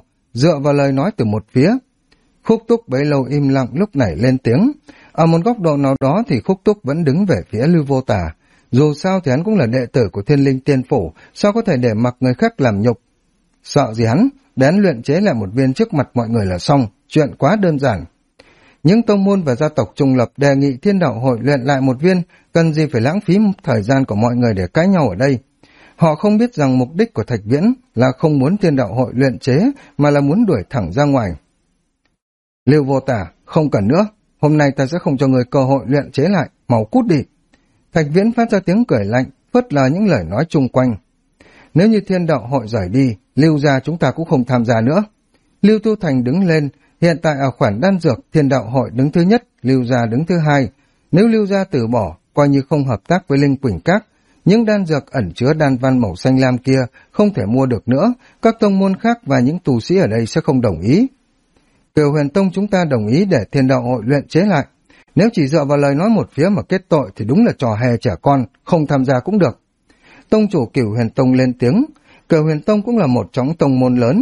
dựa vào lời nói từ một phía. Khúc Túc bấy lâu im lặng lúc này lên tiếng. Ở một góc độ nào đó thì Khúc Túc vẫn đứng về phía Lưu Vô Tà. Dù sao thì hắn cũng là đệ tử của Thiên Linh Tiên Phủ, sao có thể để mặc người khác làm nhục. Sợ gì hắn, để hắn luyện chế lại một viên trước mặt mọi người là xong, chuyện quá đơn giản. Những tông môn và gia tộc trung lập đề nghị Thiên Đạo hội luyện lại một viên, cần gì phải lãng phí thời gian của mọi người để cãi nhau ở đây. Họ không biết rằng mục đích của Thạch Viễn là không muốn Thiên Đạo hội luyện chế, mà là muốn đuổi thẳng ra ngoài. Lưu Vô Tà, không cần nữa, hôm nay ta sẽ không cho người cơ hội luyện chế lại, mau cút đi. Thạch Viễn phát ra tiếng cười lạnh, phớt lờ những lời nói chung quanh. Nếu như Thiên Đạo hội rời đi, Lưu gia chúng ta cũng không tham gia nữa. Lưu Tu Thành đứng lên, hiện tại ở khoản đan dược, Thiên Đạo hội đứng thứ nhất, Lưu gia đứng thứ hai. Nếu Lưu gia từ bỏ, coi như không hợp tác với Linh Quỳnh Các, Những đan dược ẩn chứa đan văn màu xanh lam kia không thể mua được nữa, các tông môn khác và những tu sĩ ở đây sẽ không đồng ý. Cửu Huyền Tông chúng ta đồng ý để Thiên Đạo Hội luyện chế lại. Nếu chỉ dựa vào lời nói một phía mà kết tội thì đúng là trò hề trẻ con, không tham gia cũng được. Tông chủ Cửu Huyền Tông lên tiếng. Cửu Huyền Tông cũng là một trong tông môn lớn.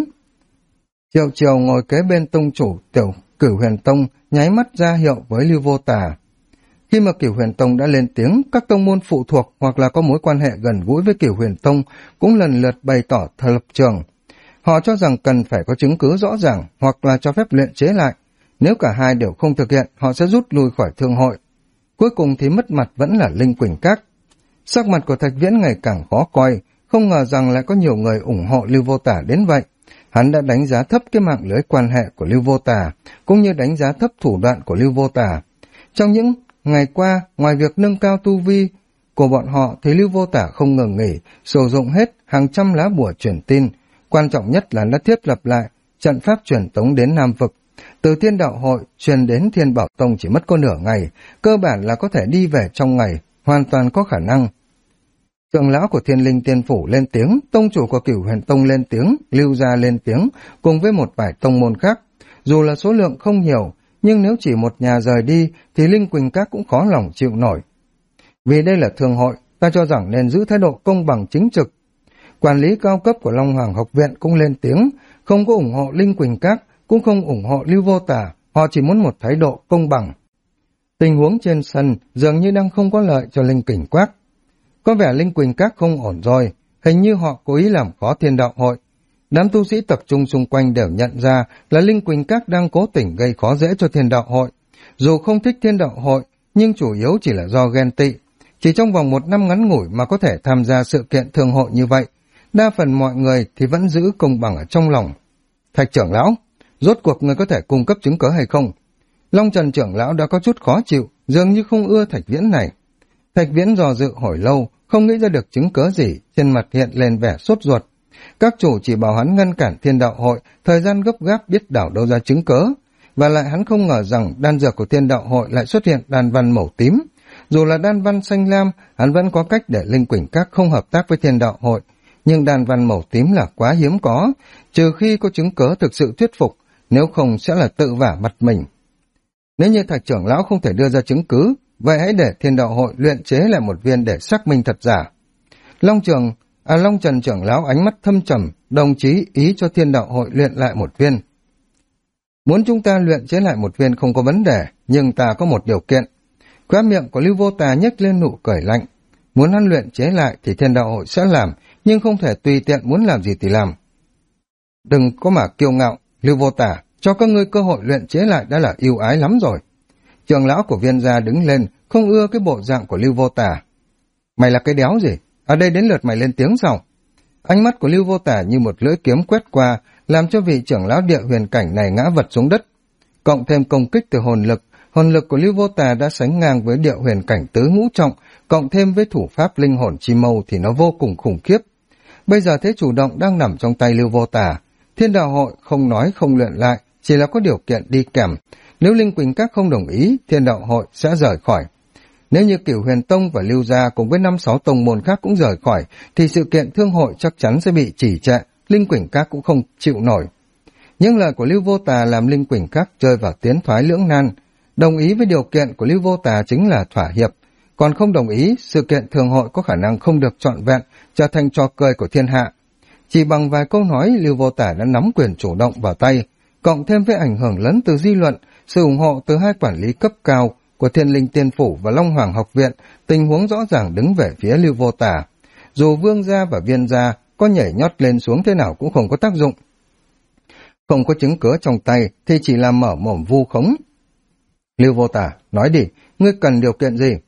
Triệu Triều ngồi kế bên tông chủ Cửu Huyền Tông, nháy mắt ra hiệu với Lưu Vô Tà. Khi mà Cửu Huyền Tông đã lên tiếng, các tông môn phụ thuộc hoặc là có mối quan hệ gần gũi với Cửu Huyền Tông cũng lần lượt bày tỏ lập trường. Họ cho rằng cần phải có chứng cứ rõ ràng hoặc là cho phép luyện chế lại. Nếu cả hai đều không thực hiện, họ sẽ rút lui khỏi thương hội. Cuối cùng thì mất mặt vẫn là Linh Quỳnh Các. Sắc mặt của Thạch Viễn ngày càng khó coi, không ngờ rằng lại có nhiều người ủng hộ Lưu Vô Tà đến vậy. Hắn đã đánh giá thấp cái mạng lưới quan hệ của Lưu Vô Tà, cũng như đánh giá thấp thủ đoạn của Lưu Vô Tà. Trong những ngày qua, ngoài việc nâng cao tu vi của bọn họ thì Lưu Vô Tà không ngừng nghỉ, sử dụng hết hàng trăm lá bùa truyền tin. Quan trọng nhất là đã thiết lập lại trận pháp truyền tống đến Nam Vực. Từ Thiên Đạo Hội truyền đến Thiên Bảo Tông chỉ mất có nửa ngày, cơ bản là có thể đi về trong ngày, hoàn toàn có khả năng. Trưởng lão của Thiên Linh Tiên Phủ lên tiếng, tông chủ của Cửu Huyền Tông lên tiếng, Lưu Gia lên tiếng, cùng với một vài tông môn khác. Dù là số lượng không nhiều, nhưng nếu chỉ một nhà rời đi thì Linh Quỳnh Các cũng khó lòng chịu nổi. Vì đây là thương hội, ta cho rằng nên giữ thái độ công bằng chính trực. Quản lý cao cấp của Long Hoàng Học Viện cũng lên tiếng, không có ủng hộ Linh Quỳnh Các, cũng không ủng hộ Lưu Vô Tà, họ chỉ muốn một thái độ công bằng. Tình huống trên sân dường như đang không có lợi cho Linh Quỳnh Các. Có vẻ Linh Quỳnh Các không ổn rồi, hình như họ cố ý làm khó Thiên Đạo Hội. Đám tu sĩ tập trung xung quanh đều nhận ra là Linh Quỳnh Các đang cố tình gây khó dễ cho Thiên Đạo Hội. Dù không thích Thiên Đạo Hội, nhưng chủ yếu chỉ là do ghen tị. Chỉ trong vòng một năm ngắn ngủi mà có thể tham gia sự kiện thương hội như vậy, đa phần mọi người thì vẫn giữ công bằng ở trong lòng. Thạch trưởng lão, rốt cuộc người có thể cung cấp chứng cớ hay không? Long Trần trưởng lão đã có chút khó chịu, dường như không ưa Thạch Viễn này. Thạch Viễn dò dự hồi lâu, không nghĩ ra được chứng cớ gì, trên mặt hiện lên vẻ sốt ruột. Các chủ chỉ bảo hắn ngăn cản Thiên Đạo Hội, thời gian gấp gáp biết đảo đâu ra chứng cớ. Và lại hắn không ngờ rằng đan dược của Thiên Đạo Hội lại xuất hiện đan văn màu tím. Dù là đan văn xanh lam, hắn vẫn có cách để Linh Quỳnh Các không hợp tác với Thiên Đạo Hội. Nhưng đan văn màu tím là quá hiếm có, trừ khi có chứng cớ thực sự thuyết phục, nếu không sẽ là tự vả mặt mình. Nếu như Thạch trưởng lão không thể đưa ra chứng cứ, vậy hãy để Thiên Đạo Hội luyện chế lại một viên để xác minh thật giả. Long Trần trưởng lão ánh mắt thâm trầm, đồng chí ý cho Thiên Đạo Hội luyện lại một viên. Muốn chúng ta luyện chế lại một viên không có vấn đề, nhưng ta có một điều kiện. Khóe miệng của Lưu Vô Tà nhếch lên nụ cười lạnh. Muốn hắn luyện chế lại thì Thiên Đạo Hội sẽ làm, nhưng không thể tùy tiện muốn làm gì thì làm. Đừng có mà kiêu ngạo, Lưu Vô Tà, cho các ngươi cơ hội luyện chế lại đã là ưu ái lắm rồi. Trưởng lão của Viên gia đứng lên, không ưa cái bộ dạng của Lưu Vô Tà. Mày là cái đéo gì? Ở đây đến lượt mày lên tiếng sao? Ánh mắt của Lưu Vô Tà như một lưỡi kiếm quét qua, làm cho vị trưởng lão địa huyền cảnh này ngã vật xuống đất. Cộng thêm công kích từ hồn lực của Lưu Vô Tà đã sánh ngang với địa huyền cảnh tứ ngũ trọng, cộng thêm với thủ pháp linh hồn chi mâu thì nó vô cùng khủng khiếp. Bây giờ thế chủ động đang nằm trong tay Lưu Vô Tà. Thiên Đạo Hội không nói không luyện lại, chỉ là có điều kiện đi kèm. Nếu Linh Quỳnh Các không đồng ý, Thiên Đạo Hội sẽ rời khỏi. Nếu như Cửu Huyền Tông và Lưu Gia cùng với 5-6 tông môn khác cũng rời khỏi, thì sự kiện thương hội chắc chắn sẽ bị trì trệ, Linh Quỳnh Các cũng không chịu nổi. Những lời của Lưu Vô Tà làm Linh Quỳnh Các rơi vào tiến thoái lưỡng nan. Đồng ý với điều kiện của Lưu Vô Tà chính là thỏa hiệp, còn không đồng ý, sự kiện thương hội có khả năng không được trọn vẹn, trở thành trò cười của thiên hạ. Chỉ bằng vài câu nói, Lưu Vô Tà đã nắm quyền chủ động vào tay, cộng thêm với ảnh hưởng lớn từ dư luận, sự ủng hộ từ hai quản lý cấp cao của Thiên Linh Tiên Phủ và Long Hoàng Học Viện, tình huống rõ ràng đứng về phía Lưu Vô Tà. Dù Vương gia và Viên gia có nhảy nhót lên xuống thế nào cũng không có tác dụng. Không có chứng cớ trong tay thì chỉ là mở mồm vu khống. Lưu Vô Tà, nói đi, ngươi cần điều kiện gì?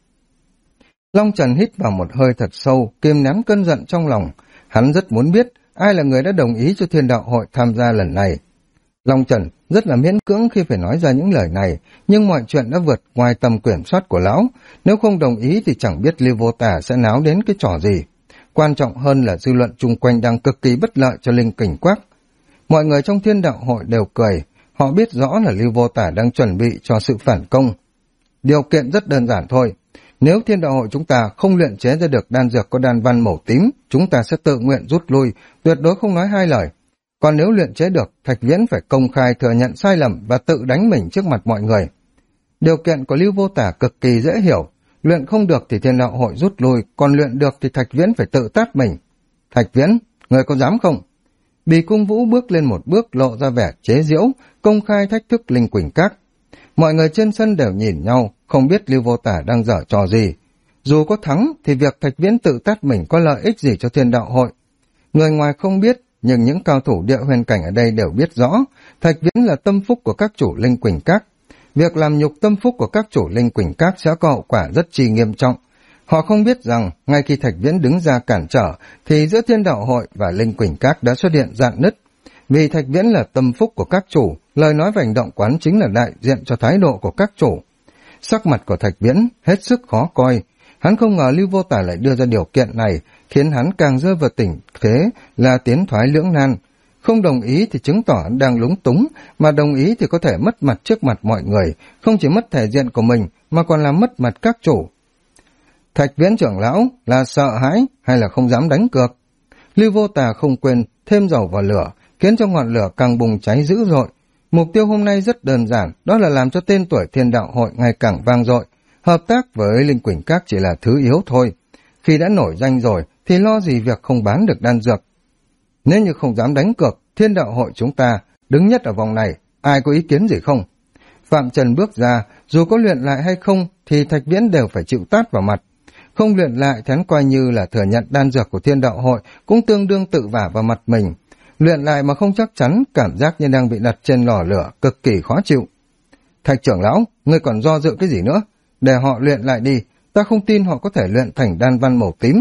Long Trần hít vào một hơi thật sâu, kiềm nén cơn giận trong lòng. Hắn rất muốn biết ai là người đã đồng ý cho Thiên Đạo Hội tham gia lần này. Long Trần rất là miễn cưỡng khi phải nói ra những lời này, nhưng mọi chuyện đã vượt ngoài tầm kiểm soát của lão. Nếu không đồng ý thì chẳng biết Lưu Vô Tà sẽ náo đến cái trò gì. Quan trọng hơn là dư luận chung quanh đang cực kỳ bất lợi cho Linh Quỳnh Các. Mọi người trong Thiên Đạo Hội đều cười, họ biết rõ là Lưu Vô Tà đang chuẩn bị cho sự phản công. Điều kiện rất đơn giản thôi, Nếu thiên đạo hội chúng ta không luyện chế ra được đan dược có đan văn màu tím, chúng ta sẽ tự nguyện rút lui, tuyệt đối không nói hai lời. Còn nếu luyện chế được, Thạch Viễn phải công khai thừa nhận sai lầm và tự đánh mình trước mặt mọi người. Điều kiện của Lưu Vô Tả cực kỳ dễ hiểu, luyện không được thì thiên đạo hội rút lui, còn luyện được thì Thạch Viễn phải tự tát mình. Thạch Viễn, người có dám không? Bì Cung Vũ bước lên một bước lộ ra vẻ chế giễu, công khai thách thức Linh Quỳnh Các. Mọi người trên sân đều nhìn nhau, không biết Lưu Vô Tả đang giở trò gì. Dù có thắng thì việc Thạch Viễn tự tát mình có lợi ích gì cho thiên đạo hội. Người ngoài không biết, nhưng những cao thủ địa huyền cảnh ở đây đều biết rõ, Thạch Viễn là tâm phúc của các chủ Linh Quỳnh Các. Việc làm nhục tâm phúc của các chủ Linh Quỳnh Các sẽ có hậu quả rất chi nghiêm trọng. Họ không biết rằng, ngay khi Thạch Viễn đứng ra cản trở, thì giữa thiên đạo hội và Linh Quỳnh Các đã xuất hiện rạn nứt. Vì Thạch Viễn là tâm phúc của các chủ, lời nói và hành động quán chính là đại diện cho thái độ của các chủ. Sắc mặt của Thạch Viễn hết sức khó coi. Hắn không ngờ Lưu Vô Tả lại đưa ra điều kiện này, khiến hắn càng rơi vào tình thế là tiến thoái lưỡng nan. Không đồng ý thì chứng tỏ hắn đang lúng túng, mà đồng ý thì có thể mất mặt trước mặt mọi người, không chỉ mất thể diện của mình mà còn làm mất mặt các chủ. Thạch Viễn trưởng lão là sợ hãi hay là không dám đánh cược? Lưu Vô Tả không quên thêm dầu vào lửa, khiến cho ngọn lửa càng bùng cháy dữ dội. Mục tiêu hôm nay rất đơn giản, đó là làm cho tên tuổi thiên đạo hội ngày càng vang dội. Hợp tác với Linh Quỳnh Các chỉ là thứ yếu thôi. Khi đã nổi danh rồi thì lo gì việc không bán được đan dược. Nếu như không dám đánh cược, thiên đạo hội chúng ta đứng nhất ở vòng này, ai có ý kiến gì không? Phạm Trần bước ra, dù có luyện lại hay không thì Thạch Viễn đều phải chịu tát vào mặt. Không luyện lại thì hắn coi như là thừa nhận đan dược của thiên đạo hội, cũng tương đương tự vả vào mặt mình. Luyện lại mà không chắc chắn, cảm giác như đang bị đặt trên lò lửa, cực kỳ khó chịu. Thạch trưởng lão, ngươi còn do dự cái gì nữa? Để họ luyện lại đi, ta không tin họ có thể luyện thành đan văn màu tím.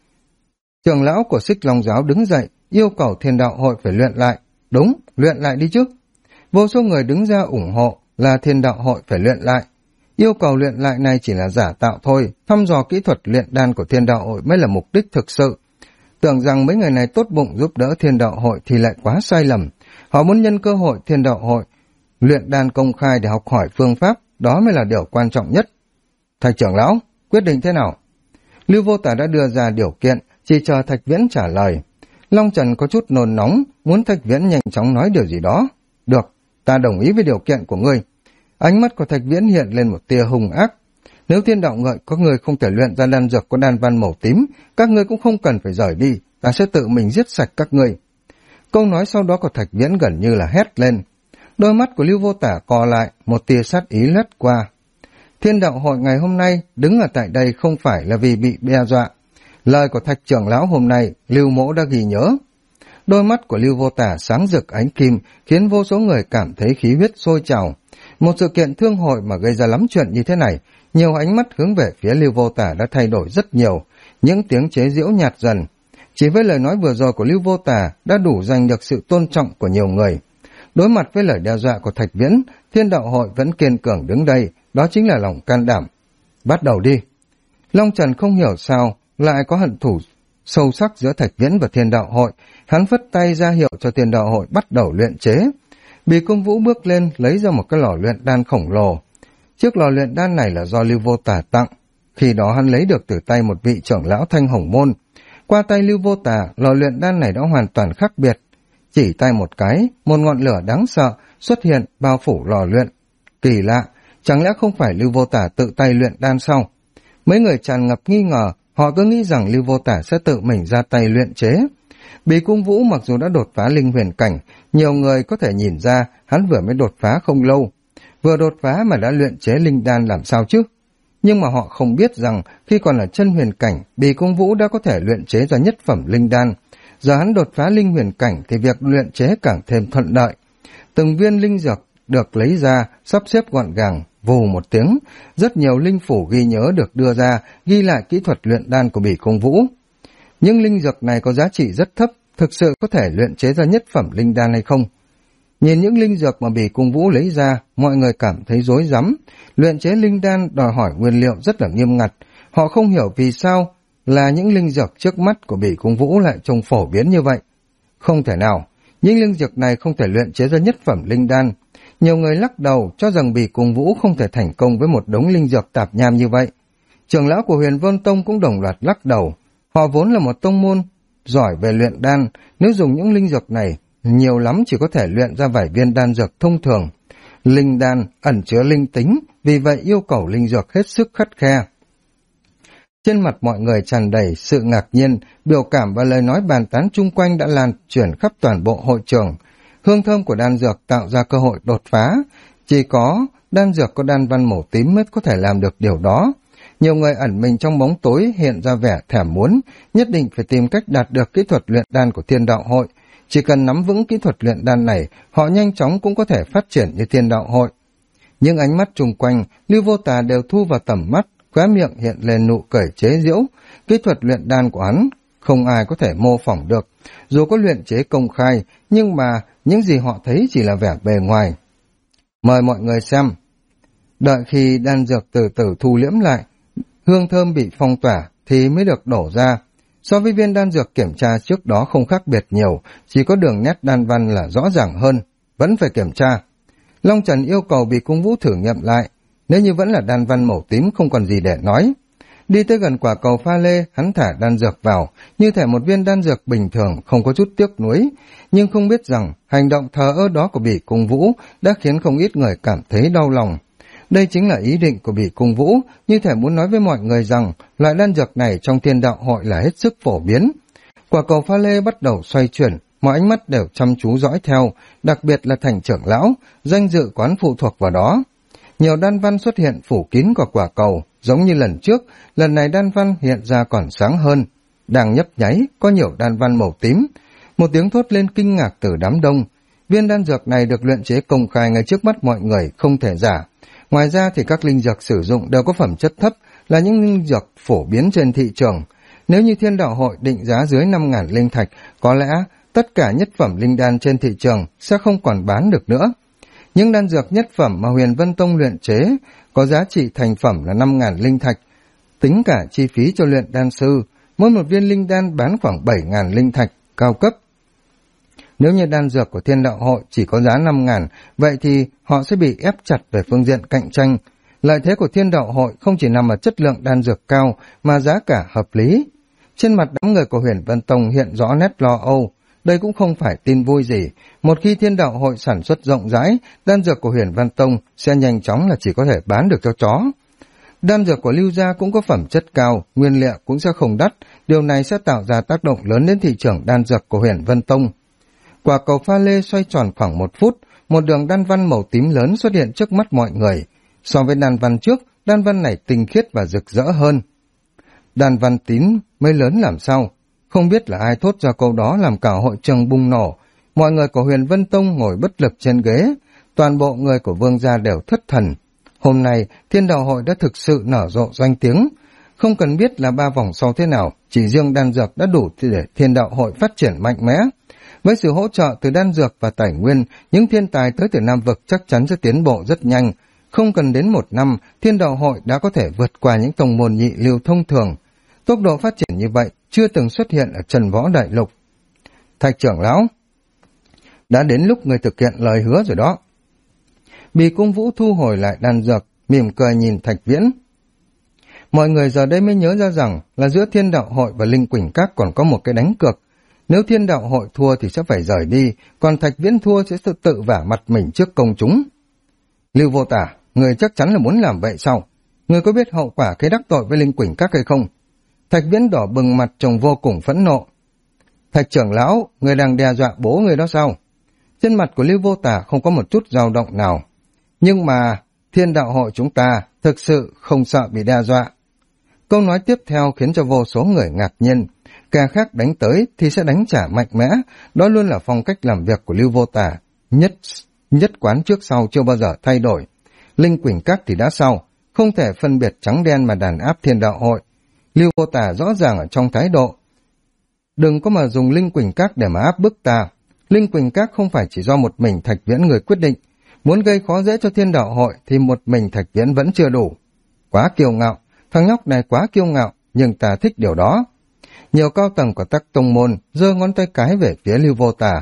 Trưởng lão của Xích Long giáo đứng dậy, yêu cầu thiên đạo hội phải luyện lại. Đúng, luyện lại đi chứ. Vô số người đứng ra ủng hộ là thiên đạo hội phải luyện lại. Yêu cầu luyện lại này chỉ là giả tạo thôi, thăm dò kỹ thuật luyện đan của thiên đạo hội mới là mục đích thực sự. Tưởng rằng mấy người này tốt bụng giúp đỡ thiên đạo hội thì lại quá sai lầm. Họ muốn nhân cơ hội thiên đạo hội luyện đan công khai để học hỏi phương pháp, đó mới là điều quan trọng nhất. Thạch trưởng lão, quyết định thế nào? Lưu Vô Tả đã đưa ra điều kiện, chỉ chờ Thạch Viễn trả lời. Long Trần có chút nôn nóng, muốn Thạch Viễn nhanh chóng nói điều gì đó. Được, ta đồng ý với điều kiện của ngươi. Ánh mắt của Thạch Viễn hiện lên một tia hung ác. Nếu thiên đạo ngợi có người không thể luyện ra đan dược có đan văn màu tím, các ngươi cũng không cần phải rời đi, ta sẽ tự mình giết sạch các ngươi. Câu nói sau đó của Thạch Viễn gần như là hét lên. Đôi mắt của Lưu Vô Tả co lại, một tia sát ý lướt qua. Thiên đạo hội ngày hôm nay đứng ở tại đây không phải là vì bị đe dọa. Lời của Thạch trưởng lão hôm nay, Lưu Mỗ đã ghi nhớ. Đôi mắt của Lưu Vô Tả sáng rực ánh kim, khiến vô số người cảm thấy khí huyết sôi trào. Một sự kiện thương hội mà gây ra lắm chuyện như thế này, nhiều ánh mắt hướng về phía Lưu Vô Tả đã thay đổi rất nhiều, những tiếng chế giễu nhạt dần. Chỉ với lời nói vừa rồi của Lưu Vô Tả đã đủ giành được sự tôn trọng của nhiều người. Đối mặt với lời đe dọa của Thạch Viễn, thiên đạo hội vẫn kiên cường đứng đây, đó chính là lòng can đảm. Bắt đầu đi. Long Trần không hiểu sao lại có hận thù sâu sắc giữa Thạch Viễn và thiên đạo hội, hắn phất tay ra hiệu cho thiên đạo hội bắt đầu luyện chế. Bì Cung Vũ bước lên lấy ra một cái lò luyện đan khổng lồ. Chiếc lò luyện đan này là do Lưu Vô Tả tặng, khi đó hắn lấy được từ tay một vị trưởng lão Thanh Hồng Môn. Qua tay Lưu Vô Tả, lò luyện đan này đã hoàn toàn khác biệt. Chỉ tay một cái, một ngọn lửa đáng sợ xuất hiện bao phủ lò luyện. Kỳ lạ, chẳng lẽ không phải Lưu Vô Tả tự tay luyện đan sao? Mấy người tràn ngập nghi ngờ, họ cứ nghĩ rằng Lưu Vô Tả sẽ tự mình ra tay luyện chế. Bì Cung Vũ mặc dù đã đột phá linh huyền cảnh, nhiều người có thể nhìn ra hắn vừa mới đột phá không lâu. Vừa đột phá mà đã luyện chế linh đan làm sao chứ? Nhưng mà họ không biết rằng khi còn là chân huyền cảnh, Bì Cung Vũ đã có thể luyện chế ra nhất phẩm linh đan. Giờ hắn đột phá linh huyền cảnh thì việc luyện chế càng thêm thuận lợi. Từng viên linh dược được lấy ra, sắp xếp gọn gàng, vù một tiếng. Rất nhiều linh phủ ghi nhớ được đưa ra, ghi lại kỹ thuật luyện đan của Bì Cung Vũ. Những linh dược này có giá trị rất thấp, thực sự có thể luyện chế ra nhất phẩm linh đan hay không? Nhìn những linh dược mà Bì Cung Vũ lấy ra, mọi người cảm thấy rối rắm. Luyện chế linh đan đòi hỏi nguyên liệu rất là nghiêm ngặt. Họ không hiểu vì sao là những linh dược trước mắt của Bì Cung Vũ lại trông phổ biến như vậy. Không thể nào, những linh dược này không thể luyện chế ra nhất phẩm linh đan. Nhiều người lắc đầu cho rằng Bì Cung Vũ không thể thành công với một đống linh dược tạp nham như vậy. Trưởng lão của Huyền Vân Tông cũng đồng loạt lắc đầu. Họ vốn là một tông môn giỏi về luyện đan, nếu dùng những linh dược này, nhiều lắm chỉ có thể luyện ra vài viên đan dược thông thường. Linh đan ẩn chứa linh tính, vì vậy yêu cầu linh dược hết sức khắt khe. Trên mặt mọi người tràn đầy sự ngạc nhiên, biểu cảm và lời nói bàn tán chung quanh đã lan truyền khắp toàn bộ hội trường. Hương thơm của đan dược tạo ra cơ hội đột phá, chỉ có đan dược có đan văn màu tím mới có thể làm được điều đó. Nhiều người ẩn mình trong bóng tối hiện ra vẻ thèm muốn, nhất định phải tìm cách đạt được kỹ thuật luyện đan của Thiên Đạo Hội. Chỉ cần nắm vững kỹ thuật luyện đan này, họ nhanh chóng cũng có thể phát triển như Thiên Đạo Hội. Những ánh mắt chung quanh, Lưu Vô Tà đều thu vào tầm mắt, khóe miệng hiện lên nụ cười chế giễu. Kỹ thuật luyện đan của hắn không ai có thể mô phỏng được, dù có luyện chế công khai, nhưng mà những gì họ thấy chỉ là vẻ bề ngoài. Mời mọi người xem. Đợi khi đan dược từ từ thu liễm lại, hương thơm bị phong tỏa thì mới được đổ ra. So với viên đan dược kiểm tra trước đó không khác biệt nhiều, chỉ có đường nét đan văn là rõ ràng hơn, vẫn phải kiểm tra. Long Trần yêu cầu Bì Cung Vũ thử nghiệm lại, nếu như vẫn là đan văn màu tím không còn gì để nói. Đi tới gần quả cầu pha lê, hắn thả đan dược vào, như thể một viên đan dược bình thường, không có chút tiếc nuối. Nhưng không biết rằng, hành động thờ ơ đó của Bì Cung Vũ đã khiến không ít người cảm thấy đau lòng. Đây chính là ý định của Bỉ Cung Vũ, như thể muốn nói với mọi người rằng loại đan dược này trong Thiên Đạo Hội là hết sức phổ biến. Quả cầu pha lê bắt đầu xoay chuyển, mọi ánh mắt đều chăm chú dõi theo, đặc biệt là Thành trưởng lão, danh dự quán phụ thuộc vào đó. Nhiều đan văn xuất hiện phủ kín quả cầu, giống như lần trước, lần này đan văn hiện ra còn sáng hơn. Đang nhấp nháy, có nhiều đan văn màu tím. Một tiếng thốt lên kinh ngạc từ đám đông. Viên đan dược này được luyện chế công khai ngay trước mắt mọi người, không thể giả. Ngoài ra thì các linh dược sử dụng đều có phẩm chất thấp, là những linh dược phổ biến trên thị trường. Nếu như Thiên Đạo Hội định giá dưới 5.000 linh thạch, có lẽ tất cả nhất phẩm linh đan trên thị trường sẽ không còn bán được nữa. Những đan dược nhất phẩm mà Huyền Vân Tông luyện chế có giá trị thành phẩm là 5.000 linh thạch. Tính cả chi phí cho luyện đan sư, mỗi một viên linh đan bán khoảng 7.000 linh thạch, cao cấp. Nếu như đan dược của Thiên Đạo Hội chỉ có giá 5.000, vậy thì họ sẽ bị ép chặt về phương diện cạnh tranh. Lợi thế của Thiên Đạo Hội không chỉ nằm ở chất lượng đan dược cao, mà giá cả hợp lý. Trên mặt đám người của Huyền Vân Tông hiện rõ nét lo âu. Đây cũng không phải tin vui gì. Một khi Thiên Đạo Hội sản xuất rộng rãi, đan dược của Huyền Vân Tông sẽ nhanh chóng là chỉ có thể bán được cho chó. Đan dược của Lưu Gia cũng có phẩm chất cao, nguyên liệu cũng sẽ không đắt. Điều này sẽ tạo ra tác động lớn đến thị trường đan dược của Huyền Vân Tông. Quả cầu pha lê xoay tròn khoảng 1 phút, một đường đan văn màu tím lớn xuất hiện trước mắt mọi người. So với đan văn trước, đan văn này tinh khiết và rực rỡ hơn. Đan văn tím mới lớn làm sao? Không biết là ai thốt ra câu đó làm cả hội trường bùng nổ. Mọi người của Huyền Vân Tông ngồi bất lực trên ghế, toàn bộ người của Vương gia đều thất thần. Hôm nay, Thiên Đạo Hội đã thực sự nở rộ danh tiếng. Không cần biết là 3 vòng sau thế nào, chỉ riêng đan dược đã đủ để Thiên Đạo Hội phát triển mạnh mẽ. Với sự hỗ trợ từ đan dược và tài nguyên, những thiên tài tới từ Nam Vực chắc chắn sẽ tiến bộ rất nhanh. Không cần đến 1 năm, Thiên Đạo Hội đã có thể vượt qua những tông môn nhị lưu thông thường. Tốc độ phát triển như vậy chưa từng xuất hiện ở Trần Võ Đại Lục. Thạch trưởng lão, đã đến lúc người thực hiện lời hứa rồi đó. Bì Cung Vũ thu hồi lại đan dược, mỉm cười nhìn Thạch Viễn. Mọi người giờ đây mới nhớ ra rằng là giữa Thiên Đạo Hội và Linh Quỳnh Các còn có một cái đánh cược. Nếu Thiên Đạo Hội thua thì sẽ phải rời đi, còn Thạch Viễn thua sẽ tự vả mặt mình trước công chúng. Lưu Vô Tả, người chắc chắn là muốn làm vậy sao? Người có biết hậu quả khi đắc tội với Linh Quỳnh Các hay không? Thạch Viễn đỏ bừng mặt trông vô cùng phẫn nộ. Thạch trưởng lão, người đang đe dọa bố người đó sao? Trên mặt của Lưu Vô Tả không có một chút dao động nào. Nhưng mà Thiên Đạo Hội chúng ta thực sự không sợ bị đe dọa. Câu nói tiếp theo khiến cho vô số người ngạc nhiên. Kẻ khác đánh tới thì sẽ đánh trả mạnh mẽ, đó luôn là phong cách làm việc của Lưu Vô Tả. Nhất quán trước sau chưa bao giờ thay đổi. Linh Quỳnh Các thì đã sao, không thể phân biệt trắng đen mà đàn áp Thiên Đạo Hội. Lưu Vô Tả rõ ràng ở trong thái độ. Đừng có mà dùng Linh Quỳnh Các để mà áp bức ta. Linh Quỳnh Các không phải chỉ do một mình Thạch Viễn người quyết định. Muốn gây khó dễ cho Thiên Đạo Hội thì một mình Thạch Viễn vẫn chưa đủ. Quá kiêu ngạo, thằng nhóc này quá kiêu ngạo, nhưng ta thích điều đó. Nhiều cao tầng của các tông môn giơ ngón tay cái về phía Lưu Vô Tả.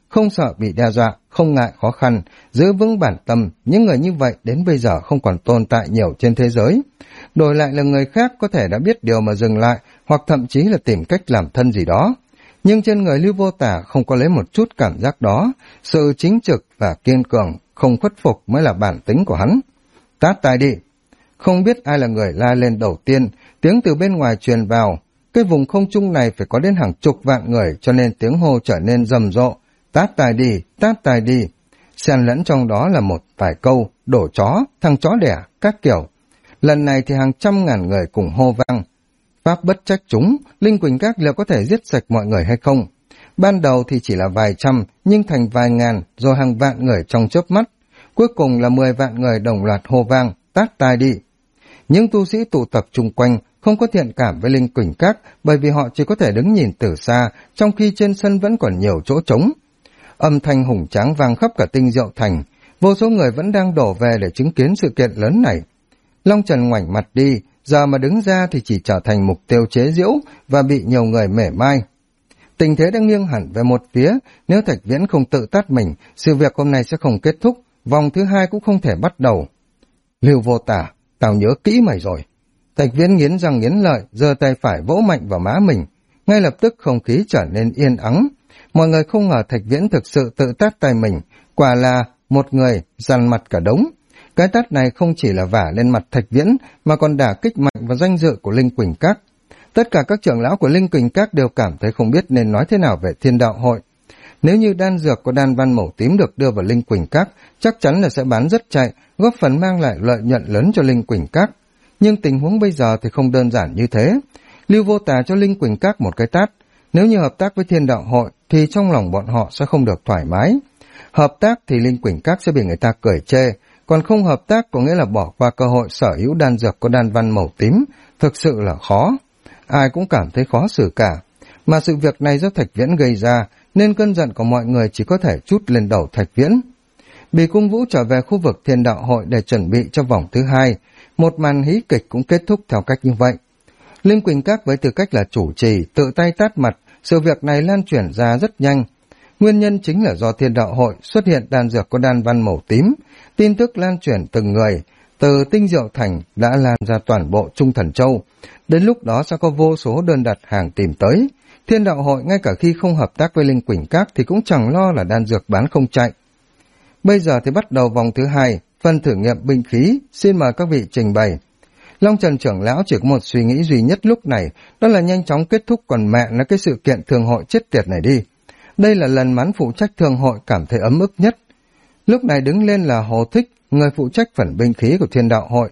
không sợ bị đe dọa, không ngại khó khăn, giữ vững bản tâm. Những người như vậy đến bây giờ không còn tồn tại nhiều trên thế giới. Đổi lại là người khác có thể đã biết điều mà dừng lại, hoặc thậm chí là tìm cách làm thân gì đó. Nhưng trên người Lưu Vô Tả không có lấy một chút cảm giác đó. Sự chính trực và kiên cường, không khuất phục mới là bản tính của hắn. Tát tai đi! Không biết ai là người la lên đầu tiên, tiếng từ bên ngoài truyền vào. Cái vùng không trung này phải có đến hàng chục vạn người, cho nên tiếng hô trở nên rầm rộ. Tát tai đi, tát tai đi. Xen lẫn trong đó là một vài câu, đổ chó, thằng chó đẻ, các kiểu. Lần này thì hàng trăm ngàn người cùng hô vang. Pháp bất trách chúng, Linh Quỳnh Các liệu có thể giết sạch mọi người hay không? Ban đầu thì chỉ là vài trăm, nhưng thành vài ngàn, rồi hàng vạn người trong chớp mắt. Cuối cùng là 10 vạn người đồng loạt hô vang, tát tai đi. Những tu sĩ tụ tập chung quanh không có thiện cảm với Linh Quỳnh Các, bởi vì họ chỉ có thể đứng nhìn từ xa, trong khi trên sân vẫn còn nhiều chỗ trống. Âm thanh hùng tráng vang khắp cả Tinh Diệu Thành, vô số người vẫn đang đổ về để chứng kiến sự kiện lớn này. Long Trần ngoảnh mặt đi, giờ mà đứng ra thì chỉ trở thành mục tiêu chế giễu và bị nhiều người mỉa mai. Tình thế đang nghiêng hẳn về một phía, nếu Thạch Viễn không tự tát mình, sự việc hôm nay sẽ không kết thúc, vòng thứ 2 cũng không thể bắt đầu. Lưu Vô Tả, tao nhớ kỹ mày rồi. Thạch Viễn nghiến răng nghiến lợi, giơ tay phải vỗ mạnh vào má mình. Ngay lập tức không khí trở nên yên ắng. Mọi người không ngờ Thạch Viễn thực sự tự tát tay mình, quả là một người dằn mặt cả đống. Cái tát này không chỉ là vả lên mặt Thạch Viễn, mà còn đả kích mạnh vào danh dự của Linh Quỳnh Các. Tất cả các trưởng lão của Linh Quỳnh Các đều cảm thấy không biết nên nói thế nào về Thiên Đạo Hội. Nếu như đan dược có đan văn màu tím được đưa vào Linh Quỳnh Các, chắc chắn là sẽ bán rất chạy, góp phần mang lại lợi nhuận lớn cho Linh Quỳnh Các. Nhưng tình huống bây giờ thì không đơn giản như thế. Lưu Vô Tà cho Linh Quỳnh Các một cái tát. Nếu như hợp tác với Thiên Đạo Hội thì trong lòng bọn họ sẽ không được thoải mái. Hợp tác thì Linh Quỳnh Các sẽ bị người ta cười chê, còn không hợp tác có nghĩa là bỏ qua cơ hội sở hữu đan dược có đan văn màu tím, thực sự là khó. Ai cũng cảm thấy khó xử cả. Mà sự việc này do Thạch Viễn gây ra, nên cơn giận của mọi người chỉ có thể trút lên đầu Thạch Viễn. Bì Cung Vũ trở về khu vực Thiên Đạo Hội để chuẩn bị cho vòng thứ 2. Một màn hí kịch cũng kết thúc theo cách như vậy. Linh Quỳnh Các với tư cách là chủ trì, tự tay tát mặt, sự việc này lan truyền ra rất nhanh. Nguyên nhân chính là do Thiên Đạo Hội xuất hiện đan dược có đan văn màu tím, tin tức lan truyền từng người, từ Tinh Diệu Thành đã lan ra toàn bộ Trung Thần Châu. Đến lúc đó sẽ có vô số đơn đặt hàng tìm tới. Thiên Đạo Hội ngay cả khi không hợp tác với Linh Quỳnh Các thì cũng chẳng lo là đan dược bán không chạy. Bây giờ thì bắt đầu vòng thứ 2, phần thử nghiệm binh khí, xin mời các vị trình bày. Long Trần trưởng lão chỉ có một suy nghĩ duy nhất lúc này, đó là nhanh chóng kết thúc còn mẹ là cái sự kiện thương hội chết tiệt này đi. Đây là lần hắn phụ trách thương hội cảm thấy ấm ức nhất. Lúc này đứng lên là Hồ Thích, người phụ trách phần binh khí của Thiên Đạo Hội.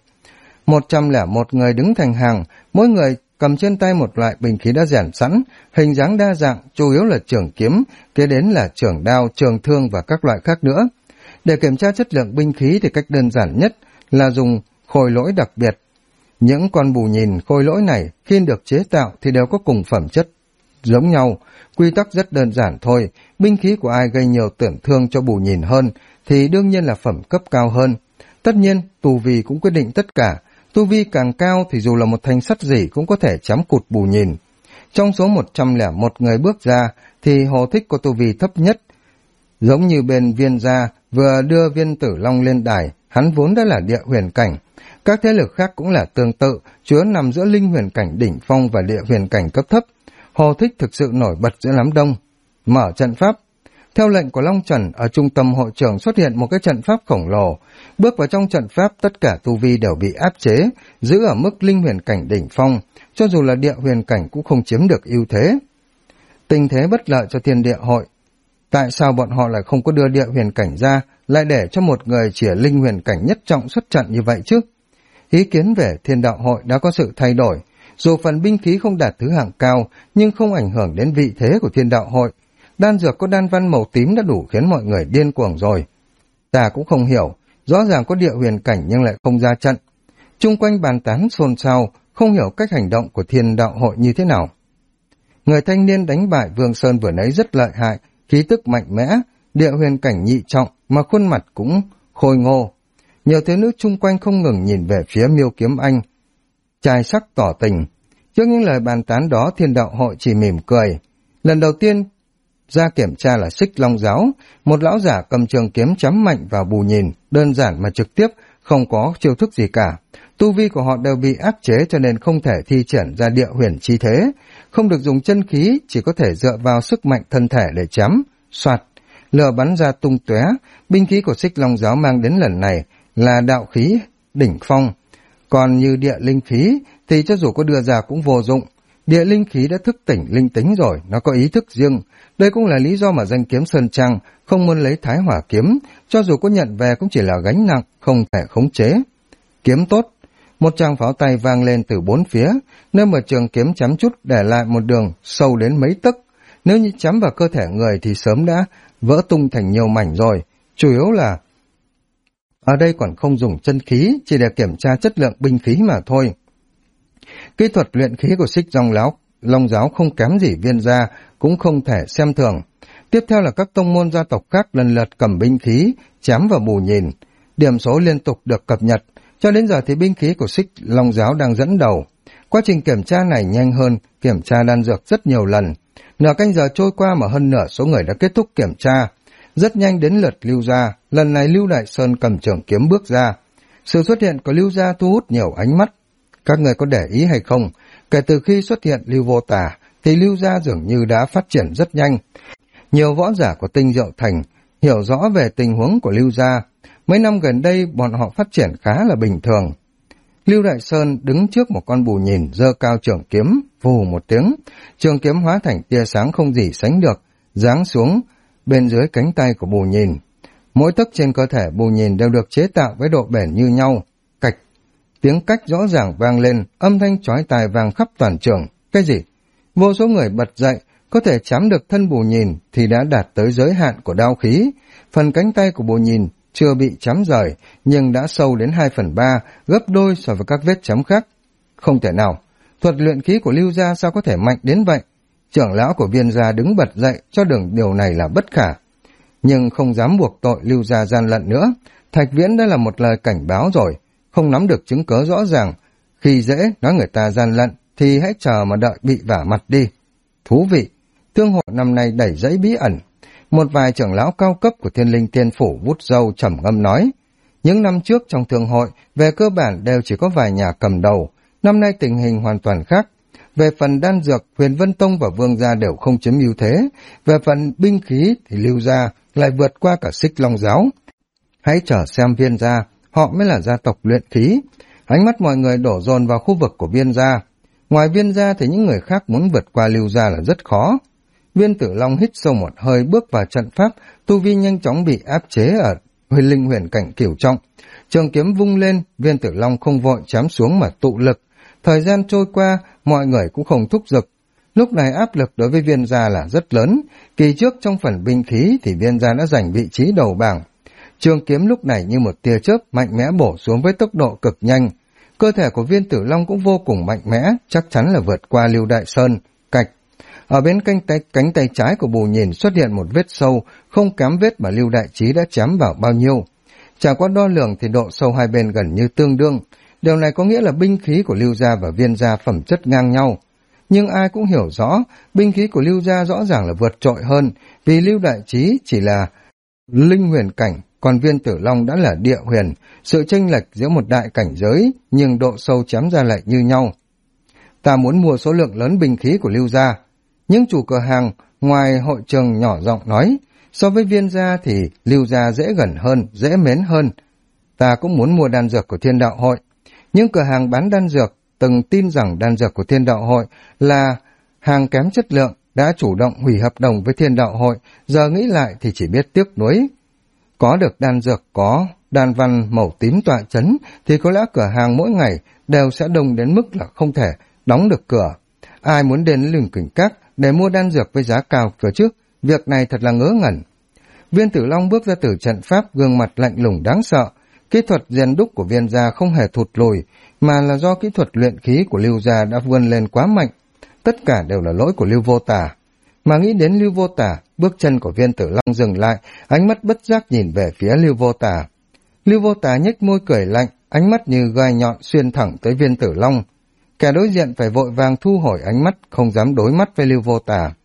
101 người đứng thành hàng, mỗi người cầm trên tay một loại binh khí đã rèn sẵn, hình dáng đa dạng, chủ yếu là trường kiếm, kế đến là trường đao, trường thương và các loại khác nữa. Để kiểm tra chất lượng binh khí thì cách đơn giản nhất là dùng khôi lỗi đặc biệt. Những con bù nhìn khôi lỗi này khi được chế tạo thì đều có cùng phẩm chất giống nhau, quy tắc rất đơn giản thôi, binh khí của ai gây nhiều tổn thương cho bù nhìn hơn thì đương nhiên là phẩm cấp cao hơn. Tất nhiên, tu vi cũng quyết định tất cả, tu vi càng cao thì dù là một thanh sắt gì cũng có thể chém cụt bù nhìn. Trong số 101 người bước ra thì Hồ Thích có tu vi thấp nhất, giống như bên Viên gia vừa đưa Viên Tử Long lên đài, hắn vốn đã là địa huyền cảnh. Các thế lực khác cũng là tương tự, chứa nằm giữa linh huyền cảnh đỉnh phong và địa huyền cảnh cấp thấp. Hồ Thích thực sự nổi bật giữa đám đông. Mở trận pháp. Theo lệnh của Long Trần, ở trung tâm hội trường xuất hiện một cái trận pháp khổng lồ. Bước vào trong trận pháp, tất cả tu vi đều bị áp chế, giữ ở mức linh huyền cảnh đỉnh phong, cho dù là địa huyền cảnh cũng không chiếm được ưu thế. Tình thế bất lợi cho Thiên Địa Hội. Tại sao bọn họ lại không có đưa địa huyền cảnh ra, lại để cho một người chỉ linh huyền cảnh nhất trọng xuất trận như vậy chứ? Ý kiến về Thiên Đạo Hội đã có sự thay đổi. Dù phần binh khí không đạt thứ hạng cao, nhưng không ảnh hưởng đến vị thế của Thiên Đạo Hội. Đan dược có đan văn màu tím đã đủ khiến mọi người điên cuồng rồi. Ta cũng không hiểu, rõ ràng có địa huyền cảnh nhưng lại không ra trận. Chung quanh bàn tán xôn xao, không hiểu cách hành động của Thiên Đạo Hội như thế nào. Người thanh niên đánh bại Vương Sơn vừa nãy rất lợi hại, khí tức mạnh mẽ, địa huyền cảnh nhị trọng mà khuôn mặt cũng khôi ngô. Nhiều thiếu nữ chung quanh không ngừng nhìn về phía Miêu Kiếm Anh, trai sắc tỏ tình. Trước những lời bàn tán đó, Thiên Đạo Hội chỉ mỉm cười. Lần đầu tiên ra kiểm tra là Xích Long giáo, một lão giả cầm trường kiếm chém mạnh vào Bù Nhìn, đơn giản mà trực tiếp, không có chiêu thức gì cả. Tu vi của họ đều bị áp chế cho nên không thể thi triển ra địa huyền chi thế, không được dùng chân khí, chỉ có thể dựa vào sức mạnh thân thể để chém. Soạt, lửa bắn ra tung tóe. Binh khí của Xích Long giáo mang đến lần này là đạo khí đỉnh phong, còn như địa linh khí thì cho dù có đưa ra cũng vô dụng. Địa linh khí đã thức tỉnh linh tính rồi, nó có ý thức riêng. Đây cũng là lý do mà danh kiếm Sơn Trang không muốn lấy Thái Hỏa kiếm, cho dù có nhận về cũng chỉ là gánh nặng, không thể khống chế. Kiếm tốt. Một tràng pháo tay vang lên từ bốn phía, nơi mà trường kiếm chém chút để lại một đường sâu đến mấy tấc. Nếu như chém vào cơ thể người thì sớm đã vỡ tung thành nhiều mảnh rồi. Chủ yếu là ở đây còn không dùng chân khí, chỉ để kiểm tra chất lượng binh khí mà thôi. Kỹ thuật luyện khí của Xích Long giáo không kém gì Viên gia, cũng không thể xem thường. Tiếp theo là các tông môn gia tộc khác lần lượt cầm binh khí, chém vào Bù Nhìn. Điểm số liên tục được cập nhật, cho đến giờ thì binh khí của Xích Long giáo đang dẫn đầu. Quá trình kiểm tra này nhanh hơn kiểm tra đan dược rất nhiều lần. Nửa canh giờ trôi qua mà hơn nửa số người đã kết thúc kiểm tra. Rất nhanh đến lượt Lưu gia, lần này Lưu Đại Sơn cầm trường kiếm bước ra. Sự xuất hiện của Lưu gia thu hút nhiều ánh mắt. Các người có để ý hay không, kể từ khi xuất hiện Lưu Vô Tà thì Lưu gia dường như đã phát triển rất nhanh. Nhiều võ giả của Tinh Diệu Thành hiểu rõ về tình huống của Lưu gia. Mấy năm gần đây bọn họ phát triển khá là bình thường. Lưu Đại Sơn đứng trước một con Bù Nhìn, giơ cao trường kiếm, vù một tiếng, trường kiếm hóa thành tia sáng không gì sánh được, giáng xuống bên dưới cánh tay của Bù Nhìn. Mỗi tấc trên cơ thể Bù Nhìn đều được chế tạo với độ bền như nhau. Cạch, tiếng cách rõ ràng vang lên, âm thanh chói tai vang khắp toàn trường. Cái gì? Vô số người bật dậy, có thể chém được thân Bù Nhìn thì đã đạt tới giới hạn của đao khí. Phần cánh tay của Bù Nhìn chưa bị chém rời, nhưng đã sâu đến 2/3, gấp đôi so với các vết chém khác. Không thể nào, thuật luyện khí của Lưu gia sao có thể mạnh đến vậy? Trưởng lão của Viên gia đứng bật dậy, cho rằng điều này là bất khả. Nhưng không dám buộc tội Lưu gia gian lận nữa. Thạch Viễn đã là một lời cảnh báo rồi, không nắm được chứng cớ rõ ràng. Khi dễ nói người ta gian lận, thì hãy chờ mà đợi bị vả mặt đi. Thú vị, thương hội năm nay đầy dẫy bí ẩn. Một vài trưởng lão cao cấp của Thiên Linh Tiên Phủ vút râu trầm ngâm nói. Những năm trước trong thương hội, về cơ bản đều chỉ có vài nhà cầm đầu. Năm nay tình hình hoàn toàn khác. Về phần đan dược, Huyền Vân Tông và Vương gia đều không chiếm ưu thế. Về phần binh khí thì Lưu gia lại vượt qua cả Xích Long giáo. Hãy chờ xem Viên gia, họ mới là gia tộc luyện khí. Ánh mắt mọi người đổ dồn vào khu vực của Viên gia. Ngoài Viên gia thì những người khác muốn vượt qua Lưu gia là rất khó. Viên Tử Long hít sâu một hơi bước vào trận pháp, tu vi nhanh chóng bị áp chế ở linh huyền cảnh cửu trọng. Trường kiếm vung lên, Viên Tử Long không vội chém xuống mà tụ lực. Thời gian trôi qua, mọi người cũng không thúc giục. Lúc này áp lực đối với Viên gia là rất lớn. Kỳ trước trong phần binh khí thì Viên gia đã giành vị trí đầu bảng. Trường kiếm lúc này như một tia chớp mạnh mẽ bổ xuống với tốc độ cực nhanh. Cơ thể của Viên Tử Long cũng vô cùng mạnh mẽ, chắc chắn là vượt qua Lưu Đại Sơn. Cạch. Ở bên cánh tay trái của Bù Nhìn xuất hiện một vết sâu, không kém vết mà Lưu Đại Trí đã chém vào bao nhiêu. Trải qua đo lường thì độ sâu hai bên gần như tương đương. Điều này có nghĩa là binh khí của Lưu gia và Viên gia phẩm chất ngang nhau. Nhưng ai cũng hiểu rõ, binh khí của Lưu gia rõ ràng là vượt trội hơn, vì Lưu Đại Trí chỉ là linh huyền cảnh, còn Viên Tử Long đã là địa huyền. Sự chênh lệch giữa một đại cảnh giới, nhưng độ sâu chém ra lại như nhau. Ta muốn mua số lượng lớn binh khí của Lưu gia. Những chủ cửa hàng ngoài hội trường nhỏ giọng nói, so với Viên gia thì Lưu gia dễ gần hơn, dễ mến hơn. Ta cũng muốn mua đan dược của Thiên Đạo Hội. Những cửa hàng bán đan dược từng tin rằng đan dược của Thiên Đạo Hội là hàng kém chất lượng, đã chủ động hủy hợp đồng với Thiên Đạo Hội, giờ nghĩ lại thì chỉ biết tiếc nuối. Có được đan dược, có đan văn màu tím tọa chấn thì có lẽ cửa hàng mỗi ngày đều sẽ đông đến mức là không thể đóng được cửa. Ai muốn đến Lừng Kình Các để mua đan dược với giá cao cơ chứ? Việc này thật là ngớ ngẩn. Viên Tử Long bước ra từ trận pháp, gương mặt lạnh lùng đáng sợ. Kỹ thuật rèn đúc của Viên gia không hề thụt lùi, mà là do kỹ thuật luyện khí của Lưu gia đã vươn lên quá mạnh. Tất cả đều là lỗi của Lưu Vô Tà. Mà nghĩ đến Lưu Vô Tà, bước chân của Viên Tử Long dừng lại, ánh mắt bất giác nhìn về phía Lưu Vô Tà. Lưu Vô Tà nhếch môi cười lạnh, ánh mắt như gai nhọn xuyên thẳng tới Viên Tử Long. Kẻ đối diện phải vội vàng thu hồi ánh mắt, không dám đối mắt với Lưu Vô Tà.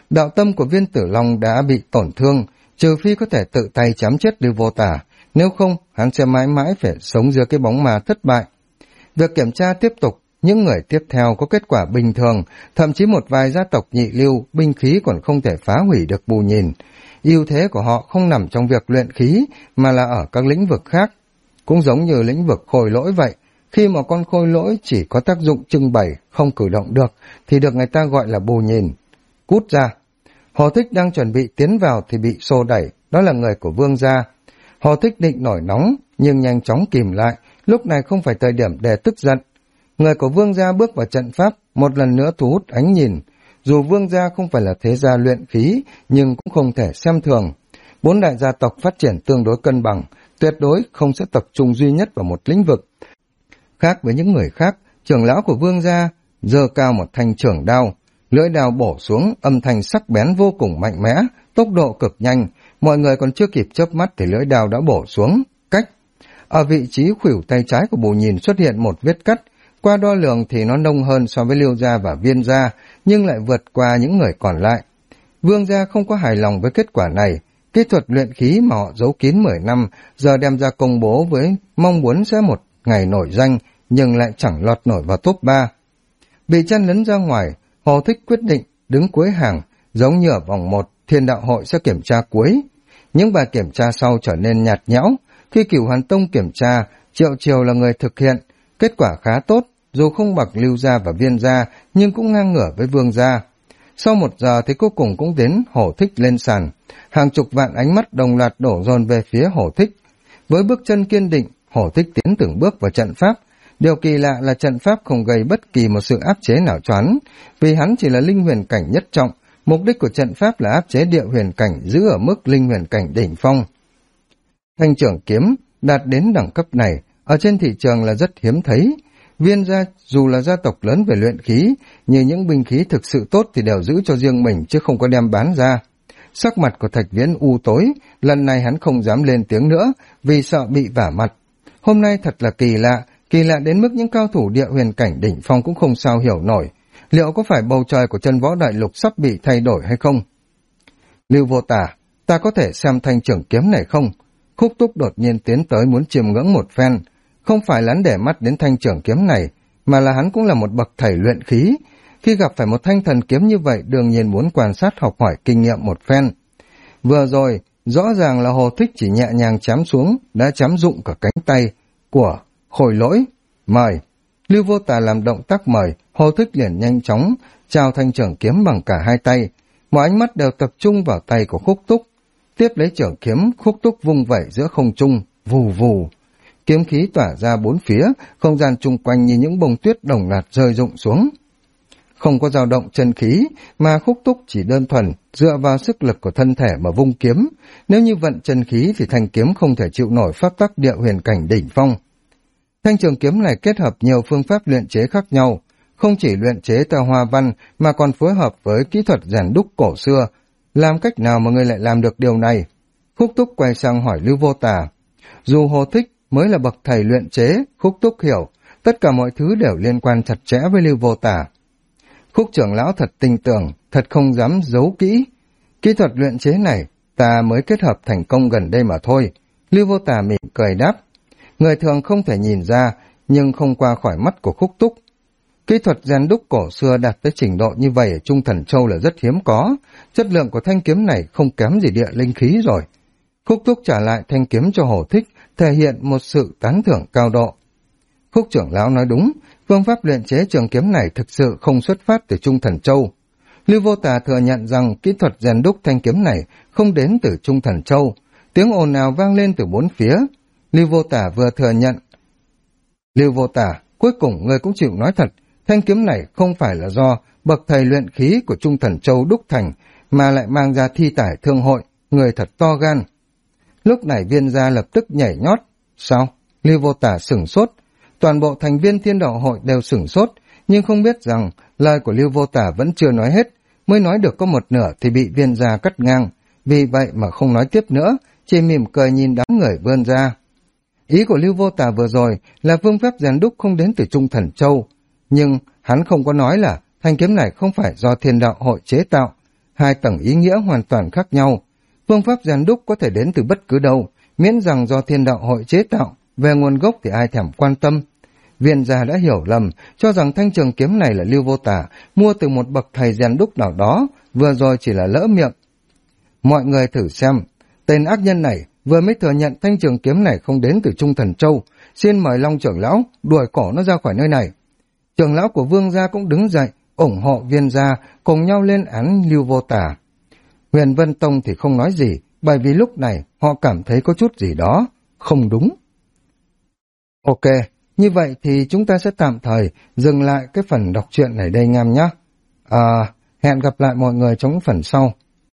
Đạo tâm của Viên Tử Long đã bị tổn thương, trừ phi có thể tự tay chém chết Lưu Vô Tả, nếu không hắn sẽ mãi mãi phải sống dưới cái bóng ma thất bại. Việc kiểm tra tiếp tục, những người tiếp theo có kết quả bình thường, thậm chí một vài gia tộc nhị lưu, binh khí còn không thể phá hủy được Bù Nhìn. Ưu thế của họ không nằm trong việc luyện khí, mà là ở các lĩnh vực khác. Cũng giống như lĩnh vực khôi lỗi vậy, khi mà con khôi lỗi chỉ có tác dụng trưng bày, không cử động được, thì được người ta gọi là Bù Nhìn. Cút ra! Hồ Thích đang chuẩn bị tiến vào thì bị xô đẩy, đó là người của Vương gia. Hồ Thích định nổi nóng, nhưng nhanh chóng kìm lại, lúc này không phải thời điểm để tức giận. Người của Vương gia bước vào trận pháp, một lần nữa thu hút ánh nhìn. Dù Vương gia không phải là thế gia luyện khí, nhưng cũng không thể xem thường. 4 đại gia tộc phát triển tương đối cân bằng, tuyệt đối không sẽ tập trung duy nhất vào một lĩnh vực. Khác với những người khác, trưởng lão của Vương gia giơ cao một thanh trưởng đao, lưỡi đao bổ xuống, âm thanh sắc bén vô cùng mạnh mẽ, tốc độ cực nhanh, mọi người còn chưa kịp chớp mắt thì lưỡi đao đã bổ xuống, cách. Ở vị trí khuỷu tay trái của Bù Nhìn xuất hiện một vết cắt, qua đo lường thì nó nông hơn so với Liêu gia và Viên gia, nhưng lại vượt qua những người còn lại. Vương gia không có hài lòng với kết quả này, kỹ thuật luyện khí mà họ giấu kín 10 năm, giờ đem ra công bố với mong muốn sẽ một ngày nổi danh, nhưng lại chẳng lọt nổi vào top 3. Bị chen lấn ra ngoài, Hồ Thích quyết định đứng cuối hàng, giống như ở vòng 1, Thiên Đạo Hội sẽ kiểm tra cuối. Những bài kiểm tra sau trở nên nhạt nhẽo, khi Cửu Hoàn Tông kiểm tra, Triệu Triều là người thực hiện, kết quả khá tốt, dù không bằng Lưu gia và Viên gia, nhưng cũng ngang ngửa với Vương gia. Sau 1 giờ thì cuối cùng cũng đến Hồ Thích lên sàn, hàng chục vạn ánh mắt đồng loạt đổ dồn về phía Hồ Thích. Với bước chân kiên định, Hồ Thích tiến từng bước vào trận pháp. Điều kỳ lạ là trận pháp không gây bất kỳ một sự áp chế nào cho hắn, vì hắn chỉ là linh huyền cảnh nhất trọng, mục đích của trận pháp là áp chế địa huyền cảnh giữ ở mức linh huyền cảnh đỉnh phong. Thanh trưởng kiếm đạt đến đẳng cấp này, ở trên thị trường là rất hiếm thấy. Viên gia dù là gia tộc lớn về luyện khí, nhưng những binh khí thực sự tốt thì đều giữ cho riêng mình chứ không có đem bán ra. Sắc mặt của Thạch Viễn u tối, lần này hắn không dám lên tiếng nữa, vì sợ bị vả mặt. Hôm nay thật là kỳ lạ đến mức những cao thủ địa huyền cảnh đỉnh phong cũng không sao hiểu nổi. Liệu có phải bầu trời của chân võ đại lục sắp bị thay đổi hay không? Lưu Vô Tả, ta có thể xem thanh trưởng kiếm này không? Khúc Túc đột nhiên tiến tới muốn chiêm ngưỡng một phen. Không phải là hắn để mắt đến thanh trưởng kiếm này, mà là hắn cũng là một bậc thầy luyện khí. Khi gặp phải một thanh thần kiếm như vậy, đương nhiên muốn quan sát học hỏi kinh nghiệm một phen. Vừa rồi, rõ ràng là Hồ Thích chỉ nhẹ nhàng chém xuống, đã chém rụng cả cánh tay của Khôi Lỗi. Mời! Lưu Vô Tà làm động tác mời, Hồ Thích liền nhanh chóng trao thanh trưởng kiếm bằng cả hai tay. Mọi ánh mắt đều tập trung vào tay của Khúc Túc. Tiếp lấy trưởng kiếm, Khúc Túc vung vẩy giữa không trung, vù vù. Kiếm khí tỏa ra bốn phía, không gian chung quanh như những bông tuyết đồng loạt rơi rụng xuống. Không có dao động chân khí, mà Khúc Túc chỉ đơn thuần dựa vào sức lực của thân thể mà vung kiếm. Nếu như vận chân khí thì thanh kiếm không thể chịu nổi pháp tắc địa huyền cảnh đỉnh phong. Thanh trường kiếm này kết hợp nhiều phương pháp luyện chế khác nhau, không chỉ luyện chế theo hoa văn mà còn phối hợp với kỹ thuật rèn đúc cổ xưa. Làm cách nào mà ngươi lại làm được điều này? Khúc Túc quay sang hỏi Lưu Vô Tà. Dù Hồ Thích mới là bậc thầy luyện chế, Khúc Túc hiểu, tất cả mọi thứ đều liên quan chặt chẽ với Lưu Vô Tà. Khúc trưởng lão thật tinh tường, thật không dám giấu kỹ. Kỹ thuật luyện chế này ta mới kết hợp thành công gần đây mà thôi. Lưu Vô Tà mỉm cười đáp. Người thường không thể nhìn ra, nhưng không qua khỏi mắt của Khúc Túc. Kỹ thuật rèn đúc cổ xưa đạt tới trình độ như vậy ở Trung Thần Châu là rất hiếm có. Chất lượng của thanh kiếm này không kém gì địa linh khí rồi. Khúc Túc trả lại thanh kiếm cho Hồ Thích, thể hiện một sự tán thưởng cao độ. Khúc trưởng lão nói đúng, phương pháp luyện chế trường kiếm này thực sự không xuất phát từ Trung Thần Châu. Lưu Vô Tà thừa nhận rằng kỹ thuật rèn đúc thanh kiếm này không đến từ Trung Thần Châu. Tiếng ồn ào vang lên từ bốn phía. Lưu Vô Tà vừa thừa nhận. Lưu Vô Tà, cuối cùng ngươi cũng chịu nói thật, thanh kiếm này không phải là do bậc thầy luyện khí của Trung Thần Châu đúc thành, mà lại mang ra thi tải thương hội, người thật to gan. Lúc này Viên gia lập tức nhảy nhót. Sao? Lưu Vô Tà sửng sốt. Toàn bộ thành viên Thiên Đạo Hội đều sửng sốt, nhưng không biết rằng lời của Lưu Vô Tà vẫn chưa nói hết, mới nói được có một nửa thì bị Viên gia cắt ngang. Vì vậy mà không nói tiếp nữa, chỉ mỉm cười nhìn đám người vươn ra. Ý của Lưu Vô Tà vừa rồi là phương pháp rèn đúc không đến từ Trung Thần Châu, nhưng hắn không có nói là thanh kiếm này không phải do Thiên Đạo Hội chế tạo. hai tầng ý nghĩa hoàn toàn khác nhau. Phương pháp rèn đúc có thể đến từ bất cứ đâu, miễn rằng do thiên đạo hội chế tạo, về nguồn gốc thì ai thèm quan tâm. Viên gia đã hiểu lầm, cho rằng thanh trường kiếm này là Lưu Vô Tả, mua từ một bậc thầy rèn đúc nào đó, vừa rồi chỉ là lỡ miệng. Mọi người thử xem, tên ác nhân này vừa mới thừa nhận thanh trường kiếm này không đến từ Trung Thần Châu, xin mời Long trưởng lão đuổi cổ nó ra khỏi nơi này. Trưởng lão của Vương gia cũng đứng dậy, ủng hộ Viên gia, cùng nhau lên án Lưu Vô Tả. Huyền Vân Tông thì không nói gì, bởi vì lúc này họ cảm thấy có chút gì đó không đúng. Ok, như vậy thì chúng ta sẽ tạm thời dừng lại cái phần đọc truyện này đây anh em nhé. Hẹn gặp lại mọi người trong phần sau.